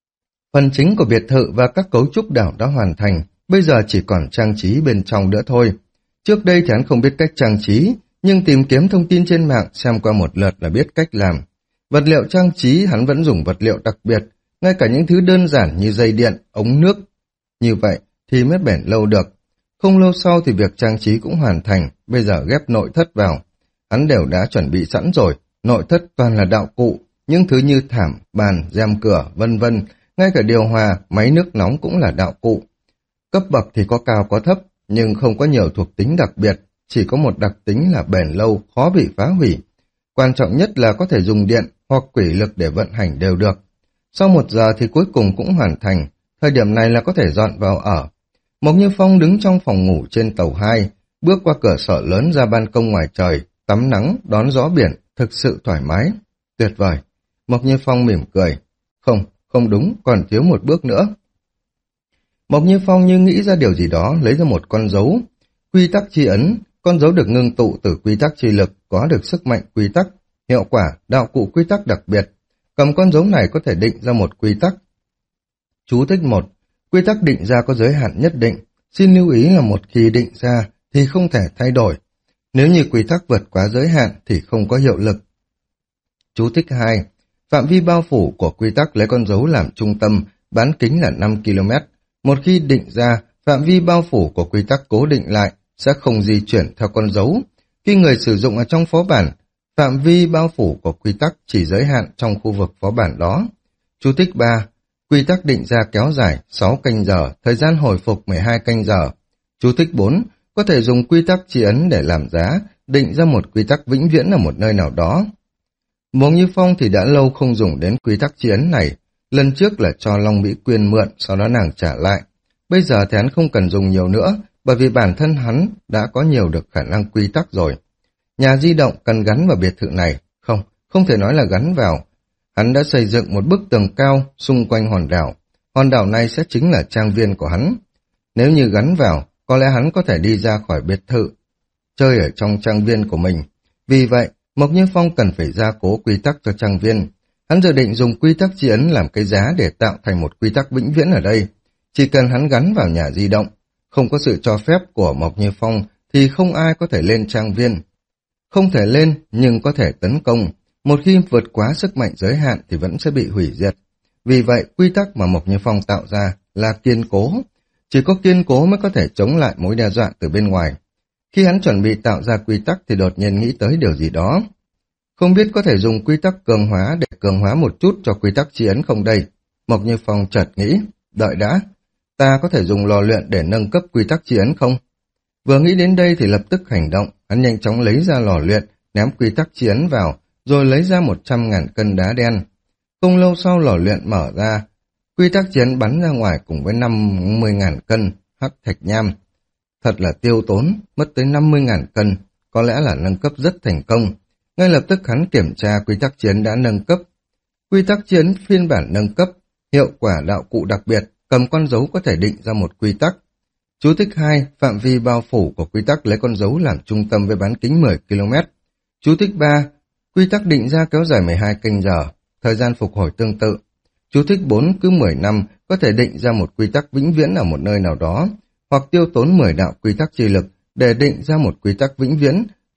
Phần chính của biệt thự và các cấu trúc đảo đã hoàn thành, bây giờ chỉ còn trang trí bên trong nữa thôi. Trước đây thì hắn không biết cách trang trí, nhưng tìm kiếm thông tin trên mạng xem qua một lượt là biết cách làm. Vật liệu trang trí hắn vẫn dùng vật liệu đặc biệt, ngay cả những thứ đơn giản như dây điện, ống nước. Như vậy thì mới bền lâu được. Không lâu sau thì việc trang trí cũng hoàn thành, bây giờ ghép nội thất vào. Hắn đều đã chuẩn bị sẵn rồi, nội thất toàn là đạo cụ, những thứ như thảm, bàn, rèm cửa, vân vân, ngay cả điều hòa, máy nước nóng cũng là đạo cụ. Cấp bậc thì có cao có thấp, nhưng không có nhiều thuộc tính đặc biệt, chỉ có một đặc tính là bền lâu, khó bị phá hủy. Quan trọng nhất là có thể dùng điện hoặc quỷ lực để vận hành đều được. Sau một giờ thì cuối cùng cũng hoàn thành, thời điểm này là có thể dọn vào ở. Mộc Như Phong đứng trong phòng ngủ trên tàu hai, bước qua cửa sổ lớn ra ban công ngoài trời, tắm nắng, đón gió biển, thực sự thoải mái. Tuyệt vời. Mộc Như Phong mỉm cười. Không, không đúng, còn thiếu một bước nữa. Mộc Như Phong như nghĩ ra điều gì đó, lấy ra một con dấu. Quy tắc chi ấn, con dấu được ngưng tụ từ quy tắc chi lực, có được sức mạnh quy tắc, hiệu quả, đạo cụ quy tắc đặc biệt. Cầm con dấu này có thể định ra một quy tắc. Chú thích một. Quy tắc định ra có giới hạn nhất định. Xin lưu ý là một khi định ra thì không thể thay đổi. Nếu như quy tắc vượt quá giới hạn thì không có hiệu lực. Chú thích hai. Phạm vi bao phủ của quy tắc lấy con dấu làm trung tâm, bán kính là năm ki lô mét. Một khi định ra, phạm vi bao phủ của quy tắc cố định lại, sẽ không di chuyển theo con dấu. Khi người sử dụng ở trong phó bản, phạm vi bao phủ của quy tắc chỉ giới hạn trong khu vực phó bản đó. Chú thích ba. Quy tắc định ra kéo dài sáu canh giờ, thời gian hồi phục mười hai canh giờ. Chú thích bốn. Có thể dùng quy tắc chi ấn để làm giá, định ra một quy tắc vĩnh viễn ở một nơi nào đó. Mộc Như Phong thì đã lâu không dùng đến quy tắc chi ấn này. Lần trước là cho Long Mỹ Quyên mượn, sau đó nàng trả lại. Bây giờ thì hắn không cần dùng nhiều nữa, bởi vì bản thân hắn đã có nhiều được khả năng quy tắc rồi. Nhà di động cần gắn vào biệt thự này. Không, không thể nói là gắn vào. Hắn đã xây dựng một bức tường cao xung quanh hòn đảo. Hòn đảo này sẽ chính là trang viên của hắn. Nếu như gắn vào, có lẽ hắn có thể đi ra khỏi biệt thự, chơi ở trong trang viên của mình. Vì vậy, Mộc Như Phong cần phải gia cố quy tắc cho trang viên. Hắn dự định dùng quy tắc chi ấn làm cái giá để tạo thành một quy tắc vĩnh viễn ở đây. Chỉ cần hắn gắn vào nhà di động, không có sự cho phép của Mộc Như Phong thì không ai có thể lên trang viên. Không thể lên nhưng có thể tấn công. Một khi vượt quá sức mạnh giới hạn thì vẫn sẽ bị hủy diệt. Vì vậy, quy tắc mà Mộc Như Phong tạo ra là kiên cố. Chỉ có kiên cố mới có thể chống lại mối đe dọa từ bên ngoài. Khi hắn chuẩn bị tạo ra quy tắc thì đột nhiên nghĩ tới điều gì đó. Không biết có thể dùng quy tắc cường hóa để cường hóa một chút cho quy tắc chi ấn không đây? Mộc Như Phong chợt nghĩ, đợi đã, ta có thể dùng lò luyện để nâng cấp quy tắc chi ấn không? Vừa nghĩ đến đây thì lập tức hành động, hắn nhanh chóng lấy ra lò luyện, ném quy tắc chi ấn vào, rồi lấy ra một trăm ngàn cân đá đen. Không lâu sau lò luyện mở ra, quy tắc chi ấn bắn ra ngoài cùng với năm mươi ngàn cân hắc thạch nham. Thật là tiêu tốn, mất tới năm mươi ngàn cân, có lẽ là nâng cấp rất thành công. Ngay lập tức hắn kiểm tra quy tắc chiến đã nâng cấp. Quy tắc chiến phiên bản nâng cấp, hiệu quả đạo cụ đặc biệt, cầm con dấu có thể định ra một quy tắc. Chú thích hai, phạm vi bao phủ của quy tắc lấy con dấu làm trung tâm với bán kính mười ki lô mét. Chú thích ba, quy tắc định ra kéo dài mười hai canh giờ, thời gian phục hồi tương tự. Chú thích bốn, cứ mười năm có thể định ra một quy tắc vĩnh viễn ở một nơi nào đó, hoặc tiêu tốn mười đạo quy tắc chi lực để định ra một quy tắc vĩnh viễn,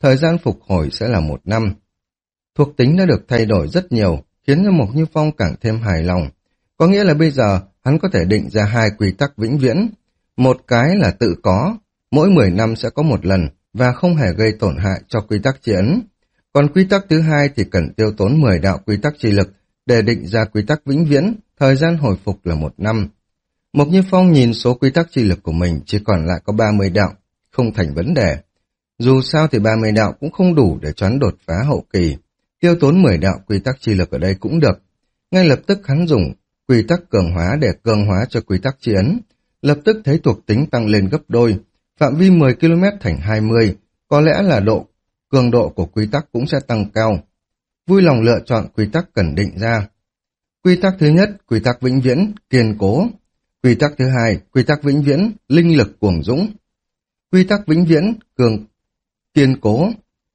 thời gian phục hồi sẽ là một năm. Thuộc tính đã được thay đổi rất nhiều, khiến cho Mộc Như Phong càng thêm hài lòng. Có nghĩa là bây giờ hắn có thể định ra hai quy tắc vĩnh viễn. Một cái là tự có, mỗi mười năm sẽ có một lần và không hề gây tổn hại cho quy tắc chi ấn. Còn quy tắc thứ hai thì cần tiêu tốn mười đạo quy tắc chi lực để định ra quy tắc vĩnh viễn, thời gian hồi phục là một năm. Mộc Như Phong nhìn số quy tắc chi lực của mình chỉ còn lại có ba mươi đạo, không thành vấn đề. Dù sao thì ba mươi đạo cũng không đủ để choán đột phá hậu kỳ, tiêu tốn mười đạo quy tắc chi lực ở đây cũng được. Ngay lập tức hắn dùng quy tắc cường hóa để cường hóa cho quy tắc chi ấn, lập tức thấy thuộc tính tăng lên gấp đôi, phạm vi mười ki lô mét thành hai mươi, có lẽ là độ cường độ của quy tắc cũng sẽ tăng cao. Vui lòng lựa chọn quy tắc cần định ra. Quy tắc thứ nhất, quy tắc vĩnh viễn, kiên cố. Quy tắc thứ hai, quy tắc vĩnh viễn, linh lực cuồng dũng. Quy tắc vĩnh viễn, cường kiên cố.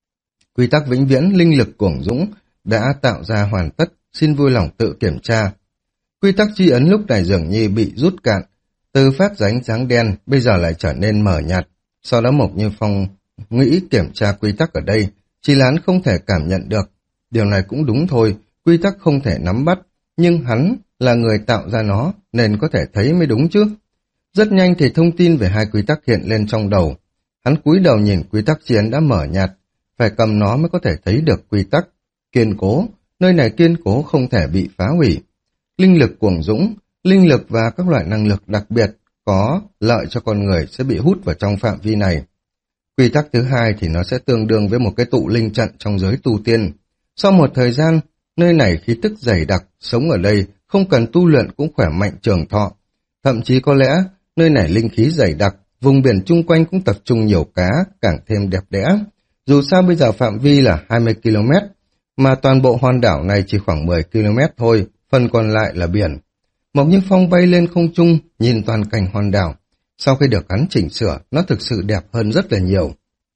Quy tắc vĩnh viễn, linh lực cuồng dũng đã tạo ra hoàn tất, xin vui lòng tự kiểm tra. Quy tắc chi ấn lúc này dường như bị rút cạn, từ phát ra ánh sáng đen bây giờ lại trở nên mờ nhạt. Sau đó Mộc Như Phong nghĩ kiểm tra quy tắc ở đây, chỉ là hắn không thể cảm nhận được. Điều này cũng đúng thôi, quy tắc không thể nắm bắt, nhưng hắn là người tạo ra nó nên có thể thấy mới đúng chứ. Rất nhanh thì thông tin về hai quy tắc hiện lên trong đầu. Hắn cúi đầu nhìn quy tắc chi ấn đã mở nhạt, phải cầm nó mới có thể thấy được quy tắc. Kiên cố, nơi này kiên cố không thể bị phá hủy. Linh lực cuồng dũng, linh lực và các loại năng lực đặc biệt có lợi cho con người sẽ bị hút vào trong phạm vi này. Quy tắc thứ hai thì nó sẽ tương đương với một cái tụ linh trận trong giới tu tiên. Sau một thời gian, nơi này khí tức dày đặc, sống ở đây không cần tu luyện cũng khỏe mạnh trường thọ. Thậm chí có lẽ nơi này linh khí dày đặc, vùng biển chung quanh cũng tập trung nhiều cá, càng thêm đẹp đẽ. Dù sao bây giờ phạm vi là hai mươi ki lô mét, mà toàn bộ hòn đảo này chỉ khoảng mười ki lô mét thôi, phần còn lại là biển. Mộc Như Phong bay lên không trung, nhìn toàn cảnh hòn đảo. Sau khi được hắn chỉnh sửa, nó thực sự đẹp hơn rất là nhiều.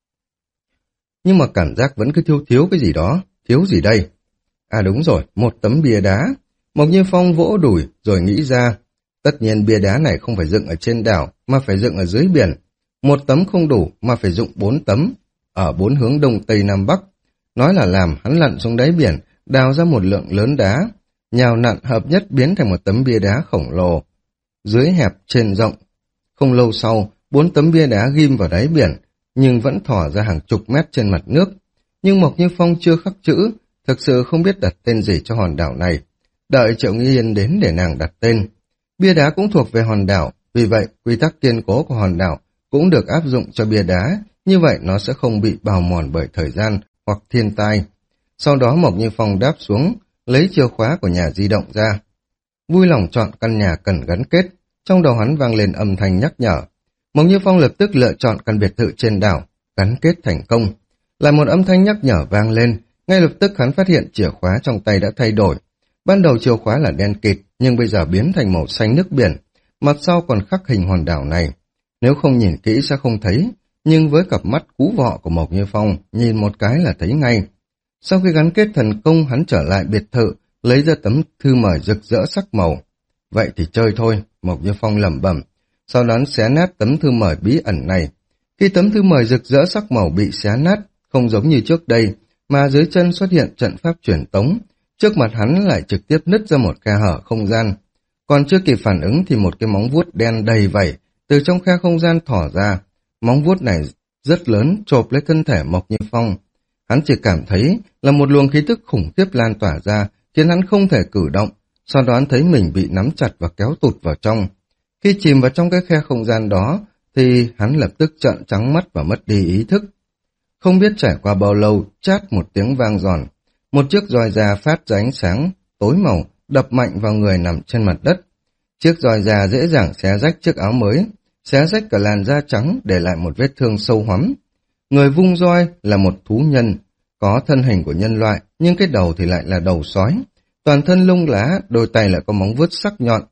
Nhưng mà cảm giác vẫn cứ thiếu thiếu cái gì đó. Thiếu gì đây? À đúng rồi, một tấm bia đá. Mộc Như Phong vỗ đùi rồi nghĩ ra. Tất nhiên bia đá này không phải dựng ở trên đảo, mà phải dựng ở dưới biển. Một tấm không đủ, mà phải dụng bốn tấm, ở bốn hướng đông tây nam bắc. Nói là làm, hắn lặn xuống đáy biển, đào ra một lượng lớn đá, nhào nặn hợp nhất biến thành một tấm bia đá khổng lồ. Dưới hẹp, trên rộng. Không lâu sau, bốn tấm bia đá ghim vào đáy biển, nhưng vẫn thỏ ra hàng chục mét trên mặt nước. Nhưng Mộc Như Phong chưa khắc chữ, thực sự không biết đặt tên gì cho hòn đảo này. Đợi Triệu Nghi Yên đến để nàng đặt tên. Bia đá cũng thuộc về hòn đảo, vì vậy quy tắc kiên cố của hòn đảo cũng được áp dụng cho bia đá, như vậy nó sẽ không bị bào mòn bởi thời gian hoặc thiên tai. Sau đó Mộc Như Phong đáp xuống, lấy chìa khóa của nhà di động ra. Vui lòng chọn căn nhà cần gắn kết, trong đầu hắn vang lên âm thanh nhắc nhở. Mộc Như Phong lập tức lựa chọn căn biệt thự trên đảo, gắn kết thành công. Lại một âm thanh nhắc nhở vang lên, ngay lập tức hắn phát hiện chìa khóa trong tay đã thay đổi. Ban đầu chìa khóa là đen kịt, nhưng bây giờ biến thành màu xanh nước biển, mặt sau còn khắc hình hòn đảo này. Nếu không nhìn kỹ sẽ không thấy, nhưng với cặp mắt cú vọ của Mộc Như Phong, nhìn một cái là thấy ngay. Sau khi gắn kết thành công, hắn trở lại biệt thự, lấy ra tấm thư mời rực rỡ sắc màu. Vậy thì chơi thôi, Mộc Như Phong lẩm bẩm. Sau đó xé nát tấm thư mời bí ẩn này. Khi tấm thư mời rực rỡ sắc màu bị xé nát, không giống như trước đây, mà dưới chân xuất hiện trận pháp truyền tống, trước mặt hắn lại trực tiếp nứt ra một khe hở không gian. Còn chưa kịp phản ứng thì một cái móng vuốt đen đầy vảy từ trong khe không gian thỏ ra. Móng vuốt này rất lớn, chộp lấy thân thể Mộc Như Phong. Hắn chỉ cảm thấy là một luồng khí tức khủng khiếp lan tỏa ra, khiến hắn không thể cử động. Sau đó hắn thấy mình bị nắm chặt và kéo tụt vào trong. Khi chìm vào trong cái khe không gian đó, thì hắn lập tức trợn trắng mắt và mất đi ý thức. Không biết trải qua bao lâu, chát một tiếng vang giòn. Một chiếc roi da phát ra ánh sáng tối màu, đập mạnh vào người nằm trên mặt đất. Chiếc roi da dễ dàng xé rách chiếc áo mới, xé rách cả làn da trắng để lại một vết thương sâu hoắm. Người vung roi là một thú nhân, có thân hình của nhân loại, nhưng cái đầu thì lại là đầu sói. Toàn thân lông lá, đôi tay lại có móng vuốt sắc nhọn.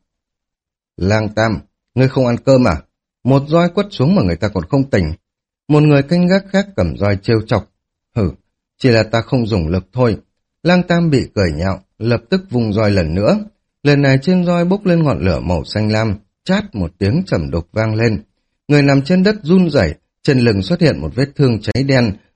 Lang Tam, ngươi không ăn cơm à? Một roi quất xuống mà người ta còn không tỉnh. Một người canh gác khác cầm roi trêu chọc. Hử, chỉ là ta không dùng lực thôi. Lang Tam bị cười nhạo, lập tức vung roi lần nữa. Lần này trên roi bốc lên ngọn lửa màu xanh lam, chát một tiếng trầm đục vang lên. Người nằm trên đất run rẩy, trên lưng xuất hiện một vết thương cháy đen,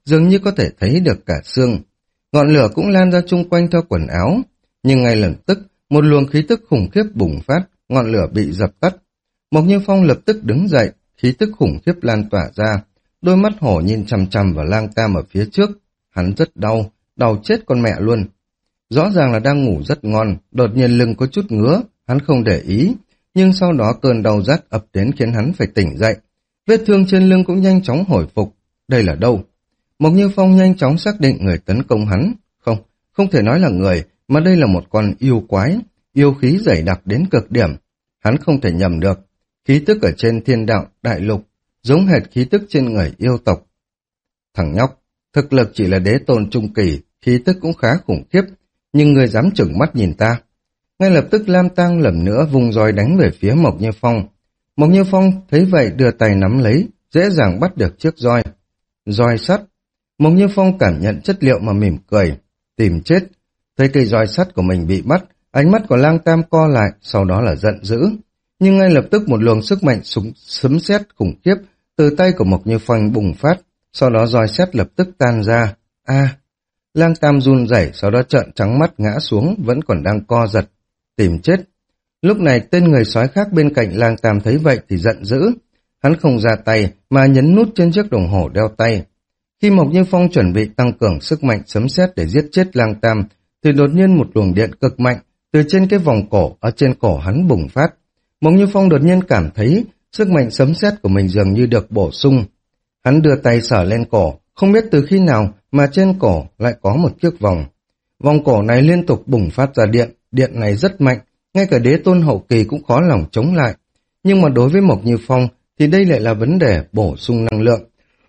dường như có thể thấy được cả xương. Ngọn lửa cũng lan ra chung quanh theo quần áo, nhưng ngay lập tức, một luồng khí tức khủng khiếp bùng phát, ngọn lửa bị dập tắt. Mộc Như Phong lập tức đứng dậy, khí tức khủng khiếp lan tỏa ra, đôi mắt hổ nhìn chằm chằm vào Lang Tam ở phía trước. Hắn rất đau, đau chết con mẹ luôn. Rõ ràng là đang ngủ rất ngon, đột nhiên lưng có chút ngứa, hắn không để ý, nhưng sau đó cơn đau rát ập đến khiến hắn phải tỉnh dậy. Vết thương trên lưng cũng nhanh chóng hồi phục. Đây là đâu? Mộc Như Phong nhanh chóng xác định người tấn công hắn. Không, không thể nói là người, mà đây là một con yêu quái, yêu khí dày đặc đến cực điểm. Hắn không thể nhầm được. Khí tức ở trên thiên đạo, đại lục, giống hệt khí tức trên người yêu tộc. Thằng nhóc, thực lực chỉ là đế tôn trung kỳ, khí tức cũng khá khủng khiếp, nhưng người dám chừng mắt nhìn ta. Ngay lập tức Lam Tang lần nữa vùng roi đánh về phía Mộc Như Phong. Mộc Như Phong thấy vậy đưa tay nắm lấy, dễ dàng bắt được chiếc roi. Roi sắt. Mộc Như Phong cảm nhận chất liệu mà mỉm cười. Tìm chết. Thấy cây roi sắt của mình bị bắt, ánh mắt của Lang Tam co lại, sau đó là giận dữ. Nhưng ngay lập tức một luồng sức mạnh súng sấm sét khủng khiếp từ tay của Mộc Như Phong bùng phát, sau đó roi sét lập tức tan ra. A! Lang Tam run rẩy, sau đó trợn trắng mắt ngã xuống, vẫn còn đang co giật. Tìm chết. Lúc này tên người sói khác bên cạnh Lang Tam thấy vậy thì giận dữ. Hắn không ra tay mà nhấn nút trên chiếc đồng hồ đeo tay. Khi Mộc Như Phong chuẩn bị tăng cường sức mạnh sấm sét để giết chết Lang Tam, thì đột nhiên một luồng điện cực mạnh từ trên cái vòng cổ ở trên cổ hắn bùng phát. Mộc Như Phong đột nhiên cảm thấy sức mạnh sấm sét của mình dường như được bổ sung. Hắn đưa tay sờ lên cổ, không biết từ khi nào mà trên cổ lại có một chiếc vòng. Vòng cổ này liên tục bùng phát ra điện, điện này rất mạnh, ngay cả đế tôn hậu kỳ cũng khó lòng chống lại. Nhưng mà đối với Mộc Như Phong thì đây lại là vấn đề bổ sung năng lượng.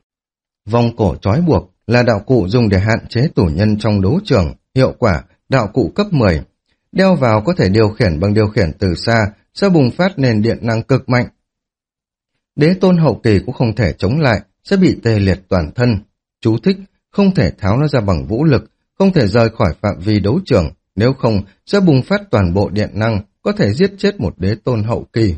Vòng cổ trói buộc là đạo cụ dùng để hạn chế tù nhân trong đấu trường, hiệu quả đạo cụ cấp mười. Đeo vào có thể điều khiển bằng điều khiển từ xa, sẽ bùng phát nền điện năng cực mạnh. Đế tôn hậu kỳ cũng không thể chống lại, sẽ bị tê liệt toàn thân. Chú thích, không thể tháo nó ra bằng vũ lực, không thể rời khỏi phạm vi đấu trường, nếu không sẽ bùng phát toàn bộ điện năng, có thể giết chết một đế tôn hậu kỳ.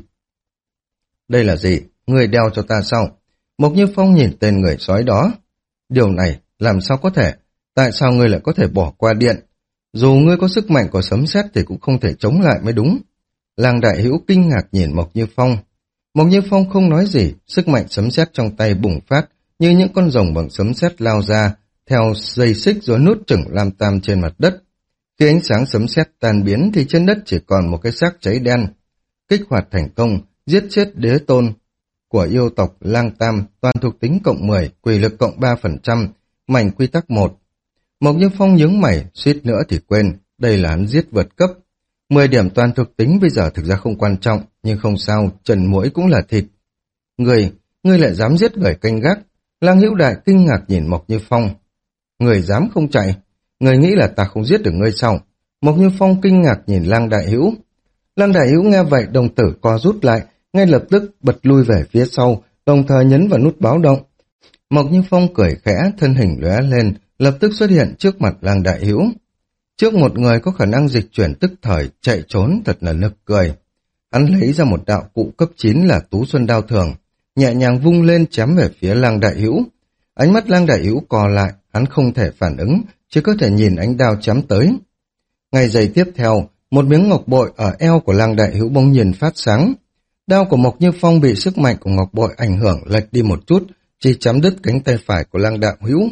Đây là gì? Người đeo cho ta sao? Mộc Như Phong nhìn tên người sói đó. Điều này làm sao có thể? Tại sao ngươi lại có thể bỏ qua điện? Dù ngươi có sức mạnh của sấm sét thì cũng không thể chống lại mới đúng. Lang Đại Hữu kinh ngạc nhìn Mộc Như Phong. Mộc Như Phong không nói gì, sức mạnh sấm sét trong tay bùng phát như những con rồng bằng sấm sét lao ra, theo dây xích rồi nút chửng Lam Tam trên mặt đất. Khi ánh sáng sấm sét tan biến thì trên đất chỉ còn một cái xác cháy đen. Kích hoạt thành công, giết chết đế tôn của yêu tộc Lang Tam, toàn thuộc tính cộng mười, quỷ lực cộng ba phần trăm, mảnh quy tắc một. Mộc Như Phong nhướng mày, suýt nữa thì quên, đây là hắn giết vượt cấp. mười điểm toàn thuộc tính bây giờ thực ra không quan trọng, nhưng không sao, trần mũi cũng là thịt. Người, ngươi lại dám giết người canh gác. Lang Hữu Đại kinh ngạc nhìn Mộc Như Phong. Người dám không chạy, người nghĩ là ta không giết được ngươi sao? Mộc Như Phong kinh ngạc nhìn Lang Đại Hữu. Lang Đại Hữu nghe vậy đồng tử co rút lại, ngay lập tức bật lui về phía sau, đồng thời nhấn vào nút báo động. Mộc Như Phong cười khẽ, thân hình lóe lên, lập tức xuất hiện trước mặt Lang Đại Hữu. Trước một người có khả năng dịch chuyển tức thời, chạy trốn thật là nực cười. Hắn lấy ra một đạo cụ cấp chín là Tú Xuân Đao Thường, nhẹ nhàng vung lên chém về phía Lang Đại Hữu. Ánh mắt Lang Đại Hữu co lại, hắn không thể phản ứng, chỉ có thể nhìn ánh đao chém tới. Ngay giây tiếp theo, một miếng ngọc bội ở eo của Lang Đại Hữu bỗng nhiên phát sáng. Đao của Mộc Như Phong bị sức mạnh của ngọc bội ảnh hưởng lệch đi một chút, chỉ chém đứt cánh tay phải của Lang Đại Hữu.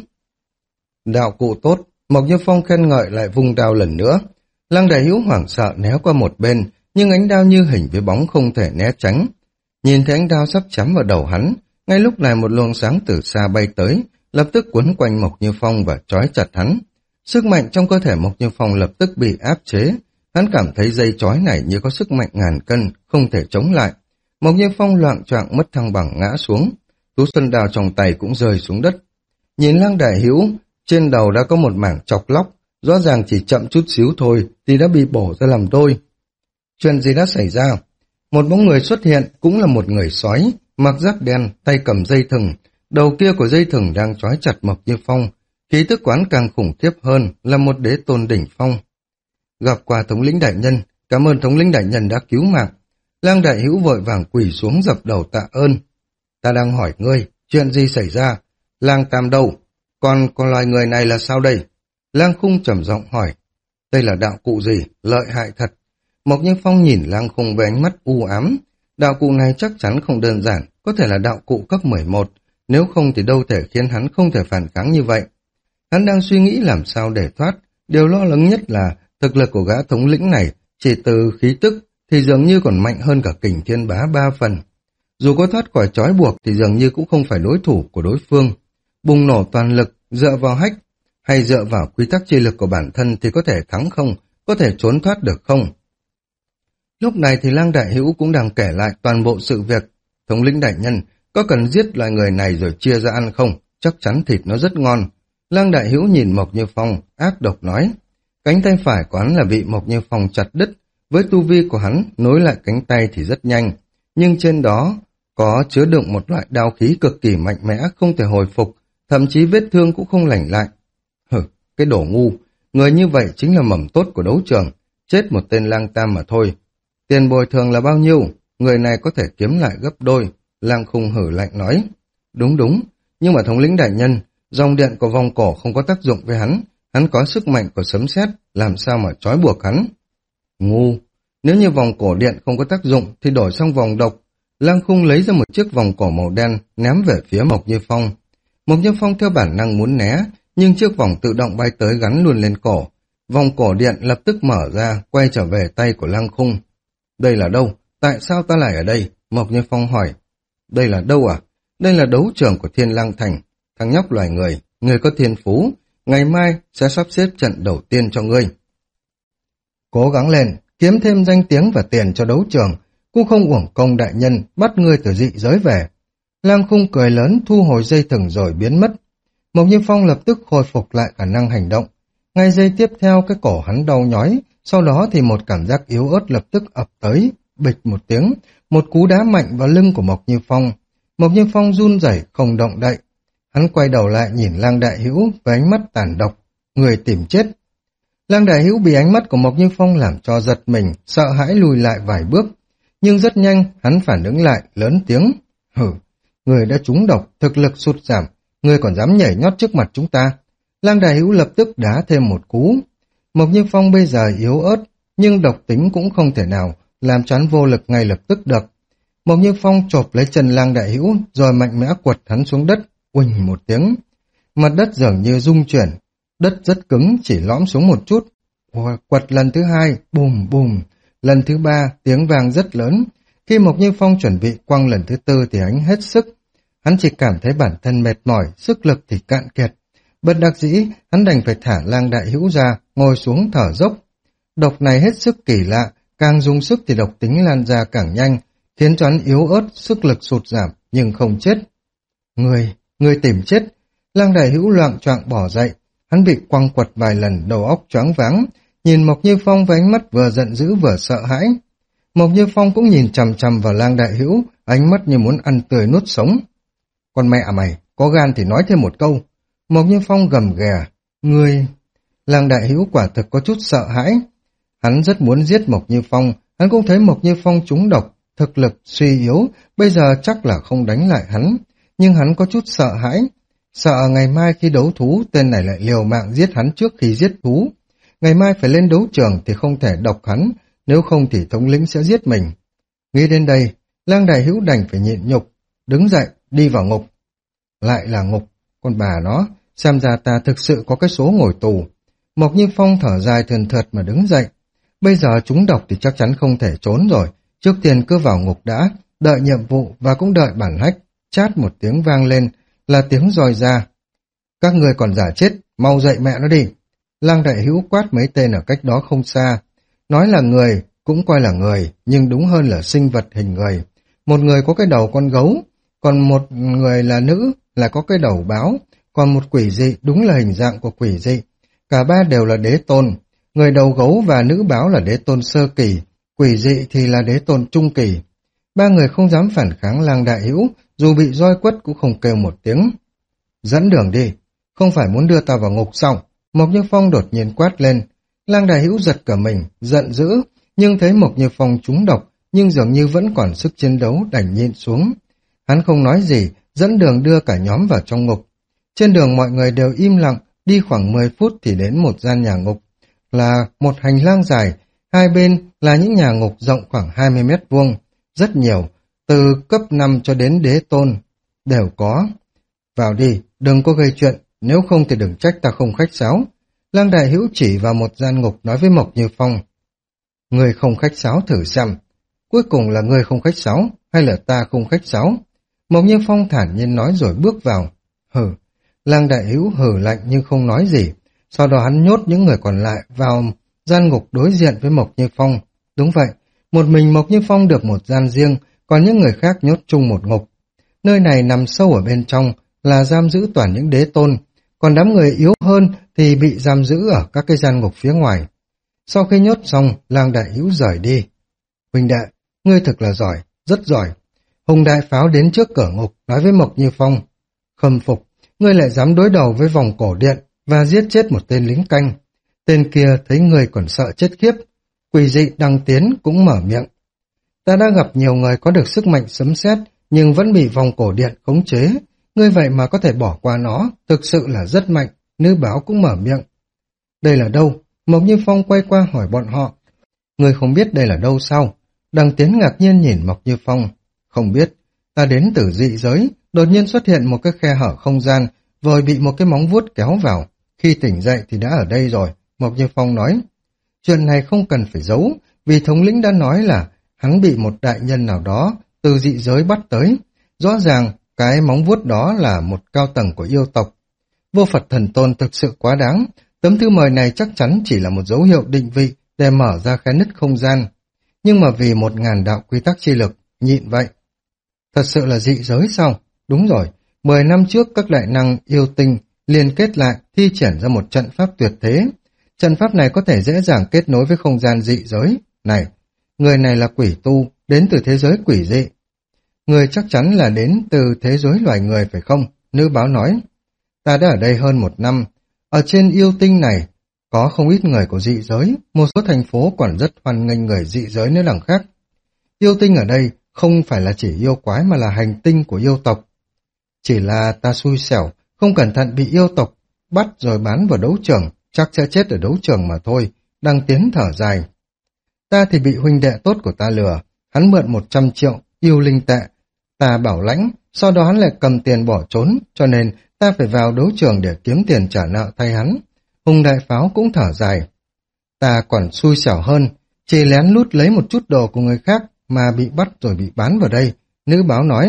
Đạo cụ tốt, Mộc Như Phong khen ngợi lại vung đao lần nữa. Lang Đại Hữu hoảng sợ né qua một bên, nhưng ánh đao như hình với bóng không thể né tránh. Nhìn thấy ánh đao sắp chém vào đầu hắn, ngay lúc này một luồng sáng từ xa bay tới, lập tức quấn quanh Mộc Như Phong và trói chặt hắn. Sức mạnh trong cơ thể Mộc Như Phong lập tức bị áp chế, hắn cảm thấy dây trói này như có sức mạnh ngàn cân, không thể chống lại. Mộc Như Phong loạng choạng mất thăng bằng ngã xuống, Tú Xuân Đao trong tay cũng rơi xuống đất. Nhìn Lang Đại Hữu, trên đầu đã có một mảng chọc lóc, rõ ràng chỉ chậm chút xíu thôi thì đã bị bổ ra làm đôi. Chuyện gì đã xảy ra? Một bóng người xuất hiện, cũng là một người sói, mặc giáp đen, tay cầm dây thừng, đầu kia của dây thừng đang trói chặt Mộc Như Phong. Khí tức quán càng khủng khiếp hơn, là một đế tôn đỉnh phong. Gặp qua thống lĩnh đại nhân, cảm ơn thống lĩnh đại nhân đã cứu mạng. Lang Đại Hữu vội vàng quỳ xuống dập đầu tạ ơn. Ta đang hỏi ngươi, chuyện gì xảy ra? Lang Tam đâu? Còn còn loài người này là sao đây? Lang Khung trầm giọng hỏi. Đây là đạo cụ gì? Lợi hại thật. Mộc Như Phong nhìn Lang Khung với ánh mắt u ám. Đạo cụ này chắc chắn không đơn giản, có thể là đạo cụ cấp mười một, nếu không thì đâu thể khiến hắn không thể phản kháng như vậy. Hắn đang suy nghĩ làm sao để thoát, điều lo lắng nhất là thực lực của gã thống lĩnh này chỉ từ khí tức thì dường như còn mạnh hơn cả Kình Thiên Bá ba phần. Dù có thoát khỏi trói buộc thì dường như cũng không phải đối thủ của đối phương. Bùng nổ toàn lực, dựa vào hách, hay dựa vào quy tắc chi lực của bản thân thì có thể thắng không, có thể trốn thoát được không? Lúc này thì Lang Đại Hữu cũng đang kể lại toàn bộ sự việc. Thống lĩnh đại nhân, có cần giết loài người này rồi chia ra ăn không? Chắc chắn thịt nó rất ngon. Lang Đại Hữu nhìn Mộc Như Phong, ác độc nói. Cánh tay phải của hắn là bị Mộc Như Phong chặt đứt, với tu vi của hắn nối lại cánh tay thì rất nhanh, nhưng trên đó có chứa đựng một loại đao khí cực kỳ mạnh mẽ không thể hồi phục, thậm chí vết thương cũng không lành lại. Hừ, cái đồ ngu, người như vậy chính là mầm tốt của đấu trường, chết một tên lang tam mà thôi. Tiền bồi thường là bao nhiêu? Người này có thể kiếm lại gấp đôi. Lang Khung hử lạnh nói. Đúng đúng, nhưng mà thống lĩnh đại nhân, dòng điện của vòng cổ không có tác dụng với hắn, hắn có sức mạnh của sấm sét, làm sao mà trói buộc hắn? Ngu, nếu như vòng cổ điện không có tác dụng thì đổi sang vòng độc. Lang Khung lấy ra một chiếc vòng cổ màu đen ném về phía Mộc Như Phong. Mộc Như Phong theo bản năng muốn né, nhưng chiếc vòng tự động bay tới gắn luôn lên cổ. Vòng cổ điện lập tức mở ra, quay trở về tay của Lang Khung. Đây là đâu? Tại sao ta lại ở đây? Mộc Như Phong hỏi. Đây là đâu à? Đây là đấu trường của Thiên Lang Thành. Thằng nhóc loài người, người có thiên phú, ngày mai sẽ sắp xếp trận đầu tiên cho ngươi. Cố gắng lên, kiếm thêm danh tiếng và tiền cho đấu trường, cũng không uổng công đại nhân bắt ngươi từ dị giới về. Lang Khung cười lớn, thu hồi dây thừng rồi biến mất. Mộc Như Phong lập tức khôi phục lại khả năng hành động. Ngay giây tiếp theo cái cổ hắn đau nhói, sau đó thì một cảm giác yếu ớt lập tức ập tới, bịch một tiếng, một cú đá mạnh vào lưng của Mộc Như Phong. Mộc Như Phong run rẩy không động đậy. Hắn quay đầu lại nhìn Lang Đại Hữu với ánh mắt tàn độc, người tìm chết. Lang Đại Hữu bị ánh mắt của Mộc Như Phong làm cho giật mình, sợ hãi lùi lại vài bước. Nhưng rất nhanh, hắn phản ứng lại, lớn tiếng. Hử, người đã trúng độc, thực lực sụt giảm, người còn dám nhảy nhót trước mặt chúng ta. Lang Đại Hữu lập tức đá thêm một cú. Mộc Như Phong bây giờ yếu ớt, nhưng độc tính cũng không thể nào làm cho hắn vô lực ngay lập tức được. Mộc Như Phong chộp lấy chân Lang Đại Hữu rồi mạnh mẽ quật hắn xuống đất, uỳnh một tiếng. Mặt đất dường như rung chuyển, đất rất cứng chỉ lõm xuống một chút. Quật lần thứ hai, bùm bùm, lần thứ ba tiếng vang rất lớn. Khi Mộc Như Phong chuẩn bị quăng lần thứ tư thì hắn hết sức. Hắn chỉ cảm thấy bản thân mệt mỏi, sức lực thì cạn kiệt. Bất đắc dĩ, hắn đành phải thả Lang Đại Hữu ra, ngồi xuống thở dốc. Độc này hết sức kỳ lạ, càng dùng sức thì độc tính lan ra càng nhanh, khiến cho hắn yếu ớt, sức lực sụt giảm, nhưng không chết. Người, người tìm chết. Lang Đại Hữu loạng choạng bỏ dậy, hắn bị quăng quật vài lần, đầu óc choáng váng, nhìn Mộc Như Phong với ánh mắt vừa giận dữ vừa sợ hãi. Mộc Như Phong cũng nhìn chằm chằm vào Lang Đại Hữu, ánh mắt như muốn ăn tươi nuốt sống. Con mẹ mày, có gan thì nói thêm một câu. Mộc Như Phong gầm ghè. Ngươi... Lang Đại Hữu quả thực có chút sợ hãi. Hắn rất muốn giết Mộc Như Phong, hắn cũng thấy Mộc Như Phong trúng độc, thực lực suy yếu, bây giờ chắc là không đánh lại hắn. Nhưng hắn có chút sợ hãi. Sợ ngày mai khi đấu thú, tên này lại liều mạng giết hắn trước khi giết thú. Ngày mai phải lên đấu trường thì không thể độc hắn, nếu không thì thống lĩnh sẽ giết mình. Nghĩ đến đây, Lang Đại Hữu đành phải nhịn nhục, đứng dậy, đi vào ngục. Lại là ngục, con bà nó, xem ra ta thực sự có cái số ngồi tù. Mộc Như Phong thở dài thườn thượt mà đứng dậy. Bây giờ chúng độc thì chắc chắn không thể trốn rồi, trước tiên cứ vào ngục đã, đợi nhiệm vụ và cũng đợi bản hách. Chát một tiếng vang lên, là tiếng roi ra. Các người còn giả chết, mau dậy mẹ nó đi. Lang Đại Hữu quát mấy tên ở cách đó không xa. Nói là người, cũng coi là người, nhưng đúng hơn là sinh vật hình người. Một người có cái đầu con gấu, còn một người là nữ, là có cái đầu báo, còn một quỷ dị đúng là hình dạng của quỷ dị. Cả ba đều là đế tôn, người đầu gấu và nữ báo là đế tôn sơ kỳ, quỷ dị thì là đế tôn trung kỳ. Ba người không dám phản kháng Lang Đại Hữu, dù bị roi quất cũng không kêu một tiếng. Dẫn đường đi, không phải muốn đưa ta vào ngục sao? Mộc Như Phong đột nhiên quát lên. Lang Đại Hữu giật cả mình, giận dữ, nhưng thấy Mộc Như Phong trúng độc, nhưng dường như vẫn còn sức chiến đấu, đành nhịn xuống. Hắn không nói gì, dẫn đường đưa cả nhóm vào trong ngục. Trên đường mọi người đều im lặng, đi khoảng mười phút thì đến một gian nhà ngục, là một hành lang dài, hai bên là những nhà ngục rộng khoảng hai mươi mét vuông, rất nhiều, từ cấp năm cho đến đế tôn, đều có. Vào đi, đừng có gây chuyện, nếu không thì đừng trách ta không khách sáo. Lang Đại Hữu chỉ vào một gian ngục nói với Mộc Như Phong. Người không khách sáo thử xem. Cuối cùng là người không khách sáo, hay là ta không khách sáo? Mộc Như Phong thản nhiên nói rồi bước vào. Hừ, Lang Đại Hữu hừ lạnh nhưng không nói gì. Sau đó hắn nhốt những người còn lại vào gian ngục đối diện với Mộc Như Phong. Đúng vậy, một mình Mộc Như Phong được một gian riêng, còn những người khác nhốt chung một ngục. Nơi này nằm sâu ở bên trong, là giam giữ toàn những đế tôn, còn đám người yếu hơn thì bị giam giữ ở các cái gian ngục phía ngoài. Sau khi nhốt xong, Lang Đại Hữu rời đi. Huynh đệ, ngươi thực là giỏi, rất giỏi. Hùng Đại Pháo đến trước cửa ngục, nói với Mộc Như Phong. Khâm phục, ngươi lại dám đối đầu với vòng cổ điện và giết chết một tên lính canh. Tên kia thấy ngươi còn sợ chết khiếp. Quỷ dị Đăng Tiến cũng mở miệng. Ta đã gặp nhiều người có được sức mạnh sấm sét nhưng vẫn bị vòng cổ điện khống chế. Ngươi vậy mà có thể bỏ qua nó, thực sự là rất mạnh. Nữ báo cũng mở miệng. Đây là đâu? Mộc Như Phong quay qua hỏi bọn họ. Ngươi không biết đây là đâu sao? Đăng Tiến ngạc nhiên nhìn Mộc Như Phong. Không biết, ta đến từ dị giới, đột nhiên xuất hiện một cái khe hở không gian, rồi bị một cái móng vuốt kéo vào. Khi tỉnh dậy thì đã ở đây rồi, Mộc Như Phong nói. Chuyện này không cần phải giấu, vì thống lĩnh đã nói là hắn bị một đại nhân nào đó từ dị giới bắt tới. Rõ ràng, cái móng vuốt đó là một cao tầng của yêu tộc. Vô Phật Thần Tôn thực sự quá đáng, tấm thư mời này chắc chắn chỉ là một dấu hiệu định vị để mở ra khe nứt không gian. Nhưng mà vì một ngàn đạo quy tắc chi lực, nhịn vậy. Thật sự là dị giới sao? Đúng rồi, mười năm trước các đại năng yêu tinh liên kết lại thi triển ra một trận pháp tuyệt thế. Trận pháp này có thể dễ dàng kết nối với không gian dị giới. Này, người này là quỷ tu, đến từ thế giới quỷ dị. Người chắc chắn là đến từ thế giới loài người phải không? Nữ báo nói. Ta đã ở đây hơn một năm. Ở trên yêu tinh này, có không ít người của dị giới, một số thành phố còn rất hoan nghênh người dị giới nữa đằng khác. Yêu tinh ở đây không phải là chỉ yêu quái mà là hành tinh của yêu tộc. Chỉ là ta xui xẻo, không cẩn thận bị yêu tộc bắt rồi bán vào đấu trường, chắc sẽ chết ở đấu trường mà thôi. Đăng Tiến thở dài. Ta thì bị huynh đệ tốt của ta lừa, hắn mượn một trăm triệu yêu linh tệ. Ta bảo lãnh, sau đó hắn lại cầm tiền bỏ trốn, cho nên ta phải vào đấu trường để kiếm tiền trả nợ thay hắn. Hùng Đại Pháo cũng thở dài. Ta còn xui xẻo hơn, chỉ lén lút lấy một chút đồ của người khác mà bị bắt rồi bị bán vào đây. Nữ báo nói.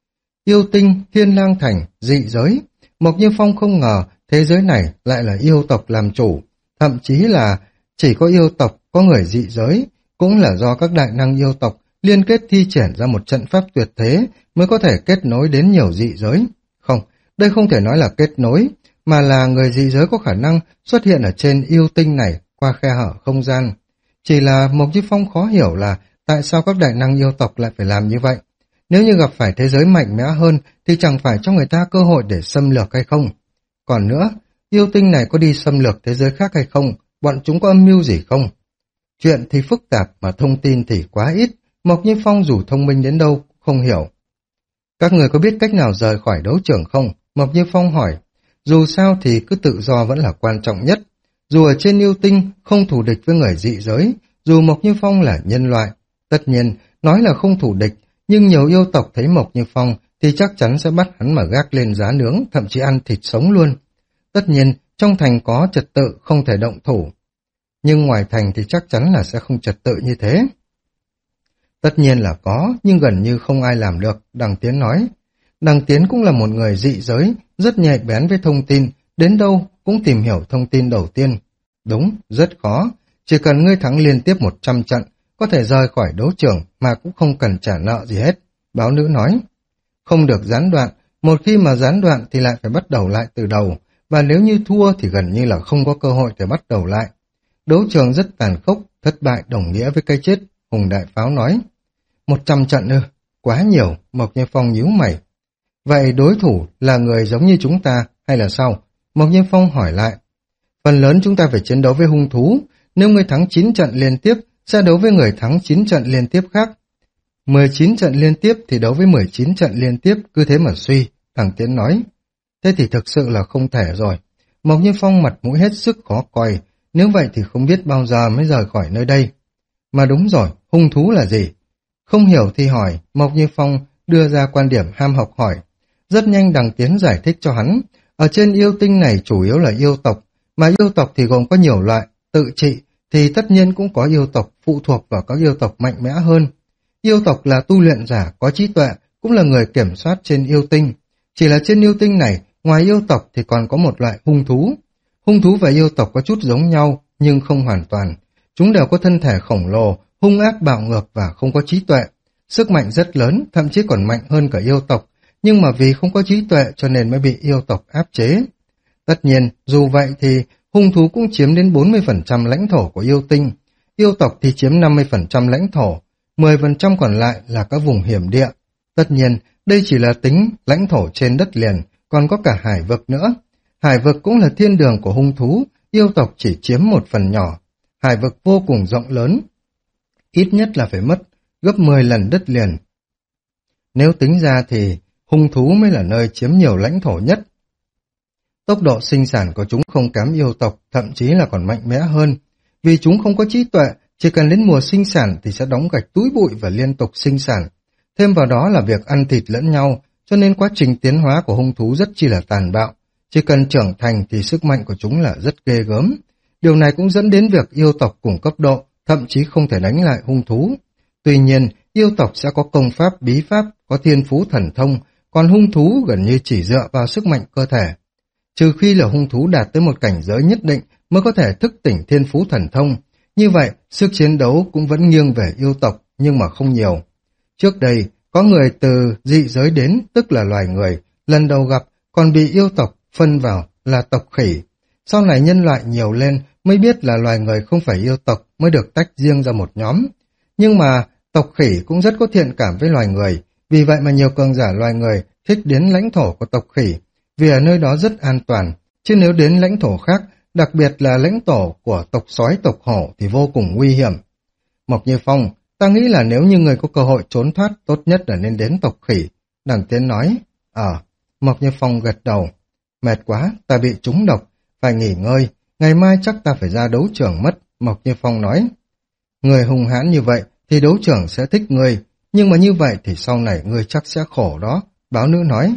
Yêu tinh, Thiên Lang Thành, dị giới. Mộc Như Phong không ngờ thế giới này lại là yêu tộc làm chủ. Thậm chí là chỉ có yêu tộc, có người dị giới. Cũng là do các đại năng yêu tộc liên kết thi triển ra một trận pháp tuyệt thế mới có thể kết nối đến nhiều dị giới. Không, đây không thể nói là kết nối, mà là người dị giới có khả năng xuất hiện ở trên yêu tinh này qua khe hở không gian. Chỉ là Mộc Như Phong khó hiểu là tại sao các đại năng yêu tộc lại phải làm như vậy. Nếu như gặp phải thế giới mạnh mẽ hơn thì chẳng phải cho người ta cơ hội để xâm lược hay không? Còn nữa, yêu tinh này có đi xâm lược thế giới khác hay không? Bọn chúng có âm mưu gì không? Chuyện thì phức tạp mà thông tin thì quá ít. Mộc Như Phong dù thông minh đến đâu không hiểu. Các người có biết cách nào rời khỏi đấu trường không? Mộc Như Phong hỏi. Dù sao thì cứ tự do vẫn là quan trọng nhất. Dù ở trên yêu tinh không thù địch với người dị giới, dù Mộc Như Phong là nhân loại. Tất nhiên, nói là không thù địch, nhưng nhiều yêu tộc thấy Mộc Như Phong thì chắc chắn sẽ bắt hắn mà gác lên giá nướng, thậm chí ăn thịt sống luôn. Tất nhiên, trong thành có trật tự không thể động thủ. Nhưng ngoài thành thì chắc chắn là sẽ không trật tự như thế. Tất nhiên là có, nhưng gần như không ai làm được, Đăng Tiến nói. Đăng Tiến cũng là một người dị giới, rất nhạy bén với thông tin, đến đâu cũng tìm hiểu thông tin đầu tiên. Đúng, rất khó, chỉ cần ngươi thắng liên tiếp một trăm trận, có thể rời khỏi đấu trường mà cũng không cần trả nợ gì hết, báo nữ nói. Không được gián đoạn, một khi mà gián đoạn thì lại phải bắt đầu lại từ đầu, và nếu như thua thì gần như là không có cơ hội để bắt đầu lại. Đấu trường rất tàn khốc, thất bại đồng nghĩa với cái chết, Hùng Đại Pháo nói. Một trăm trận ư, quá nhiều, Mộc Như Phong nhíu mày. Vậy đối thủ là người giống như chúng ta hay là sao? Mộc Như Phong hỏi lại. Phần lớn chúng ta phải chiến đấu với hung thú, nếu người thắng chín trận liên tiếp, sẽ đấu với người thắng chín trận liên tiếp khác. mười chín trận liên tiếp thì đấu với mười chín trận liên tiếp, cứ thế mà suy, thằng Tiến nói. thế thì thực sự là không thể rồi. Mộc Như Phong mặt mũi hết sức khó coi, nếu vậy thì không biết bao giờ mới rời khỏi nơi đây. Mà đúng rồi, hung thú là gì? Không hiểu thì hỏi, Mộc Như Phong đưa ra quan điểm ham học hỏi. Rất nhanh Đằng Tiến giải thích cho hắn, ở trên yêu tinh này chủ yếu là yêu tộc, mà yêu tộc thì gồm có nhiều loại, tự trị thì tất nhiên cũng có yêu tộc phụ thuộc vào các yêu tộc mạnh mẽ hơn. Yêu tộc là tu luyện giả có trí tuệ, cũng là người kiểm soát trên yêu tinh. Chỉ là trên yêu tinh này, ngoài yêu tộc thì còn có một loại hung thú. Hung thú và yêu tộc có chút giống nhau, nhưng không hoàn toàn. Chúng đều có thân thể khổng lồ, hung ác bạo ngược và không có trí tuệ. Sức mạnh rất lớn, thậm chí còn mạnh hơn cả yêu tộc, nhưng mà vì không có trí tuệ cho nên mới bị yêu tộc áp chế. Tất nhiên, dù vậy thì hung thú cũng chiếm đến bốn mươi phần trăm lãnh thổ của yêu tinh. Yêu tộc thì chiếm năm mươi phần trăm lãnh thổ, mười phần trăm còn lại là các vùng hiểm địa. Tất nhiên, đây chỉ là tính lãnh thổ trên đất liền, còn có cả hải vực nữa. Hải vực cũng là thiên đường của hung thú, yêu tộc chỉ chiếm một phần nhỏ. Hải vực vô cùng rộng lớn, ít nhất là phải mất gấp mười lần đất liền. Nếu tính ra thì hung thú mới là nơi chiếm nhiều lãnh thổ nhất. Tốc độ sinh sản của chúng không kém yêu tộc, thậm chí là còn mạnh mẽ hơn. Vì chúng không có trí tuệ, chỉ cần đến mùa sinh sản thì sẽ đóng gạch túi bụi và liên tục sinh sản. Thêm vào đó là việc ăn thịt lẫn nhau, cho nên quá trình tiến hóa của hung thú rất chi là tàn bạo. Chỉ cần trưởng thành thì sức mạnh của chúng là rất ghê gớm. Điều này cũng dẫn đến việc yêu tộc cùng cấp độ, thậm chí không thể đánh lại hung thú. Tuy nhiên, yêu tộc sẽ có công pháp, bí pháp, có thiên phú thần thông, còn hung thú gần như chỉ dựa vào sức mạnh cơ thể. Trừ khi là hung thú đạt tới một cảnh giới nhất định mới có thể thức tỉnh thiên phú thần thông. Như vậy, sức chiến đấu cũng vẫn nghiêng về yêu tộc, nhưng mà không nhiều. Trước đây, có người từ dị giới đến, tức là loài người, lần đầu gặp, còn bị yêu tộc phân vào là tộc khỉ. Sau này nhân loại nhiều lên mới biết là loài người không phải yêu tộc, mới được tách riêng ra một nhóm. Nhưng mà tộc khỉ cũng rất có thiện cảm với loài người, vì vậy mà nhiều cường giả loài người thích đến lãnh thổ của tộc khỉ, vì ở nơi đó rất an toàn. Chứ nếu đến lãnh thổ khác, đặc biệt là lãnh thổ của tộc sói tộc hổ thì vô cùng nguy hiểm. Mộc Như Phong, ta nghĩ là nếu như người có cơ hội trốn thoát, tốt nhất là nên đến tộc khỉ. Đằng Tiến nói, ờ, Mộc Như Phong gật đầu. Mệt quá, ta bị trúng độc, phải nghỉ ngơi, ngày mai chắc ta phải ra đấu trường mất, Mộc Như Phong nói. Người hung hãn như vậy thì đấu trường sẽ thích người, nhưng mà như vậy thì sau này người chắc sẽ khổ đó, báo nữ nói.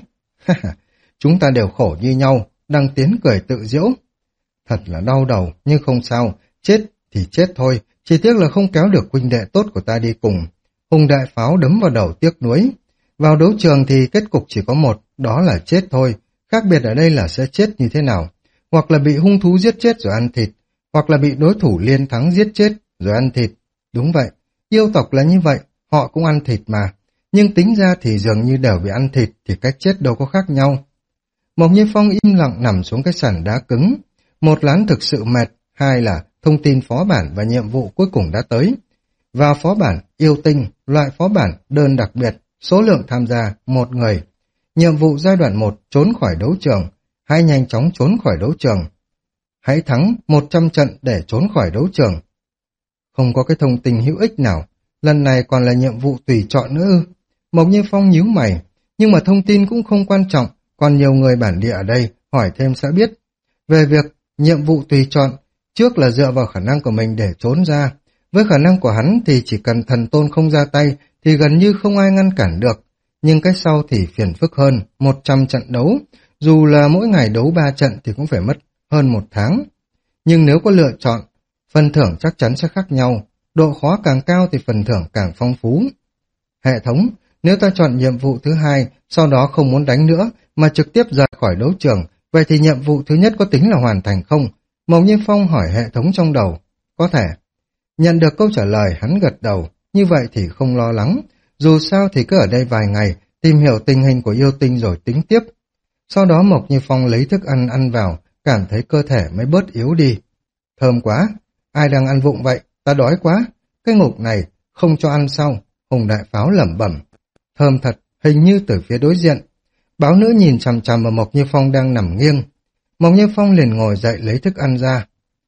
Chúng ta đều khổ như nhau, Đăng Tiến cười tự giễu. Thật là đau đầu, nhưng không sao, chết thì chết thôi, chỉ tiếc là không kéo được huynh đệ tốt của ta đi cùng. Hùng đại pháo đấm vào đầu tiếc nuối. Vào đấu trường thì kết cục chỉ có một, đó là chết thôi, khác biệt ở đây là sẽ chết như thế nào. Hoặc là bị hung thú giết chết rồi ăn thịt, hoặc là bị đối thủ liên thắng giết chết rồi ăn thịt. Đúng vậy, yêu tộc là như vậy, họ cũng ăn thịt mà, nhưng tính ra thì dường như đều bị ăn thịt thì cách chết đâu có khác nhau. Mộc Như Phong im lặng nằm xuống cái sàn đá cứng. Một là thực sự mệt, hai là thông tin phó bản và nhiệm vụ cuối cùng đã tới. Vào phó bản, yêu tinh, loại phó bản, đơn đặc biệt, số lượng tham gia, một người. Nhiệm vụ giai đoạn một, trốn khỏi đấu trường, hãy nhanh chóng trốn khỏi đấu trường. Hãy thắng một trăm trận để trốn khỏi đấu trường. Không có cái thông tin hữu ích nào, lần này còn là nhiệm vụ tùy chọn nữa ư. Mộc Như Phong nhíu mày, nhưng mà thông tin cũng không quan trọng, còn nhiều người bản địa ở đây, hỏi thêm sẽ biết. Về việc nhiệm vụ tùy chọn, trước là dựa vào khả năng của mình để trốn ra. Với khả năng của hắn thì chỉ cần thần tôn không ra tay thì gần như không ai ngăn cản được. Nhưng cái sau thì phiền phức hơn, một trăm trận đấu, dù là mỗi ngày đấu ba trận thì cũng phải mất hơn một tháng. Nhưng nếu có lựa chọn, phần thưởng chắc chắn sẽ khác nhau, độ khó càng cao thì phần thưởng càng phong phú. Hệ thống, nếu ta chọn nhiệm vụ thứ hai, sau đó không muốn đánh nữa, mà trực tiếp rời khỏi đấu trường, vậy thì nhiệm vụ thứ nhất có tính là hoàn thành không? Mộc Như Phong hỏi hệ thống trong đầu. Có thể. Nhận được câu trả lời, hắn gật đầu, như vậy thì không lo lắng, dù sao thì cứ ở đây vài ngày, tìm hiểu tình hình của yêu tinh rồi tính tiếp. Sau đó Mộc Như Phong lấy thức ăn ăn vào, cảm thấy cơ thể mới bớt yếu đi. Thơm quá, ai đang ăn vụng vậy, ta đói quá, cái ngục này không cho ăn sau, Hùng đại pháo lẩm bẩm. Thơm thật, hình như từ phía đối diện. Báo nữ nhìn chằm chằm vào Mộc Như Phong đang nằm nghiêng. Mộc Như Phong liền ngồi dậy lấy thức ăn ra.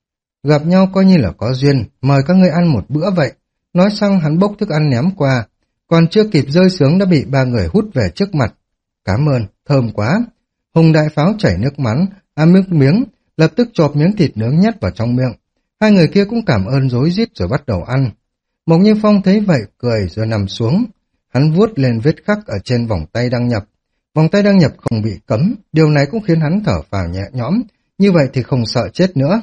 Gặp nhau coi như là có duyên, mời các ngươi ăn một bữa vậy. Nói xong hắn bốc thức ăn ném qua, còn chưa kịp rơi xuống đã bị ba người hút về trước mặt. Cảm ơn, thơm quá. Hùng đại pháo chảy nước mắn, ăn nước miếng, lập tức chộp miếng thịt nướng nhét vào trong miệng. Hai người kia cũng cảm ơn rối rít rồi bắt đầu ăn. Mộc Như Phong thấy vậy cười rồi nằm xuống. Hắn vuốt lên vết khắc ở trên vòng tay đăng nhập. Vòng tay đăng nhập không bị cấm, điều này cũng khiến hắn thở phào nhẹ nhõm, như vậy thì không sợ chết nữa.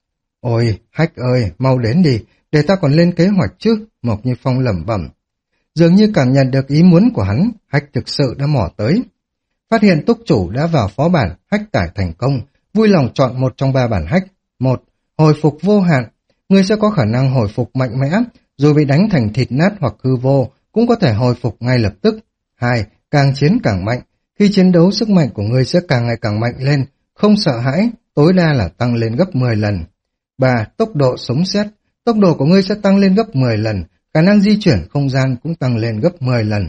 Ôi, Hách ơi, mau đến đi, để ta còn lên kế hoạch chứ, Mộc Như Phong lẩm bẩm. Dường như cảm nhận được ý muốn của hắn, Hách thực sự đã mò tới. Phát hiện túc chủ đã vào phó bản, Hách tải thành công, vui lòng chọn một trong ba bản Hách. Một, hồi phục vô hạn, người sẽ có khả năng hồi phục mạnh mẽ, dù bị đánh thành thịt nát hoặc hư vô, cũng có thể hồi phục ngay lập tức. Hai, càng chiến càng mạnh, khi chiến đấu sức mạnh của ngươi sẽ càng ngày càng mạnh lên, không sợ hãi, tối đa là tăng lên gấp mười lần. Ba, tốc độ sống sét, tốc độ của ngươi sẽ tăng lên gấp mười lần, khả năng di chuyển không gian cũng tăng lên gấp mười lần.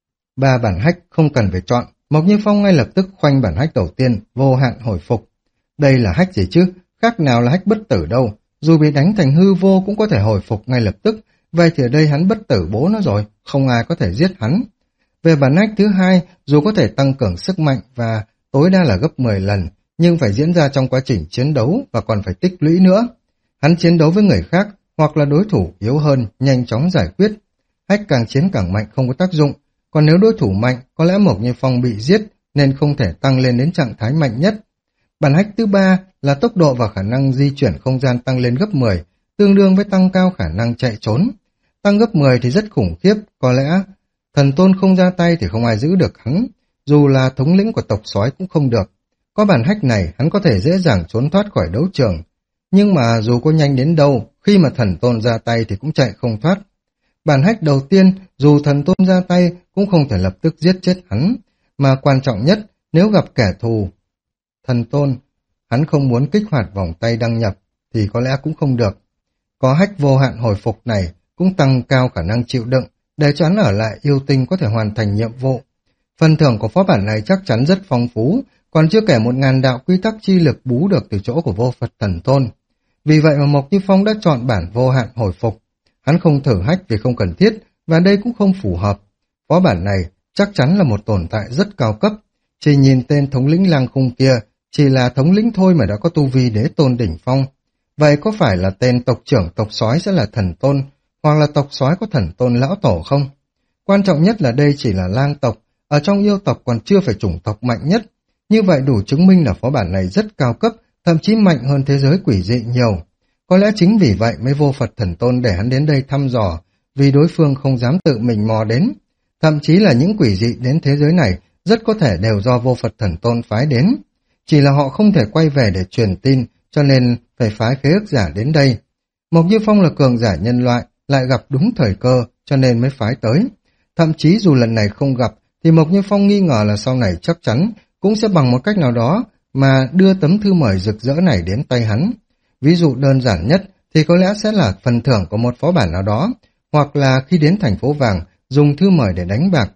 Ba bản Hách không cần phải chọn, Mộc Như Phong ngay lập tức khoanh bản Hách đầu tiên, vô hạn hồi phục. Đây là Hách gì chứ, khác nào là Hách bất tử đâu, dù bị đánh thành hư vô cũng có thể hồi phục ngay lập tức, vậy thì ở đây hắn bất tử bố nó rồi, không ai có thể giết hắn. Về bản Hách thứ hai, dù có thể tăng cường sức mạnh và tối đa là gấp mười lần, nhưng phải diễn ra trong quá trình chiến đấu và còn phải tích lũy nữa. Hắn chiến đấu với người khác, hoặc là đối thủ yếu hơn, nhanh chóng giải quyết. Hách càng chiến càng mạnh không có tác dụng, còn nếu đối thủ mạnh, có lẽ Mộc Như Phong bị giết nên không thể tăng lên đến trạng thái mạnh nhất. Bản Hách thứ ba là tốc độ và khả năng di chuyển không gian tăng lên gấp mười, tương đương với tăng cao khả năng chạy trốn. Tăng gấp mười thì rất khủng khiếp, có lẽ thần tôn không ra tay thì không ai giữ được hắn, dù là thống lĩnh của tộc sói cũng không được. Có bản Hách này, hắn có thể dễ dàng trốn thoát khỏi đấu trường. Nhưng mà dù có nhanh đến đâu, khi mà thần tôn ra tay thì cũng chạy không thoát. Bản Hách đầu tiên, dù thần tôn ra tay cũng không thể lập tức giết chết hắn, mà quan trọng nhất, nếu gặp kẻ thù thần tôn, hắn không muốn kích hoạt vòng tay đăng nhập, thì có lẽ cũng không được. Có Hách vô hạn hồi phục này, cũng tăng cao khả năng chịu đựng, để cho hắn ở lại yêu tinh có thể hoàn thành nhiệm vụ. Phần thưởng của phó bản này chắc chắn rất phong phú, còn chưa kể một ngàn đạo quy tắc chi lực bú được từ chỗ của vô Phật thần tôn. Vì vậy mà Mộc Như Phong đã chọn bản vô hạn hồi phục. Hắn không thử Hách vì không cần thiết, và đây cũng không phù hợp. Phó bản này chắc chắn là một tồn tại rất cao cấp. Chỉ nhìn tên thống lĩnh lang khung kia, chỉ là thống lĩnh thôi mà đã có tu vi đế tôn đỉnh phong. Vậy có phải là tên tộc trưởng tộc sói sẽ là thần tôn, hoặc là tộc sói có thần tôn lão tổ không? Quan trọng nhất là đây chỉ là lang tộc, ở trong yêu tộc còn chưa phải chủng tộc mạnh nhất. Như vậy đủ chứng minh là phó bản này rất cao cấp, thậm chí mạnh hơn thế giới quỷ dị nhiều. Có lẽ chính vì vậy mới vô Phật thần tôn để hắn đến đây thăm dò, vì đối phương không dám tự mình mò đến. Thậm chí là những quỷ dị đến thế giới này rất có thể đều do vô Phật thần tôn phái đến. Chỉ là họ không thể quay về để truyền tin, cho nên phải phái khế ước giả đến đây. Mộc Như Phong là cường giả nhân loại, lại gặp đúng thời cơ, cho nên mới phái tới. Thậm chí dù lần này không gặp, thì Mộc Như Phong nghi ngờ là sau này chắc chắn cũng sẽ bằng một cách nào đó mà đưa tấm thư mời rực rỡ này đến tay hắn. Ví dụ đơn giản nhất thì có lẽ sẽ là phần thưởng của một phó bản nào đó, hoặc là khi đến thành phố vàng dùng thư mời để đánh bạc.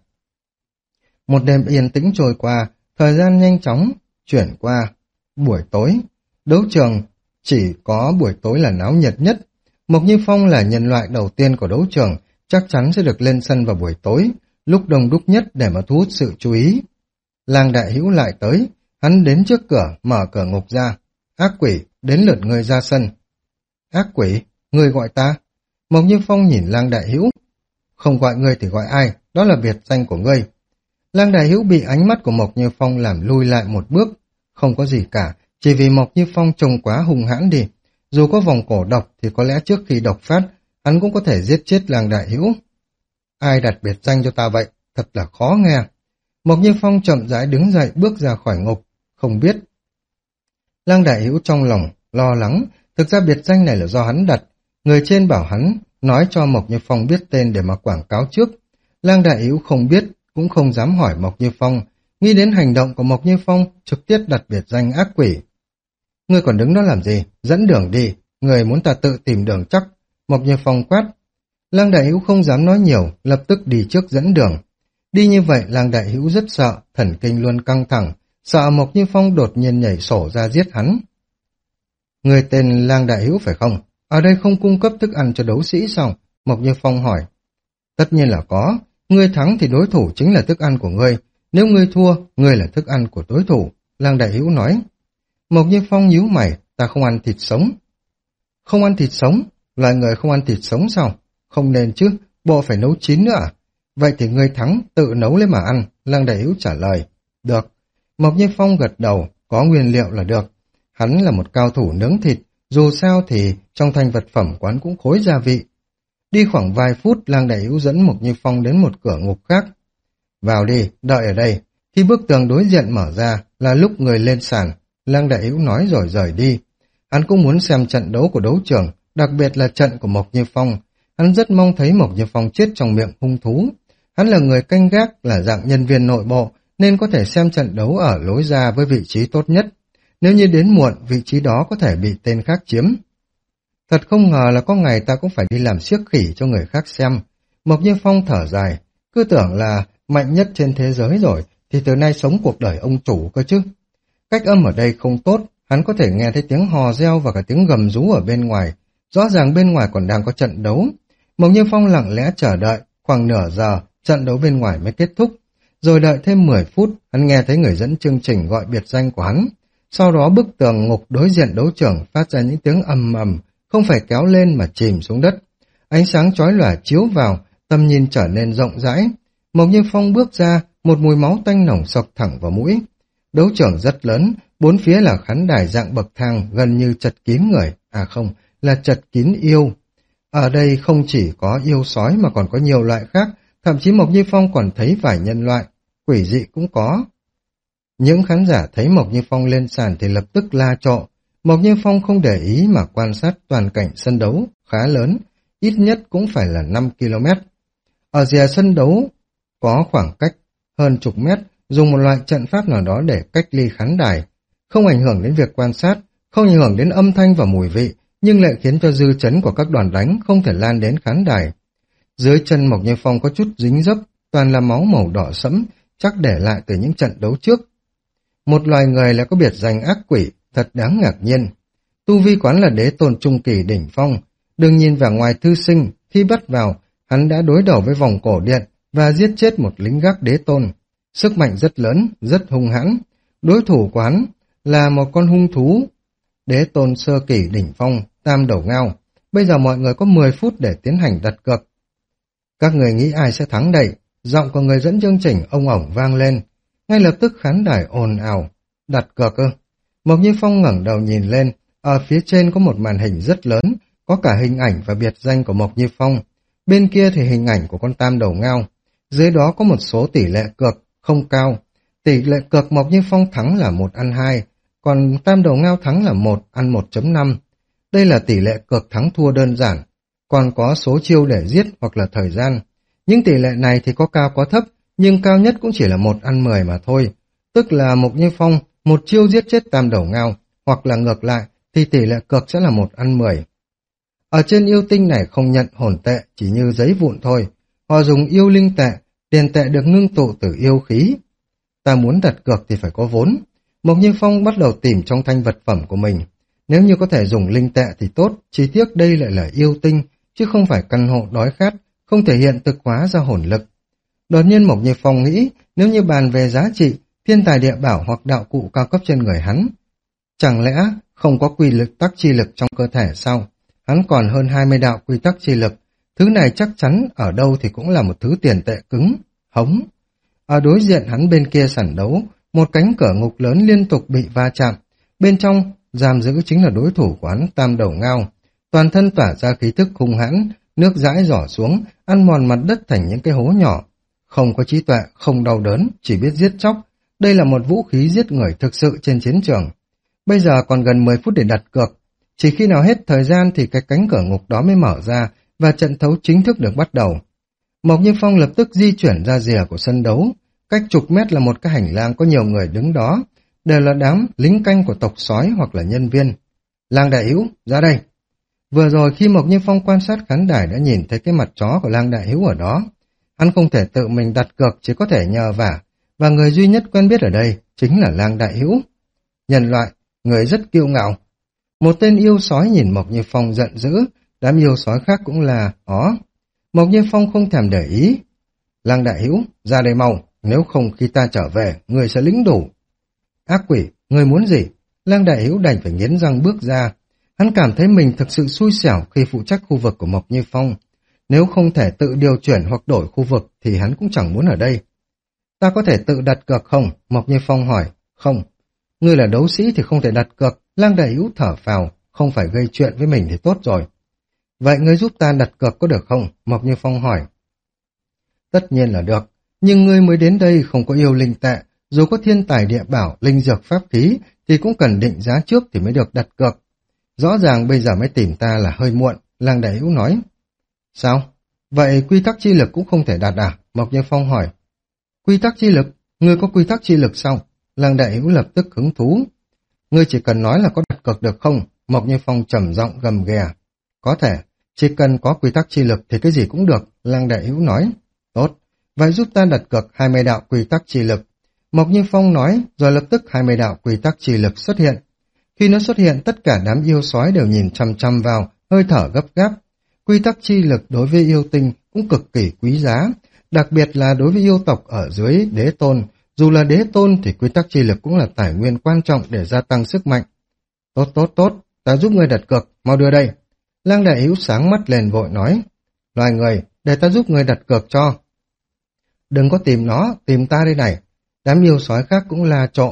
Một đêm yên tĩnh trôi qua, thời gian nhanh chóng chuyển qua buổi tối. Đấu trường chỉ có buổi tối là náo nhiệt nhất. Mộc Như Phong là nhân loại đầu tiên của đấu trường, chắc chắn sẽ được lên sân vào buổi tối, lúc đông đúc nhất để mà thu hút sự chú ý. Lang Đại Hữu lại tới, hắn đến trước cửa, mở cửa ngục ra. Ác quỷ, đến lượt ngươi ra sân. Ác quỷ, ngươi gọi ta? Mộc Như Phong nhìn Lang Đại Hữu. Không gọi ngươi thì gọi ai, đó là biệt danh của ngươi. Lang Đại Hữu bị ánh mắt của Mộc Như Phong làm lui lại một bước. Không có gì cả, chỉ vì Mộc Như Phong trông quá hung hãn đi. Dù có vòng cổ độc thì có lẽ trước khi độc phát, hắn cũng có thể giết chết Lang Đại Hữu. Ai đặt biệt danh cho ta vậy? Thật là khó nghe. Mộc Như Phong chậm rãi đứng dậy bước ra khỏi ngục. Không biết. Lang Đại Hữu trong lòng lo lắng, thực ra biệt danh này là do hắn đặt. Người trên bảo hắn nói cho Mộc Như Phong biết tên để mà quảng cáo trước. Lang Đại Hữu không biết, cũng không dám hỏi Mộc Như Phong. Nghĩ đến hành động của Mộc Như Phong, trực tiếp đặt biệt danh ác quỷ. Ngươi còn đứng đó làm gì? Dẫn đường đi. Người muốn ta tự tìm đường chắc. Mộc Như Phong quát. Lang Đại Hữu không dám nói nhiều, lập tức đi trước dẫn đường. Đi như vậy, Lang Đại Hữu rất sợ, thần kinh luôn căng thẳng, sợ Mộc Như Phong đột nhiên nhảy sổ ra giết hắn. Người tên Lang Đại Hữu phải không? Ở đây không cung cấp thức ăn cho đấu sĩ sao? Mộc Như Phong hỏi. Tất nhiên là có. Ngươi thắng thì đối thủ chính là thức ăn của ngươi. Nếu ngươi thua, ngươi là thức ăn của đối thủ. Lang Đại Hữu nói. Mộc Như Phong nhíu mày, ta không ăn thịt sống. Không ăn thịt sống? Loài người không ăn thịt sống sao? Không nên chứ, bộ phải nấu chín nữa à? Vậy thì ngươi thắng, tự nấu lấy mà ăn, Lang Đại Hữu trả lời. Được. Mộc Như Phong gật đầu, có nguyên liệu là được. Hắn là một cao thủ nướng thịt, dù sao thì trong thành vật phẩm quán cũng khối gia vị. Đi khoảng vài phút, Lang Đại Hữu dẫn Mộc Như Phong đến một cửa ngục khác. Vào đi, đợi ở đây. Khi bức tường đối diện mở ra là lúc người lên sàn, Lang Đại Hữu nói rồi rời đi. Hắn cũng muốn xem trận đấu của đấu trường, đặc biệt là trận của Mộc Như Phong. Hắn rất mong thấy Mộc Như Phong chết trong miệng hung thú. Hắn là người canh gác, là dạng nhân viên nội bộ, nên có thể xem trận đấu ở lối ra với vị trí tốt nhất. Nếu như đến muộn, vị trí đó có thể bị tên khác chiếm. Thật không ngờ là có ngày ta cũng phải đi làm siếc khỉ cho người khác xem. Mộc Như Phong thở dài, cứ tưởng là mạnh nhất trên thế giới rồi, thì từ nay sống cuộc đời ông chủ cơ chứ. Cách âm ở đây không tốt, hắn có thể nghe thấy tiếng hò reo và cả tiếng gầm rú ở bên ngoài. Rõ ràng bên ngoài còn đang có trận đấu. Mộc Như Phong lặng lẽ chờ đợi, khoảng nửa giờ, trận đấu bên ngoài mới kết thúc. Rồi đợi thêm mười phút, hắn nghe thấy người dẫn chương trình gọi biệt danh của hắn. Sau đó bức tường ngục đối diện đấu trường phát ra những tiếng ầm ầm, không phải kéo lên mà chìm xuống đất. Ánh sáng chói lòa chiếu vào, tầm nhìn trở nên rộng rãi. Mộc Như Phong bước ra, một mùi máu tanh nồng sộc thẳng vào mũi. Đấu trường rất lớn, bốn phía là khán đài dạng bậc thang gần như chật kín người, à không, là chật kín yêu. Ở đây không chỉ có yêu sói mà còn có nhiều loại khác, thậm chí Mộc Như Phong còn thấy vài nhân loại, quỷ dị cũng có. Những khán giả thấy Mộc Như Phong lên sàn thì lập tức la trọ. Mộc Như Phong không để ý mà quan sát toàn cảnh sân đấu, khá lớn, ít nhất cũng phải là năm ki lô mét. Ở rìa sân đấu có khoảng cách hơn chục mét, dùng một loại trận pháp nào đó để cách ly khán đài. Không ảnh hưởng đến việc quan sát, không ảnh hưởng đến âm thanh và mùi vị, nhưng lại khiến cho dư chấn của các đoàn đánh không thể lan đến khán đài. Dưới chân Mộc Như Phong có chút dính dấp, toàn là máu màu đỏ sẫm, chắc để lại từ những trận đấu trước. Một loài người lại có biệt danh ác quỷ, thật đáng ngạc nhiên. Tu vi quán là đế tôn trung kỳ đỉnh phong, đừng nhìn vẻ ngoài thư sinh, khi bắt vào, hắn đã đối đầu với vòng cổ điện và giết chết một lính gác đế tôn. Sức mạnh rất lớn, rất hung hãn. Đối thủ của hắn là một con hung thú, đế tôn sơ kỳ đỉnh phong, tam đầu ngao. Bây giờ mọi người có mười phút để tiến hành đặt cược. Các người nghĩ ai sẽ thắng đây? Giọng của người dẫn chương trình ông ổng vang lên. Ngay lập tức khán đài ồn ào. Đặt cược ư? Mộc Như Phong ngẩng đầu nhìn lên, ở phía trên có một màn hình rất lớn, có cả hình ảnh và biệt danh của Mộc Như Phong. Bên kia thì hình ảnh của con tam đầu ngao. Dưới đó có một số tỷ lệ cược không cao. Tỷ lệ cược Mộc Như Phong thắng là một ăn hai, còn tam đầu ngao thắng là một ăn một chấm năm. Đây là tỷ lệ cược thắng thua đơn giản, còn có số chiêu để giết hoặc là thời gian. Những tỷ lệ này thì có cao có thấp, nhưng cao nhất cũng chỉ là một ăn mười mà thôi. Tức là Mộc Như Phong một chiêu giết chết tam đầu ngao, hoặc là ngược lại thì tỷ lệ cược sẽ là một ăn mười. Ở trên yêu tinh này không nhận hồn tệ, chỉ như giấy vụn thôi. Họ dùng yêu linh tệ, tiền tệ được ngưng tụ từ yêu khí. Ta muốn đặt cược thì phải có vốn. Mộc Như Phong bắt đầu tìm trong thanh vật phẩm của mình. Nếu như có thể dùng linh tệ thì tốt, chỉ tiếc đây lại là yêu tinh, chứ không phải căn hộ đói khát, không thể hiện thực hóa ra hồn lực. Đột nhiên Mộc Như Phong nghĩ, nếu như bàn về giá trị, thiên tài địa bảo hoặc đạo cụ cao cấp trên người hắn, chẳng lẽ không có quy lực tắc chi lực trong cơ thể sao? Hắn còn hơn hai mươi đạo quy tắc chi lực, thứ này chắc chắn ở đâu thì cũng là một thứ tiền tệ cứng, hống. Ở đối diện hắn bên kia sảnh đấu, một cánh cửa ngục lớn liên tục bị va chạm, bên trong giam giữ chính là đối thủ của hắn tam đầu ngao, toàn thân tỏa ra khí thức hung hãn, nước dãi rỏ xuống, ăn mòn mặt đất thành những cái hố nhỏ. Không có trí tuệ, không đau đớn, chỉ biết giết chóc. Đây là một vũ khí giết người thực sự trên chiến trường. Bây giờ còn gần mười phút để đặt cược. Chỉ khi nào hết thời gian thì cái cánh cửa ngục đó mới mở ra và trận đấu chính thức được bắt đầu. Mộc Như Phong lập tức di chuyển ra rìa của sân đấu. Cách chục mét là một cái hành lang có nhiều người đứng đó, đều là đám lính canh của tộc sói hoặc là nhân viên. Lang Đại Hữu, ra đây. Vừa rồi khi Mộc Như Phong quan sát khán đài đã nhìn thấy cái mặt chó của Lang Đại Hữu ở đó. Hắn không thể tự mình đặt cược, chỉ có thể nhờ vả, và người duy nhất quen biết ở đây chính là Lang Đại Hữu. Nhân loại, người rất kiêu ngạo. Một tên yêu sói nhìn Mộc Như Phong giận dữ, đám yêu sói khác cũng là ó. Mộc Như Phong không thèm để ý. Lang Đại Hữu, ra đây mau, nếu không khi ta trở về, người sẽ lính đủ. Ác quỷ, người muốn gì? Lang Đại Hữu đành phải nghiến răng bước ra. Hắn cảm thấy mình thực sự xui xẻo khi phụ trách khu vực của Mộc Như Phong. Nếu không thể tự điều chuyển hoặc đổi khu vực thì hắn cũng chẳng muốn ở đây. Ta có thể tự đặt cược không? Mộc Như Phong hỏi. Không. Ngươi là đấu sĩ thì không thể đặt cược. Lang Đại Hữu thở phào, không phải gây chuyện với mình thì tốt rồi. Vậy ngươi giúp ta đặt cược có được không? Mộc Như Phong hỏi. Tất nhiên là được, nhưng ngươi mới đến đây không có yêu linh tệ, dù có thiên tài địa bảo, linh dược pháp khí thì cũng cần định giá trước thì mới được đặt cược. Rõ ràng bây giờ mới tìm ta là hơi muộn, Lang Đại Hữu nói. Sao? Vậy quy tắc chi lực cũng không thể đạt à? Mộc Như Phong hỏi. Quy tắc chi lực? Ngươi có quy tắc chi lực sao? Lang Đại Hữu lập tức hứng thú. Ngươi chỉ cần nói là có đặt cược được không? Mộc Như Phong trầm giọng gầm ghè. Có thể, chỉ cần có quy tắc chi lực thì cái gì cũng được, Lang Đại Hữu nói. Tốt, vậy giúp ta đặt cược hai mươi đạo quy tắc chi lực. Mộc Như Phong nói, rồi lập tức hai mươi đạo quy tắc chi lực xuất hiện. Khi nó xuất hiện, tất cả đám yêu sói đều nhìn chăm chăm vào, hơi thở gấp gáp. Quy tắc chi lực đối với yêu tinh cũng cực kỳ quý giá, đặc biệt là đối với yêu tộc ở dưới đế tôn. Dù là đế tôn thì quy tắc chi lực cũng là tài nguyên quan trọng để gia tăng sức mạnh. Tốt tốt tốt, ta giúp ngươi đặt cược, mau đưa đây. Lang Đại Hữu sáng mắt lên vội nói. Loài người, để ta giúp ngươi đặt cược cho. Đừng có tìm nó, tìm ta đây này. Đám yêu sói khác cũng la trộm.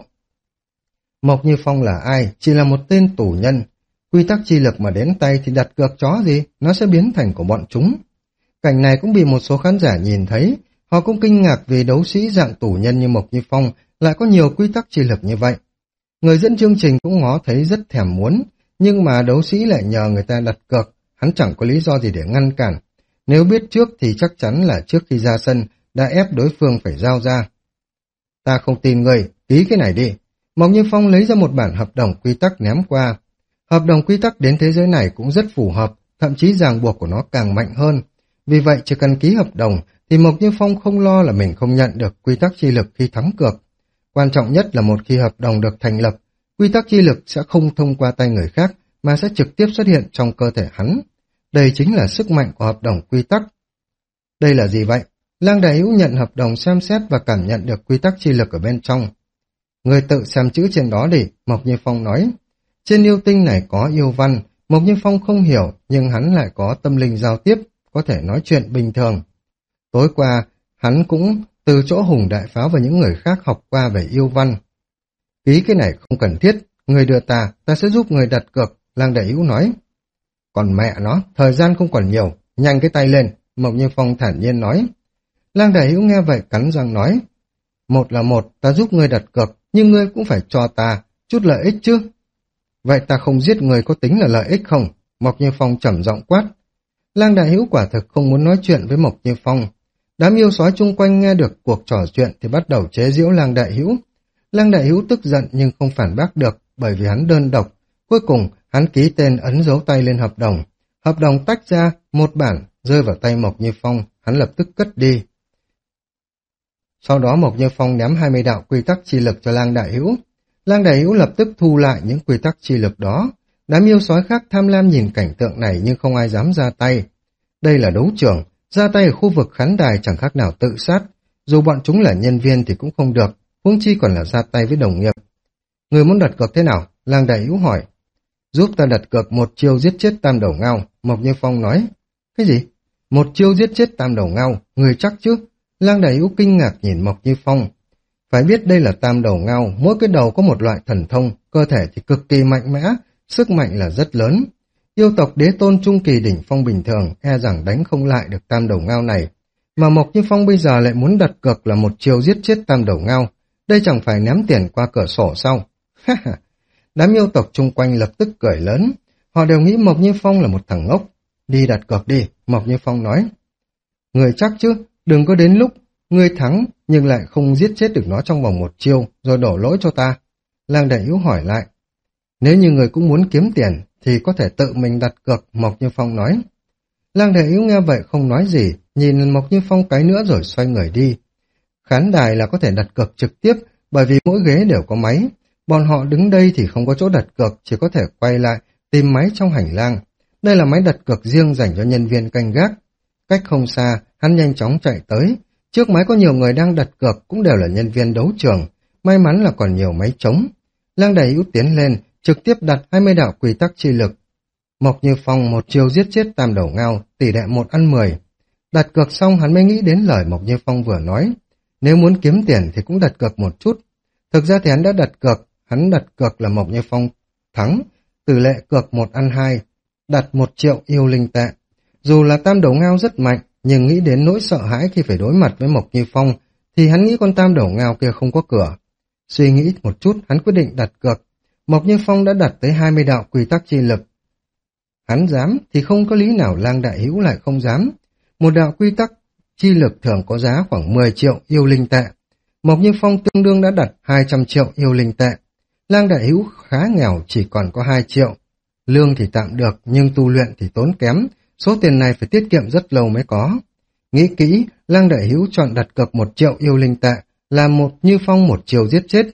Mộc Như Phong là ai? Chỉ là một tên tù nhân. Quy tắc chi lực mà đến tay thì đặt cược chó gì? Nó sẽ biến thành của bọn chúng. Cảnh này cũng bị một số khán giả nhìn thấy. Họ cũng kinh ngạc vì đấu sĩ dạng tù nhân như Mộc Như Phong lại có nhiều quy tắc chi lực như vậy. Người dẫn chương trình cũng ngó thấy rất thèm muốn, nhưng mà đấu sĩ lại nhờ người ta đặt cược, hắn chẳng có lý do gì để ngăn cản. Nếu biết trước thì chắc chắn là trước khi ra sân đã ép đối phương phải giao ra. Ta không tin người, ký cái này đi. Mộc Như Phong lấy ra một bản hợp đồng quy tắc ném qua. Hợp đồng quy tắc đến thế giới này cũng rất phù hợp, thậm chí ràng buộc của nó càng mạnh hơn. Vì vậy chỉ cần ký hợp đồng thì Mộc Như Phong không lo là mình không nhận được quy tắc chi lực khi thắng cược. Quan trọng nhất là một khi hợp đồng được thành lập, quy tắc chi lực sẽ không thông qua tay người khác mà sẽ trực tiếp xuất hiện trong cơ thể hắn. Đây chính là sức mạnh của hợp đồng quy tắc. Đây là gì vậy? Lang Đại Hữu nhận hợp đồng xem xét và cảm nhận được quy tắc chi lực ở bên trong. Người tự xem chữ trên đó đi, Mộc Như Phong nói. Trên yêu tinh này có yêu văn, Mộc Như Phong không hiểu, nhưng hắn lại có tâm linh giao tiếp, có thể nói chuyện bình thường. Tối qua, hắn cũng từ chỗ Hùng Đại Pháo và những người khác học qua về yêu văn. Ký cái này không cần thiết, người đưa ta, ta sẽ giúp người đặt cược, Lang Đại Hữu nói. Còn mẹ nó, thời gian không còn nhiều, nhanh cái tay lên, Mộc Như Phong thản nhiên nói. Lang Đại Hữu nghe vậy cắn răng nói. Một là một, ta giúp ngươi đặt cược, nhưng ngươi cũng phải cho ta chút lợi ích chứ. Vậy ta không giết người có tính là lợi ích không? Mộc Như Phong trầm giọng quát. Lang Đại Hữu quả thực không muốn nói chuyện với Mộc Như Phong. Đám yêu sói chung quanh nghe được cuộc trò chuyện thì bắt đầu chế giễu Lang Đại Hữu. Lang Đại Hữu tức giận nhưng không phản bác được bởi vì hắn đơn độc. Cuối cùng hắn ký tên ấn dấu tay lên hợp đồng. Hợp đồng tách ra, một bản rơi vào tay Mộc Như Phong, hắn lập tức cất đi. Sau đó Mộc Như Phong ném hai mươi đạo quy tắc chi lực cho Lang Đại Hữu. Lang Đại Hữu lập tức thu lại những quy tắc chi lực đó. Đám yêu sói khác tham lam nhìn cảnh tượng này nhưng không ai dám ra tay. Đây là đấu trường, ra tay ở khu vực khán đài chẳng khác nào tự sát. Dù bọn chúng là nhân viên thì cũng không được, huống chi còn là ra tay với đồng nghiệp. Người muốn đặt cược thế nào? Lang Đại Hữu hỏi. Giúp ta đặt cược một chiêu giết chết tam đầu ngao, Mộc Như Phong nói. Cái gì? Một chiêu giết chết tam đầu ngao, người chắc chứ? Lang Đại Hữu kinh ngạc nhìn Mộc Như Phong. Phải biết đây là tam đầu ngao, mỗi cái đầu có một loại thần thông, cơ thể thì cực kỳ mạnh mẽ, sức mạnh là rất lớn. Yêu tộc đế tôn trung kỳ đỉnh phong bình thường, e rằng đánh không lại được tam đầu ngao này. Mà Mộc Như Phong bây giờ lại muốn đặt cược là một chiêu giết chết tam đầu ngao. Đây chẳng phải ném tiền qua cửa sổ sao? Đám yêu tộc chung quanh lập tức cười lớn. Họ đều nghĩ Mộc Như Phong là một thằng ngốc. Đi đặt cược đi, Mộc Như Phong nói. Người chắc chứ, đừng có đến lúc người thắng nhưng lại không giết chết được nó trong vòng một chiêu rồi đổ lỗi cho ta. Lang Đại Hữu hỏi lại. Nếu như người cũng muốn kiếm tiền thì có thể tự mình đặt cược, Mộc Như Phong nói. Lang Đại Hữu nghe vậy không nói gì, nhìn Mộc Như Phong cái nữa rồi xoay người đi. Khán đài là có thể đặt cược trực tiếp bởi vì mỗi ghế đều có máy. Bọn họ đứng đây thì không có chỗ đặt cược, chỉ có thể quay lại tìm máy trong hành lang. Đây là máy đặt cược riêng dành cho nhân viên canh gác. Cách không xa, hắn nhanh chóng chạy tới. Trước máy có nhiều người đang đặt cược cũng đều là nhân viên đấu trường. may mắn là còn nhiều máy trống. Lang Đại Hữu tiến lên, trực tiếp đặt hai mươi đạo quy tắc chi lực. Mộc Như Phong một chiều giết chết Tam Đầu Ngao, tỷ lệ một ăn mười. Đặt cược xong hắn mới nghĩ đến lời Mộc Như Phong vừa nói. Nếu muốn kiếm tiền thì cũng đặt cược một chút. Thực ra thì hắn đã đặt cược, hắn đặt cược là Mộc Như Phong thắng, tỷ lệ cược một ăn hai, đặt một triệu yêu linh tệ. Dù là Tam Đầu Ngao rất mạnh, nhưng nghĩ đến nỗi sợ hãi khi phải đối mặt với Mộc Như Phong, thì hắn nghĩ con Tam Đầu Ngao kia không có cửa. Suy nghĩ một chút, hắn quyết định đặt cược. Mộc Như Phong đã đặt tới hai mươi đạo quy tắc chi lực. Hắn dám thì không có lý nào Lang Đại Hữu lại không dám. Một đạo quy tắc chi lực thường có giá khoảng mười triệu yêu linh tệ. Mộc Như Phong tương đương đã đặt hai trăm triệu yêu linh tệ. Lang Đại Hữu khá nghèo, chỉ còn có hai triệu. Lương thì tạm được, nhưng tu luyện thì tốn kém. Số tiền này phải tiết kiệm rất lâu mới có. Nghĩ kỹ, Lang Đại Hữu chọn đặt cược một triệu yêu linh tệ, làm Mộc Như Phong một chiều giết chết.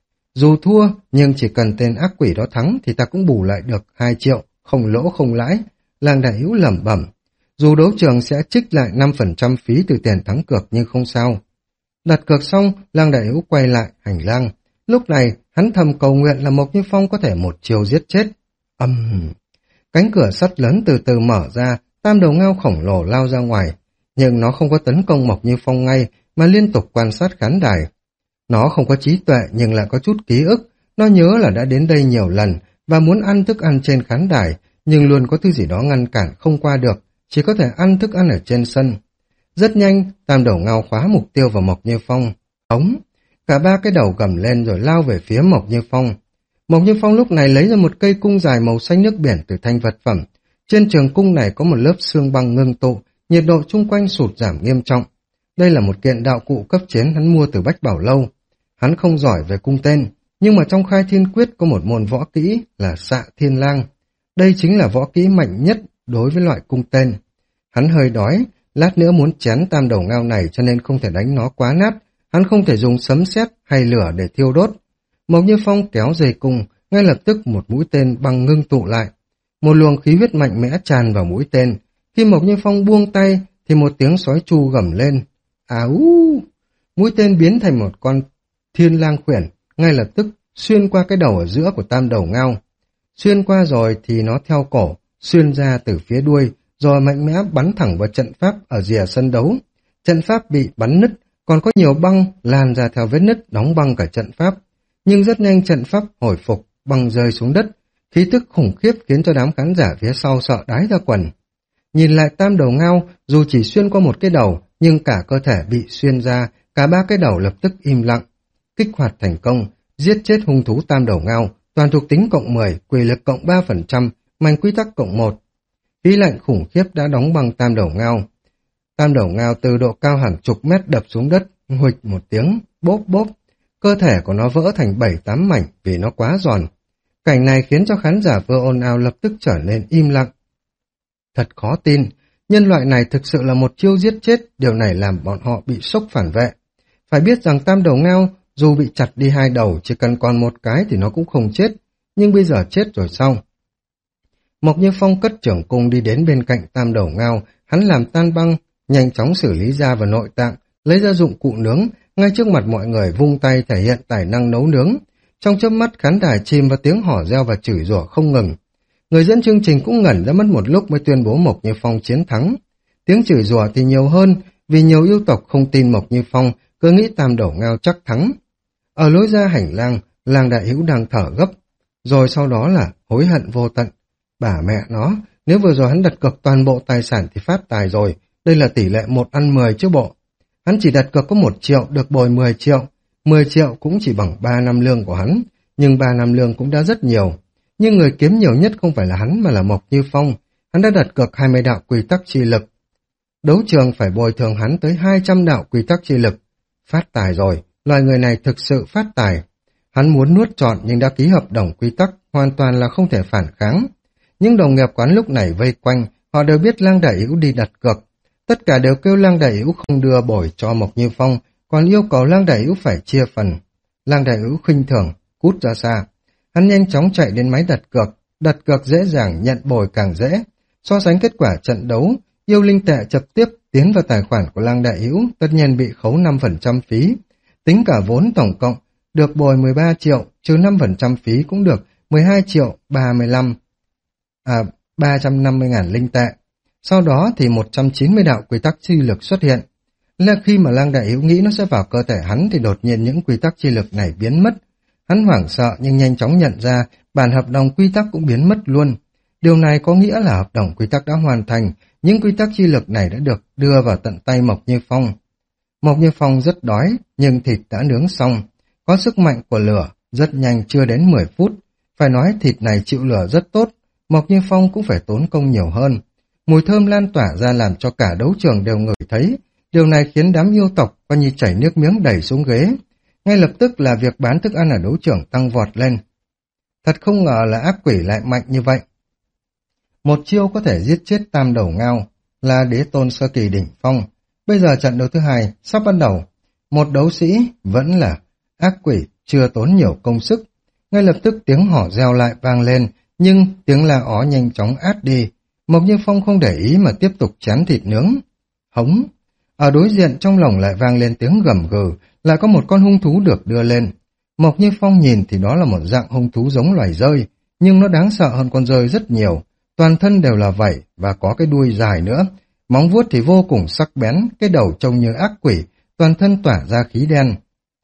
Dù thua, nhưng chỉ cần tên ác quỷ đó thắng thì ta cũng bù lại được hai triệu, không lỗ không lãi. Lang Đại Hữu lẩm bẩm. Dù đấu trường sẽ trích lại năm phần trăm phí từ tiền thắng cược nhưng không sao. Đặt cược xong, Lang Đại Hữu quay lại hành lang. Lúc này, hắn thầm cầu nguyện là Mộc Như Phong có thể một chiều giết chết. Âm... Cánh cửa sắt lớn từ từ mở ra, Tam Đầu Ngao khổng lồ lao ra ngoài. Nhưng nó không có tấn công Mộc Như Phong ngay, mà liên tục quan sát khán đài. Nó không có trí tuệ nhưng lại có chút ký ức. Nó nhớ là đã đến đây nhiều lần và muốn ăn thức ăn trên khán đài, nhưng luôn có thứ gì đó ngăn cản không qua được, chỉ có thể ăn thức ăn ở trên sân. Rất nhanh, Tam Đầu Ngao khóa mục tiêu vào Mộc Như Phong. Ống! Cả ba cái đầu gầm lên rồi lao về phía Mộc Như Phong. Mộc Như Phong lúc này lấy ra một cây cung dài màu xanh nước biển từ thanh vật phẩm. Trên trường cung này có một lớp xương băng ngưng tụ, nhiệt độ chung quanh sụt giảm nghiêm trọng. Đây là một kiện đạo cụ cấp chiến hắn mua từ Bách Bảo Lâu. Hắn không giỏi về cung tên, nhưng mà trong Khai Thiên Quyết có một môn võ kỹ là Xạ Thiên Lang. Đây chính là võ kỹ mạnh nhất đối với loại cung tên. Hắn hơi đói, lát nữa muốn chén Tam Đầu Ngao này cho nên không thể đánh nó quá nát. Hắn không thể dùng sấm sét hay lửa để thiêu đốt. Mộc Như Phong kéo dây cung, ngay lập tức một mũi tên băng ngưng tụ lại. Một luồng khí huyết mạnh mẽ tràn vào mũi tên. Khi Mộc Như Phong buông tay thì một tiếng sói tru gầm lên. À ú! Mũi tên biến thành một con thiên lang khuyển, ngay lập tức xuyên qua cái đầu ở giữa của Tam Đầu Ngao. Xuyên qua rồi thì nó theo cổ, xuyên ra từ phía đuôi, rồi mạnh mẽ bắn thẳng vào trận pháp ở rìa sân đấu. Trận pháp bị bắn nứt, còn có nhiều băng lan ra theo vết nứt đóng băng cả trận pháp. Nhưng rất nhanh trận pháp hồi phục, băng rơi xuống đất. Khí tức khủng khiếp khiến cho đám khán giả phía sau sợ đái ra quần. Nhìn lại Tam Đầu Ngao, dù chỉ xuyên qua một cái đầu, nhưng cả cơ thể bị xuyên ra, cả ba cái đầu lập tức im lặng. Kích hoạt thành công, giết chết hung thú Tam Đầu Ngao, toàn thuộc tính cộng mười, quỷ lực cộng ba phần trăm, mạnh quy tắc cộng một. Khí lạnh khủng khiếp đã đóng băng Tam Đầu Ngao. Tam Đầu Ngao từ độ cao hàng chục mét đập xuống đất, huỵch một tiếng, bốp bốp. Cơ thể của nó vỡ thành bảy tám mảnh vì nó quá giòn. Cảnh này khiến cho khán giả vừa ồn ào lập tức trở nên im lặng. Thật khó tin, nhân loại này thực sự là một chiêu giết chết, điều này làm bọn họ bị sốc phản vệ. Phải biết rằng Tam Đầu Ngao, dù bị chặt đi hai đầu, chỉ cần còn một cái thì nó cũng không chết, nhưng bây giờ chết rồi sao? Mộc Như Phong cất trưởng cung đi đến bên cạnh Tam Đầu Ngao, hắn làm tan băng, nhanh chóng xử lý da và nội tạng, lấy ra dụng cụ nướng, ngay trước mặt mọi người vung tay thể hiện tài năng nấu nướng. Trong chớp mắt khán đài chìm vào tiếng hò reo và chửi rủa không ngừng. Người dẫn chương trình cũng ngẩn ra mất một lúc mới tuyên bố Mộc Như Phong chiến thắng. Tiếng chửi rủa thì nhiều hơn, vì nhiều yêu tộc không tin Mộc Như Phong, cứ nghĩ Tam Đầu Ngao chắc thắng. Ở lối ra hành lang, Lang Đại Hữu đang thở gấp, rồi sau đó là hối hận vô tận. Bà mẹ nó, nếu vừa rồi hắn đặt cược toàn bộ tài sản thì phát tài rồi, đây là tỷ lệ một ăn mười chứ bộ. Hắn chỉ đặt cược có một triệu, được bồi mười triệu. mười triệu cũng chỉ bằng ba năm lương của hắn, nhưng ba năm lương cũng đã rất nhiều. Nhưng người kiếm nhiều nhất không phải là hắn mà là Mộc Như Phong. Hắn đã đặt cược hai mươi đạo quy tắc chi lực. Đấu trường phải bồi thường hắn tới hai trăm đạo quy tắc chi lực. Phát tài rồi, loài người này thực sự phát tài. Hắn muốn nuốt trọn nhưng đã ký hợp đồng quy tắc, hoàn toàn là không thể phản kháng. Những đồng nghiệp quán lúc này vây quanh, họ đều biết Lang Đại Hữu đi đặt cược. Tất cả đều kêu Lang Đại Hữu không đưa bồi cho Mộc Như Phong, còn yêu cầu Lang Đại Hữu phải chia phần. Lang Đại Hữu khinh thường, cút ra xa. Hắn nhanh chóng chạy đến máy đặt cược, đặt cược dễ dàng, nhận bồi càng dễ. So sánh kết quả trận đấu, yêu linh tệ trực tiếp tiến vào tài khoản của Lang Đại Hữu, tất nhiên bị khấu năm phần trăm phí. Tính cả vốn tổng cộng, được bồi mười ba triệu, trừ năm phần trăm phí cũng được mười hai triệu ba mươi lăm, à, ba trăm năm mươi ngàn linh tệ. Sau đó thì một trăm chín mươi đạo quy tắc chi lực xuất hiện. Là khi mà Lang Đại Hữu nghĩ nó sẽ vào cơ thể hắn thì đột nhiên những quy tắc chi lực này biến mất. Hắn hoảng sợ nhưng nhanh chóng nhận ra bản hợp đồng quy tắc cũng biến mất luôn. Điều này có nghĩa là hợp đồng quy tắc đã hoàn thành, những quy tắc chi lực này đã được đưa vào tận tay Mộc Như Phong. Mộc Như Phong rất đói, nhưng thịt đã nướng xong. Có sức mạnh của lửa, rất nhanh chưa đến mười phút. Phải nói thịt này chịu lửa rất tốt, Mộc Như Phong cũng phải tốn công nhiều hơn. Mùi thơm lan tỏa ra làm cho cả đấu trường đều ngửi thấy. Điều này khiến đám yêu tộc coi như chảy nước miếng đẩy xuống ghế. Ngay lập tức là việc bán thức ăn ở đấu trường tăng vọt lên. Thật không ngờ là ác quỷ lại mạnh như vậy. Một chiêu có thể giết chết tam đầu ngao, là đế tôn sơ kỳ đỉnh phong. Bây giờ trận đấu thứ hai sắp bắt đầu. Một đấu sĩ vẫn là ác quỷ, chưa tốn nhiều công sức. Ngay lập tức tiếng hò reo lại vang lên, nhưng tiếng la ó nhanh chóng át đi. Mộc Như Phong không để ý mà tiếp tục chén thịt nướng. Hống! Ở đối diện trong lòng lại vang lên tiếng gầm gừ, lại có một con hung thú được đưa lên. Mộc Như Phong nhìn thì đó là một dạng hung thú giống loài dơi, nhưng nó đáng sợ hơn con dơi rất nhiều. Toàn thân đều là vảy và có cái đuôi dài nữa. Móng vuốt thì vô cùng sắc bén, cái đầu trông như ác quỷ, toàn thân tỏa ra khí đen.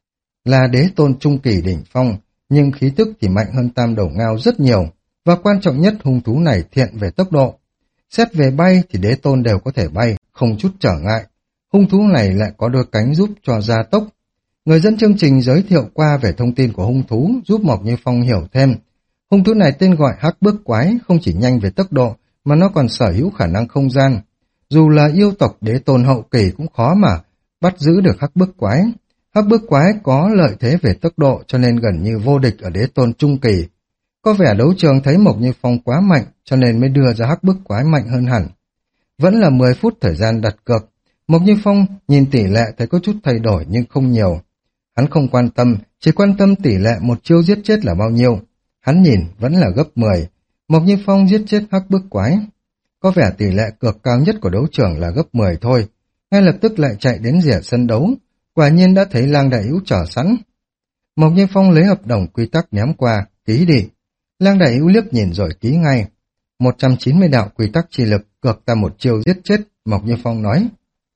Là đế tôn trung kỳ đỉnh phong, nhưng khí tức thì mạnh hơn tam đầu ngao rất nhiều. Và quan trọng nhất hung thú này thiện về tốc độ. Xét về bay thì đế tôn đều có thể bay, không chút trở ngại. Hung thú này lại có đôi cánh giúp cho gia tốc. Người dẫn chương trình giới thiệu qua về thông tin của hung thú giúp Mộc Như Phong hiểu thêm. Hung thú này tên gọi Hắc Bức Quái, không chỉ nhanh về tốc độ mà nó còn sở hữu khả năng không gian. Dù là yêu tộc đế tôn hậu kỳ cũng khó mà bắt giữ được Hắc Bức Quái. Hắc Bức Quái có lợi thế về tốc độ cho nên gần như vô địch ở đế tôn trung kỳ. Có vẻ đấu trường thấy Mộc Như Phong quá mạnh cho nên mới đưa ra Hắc Bức Quái mạnh hơn hẳn. Vẫn là mười phút thời gian đặt cược. Mộc Như Phong nhìn tỷ lệ thấy có chút thay đổi nhưng không nhiều. Hắn không quan tâm, chỉ quan tâm tỷ lệ một chiêu giết chết là bao nhiêu. Hắn nhìn vẫn là gấp mười. Mộc Như Phong giết chết Hắc Bức Quái. Có vẻ tỷ lệ cược cao nhất của đấu trường là gấp mười thôi. Ngay lập tức lại chạy đến rìa sân đấu. Quả nhiên đã thấy Lang Đại Hữu chờ sẵn. Mộc Như Phong lấy hợp đồng quy tắc ném qua, ký đi. Lang Đại Hữu liếc nhìn rồi ký ngay. một trăm chín mươi đạo quy tắc chi lực, cược ta một chiêu giết chết, Mộc Như Phong nói.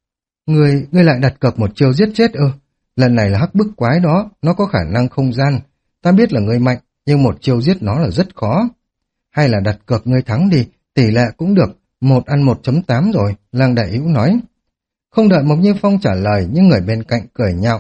Ngươi, ngươi lại đặt cược một chiêu giết chết ư? Lần này là Hắc Bức Quái đó, nó có khả năng không gian. Ta biết là ngươi mạnh, nhưng một chiêu giết nó là rất khó. Hay là đặt cược ngươi thắng đi, tỷ lệ cũng được, một ăn một chấm tám rồi, Lang Đại Hữu nói. Không đợi Mộc Như Phong trả lời, nhưng người bên cạnh cười nhạo.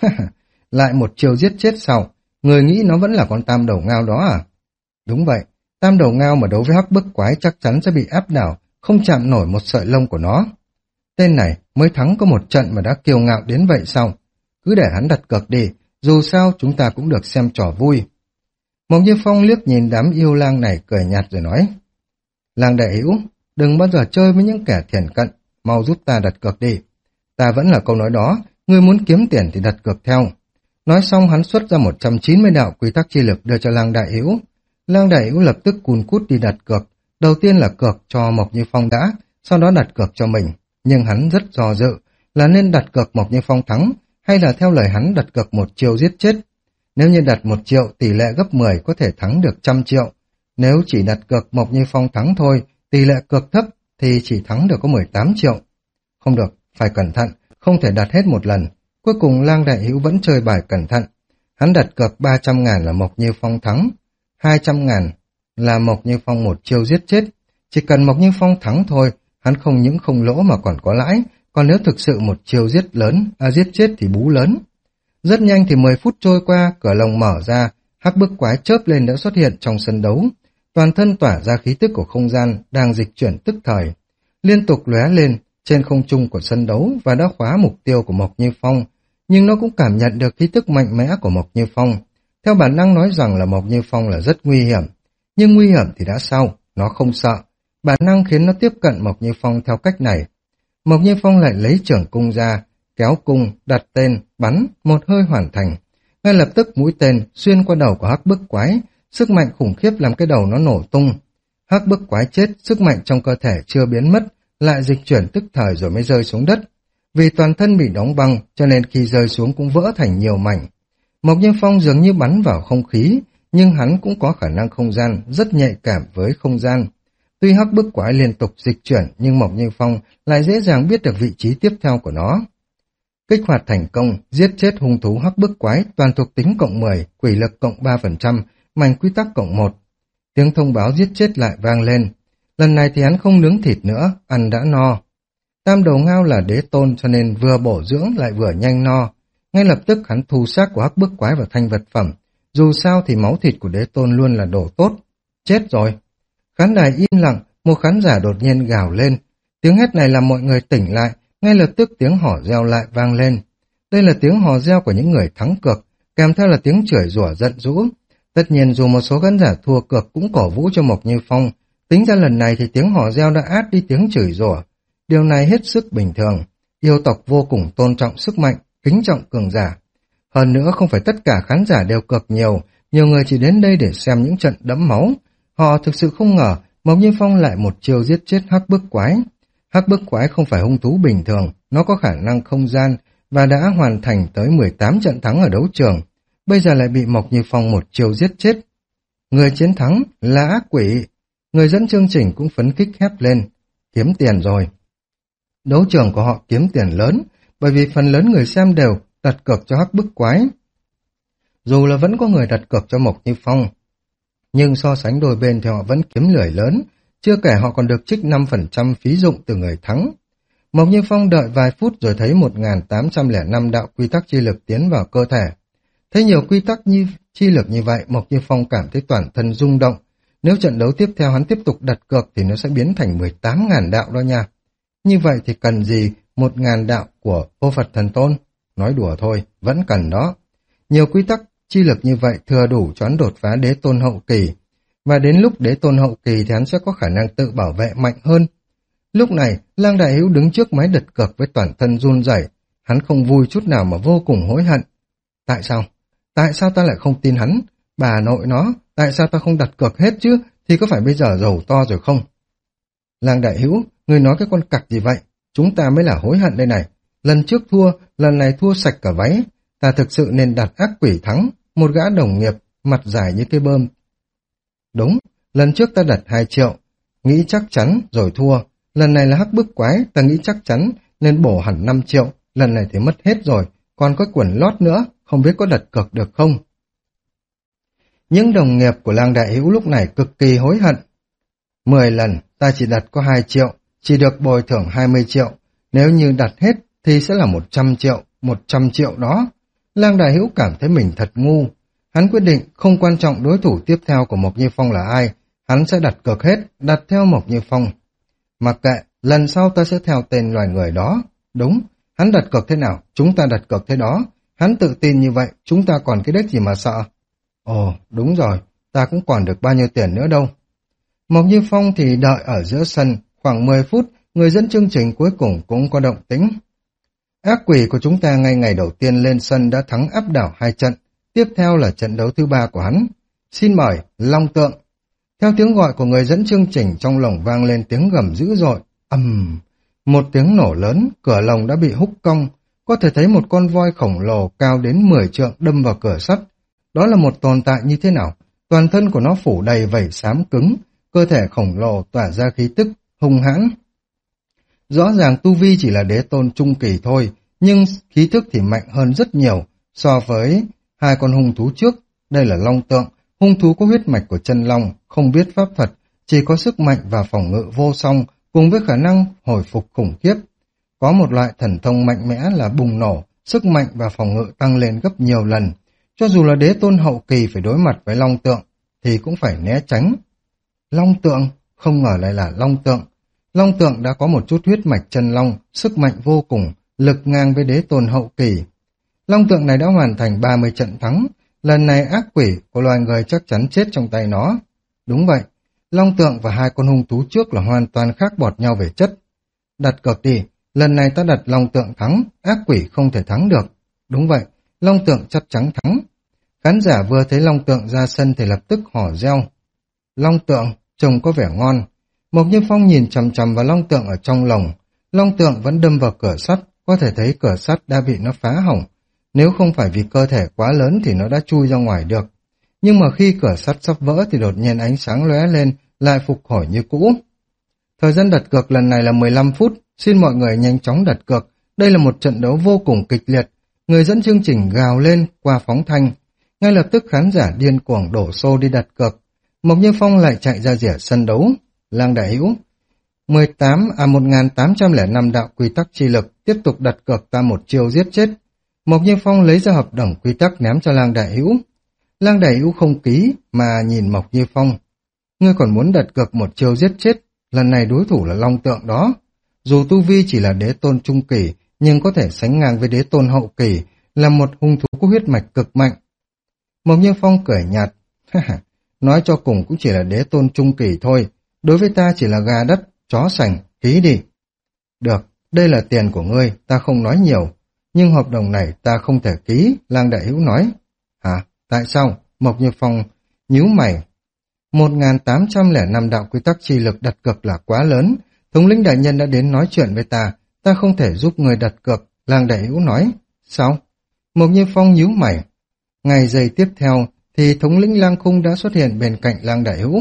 Lại một chiêu giết chết sau, người nghĩ nó vẫn là con tam đầu ngao đó à? Đúng vậy, tam đầu ngao mà đấu với Hắc Bức Quái chắc chắn sẽ bị áp đảo, không chạm nổi một sợi lông của nó. Tên này mới thắng có một trận mà đã kiêu ngạo đến vậy sao? Cứ để hắn đặt cược đi, dù sao chúng ta cũng được xem trò vui. Mộc Như Phong liếc nhìn đám yêu lang này cười nhạt rồi nói. Lang Đại Hữu, đừng bao giờ chơi với những kẻ thiển cận, mau giúp ta đặt cược đi. Ta vẫn là câu nói đó, ngươi muốn kiếm tiền thì đặt cược theo. Nói xong hắn xuất ra một trăm chín mươi đạo quy tắc chi lực đưa cho Lang Đại Hữu. Lang Đại Hữu lập tức cùn cút đi đặt cược. Đầu tiên là cược cho Mộc Như Phong đã, sau đó đặt cược cho mình. Nhưng hắn rất do dự, là nên đặt cược Mộc Như Phong thắng, hay là theo lời hắn đặt cược một chiêu giết chết. Nếu như đặt một triệu, tỷ lệ gấp mười có thể thắng được trăm triệu. Nếu chỉ đặt cược Mộc Như Phong thắng thôi, tỷ lệ cược thấp thì chỉ thắng được có mười tám triệu. Không được, phải cẩn thận, không thể đặt hết một lần. Cuối cùng Lang Đại Hữu vẫn chơi bài cẩn thận. Hắn đặt cược ba trăm ngàn là Mộc Như Phong thắng, hai trăm ngàn là Mộc Như Phong một chiêu giết chết. Chỉ cần Mộc Như Phong thắng thôi, hắn không những không lỗ mà còn có lãi, còn nếu thực sự một chiêu giết lớn, à giết chết thì bú lớn. Rất nhanh thì mười phút trôi qua, cửa lồng mở ra, Hắc Bức Quái chớp lên đã xuất hiện trong sân đấu. Toàn thân tỏa ra khí tức của không gian, đang dịch chuyển tức thời. Liên tục lóe lên trên không trung của sân đấu và đã khóa mục tiêu của Mộc Như Phong. Nhưng nó cũng cảm nhận được khí tức mạnh mẽ của Mộc Như Phong. Theo bản năng nói rằng là Mộc Như Phong là rất nguy hiểm. Nhưng nguy hiểm thì đã sao, nó không sợ. Bản năng khiến nó tiếp cận Mộc Như Phong theo cách này. Mộc Như Phong lại lấy trưởng cung ra, kéo cung, đặt tên, bắn, một hơi hoàn thành. Ngay lập tức mũi tên xuyên qua đầu của Hắc Bức Quái, sức mạnh khủng khiếp làm cái đầu nó nổ tung. Hắc Bức Quái chết, sức mạnh trong cơ thể chưa biến mất, lại dịch chuyển tức thời rồi mới rơi xuống đất. Vì toàn thân bị đóng băng, cho nên khi rơi xuống cũng vỡ thành nhiều mảnh. Mộc Như Phong dường như bắn vào không khí, nhưng hắn cũng có khả năng không gian, rất nhạy cảm với không gian. Tuy hắc bức quái liên tục dịch chuyển, nhưng Mộc Như Phong lại dễ dàng biết được vị trí tiếp theo của nó. Kích hoạt thành công, giết chết hung thú hắc bức quái, toàn thuộc tính cộng mười, quỷ lực cộng ba phần trăm, mảnh quy tắc cộng một. Tiếng thông báo giết chết lại vang lên. Lần này thì hắn không nướng thịt nữa, ăn đã no. Tam đầu ngao là đế tôn cho nên vừa bổ dưỡng lại vừa nhanh no. Ngay lập tức hắn thu xác của hắc bức quái vào thành vật phẩm. Dù sao thì máu thịt của đế tôn luôn là đồ tốt. Chết rồi. Khán đài im lặng, một khán giả đột nhiên gào lên. Tiếng hét này làm mọi người tỉnh lại, ngay lập tức tiếng hò reo lại vang lên. Đây là tiếng hò reo của những người thắng cược, kèm theo là tiếng chửi rủa giận dữ. Tất nhiên dù một số khán giả thua cược cũng cổ vũ cho Mộc Như Phong, tính ra lần này thì tiếng hò reo đã át đi tiếng chửi rủa. Điều này hết sức bình thường. Yêu tộc vô cùng tôn trọng sức mạnh, kính trọng cường giả. Hơn nữa không phải tất cả khán giả đều cược nhiều, nhiều người chỉ đến đây để xem những trận đẫm máu. Họ thực sự không ngờ Mộc Như Phong lại một chiêu giết chết hắc bức quái. Hắc bức quái không phải hung thú bình thường, nó có khả năng không gian và đã hoàn thành tới mười tám trận thắng ở đấu trường. Bây giờ lại bị Mộc Như Phong một chiêu giết chết. Người chiến thắng là ác quỷ. Người dẫn chương trình cũng phấn khích hét lên. Kiếm tiền rồi. Đấu trường của họ kiếm tiền lớn, bởi vì phần lớn người xem đều đặt cược cho hắc bức quái. Dù là vẫn có người đặt cược cho Mộc Như Phong, nhưng so sánh đôi bên thì họ vẫn kiếm lời lớn, chưa kể họ còn được trích năm phần trăm phí dụng từ người thắng. Mộc Như Phong đợi vài phút rồi thấy một nghìn tám trăm lẻ năm đạo quy tắc chi lực tiến vào cơ thể. Thấy nhiều quy tắc như chi lực như vậy, Mộc Như Phong cảm thấy toàn thân rung động. Nếu trận đấu tiếp theo hắn tiếp tục đặt cược thì nó sẽ biến thành mười tám nghìn đạo đó nha. Như vậy thì cần gì một nghìn đạo của Ô Phật Thần Tôn? Nói đùa thôi, vẫn cần đó. Nhiều quy tắc chi lực như vậy thừa đủ cho hắn đột phá đế tôn hậu kỳ. Và đến lúc đế tôn hậu kỳ thì hắn sẽ có khả năng tự bảo vệ mạnh hơn. Lúc này, Lang Đại Hữu đứng trước máy đặt cược với toàn thân run rẩy. Hắn không vui chút nào mà vô cùng hối hận. Tại sao? Tại sao ta lại không tin hắn? Bà nội nó, tại sao ta không đặt cược hết chứ? Thì có phải bây giờ giàu to rồi không? Lang Đại Hữu, người nói cái con cặc gì vậy? Chúng ta mới là hối hận đây này. Lần trước thua, lần này thua sạch cả váy. Ta thực sự nên đặt ác quỷ thắng. Một gã đồng nghiệp, mặt dài như cái bơm. Đúng, lần trước ta đặt hai triệu. Nghĩ chắc chắn, rồi thua. Lần này là hắc bức quái, ta nghĩ chắc chắn, nên bổ hẳn năm triệu. Lần này thì mất hết rồi. Còn có quần lót nữa, không biết có đặt cược được không? Những đồng nghiệp của Lang Đại Hữu lúc này cực kỳ hối hận. Mười lần, ta chỉ đặt có hai triệu, chỉ được bồi thường hai mươi triệu. Nếu như đặt hết thì sẽ là một trăm triệu, một trăm triệu đó. Lang Đại Hữu cảm thấy mình thật ngu. Hắn quyết định không quan trọng đối thủ tiếp theo của Mộc Như Phong là ai, hắn sẽ đặt cược hết, đặt theo Mộc Như Phong. Mặc kệ, lần sau ta sẽ theo tên loài người đó. Đúng, hắn đặt cược thế nào, chúng ta đặt cược thế đó. Hắn tự tin như vậy, chúng ta còn cái đếch gì mà sợ. Ồ, đúng rồi, ta cũng còn được bao nhiêu tiền nữa đâu. Mộc Như Phong thì đợi ở giữa sân, khoảng mười phút, người dẫn chương trình cuối cùng cũng có động tĩnh. Ác quỷ của chúng ta ngay ngày đầu tiên lên sân đã thắng áp đảo hai trận, tiếp theo là trận đấu thứ ba của hắn. Xin mời, Long Tượng. Theo tiếng gọi của người dẫn chương trình, trong lồng vang lên tiếng gầm dữ dội. Ầm, um, một tiếng nổ lớn, cửa lồng đã bị húc cong, có thể thấy một con voi khổng lồ cao đến mười trượng đâm vào cửa sắt. Đó là một tồn tại như thế nào? Toàn thân của nó phủ đầy vảy xám cứng, cơ thể khổng lồ tỏa ra khí tức hung hãn. Rõ ràng tu vi chỉ là đế tôn trung kỳ thôi, nhưng khí thức thì mạnh hơn rất nhiều so với hai con hung thú trước. Đây là Long Tượng, hung thú có huyết mạch của chân long, không biết pháp thuật, chỉ có sức mạnh và phòng ngự vô song, cùng với khả năng hồi phục khủng khiếp. Có một loại thần thông mạnh mẽ là bùng nổ, sức mạnh và phòng ngự tăng lên gấp nhiều lần. Cho dù là đế tôn hậu kỳ phải đối mặt với Long Tượng, thì cũng phải né tránh. Long Tượng, không ngờ lại là Long Tượng. Long Tượng đã có một chút huyết mạch chân long, sức mạnh vô cùng, lực ngang với đế tôn hậu kỳ. Long Tượng này đã hoàn thành ba mươi trận thắng, lần này ác quỷ của loài người chắc chắn chết trong tay nó. Đúng vậy, Long Tượng và hai con hung thú trước là hoàn toàn khác bọt nhau về chất. Đặt cược đi, lần này ta đặt Long Tượng thắng, ác quỷ không thể thắng được. Đúng vậy, Long Tượng chắc chắn thắng. Khán giả vừa thấy Long Tượng ra sân thì lập tức hò reo. Long Tượng, trông có vẻ ngon. Mộc Như Phong nhìn chằm chằm vào Long Tượng ở trong lồng. Long Tượng vẫn đâm vào cửa sắt, có thể thấy cửa sắt đã bị nó phá hỏng. Nếu không phải vì cơ thể quá lớn thì nó đã chui ra ngoài được. Nhưng mà khi cửa sắt sắp vỡ thì đột nhiên ánh sáng lóe lên, lại phục hồi như cũ. Thời gian đặt cược lần này là mười lăm phút, xin mọi người nhanh chóng đặt cược. Đây là một trận đấu vô cùng kịch liệt. Người dẫn chương trình gào lên qua phóng thanh. Ngay lập tức khán giả điên cuồng đổ xô đi đặt cược. Mộc Như Phong lại chạy ra rìa sân đấu. Lang Đại Hữu mười tám à một nghìn tám trăm lẻ năm đạo quy tắc chi lực, tiếp tục đặt cược ta một chiêu giết chết. Mộc Như Phong lấy ra hợp đồng quy tắc ném cho Lang Đại Hữu. Lang Đại Hữu không ký mà nhìn Mộc Như Phong. Ngươi còn muốn đặt cược một chiêu giết chết, lần này đối thủ là Long Tượng đó. Dù tu vi chỉ là đế tôn trung kỳ, nhưng có thể sánh ngang với đế tôn hậu kỳ, là một hung thú có huyết mạch cực mạnh. Mộc Như Phong cười nhạt, nói cho cùng cũng chỉ là đế tôn trung kỳ thôi, đối với ta chỉ là gà đất, chó sành, ký đi. Được, đây là tiền của ngươi, ta không nói nhiều, nhưng hợp đồng này ta không thể ký, Lang Đại Hữu nói. Hả, tại sao? Mộc Như Phong nhíu mày. một nghìn tám trăm lẻ năm đạo quy tắc chi lực đặt cược là quá lớn, thống lĩnh đại nhân đã đến nói chuyện với ta, ta không thể giúp người đặt cược, Lang Đại Hữu nói. Sao? Mộc Như Phong nhíu mày. Ngày giây tiếp theo thì thống lĩnh Lang Khung đã xuất hiện bên cạnh Lang Đại Hữu.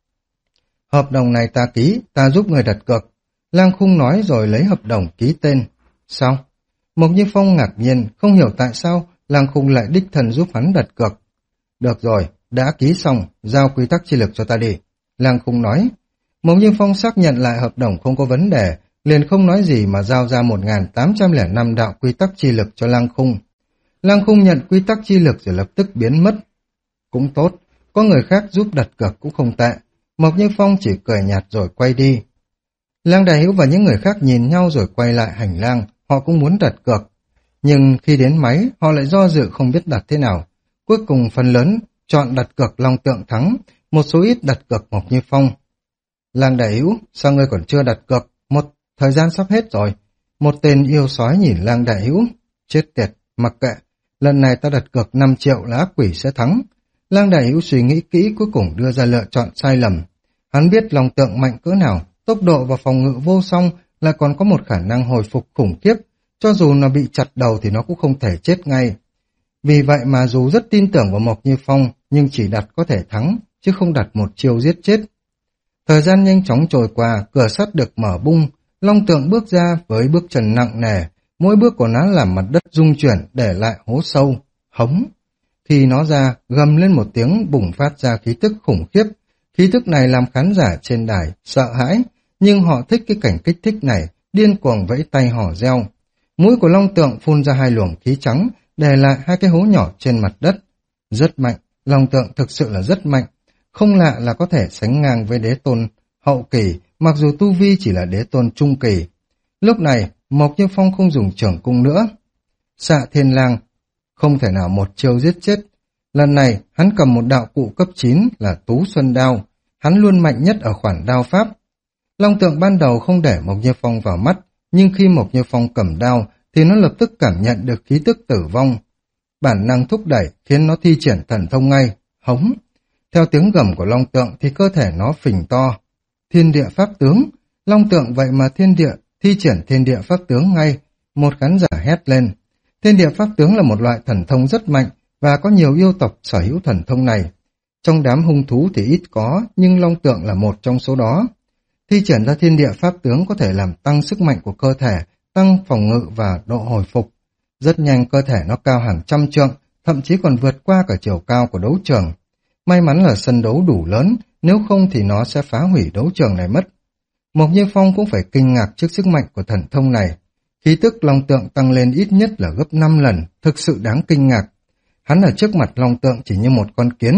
Hợp đồng này ta ký, ta giúp người đặt cược. Lang Khung nói rồi lấy hợp đồng ký tên. Sao? Mộc Như Phong ngạc nhiên, không hiểu tại sao Lang Khung lại đích thân giúp hắn đặt cược. Được rồi, đã ký xong, giao quy tắc chi lực cho ta đi. Lang Khung nói. Mộc Như Phong xác nhận lại hợp đồng không có vấn đề, liền không nói gì mà giao ra một nghìn tám trăm lẻ năm đạo quy tắc chi lực cho Lang Khung. Lang Khung nhận quy tắc chi lực rồi lập tức biến mất. Cũng tốt, có người khác giúp đặt cược cũng không tệ. Mộc Như Phong chỉ cười nhạt rồi quay đi. Lang Đại Hữu và những người khác nhìn nhau rồi quay lại hành lang, họ cũng muốn đặt cược. Nhưng khi đến máy, họ lại do dự không biết đặt thế nào. Cuối cùng phần lớn chọn đặt cược Long Tượng thắng, một số ít đặt cược Mộc Như Phong. Lang Đại Hữu, sao ngươi còn chưa đặt cược? Một thời gian sắp hết rồi. Một tên yêu sói nhìn Lang Đại Hữu. Chết tiệt, mặc kệ. Lần này ta đặt cược năm triệu là ác quỷ sẽ thắng. Lang Đại Hữu suy nghĩ kỹ cuối cùng đưa ra lựa chọn sai lầm. Hắn biết Long Tượng mạnh cỡ nào, tốc độ và phòng ngự vô song, lại còn có một khả năng hồi phục khủng khiếp. Cho dù nó bị chặt đầu thì nó cũng không thể chết ngay. Vì vậy mà dù rất tin tưởng vào Mộc Như Phong, nhưng chỉ đặt có thể thắng, chứ không đặt một chiêu giết chết. Thời gian nhanh chóng trôi qua, cửa sắt được mở bung, Long Tượng bước ra với bước chân nặng nề, mỗi bước của nó làm mặt đất rung chuyển để lại hố sâu, hống. Khi nó ra, gầm lên một tiếng bùng phát ra khí tức khủng khiếp. Khí tức này làm khán giả trên đài sợ hãi, nhưng họ thích cái cảnh kích thích này, điên cuồng vẫy tay hò reo. Mũi của Long Tượng phun ra hai luồng khí trắng, để lại hai cái hố nhỏ trên mặt đất. Rất mạnh, Long Tượng thực sự là rất mạnh. Không lạ là có thể sánh ngang với đế tôn hậu kỳ, mặc dù tu vi chỉ là đế tôn trung kỳ. Lúc này, Mộc Như Phong không dùng trưởng cung nữa. Xạ Thiên Lang không thể nào một chiêu giết chết. Lần này, hắn cầm một đạo cụ cấp chín là Tú Xuân Đao. Hắn luôn mạnh nhất ở khoản đao pháp. Long Tượng ban đầu không để Mộc Như Phong vào mắt, nhưng khi Mộc Như Phong cầm đao, thì nó lập tức cảm nhận được khí tức tử vong. Bản năng thúc đẩy khiến nó thi triển thần thông ngay, hống. Theo tiếng gầm của Long Tượng thì cơ thể nó phình to. Thiên địa pháp tướng, Long Tượng vậy mà thiên địa, thi triển thiên địa pháp tướng ngay. Một khán giả hét lên. Thiên địa pháp tướng là một loại thần thông rất mạnh và có nhiều yêu tộc sở hữu thần thông này. Trong đám hung thú thì ít có, nhưng Long Tượng là một trong số đó. Thi triển ra thiên địa pháp tướng có thể làm tăng sức mạnh của cơ thể, tăng phòng ngự và độ hồi phục. Rất nhanh cơ thể nó cao hàng trăm trượng, thậm chí còn vượt qua cả chiều cao của đấu trường. May mắn là sân đấu đủ lớn, nếu không thì nó sẽ phá hủy đấu trường này mất. Mộc Như Phong cũng phải kinh ngạc trước sức mạnh của thần thông này. Khí tức Long Tượng tăng lên ít nhất là gấp năm lần, thực sự đáng kinh ngạc. Hắn ở trước mặt Long Tượng chỉ như một con kiến.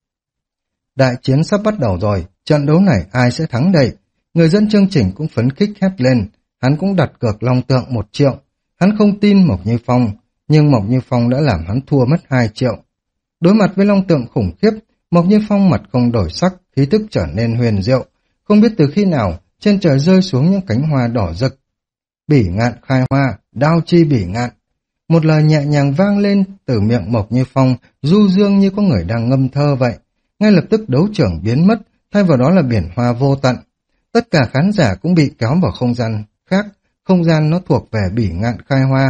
Đại chiến sắp bắt đầu rồi, trận đấu này ai sẽ thắng đây? Người dân chương trình cũng phấn khích hét lên. Hắn cũng đặt cược Long Tượng một triệu. Hắn không tin Mộc Như Phong, nhưng Mộc Như Phong đã làm hắn thua mất hai triệu. Đối mặt với Long Tượng khủng khiếp, Mộc Như Phong mặt không đổi sắc, khí tức trở nên huyền diệu. Không biết từ khi nào, trên trời rơi xuống những cánh hoa đỏ rực. Bỉ ngạn khai hoa, đao chi bỉ ngạn. Một lời nhẹ nhàng vang lên từ miệng Mộc Như Phong, du dương như có người đang ngâm thơ vậy. Ngay lập tức đấu trường biến mất, thay vào đó là biển hoa vô tận. Tất cả khán giả cũng bị kéo vào không gian khác, không gian nó thuộc về bỉ ngạn khai hoa.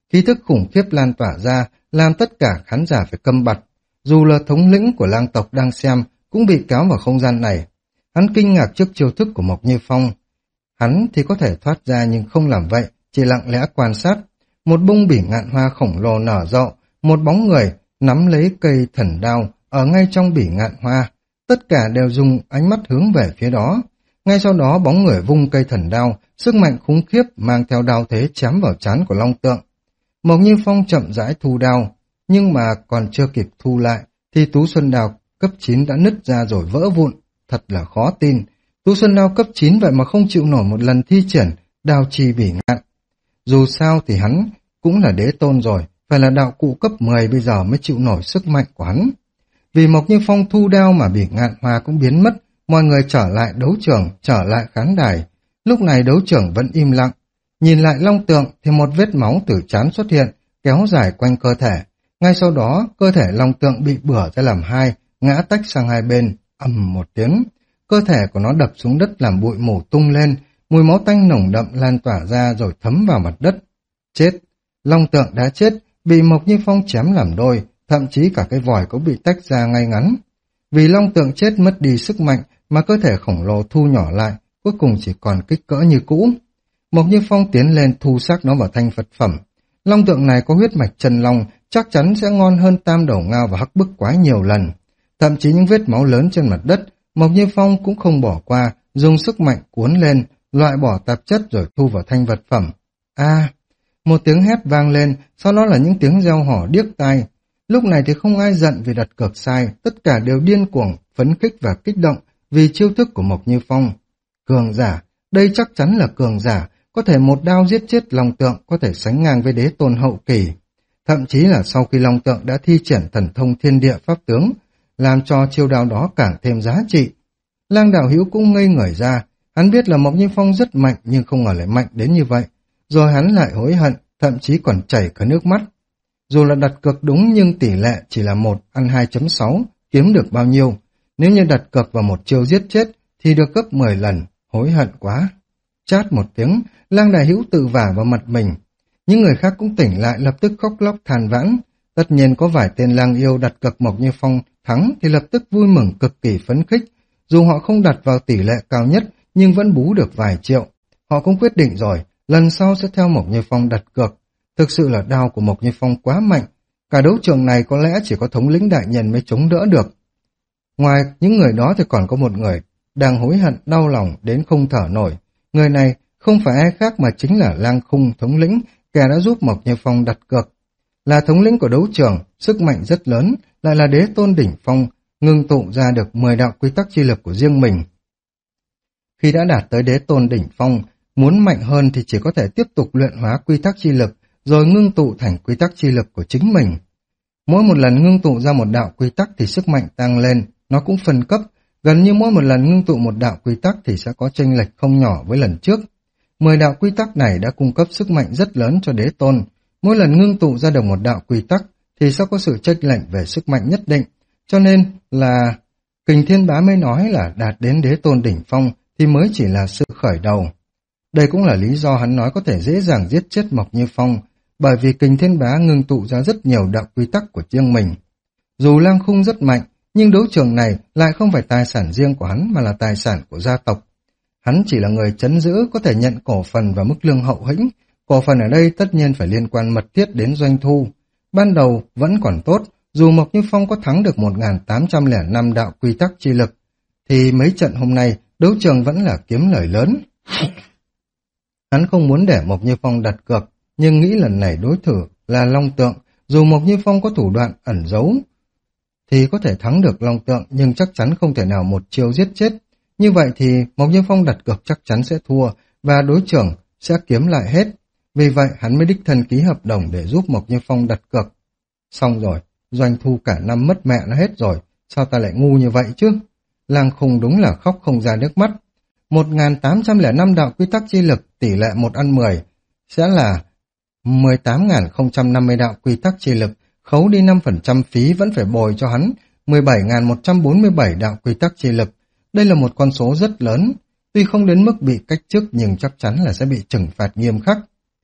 Khí thức khủng khiếp lan tỏa ra, làm tất cả khán giả phải câm bặt. Dù là thống lĩnh của lang tộc đang xem, cũng bị kéo vào không gian này. Hắn kinh ngạc trước chiêu thức của Mộc Như Phong. Hắn thì có thể thoát ra nhưng không làm vậy, chỉ lặng lẽ quan sát. Một bông bỉ ngạn hoa khổng lồ nở rộ, một bóng người nắm lấy cây thần đao ở ngay trong bỉ ngạn hoa. Tất cả đều dùng ánh mắt hướng về phía đó. Ngay sau đó bóng người vung cây thần đao, sức mạnh khủng khiếp mang theo đao thế chém vào trán của Long Tượng. Mộc Như Phong chậm rãi thu đao, nhưng mà còn chưa kịp thu lại, thì Tú Xuân Đao cấp chín đã nứt ra rồi vỡ vụn. Thật là khó tin. Tú Xuân Đao cấp chín vậy mà không chịu nổi một lần thi triển đao chi bỉ ngạn. Dù sao thì hắn cũng là đế tôn rồi, phải là đạo cụ cấp mười bây giờ mới chịu nổi sức mạnh của hắn. Vì Mộc Như Phong thu đao mà bỉ ngạn hoa cũng biến mất, mọi người trở lại đấu trường, trở lại khán đài. Lúc này đấu trường vẫn im lặng. Nhìn lại Long Tượng thì một vết máu từ trán xuất hiện, kéo dài quanh cơ thể. Ngay sau đó, cơ thể Long Tượng bị bửa ra làm hai, ngã tách sang hai bên, ầm một tiếng. Cơ thể của nó đập xuống đất làm bụi mù tung lên, mùi máu tanh nồng đậm lan tỏa ra rồi thấm vào mặt đất. Chết! Long Tượng đã chết, bị Mộc Như Phong chém làm đôi, thậm chí cả cái vòi cũng bị tách ra ngay ngắn. Vì Long Tượng chết mất đi sức mạnh mà cơ thể khổng lồ thu nhỏ lại, cuối cùng chỉ còn kích cỡ như cũ. Mộc Như Phong tiến lên thu xác nó vào thanh vật phẩm. Long Tượng này có huyết mạch chân long, chắc chắn sẽ ngon hơn tam đầu ngao và hắc bức quái nhiều lần. Thậm chí những vết máu lớn trên mặt đất, Mộc Như Phong cũng không bỏ qua, dùng sức mạnh cuốn lên, loại bỏ tạp chất rồi thu vào thanh vật phẩm. A! Một tiếng hét vang lên, sau đó là những tiếng reo hò điếc tai. Lúc này thì không ai giận vì đặt cược sai, tất cả đều điên cuồng, phấn khích và kích động vì chiêu thức của Mộc Như Phong. Cường giả, đây chắc chắn là cường giả, có thể một đao giết chết Long Tượng, có thể sánh ngang với đế tôn hậu kỳ. Thậm chí là sau khi Long Tượng đã thi triển thần thông thiên địa pháp tướng, làm cho chiêu đao đó càng thêm giá trị. Lang Đạo Hữu cũng ngây người ra, hắn biết là Mộc Như Phong rất mạnh nhưng không ngờ lại mạnh đến như vậy. Rồi hắn lại hối hận, thậm chí còn chảy cả nước mắt. Dù là đặt cược đúng nhưng tỷ lệ chỉ là một ăn hai chấm sáu, kiếm được bao nhiêu. Nếu như đặt cược vào một chiêu giết chết thì được gấp mười lần, hối hận quá. Chát một tiếng, Lang Đại Hữu tự vả vào mặt mình. Những người khác cũng tỉnh lại lập tức khóc lóc than vãn. Tất nhiên có vài tên lang yêu đặt cược Mộc Như Phong thắng thì lập tức vui mừng cực kỳ phấn khích. Dù họ không đặt vào tỷ lệ cao nhất nhưng vẫn bú được vài triệu. Họ cũng quyết định rồi, lần sau sẽ theo Mộc Như Phong đặt cược. Thực sự là đao của Mộc Như Phong quá mạnh. Cả đấu trường này có lẽ chỉ có thống lĩnh đại nhân mới chống đỡ được. Ngoài những người đó thì còn có một người đang hối hận đau lòng đến không thở nổi. Người này không phải ai khác mà chính là Lang Khung thống lĩnh, kẻ đã giúp Mộc Như Phong đặt cược. Là thống lĩnh của đấu trường, sức mạnh rất lớn, lại là đế tôn đỉnh phong, ngưng tụ ra được mười đạo quy tắc chi lực của riêng mình. Khi đã đạt tới đế tôn đỉnh phong, muốn mạnh hơn thì chỉ có thể tiếp tục luyện hóa quy tắc chi lực, rồi ngưng tụ thành quy tắc chi lực của chính mình. Mỗi một lần ngưng tụ ra một đạo quy tắc thì sức mạnh tăng lên, nó cũng phân cấp, gần như mỗi một lần ngưng tụ một đạo quy tắc thì sẽ có chênh lệch không nhỏ với lần trước. Mười đạo quy tắc này đã cung cấp sức mạnh rất lớn cho đế tôn, mỗi lần ngưng tụ ra được một đạo quy tắc thì sẽ có sự chênh lệch về sức mạnh nhất định, cho nên là Kình Thiên Bá mới nói là đạt đến đế tôn đỉnh phong thì mới chỉ là sự khởi đầu. Đây cũng là lý do hắn nói có thể dễ dàng giết chết Mộc Như Phong, bởi vì Kình Thiên Bá ngưng tụ ra rất nhiều đạo quy tắc của riêng mình. Dù Lang Khung rất mạnh, nhưng đấu trường này lại không phải tài sản riêng của hắn mà là tài sản của gia tộc. Hắn chỉ là người trấn giữ, có thể nhận cổ phần và mức lương hậu hĩnh. Cổ phần ở đây tất nhiên phải liên quan mật thiết đến doanh thu. Ban đầu vẫn còn tốt, dù Mộc Như Phong có thắng được một nghìn tám trăm lẻ năm đạo quy tắc chi lực, thì mấy trận hôm nay đấu trường vẫn là kiếm lời lớn. Hắn không muốn để Mộc Như Phong đặt cược, nhưng nghĩ lần này đối thủ là Long Tượng, dù Mộc Như Phong có thủ đoạn ẩn giấu, thì có thể thắng được Long Tượng, nhưng chắc chắn không thể nào một chiêu giết chết. Như vậy thì Mộc Như Phong đặt cược chắc chắn sẽ thua, và đối trưởng sẽ kiếm lại hết. Vì vậy hắn mới đích thân ký hợp đồng để giúp Mộc Như Phong đặt cược. Xong rồi, doanh thu cả năm mất mẹ nó hết rồi, sao ta lại ngu như vậy chứ? Lang Khung đúng là khóc không ra nước mắt. một nghìn tám trăm lẻ năm đạo quy tắc chi lực, tỷ lệ một ăn mười, sẽ là mười tám nghìn không trăm năm mươi đạo quy tắc chi lực, khấu đi năm phần trăm phí vẫn phải bồi cho hắn, mười bảy nghìn một trăm bốn mươi bảy đạo quy tắc chi lực. Đây là một con số rất lớn, tuy không đến mức bị cách chức nhưng chắc chắn là sẽ bị trừng phạt nghiêm khắc.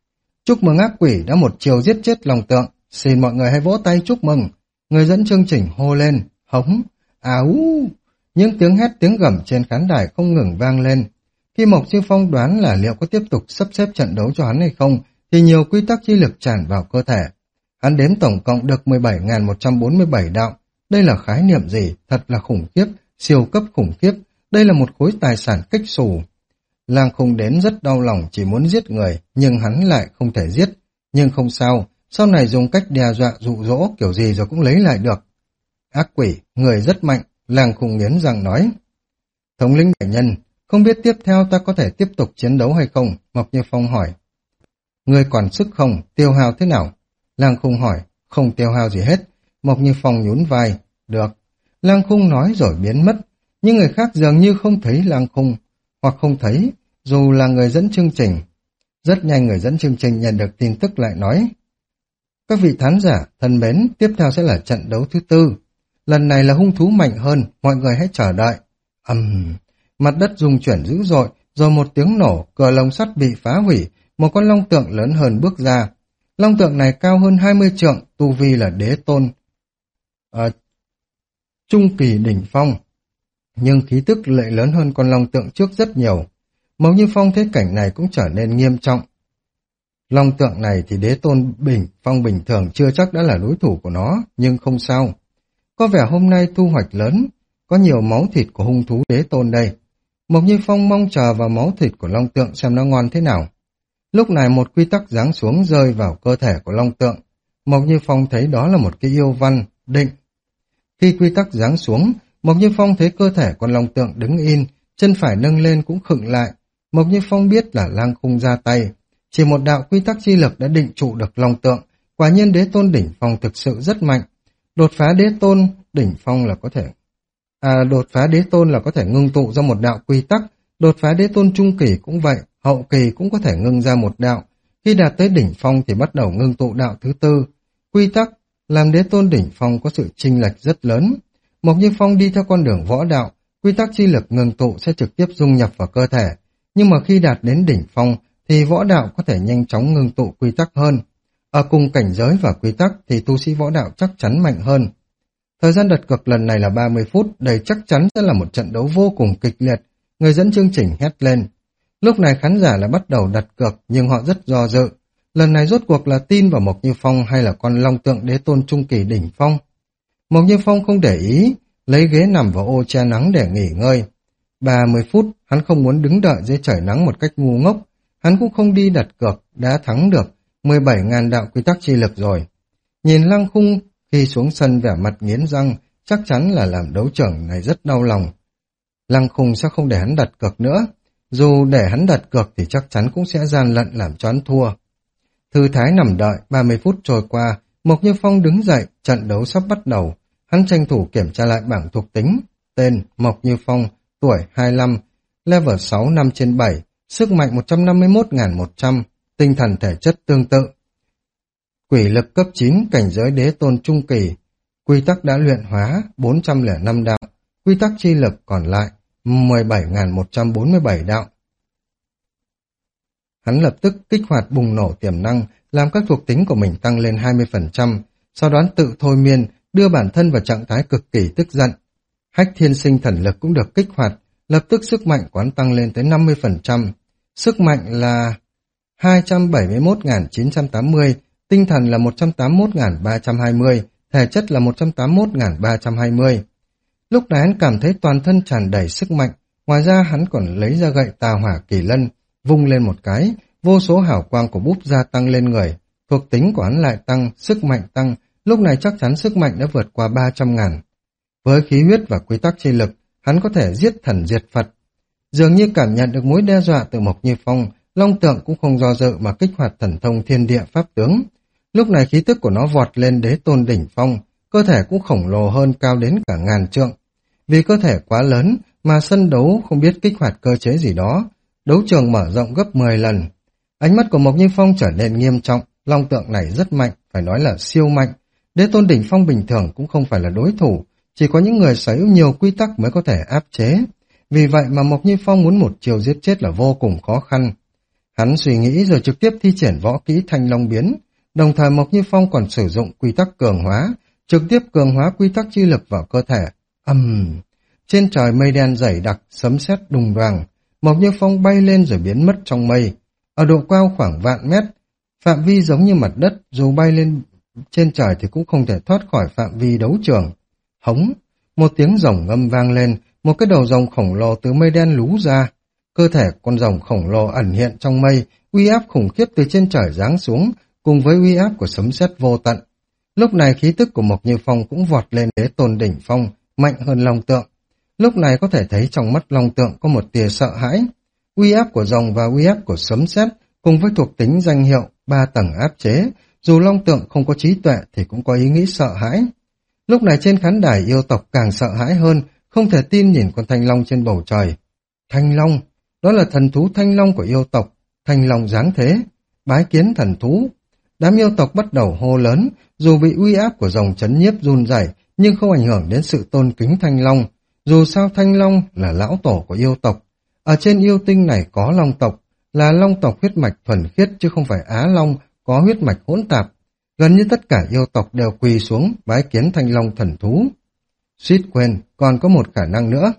Chúc mừng ác quỷ đã một chiều giết chết Long Tượng, xin mọi người hãy vỗ tay chúc mừng. Người dẫn chương trình hô lên, hống, áo. Những tiếng hét tiếng gầm trên khán đài không ngừng vang lên. Khi Mộc Như Phong đoán là liệu có tiếp tục sắp xếp trận đấu cho hắn hay không, thì nhiều quy tắc chi lực tràn vào cơ thể. Hắn đếm tổng cộng được mười bảy nghìn một trăm bốn mươi bảy đạo. Đây là khái niệm gì? Thật là khủng khiếp, siêu cấp khủng khiếp. Đây là một khối tài sản kích xù. Lang Khung đến rất đau lòng chỉ muốn giết người, nhưng hắn lại không thể giết. Nhưng không sao, sau này dùng cách đe dọa dụ dỗ kiểu gì rồi cũng lấy lại được. Ác quỷ, người rất mạnh, Lang Khung nghiến răng nói. Thống lĩnh đại nhân, không biết tiếp theo ta có thể tiếp tục chiến đấu hay không? Mộc Như Phong hỏi. Người còn sức không? Tiêu hao thế nào? Lang Khung hỏi. Không tiêu hao gì hết. Mộc Như Phong nhún vai. Được. Lang Khung nói rồi biến mất. Nhưng người khác dường như không thấy Lang Khung, hoặc không thấy, dù là người dẫn chương trình. Rất nhanh người dẫn chương trình nhận được tin tức lại nói. Các vị khán giả thân mến, tiếp theo sẽ là trận đấu thứ tư. Lần này là hung thú mạnh hơn, mọi người hãy chờ đợi. Ầm, um, mặt đất rung chuyển dữ dội, rồi một tiếng nổ, cửa lồng sắt bị phá hủy, một con long tượng lớn hơn bước ra. Long tượng này cao hơn hai mươi trượng, tu vi là đế tôn. À, trung kỳ đỉnh phong. Nhưng khí tức lại lớn hơn con long tượng trước rất nhiều. Mộc Như Phong thấy cảnh này cũng trở nên nghiêm trọng. Long tượng này thì đế tôn bình phong bình thường chưa chắc đã là đối thủ của nó, nhưng không sao. Có vẻ hôm nay thu hoạch lớn, có nhiều máu thịt của hung thú đế tôn đây. Mộc Như Phong mong chờ vào máu thịt của long tượng xem nó ngon thế nào. Lúc này một quy tắc giáng xuống rơi vào cơ thể của long tượng. Mộc Như Phong thấy đó là một cái yêu văn, định. Khi quy tắc giáng xuống, Mộc Như Phong thấy cơ thể con long tượng đứng in, chân phải nâng lên cũng khựng lại. Mộc Như Phong biết là Lang Khung ra tay. Chỉ một đạo quy tắc chi lực đã định trụ được long tượng. Quả nhiên đế tôn đỉnh phong thực sự rất mạnh. Đột phá đế tôn đỉnh phong là có thể... À, đột phá đế tôn là có thể ngưng tụ ra một đạo quy tắc. Đột phá đế tôn trung kỳ cũng vậy, hậu kỳ cũng có thể ngưng ra một đạo. Khi đạt tới đỉnh phong thì bắt đầu ngưng tụ đạo thứ tư. Quy tắc làm đế tôn đỉnh phong có sự chênh lệch rất lớn. Mộc Như Phong đi theo con đường võ đạo, quy tắc chi lực ngưng tụ sẽ trực tiếp dung nhập vào cơ thể. Nhưng mà khi đạt đến đỉnh phong thì võ đạo có thể nhanh chóng ngưng tụ quy tắc hơn. Ở cùng cảnh giới và quy tắc thì tu sĩ võ đạo chắc chắn mạnh hơn. Thời gian đặt cược lần này là ba mươi phút, đây chắc chắn sẽ là một trận đấu vô cùng kịch liệt. Người dẫn chương trình hét lên. Lúc này khán giả lại bắt đầu đặt cược nhưng họ rất do dự. Lần này rốt cuộc là tin vào Mộc Như Phong hay là con long tượng đế tôn trung kỳ đỉnh phong? Mộc Như Phong không để ý, lấy ghế nằm vào ô che nắng để nghỉ ngơi. ba mươi phút, hắn không muốn đứng đợi dưới trời nắng một cách ngu ngốc. Hắn cũng không đi đặt cược, đã thắng được mười bảy nghìn đạo quy tắc chi lực rồi. Nhìn Lang Khung khi xuống sân vẻ mặt nghiến răng, chắc chắn là làm đấu trưởng này rất đau lòng. Lang Khung sẽ không để hắn đặt cược nữa. Dù để hắn đặt cược thì chắc chắn cũng sẽ gian lận làm cho hắn thua. Thư thái nằm đợi, ba mươi phút trôi qua, Mộc Như Phong đứng dậy, trận đấu sắp bắt đầu. Hắn tranh thủ kiểm tra lại bảng thuộc tính. Tên Mộc Như Phong, tuổi hai mươi lăm, level sáu năm trên bảy, sức mạnh một trăm năm mươi mốt nghìn một trăm, tinh thần thể chất tương tự. Quỷ lực cấp chín, cảnh giới đế tôn trung kỳ. Quy tắc đã luyện hóa bốn trăm lẻ năm đạo, quy tắc chi lực còn lại mười bảy nghìn một trăm bốn mươi bảy đạo. Hắn lập tức kích hoạt bùng nổ tiềm năng, làm các thuộc tính của mình tăng lên hai mươi phần trăm, sau đó tự thôi miên, đưa bản thân vào trạng thái cực kỳ tức giận. Hách thiên sinh thần lực cũng được kích hoạt, lập tức sức mạnh của hắn tăng lên tới năm mươi phần trăm. Sức mạnh là hai trăm bảy mươi mốt nghìn chín trăm tám mươi, tinh thần là một trăm tám mươi mốt nghìn ba trăm hai mươi, thể chất là một trăm tám mươi mốt nghìn ba trăm hai mươi. Lúc này hắn cảm thấy toàn thân tràn đầy sức mạnh, ngoài ra hắn còn lấy ra gậy tà hỏa kỳ lân, vung lên một cái, vô số hào quang của búp gia tăng lên người, thuộc tính của hắn lại tăng, sức mạnh tăng, lúc này chắc chắn sức mạnh đã vượt qua ba trăm ngàn. Với khí huyết và quy tắc chi lực, hắn có thể giết thần diệt Phật. Dường như cảm nhận được mối đe dọa từ Mộc Như Phong, Long Tượng cũng không do dự mà kích hoạt thần thông thiên địa pháp tướng. Lúc này khí tức của nó vọt lên đế tôn đỉnh phong, cơ thể cũng khổng lồ hơn, cao đến cả ngàn trượng. Vì cơ thể quá lớn mà sân đấu không biết kích hoạt cơ chế gì đó, đấu trường mở rộng gấp mười lần. Ánh mắt của Mộc Như Phong trở nên nghiêm trọng, Long Tượng này rất mạnh, phải nói là siêu mạnh. Đế tôn đỉnh phong bình thường cũng không phải là đối thủ, chỉ có những người sở hữu nhiều quy tắc mới có thể áp chế. Vì vậy mà Mộc Như Phong muốn một chiều giết chết là vô cùng khó khăn. Hắn suy nghĩ rồi trực tiếp thi triển võ kỹ Thanh Long biến, đồng thời Mộc Như Phong còn sử dụng quy tắc cường hóa, trực tiếp cường hóa quy tắc chi lực vào cơ thể. Ầm, um, trên trời mây đen dày đặc, sấm sét đùng đoàng, Mộc Như Phong bay lên rồi biến mất trong mây. Ở độ cao khoảng vạn mét, phạm vi giống như mặt đất, dù bay lên trên trời thì cũng không thể thoát khỏi phạm vi đấu trường. Hống, một tiếng rồng ngâm vang lên, một cái đầu rồng khổng lồ từ mây đen lú ra. Cơ thể con rồng khổng lồ ẩn hiện trong mây, uy áp khủng khiếp từ trên trời giáng xuống, cùng với uy áp của sấm sét vô tận. Lúc này khí tức của Mộc Như Phong cũng vọt lên đế tôn đỉnh phong, mạnh hơn Long Tượng. Lúc này có thể thấy trong mắt Long Tượng có một tia sợ hãi. Uy áp của rồng và uy áp của sấm sét cùng với thuộc tính danh hiệu ba tầng áp chế, dù Long Tượng không có trí tuệ thì cũng có ý nghĩ sợ hãi. Lúc này trên khán đài yêu tộc càng sợ hãi hơn, không thể tin nhìn con thanh long trên bầu trời. Thanh long, đó là thần thú thanh long của yêu tộc, thanh long dáng thế, bái kiến thần thú. Đám yêu tộc bắt đầu hô lớn, dù bị uy áp của rồng chấn nhiếp run rẩy, nhưng không ảnh hưởng đến sự tôn kính thanh long. Dù sao thanh long là lão tổ của yêu tộc, ở trên yêu tinh này có long tộc, là long tộc huyết mạch thuần khiết chứ không phải Á Long có huyết mạch hỗn tạp. Gần như tất cả yêu tộc đều quỳ xuống bái kiến thanh long thần thú. Suýt quên, còn có một khả năng nữa.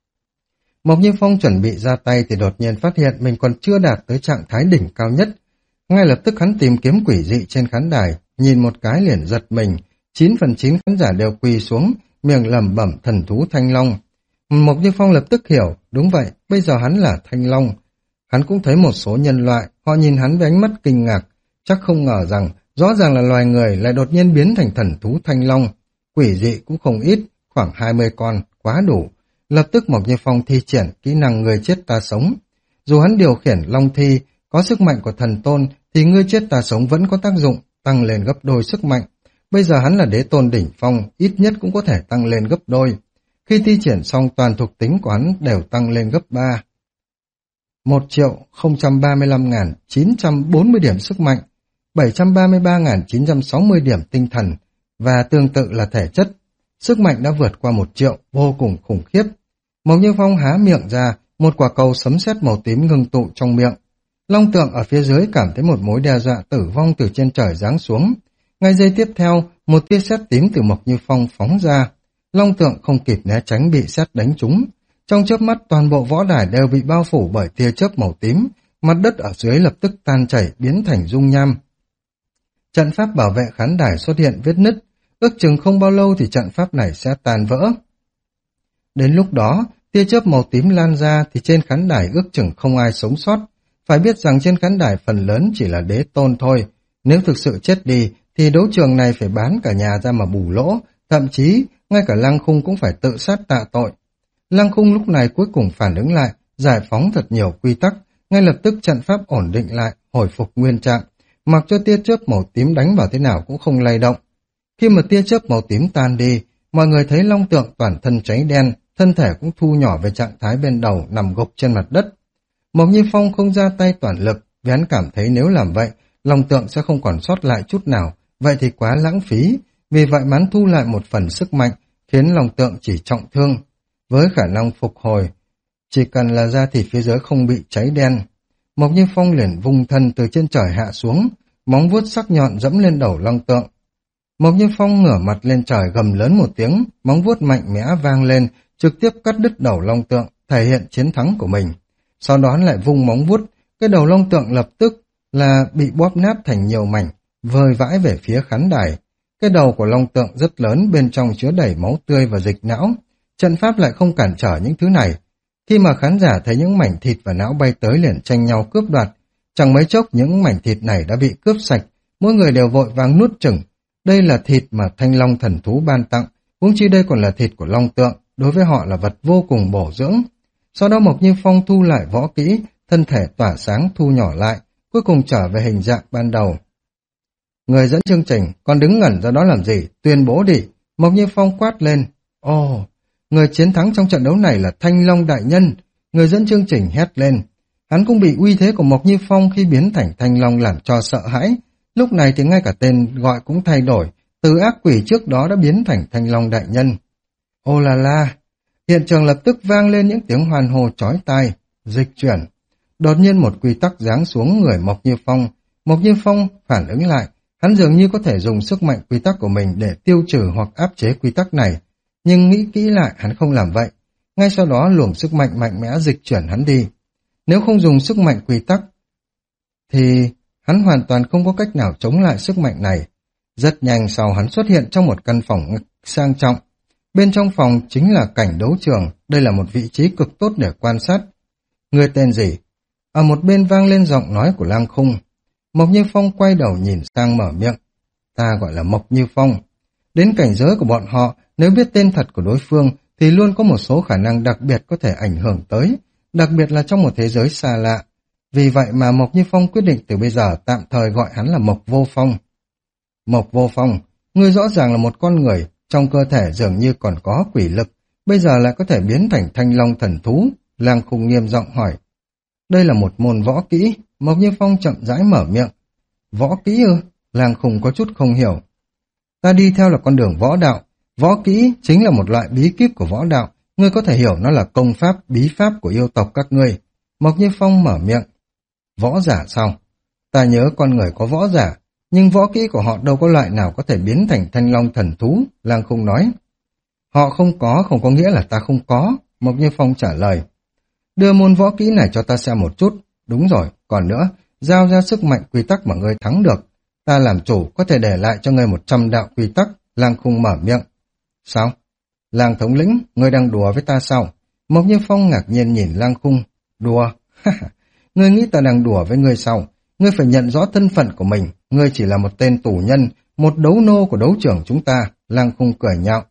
Mộc Như Phong chuẩn bị ra tay thì đột nhiên phát hiện mình còn chưa đạt tới trạng thái đỉnh cao nhất. Ngay lập tức hắn tìm kiếm quỷ dị trên khán đài, nhìn một cái liền giật mình, chín phần chín khán giả đều quỳ xuống, miệng lẩm bẩm thần thú thanh long. Mộc Như Phong lập tức hiểu, đúng vậy, bây giờ hắn là thanh long. Hắn cũng thấy một số nhân loại, họ nhìn hắn với ánh mắt kinh ngạc, chắc không ngờ rằng rõ ràng là loài người lại đột nhiên biến thành thần thú thanh long. Quỷ dị cũng không ít, khoảng hai mươi con, quá đủ. Lập tức Mộc Như Phong thi triển kỹ năng người chết ta sống. Dù hắn điều khiển long thi, có sức mạnh của thần tôn, thì người chết ta sống vẫn có tác dụng, tăng lên gấp đôi sức mạnh. Bây giờ hắn là đế tôn đỉnh phong, ít nhất cũng có thể tăng lên gấp đôi. Khi thi triển xong toàn thuộc tính của hắn đều tăng lên gấp ba. một triệu không trăm ba mươi lăm nghìn chín trăm bốn mươi điểm sức mạnh, bảy trăm ba mươi ba nghìn chín trăm sáu mươi điểm tinh thần, và tương tự là thể chất. Sức mạnh đã vượt qua một triệu, vô cùng khủng khiếp. Mộc Như Phong há miệng ra, một quả cầu sấm sét màu tím ngưng tụ trong miệng. Long Tượng ở phía dưới cảm thấy một mối đe dọa tử vong từ trên trời giáng xuống. Ngay giây tiếp theo, một tia sét tím từ Mộc Như Phong phóng ra. Long Tượng không kịp né tránh bị sét đánh trúng. Trong chớp mắt toàn bộ võ đài đều bị bao phủ bởi tia chớp màu tím, mặt đất ở dưới lập tức tan chảy biến thành dung nham. Trận pháp bảo vệ khán đài xuất hiện vết nứt, ước chừng không bao lâu thì trận pháp này sẽ tan vỡ. Đến lúc đó, tia chớp màu tím lan ra thì trên khán đài ước chừng không ai sống sót. Phải biết rằng trên khán đài phần lớn chỉ là đế tôn thôi. Nếu thực sự chết đi thì đấu trường này phải bán cả nhà ra mà bù lỗ, thậm chí ngay cả Lăng Khung cũng phải tự sát tạ tội. Lăng Khung lúc này cuối cùng phản ứng lại, giải phóng thật nhiều quy tắc, ngay lập tức trận pháp ổn định lại, hồi phục nguyên trạng, mặc cho tia chớp màu tím đánh vào thế nào cũng không lay động. Khi mà tia chớp màu tím tan đi, mọi người thấy Long Tượng toàn thân cháy đen, thân thể cũng thu nhỏ về trạng thái bên đầu nằm gục trên mặt đất. Mộc Như Phong không ra tay toàn lực, vì hắn cảm thấy nếu làm vậy, Long Tượng sẽ không còn sót lại chút nào, vậy thì quá lãng phí, vì vậy hắn thu lại một phần sức mạnh, khiến Long Tượng chỉ trọng thương. Với khả năng phục hồi, chỉ cần là da thịt phía dưới không bị cháy đen. Mộc Như Phong liền vung thân từ trên trời hạ xuống, móng vuốt sắc nhọn dẫm lên đầu Long Tượng. Mộc Như Phong ngửa mặt lên trời gầm lớn một tiếng, móng vuốt mạnh mẽ vang lên, trực tiếp cắt đứt đầu Long Tượng, thể hiện chiến thắng của mình. Sau đó lại vung móng vuốt, cái đầu Long Tượng lập tức là bị bóp nát thành nhiều mảnh, vơi vãi về phía khán đài. Cái đầu của Long Tượng rất lớn, bên trong chứa đầy máu tươi và dịch não. Trận pháp lại không cản trở những thứ này. Khi mà khán giả thấy những mảnh thịt và não bay tới liền tranh nhau cướp đoạt, chẳng mấy chốc những mảnh thịt này đã bị cướp sạch, mỗi người đều vội vàng nuốt chửng. Đây là thịt mà Thanh Long thần thú ban tặng, huống chi đây còn là thịt của Long Tượng, đối với họ là vật vô cùng bổ dưỡng. Sau đó Mộc Như Phong thu lại võ kỹ, thân thể tỏa sáng thu nhỏ lại, cuối cùng trở về hình dạng ban đầu. Người dẫn chương trình, còn đứng ngẩn ra đó làm gì, tuyên bố đi. Mộc Như Phong quát lên. Ồ, oh, người chiến thắng trong trận đấu này là Thanh Long đại nhân. Người dẫn chương trình hét lên. Hắn cũng bị uy thế của Mộc Như Phong khi biến thành Thanh Long làm cho sợ hãi. Lúc này thì ngay cả tên gọi cũng thay đổi, từ ác quỷ trước đó đã biến thành Thanh Long đại nhân. Ô là la, hiện trường lập tức vang lên những tiếng hoan hô chói tai, dịch chuyển. Đột nhiên một quy tắc giáng xuống người Mộc Như Phong. Mộc Như Phong phản ứng lại, hắn dường như có thể dùng sức mạnh quy tắc của mình để tiêu trừ hoặc áp chế quy tắc này. Nhưng nghĩ kỹ lại hắn không làm vậy. Ngay sau đó luồng sức mạnh mạnh mẽ dịch chuyển hắn đi. Nếu không dùng sức mạnh quy tắc, thì hắn hoàn toàn không có cách nào chống lại sức mạnh này. Rất nhanh sau hắn xuất hiện trong một căn phòng sang trọng. Bên trong phòng chính là cảnh đấu trường, đây là một vị trí cực tốt để quan sát. Người tên gì? Ở một bên vang lên giọng nói của Lang Khung. Mộc Như Phong quay đầu nhìn sang mở miệng. Ta gọi là Mộc Như Phong. Đến cảnh giới của bọn họ, nếu biết tên thật của đối phương, thì luôn có một số khả năng đặc biệt có thể ảnh hưởng tới, đặc biệt là trong một thế giới xa lạ. Vì vậy mà Mộc Như Phong quyết định từ bây giờ tạm thời gọi hắn là Mộc Vô Phong. Mộc Vô Phong, ngươi rõ ràng là một con người, trong cơ thể dường như còn có quỷ lực, bây giờ lại có thể biến thành thanh long thần thú. Lang Khung nghiêm giọng hỏi. Đây là một môn võ kỹ. Mộc Như Phong chậm rãi mở miệng. Võ kỹ ư? Lang Khung có chút không hiểu. Ta đi theo là con đường võ đạo. Võ kỹ chính là một loại bí kíp của võ đạo. Ngươi có thể hiểu nó là công pháp, bí pháp của yêu tộc các ngươi. Mộc Như Phong mở miệng. Võ giả sao? Ta nhớ con người có võ giả, nhưng võ kỹ của họ đâu có loại nào có thể biến thành thanh long thần thú. Lang Khung nói. Họ không có, không có nghĩa là ta không có. Mộc Như Phong trả lời. Đưa môn võ kỹ này cho ta xem một chút. Đúng rồi, còn nữa, giao ra sức mạnh quy tắc mà ngươi thắng được. Ta làm chủ có thể để lại cho ngươi một trăm đạo quy tắc. Lang Khung mở miệng. Sao? Lang thống lĩnh, ngươi đang đùa với ta sao? Mộc Như Phong ngạc nhiên nhìn Lang Khung. Đùa? Ngươi nghĩ ta đang đùa với ngươi sao? Ngươi phải nhận rõ thân phận của mình. Ngươi chỉ là một tên tù nhân, một đấu nô của đấu trưởng chúng ta. Lang Khung cười nhạo.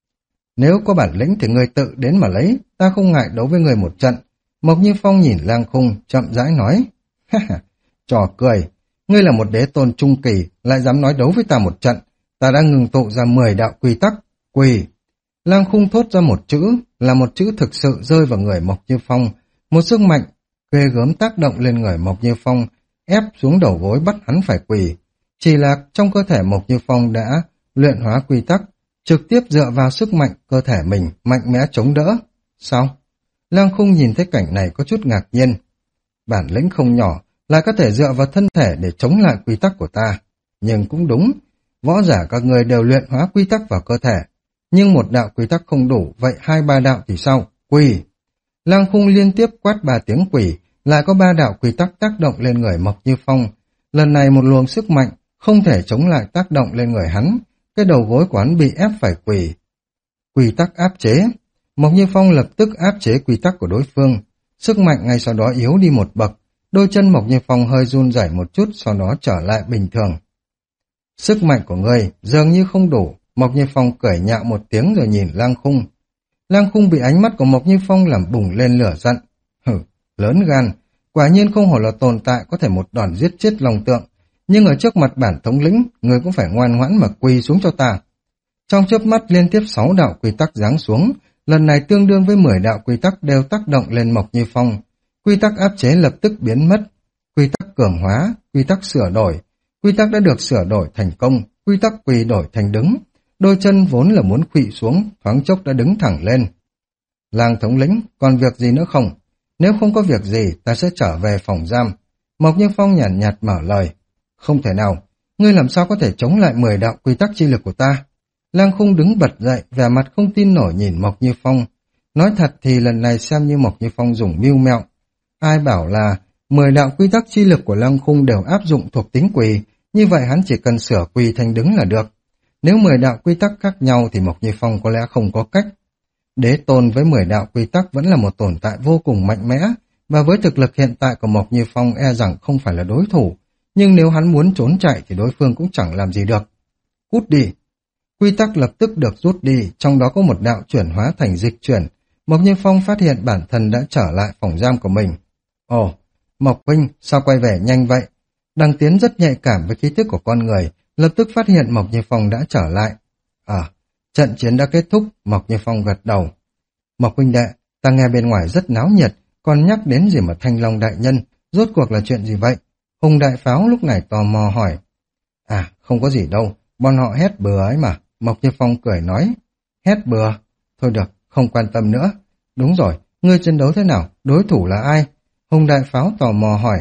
Nếu có bản lĩnh thì ngươi tự đến mà lấy, ta không ngại đấu với ngươi một trận. Mộc Như Phong nhìn Lang Khung, chậm rãi nói. Ha ha, trò cười. Ngươi là một đế tôn trung kỳ, lại dám nói đấu với ta một trận. Ta đã ngừng tụ ra mười đạo quy tắc. Quỳ. Lang Khung thốt ra một chữ, là một chữ thực sự rơi vào người Mộc Như Phong. Một sức mạnh ghê gớm tác động lên người Mộc Như Phong, ép xuống đầu gối bắt hắn phải quỳ. Chỉ là trong cơ thể Mộc Như Phong đã luyện hóa quy tắc, trực tiếp dựa vào sức mạnh cơ thể mình mạnh mẽ chống đỡ. Sao? Lang Khung nhìn thấy cảnh này có chút ngạc nhiên. Bản lĩnh không nhỏ, lại có thể dựa vào thân thể để chống lại quy tắc của ta. Nhưng cũng đúng, võ giả các người đều luyện hóa quy tắc vào cơ thể. Nhưng một đạo quy tắc không đủ, vậy hai ba đạo thì sao? Quỳ! Lang Khung liên tiếp quát ba tiếng quỳ, lại có ba đạo quy tắc tác động lên người Mộc Như Phong. Lần này một luồng sức mạnh không thể chống lại tác động lên người hắn, cái đầu gối của hắn bị ép phải quỳ. Quy tắc áp chế. Mộc Như Phong lập tức áp chế quy tắc của đối phương. Sức mạnh ngay sau đó yếu đi một bậc, đôi chân Mộc Như Phong hơi run rẩy một chút, sau đó trở lại bình thường. Sức mạnh của ngươi dường như không đủ. Mộc Như Phong cười nhạo một tiếng rồi nhìn Lang Khung. Lang Khung bị ánh mắt của Mộc Như Phong làm bùng lên lửa giận. Hử, lớn gan, quả nhiên không hổ là tồn tại có thể một đòn giết chết Long Tượng. Nhưng ở trước mặt bản thống lĩnh, người cũng phải ngoan ngoãn mà quỳ xuống cho ta. Trong chớp mắt liên tiếp sáu đạo quy tắc giáng xuống, lần này tương đương với mười đạo quy tắc đều tác động lên Mộc Như Phong. Quy tắc áp chế lập tức biến mất. Quy tắc cường hóa, quy tắc sửa đổi. Quy tắc đã được sửa đổi thành công, quy tắc quỳ đổi thành đứng. Đôi chân vốn là muốn khuỵu xuống, thoáng chốc đã đứng thẳng lên. Lang thống lĩnh, còn việc gì nữa không? Nếu không có việc gì, ta sẽ trở về phòng giam. Mộc Như Phong nhàn nhạt, nhạt mở lời. Không thể nào, ngươi làm sao có thể chống lại mười đạo quy tắc chi lực của ta? Lang Khung đứng bật dậy, vẻ mặt không tin nổi nhìn Mộc Như Phong. Nói thật thì lần này xem như Mộc Như Phong dùng mưu mẹo. Ai bảo là mười đạo quy tắc chi lực của Lang Khung đều áp dụng thuộc tính quỳ, như vậy hắn chỉ cần sửa quỳ thành đứng là được. Nếu mười đạo quy tắc khác nhau thì Mộc Như Phong có lẽ không có cách. Đế tôn với mười đạo quy tắc vẫn là một tồn tại vô cùng mạnh mẽ, và với thực lực hiện tại của Mộc Như Phong e rằng không phải là đối thủ, nhưng nếu hắn muốn trốn chạy thì đối phương cũng chẳng làm gì được. Cút đi! Quy tắc lập tức được rút đi, trong đó có một đạo chuyển hóa thành dịch chuyển. Mộc Như Phong phát hiện bản thân đã trở lại phòng giam của mình. Ồ, Mộc huynh, sao quay về nhanh vậy? Đằng Tiến rất nhạy cảm với khí tức của con người, lập tức phát hiện Mộc Như Phong đã trở lại. À, trận chiến đã kết thúc, Mộc Như Phong gật đầu. Mộc huynh đệ, ta nghe bên ngoài rất náo nhiệt, còn nhắc đến gì mà Thanh Long đại nhân, rốt cuộc là chuyện gì vậy? Hùng đại pháo lúc này tò mò hỏi. À, không có gì đâu, bọn họ hét bừa ấy mà. Mộc Như Phong cười nói. Hét bừa? Thôi được, không quan tâm nữa. Đúng rồi, ngươi chiến đấu thế nào? Đối thủ là ai? Hùng Đại Pháo tò mò hỏi.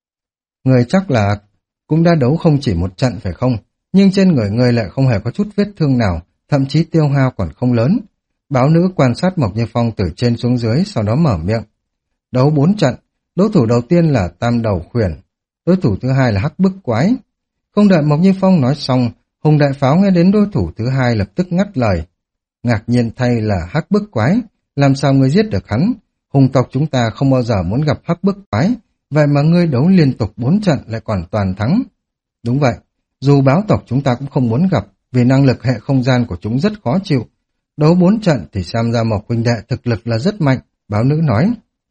Người chắc là cũng đã đấu không chỉ một trận phải không? Nhưng trên người người lại không hề có chút vết thương nào, thậm chí tiêu hao còn không lớn. Báo nữ quan sát Mộc Như Phong từ trên xuống dưới, sau đó mở miệng. Đấu bốn trận, đối thủ đầu tiên là Tam Đầu Khuyển, đối thủ thứ hai là Hắc Bức Quái. Không đợi Mộc Như Phong nói xong, Hùng Đại Pháo nghe đến đối thủ thứ hai lập tức ngắt lời. Ngạc nhiên thay là Hắc Bức Quái, làm sao ngươi giết được hắn? Hùng tộc chúng ta không bao giờ muốn gặp Hắc Bức Quái, vậy mà ngươi đấu liên tục bốn trận lại còn toàn thắng. Đúng vậy, dù báo tộc chúng ta cũng không muốn gặp, vì năng lực hệ không gian của chúng rất khó chịu. Đấu bốn trận thì xem ra Mộc huynh đệ thực lực là rất mạnh, báo nữ nói.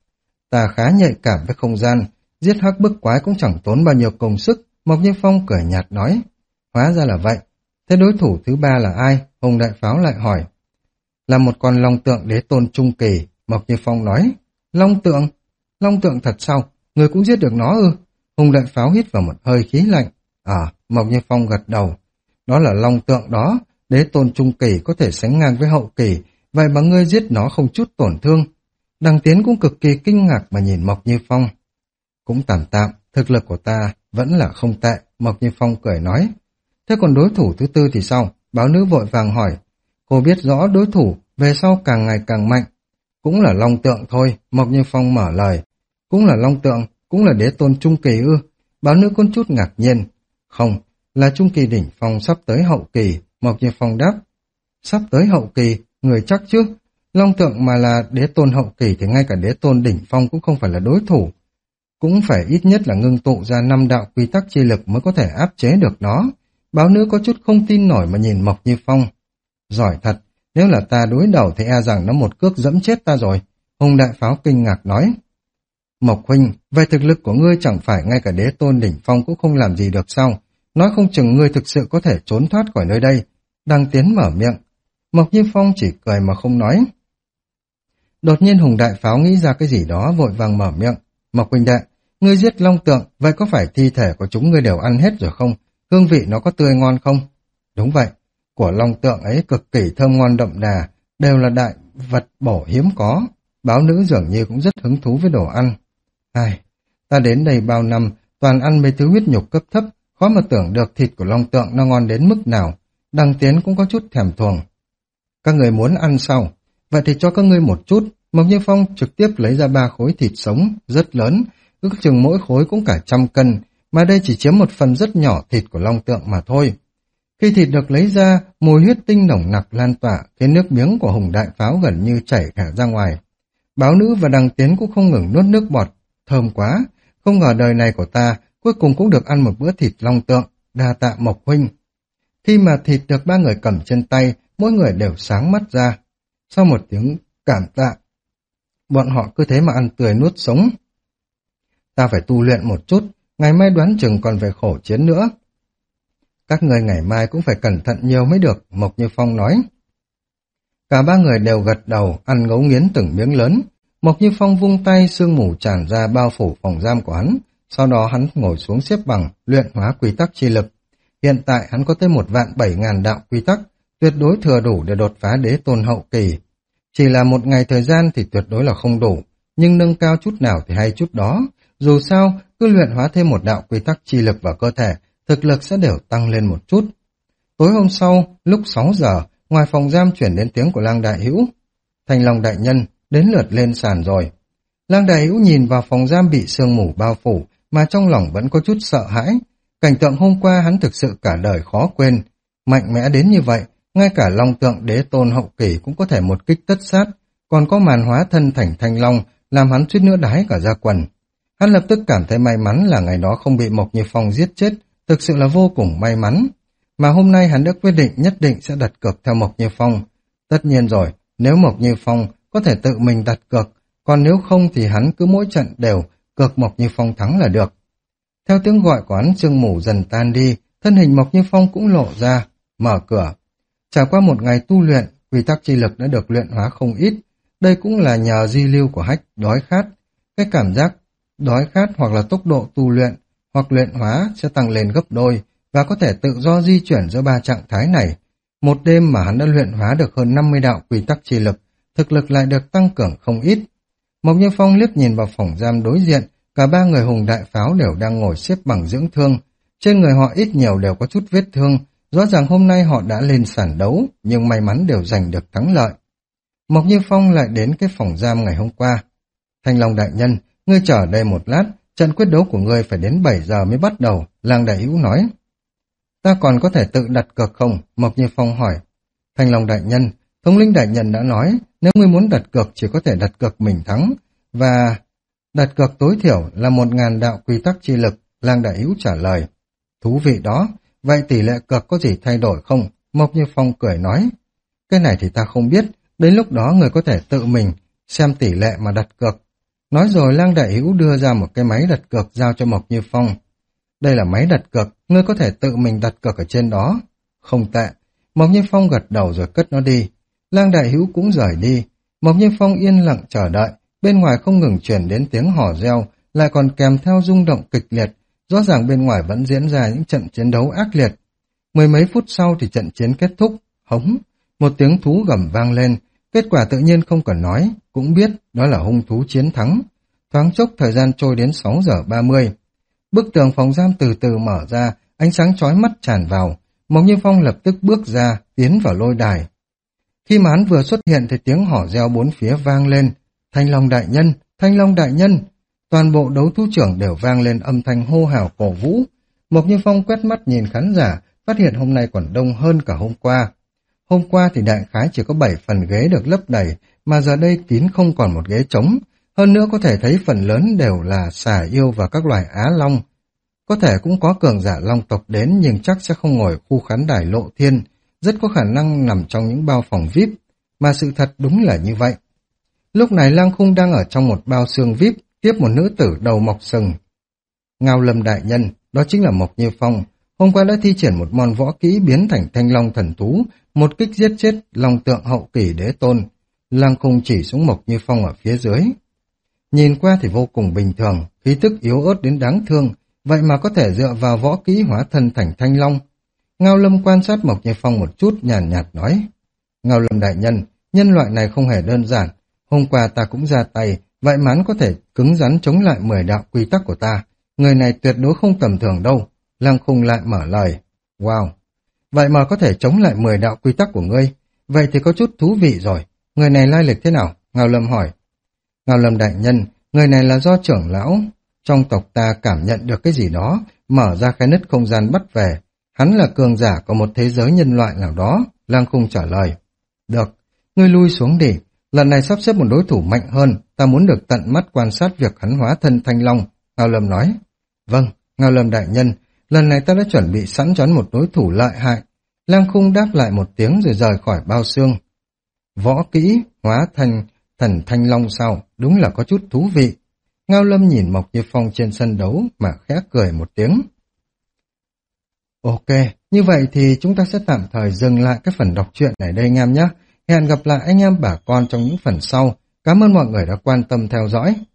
Ta khá nhạy cảm với không gian, giết Hắc Bức Quái cũng chẳng tốn bao nhiêu công sức, Mộc Như Phong cười nhạt nói. Hóa ra là vậy, thế đối thủ thứ ba là ai? Hùng Đại Pháo lại hỏi. Là một con long tượng đế tôn trung kỳ, Mộc Như Phong nói. Long tượng? Long tượng thật sao? Người cũng giết được nó ư? Hùng Đại Pháo hít vào một hơi khí lạnh. À, Mộc Như Phong gật đầu. Đó là long tượng đó, đế tôn trung kỳ có thể sánh ngang với hậu kỳ, vậy mà ngươi giết nó không chút tổn thương. Đằng Tiến cũng cực kỳ kinh ngạc mà nhìn Mộc Như Phong. Cũng tạm tạm, thực lực của ta vẫn là không tệ, Mộc Như Phong cười nói. Thế còn đối thủ thứ tư thì sao? Báo nữ vội vàng hỏi. Cô biết rõ đối thủ về sau càng ngày càng mạnh. Cũng là long tượng thôi, Mộc Như Phong mở lời. Cũng là long tượng, cũng là đế tôn trung kỳ ư? Báo nữ có chút ngạc nhiên. Không, là trung kỳ đỉnh phong sắp tới hậu kỳ, Mộc Như Phong đáp. Sắp tới hậu kỳ, người chắc chứ? Long tượng mà là đế tôn hậu kỳ thì ngay cả đế tôn đỉnh phong cũng không phải là đối thủ. Cũng phải ít nhất là ngưng tụ ra năm đạo quy tắc chi lực mới có thể áp chế được nó. Báo nữ có chút không tin nổi mà nhìn Mộc Như Phong. Giỏi thật, nếu là ta đối đầu thì e rằng nó một cước dẫm chết ta rồi. Hùng Đại Pháo kinh ngạc nói. Mộc huynh, về thực lực của ngươi chẳng phải ngay cả đế tôn đỉnh phong cũng không làm gì được sao? Nói không chừng ngươi thực sự có thể trốn thoát khỏi nơi đây. Đăng Tiến mở miệng. Mộc Như Phong chỉ cười mà không nói. Đột nhiên Hùng Đại Pháo nghĩ ra cái gì đó vội vàng mở miệng. Mộc huynh đệ, ngươi giết long tượng, vậy có phải thi thể của chúng ngươi đều ăn hết rồi không? Hương vị nó có tươi ngon không? Đúng vậy, của long tượng ấy cực kỳ thơm ngon đậm đà, đều là đại vật bổ hiếm có. Báo nữ dường như cũng rất hứng thú với đồ ăn. Ai, ta đến đây bao năm, toàn ăn mấy thứ huyết nhục cấp thấp, khó mà tưởng được thịt của long tượng nó ngon đến mức nào. Đăng Tiến cũng có chút thèm thuồng. Các người muốn ăn sao? Vậy thì cho các ngươi một chút. Mộc Như Phong trực tiếp lấy ra ba khối thịt sống, rất lớn, ước chừng mỗi khối cũng cả trăm cân, mà đây chỉ chiếm một phần rất nhỏ thịt của long tượng mà thôi. Khi thịt được lấy ra, mùi huyết tinh nồng nặc lan tỏa, khiến nước miếng của Hùng Đại Pháo gần như chảy cả ra ngoài. Báo nữ và Đằng Tiến cũng không ngừng nuốt nước bọt, thơm quá, không ngờ đời này của ta cuối cùng cũng được ăn một bữa thịt long tượng, đa tạ Mộc huynh. Khi mà thịt được ba người cầm trên tay, mỗi người đều sáng mắt ra. Sau một tiếng cảm tạ, bọn họ cứ thế mà ăn tươi nuốt sống. Ta phải tu luyện một chút, ngày mai đoán chừng còn phải khổ chiến nữa. Các người ngày mai cũng phải cẩn thận nhiều mới được, Mộc Như Phong nói. Cả ba người đều gật đầu, ăn ngấu nghiến từng miếng lớn. Mộc Như Phong vung tay, sương mù tràn ra bao phủ phòng giam của hắn. Sau đó hắn ngồi xuống xếp bằng, luyện hóa quy tắc chi lực. Hiện tại hắn có tới một vạn bảy ngàn đạo quy tắc, tuyệt đối thừa đủ để đột phá đế tôn hậu kỳ. Chỉ là một ngày thời gian thì tuyệt đối là không đủ, nhưng nâng cao chút nào thì hay chút đó. Dù sao, cứ luyện hóa thêm một đạo quy tắc chi lực vào cơ thể, thực lực sẽ đều tăng lên một chút. Tối hôm sau, lúc sáu giờ, ngoài phòng giam chuyển đến tiếng của Lang Đại Hữu. Thanh Long đại nhân, đến lượt lên sàn rồi. Lang Đại Hữu nhìn vào phòng giam bị sương mù bao phủ, mà trong lòng vẫn có chút sợ hãi. Cảnh tượng hôm qua hắn thực sự cả đời khó quên. Mạnh mẽ đến như vậy, ngay cả long tượng đế tôn hậu kỳ cũng có thể một kích tất sát, còn có màn hóa thân thành thanh long, làm hắn suýt nữa đái cả ra quần. Hắn lập tức cảm thấy may mắn là ngày đó không bị Mộc Như Phong giết chết, thực sự là vô cùng may mắn. Mà hôm nay hắn đã quyết định nhất định sẽ đặt cược theo Mộc Như Phong. Tất nhiên rồi, nếu Mộc Như Phong có thể tự mình đặt cược, còn nếu không thì hắn cứ mỗi trận đều cược Mộc Như Phong thắng là được. Theo tiếng gọi của hắn, sương mù dần tan đi, thân hình Mộc Như Phong cũng lộ ra, mở cửa. Trải qua một ngày tu luyện, quy tắc chi lực đã được luyện hóa không ít. Đây cũng là nhờ di lưu của hách đói khát. Cái cảm giác đói khát hoặc là tốc độ tu luyện hoặc luyện hóa sẽ tăng lên gấp đôi và có thể tự do di chuyển giữa ba trạng thái này. Một đêm mà hắn đã luyện hóa được hơn năm mươi đạo quy tắc chi lực, thực lực lại được tăng cường không ít. Mộc Như Phong liếc nhìn vào phòng giam đối diện, cả ba người hùng đại pháo đều đang ngồi xếp bằng dưỡng thương. Trên người họ ít nhiều đều có chút vết thương, rõ ràng hôm nay họ đã lên sàn đấu, nhưng may mắn đều giành được thắng lợi. Mộc Như Phong lại đến cái phòng giam ngày hôm qua. Thanh Long đại nhân, ngươi chờ đây một lát, trận quyết đấu của ngươi phải đến bảy giờ mới bắt đầu, Lang Đại Hữu nói. Ta còn có thể tự đặt cược không? Mộc Như Phong hỏi. Thanh Long đại nhân, thống lĩnh đại nhân đã nói, nếu ngươi muốn đặt cược chỉ có thể đặt cược mình thắng, và đặt cược tối thiểu là một ngàn đạo quy tắc chi lực, Lang Đại Hữu trả lời. Thú vị đó, vậy tỷ lệ cược có gì thay đổi không? Mộc Như Phong cười nói. Cái này thì ta không biết, đến lúc đó người có thể tự mình xem tỷ lệ mà đặt cược. Nói rồi Lang Đại Hữu đưa ra một cái máy đặt cược giao cho Mộc Như Phong. Đây là máy đặt cược, ngươi có thể tự mình đặt cược ở trên đó. Không tệ. Mộc Như Phong gật đầu rồi cất nó đi. Lang Đại Hữu cũng rời đi. Mộc Như Phong yên lặng chờ đợi. Bên ngoài không ngừng truyền đến tiếng hò reo, lại còn kèm theo rung động kịch liệt. Rõ ràng bên ngoài vẫn diễn ra những trận chiến đấu ác liệt. Mười mấy phút sau thì trận chiến kết thúc. Hống, một tiếng thú gầm vang lên. Kết quả tự nhiên không cần nói, cũng biết đó là hung thú chiến thắng. Thoáng chốc thời gian trôi đến sáu giờ ba mươi. Bức tường phòng giam từ từ mở ra, ánh sáng chói mắt tràn vào. Mộc Như Phong lập tức bước ra, tiến vào lôi đài. Khi mà hắn vừa xuất hiện thì tiếng hò reo bốn phía vang lên. Thanh Long đại nhân, Thanh Long đại nhân. Toàn bộ đấu thú trưởng đều vang lên âm thanh hô hào cổ vũ. Mộc Như Phong quét mắt nhìn khán giả, phát hiện hôm nay còn đông hơn cả hôm qua. Hôm qua thì đại khái chỉ có bảy phần ghế được lấp đầy, mà giờ đây kín không còn một ghế trống. Hơn nữa có thể thấy phần lớn đều là xà yêu và các loài á long. Có thể cũng có cường giả long tộc đến nhưng chắc sẽ không ngồi khu khán đài lộ thiên, rất có khả năng nằm trong những bao phòng vi ai pi, mà sự thật đúng là như vậy. Lúc này Lang Khung đang ở trong một bao xương vi ai pi, tiếp một nữ tử đầu mọc sừng. Ngao Lâm đại nhân, đó chính là Mộc Như Phong, hôm qua đã thi triển một môn võ kỹ biến thành thanh long thần thú, một kích giết chết long tượng hậu kỳ đế tôn. Lang Khung chỉ xuống Mộc Như Phong ở phía dưới. Nhìn qua thì vô cùng bình thường, khí tức yếu ớt đến đáng thương, vậy mà có thể dựa vào võ kỹ hóa thân thành thanh long. Ngao Lâm quan sát Mộc Như Phong một chút nhàn nhạt, nhạt nói. Ngao Lâm đại nhân, nhân loại này không hề đơn giản. Hôm qua ta cũng ra tay, vậy mà hắn có thể cứng rắn chống lại mười đạo quy tắc của ta. Người này tuyệt đối không tầm thường đâu. Lang Khung lại mở lời. Wow! Vậy mà có thể chống lại mười đạo quy tắc của ngươi. Vậy thì có chút thú vị rồi. Người này lai lịch thế nào? Ngao Lâm hỏi. Ngao Lâm đại nhân, người này là do trưởng lão trong tộc ta cảm nhận được cái gì đó, mở ra cái nứt không gian bắt về. Hắn là cường giả của một thế giới nhân loại nào đó. Lang Khung trả lời. Được, ngươi lui xuống đi. Lần này sắp xếp một đối thủ mạnh hơn, ta muốn được tận mắt quan sát việc hắn hóa thân thanh long. Ngao Lâm nói. Vâng, Ngao Lâm đại nhân, lần này ta đã chuẩn bị sẵn cho hắn một đối thủ lợi hại. Lang Khung đáp lại một tiếng rồi rời khỏi bao xương. Võ kỹ, hóa thành thần thanh long sao, đúng là có chút thú vị. Ngao Lâm nhìn Mộc Như Phong trên sân đấu mà khẽ cười một tiếng. Ok, như vậy thì chúng ta sẽ tạm thời dừng lại cái phần đọc truyện này đây anh em nhé. Hẹn gặp lại anh em bà con trong những phần sau. Cảm ơn mọi người đã quan tâm theo dõi.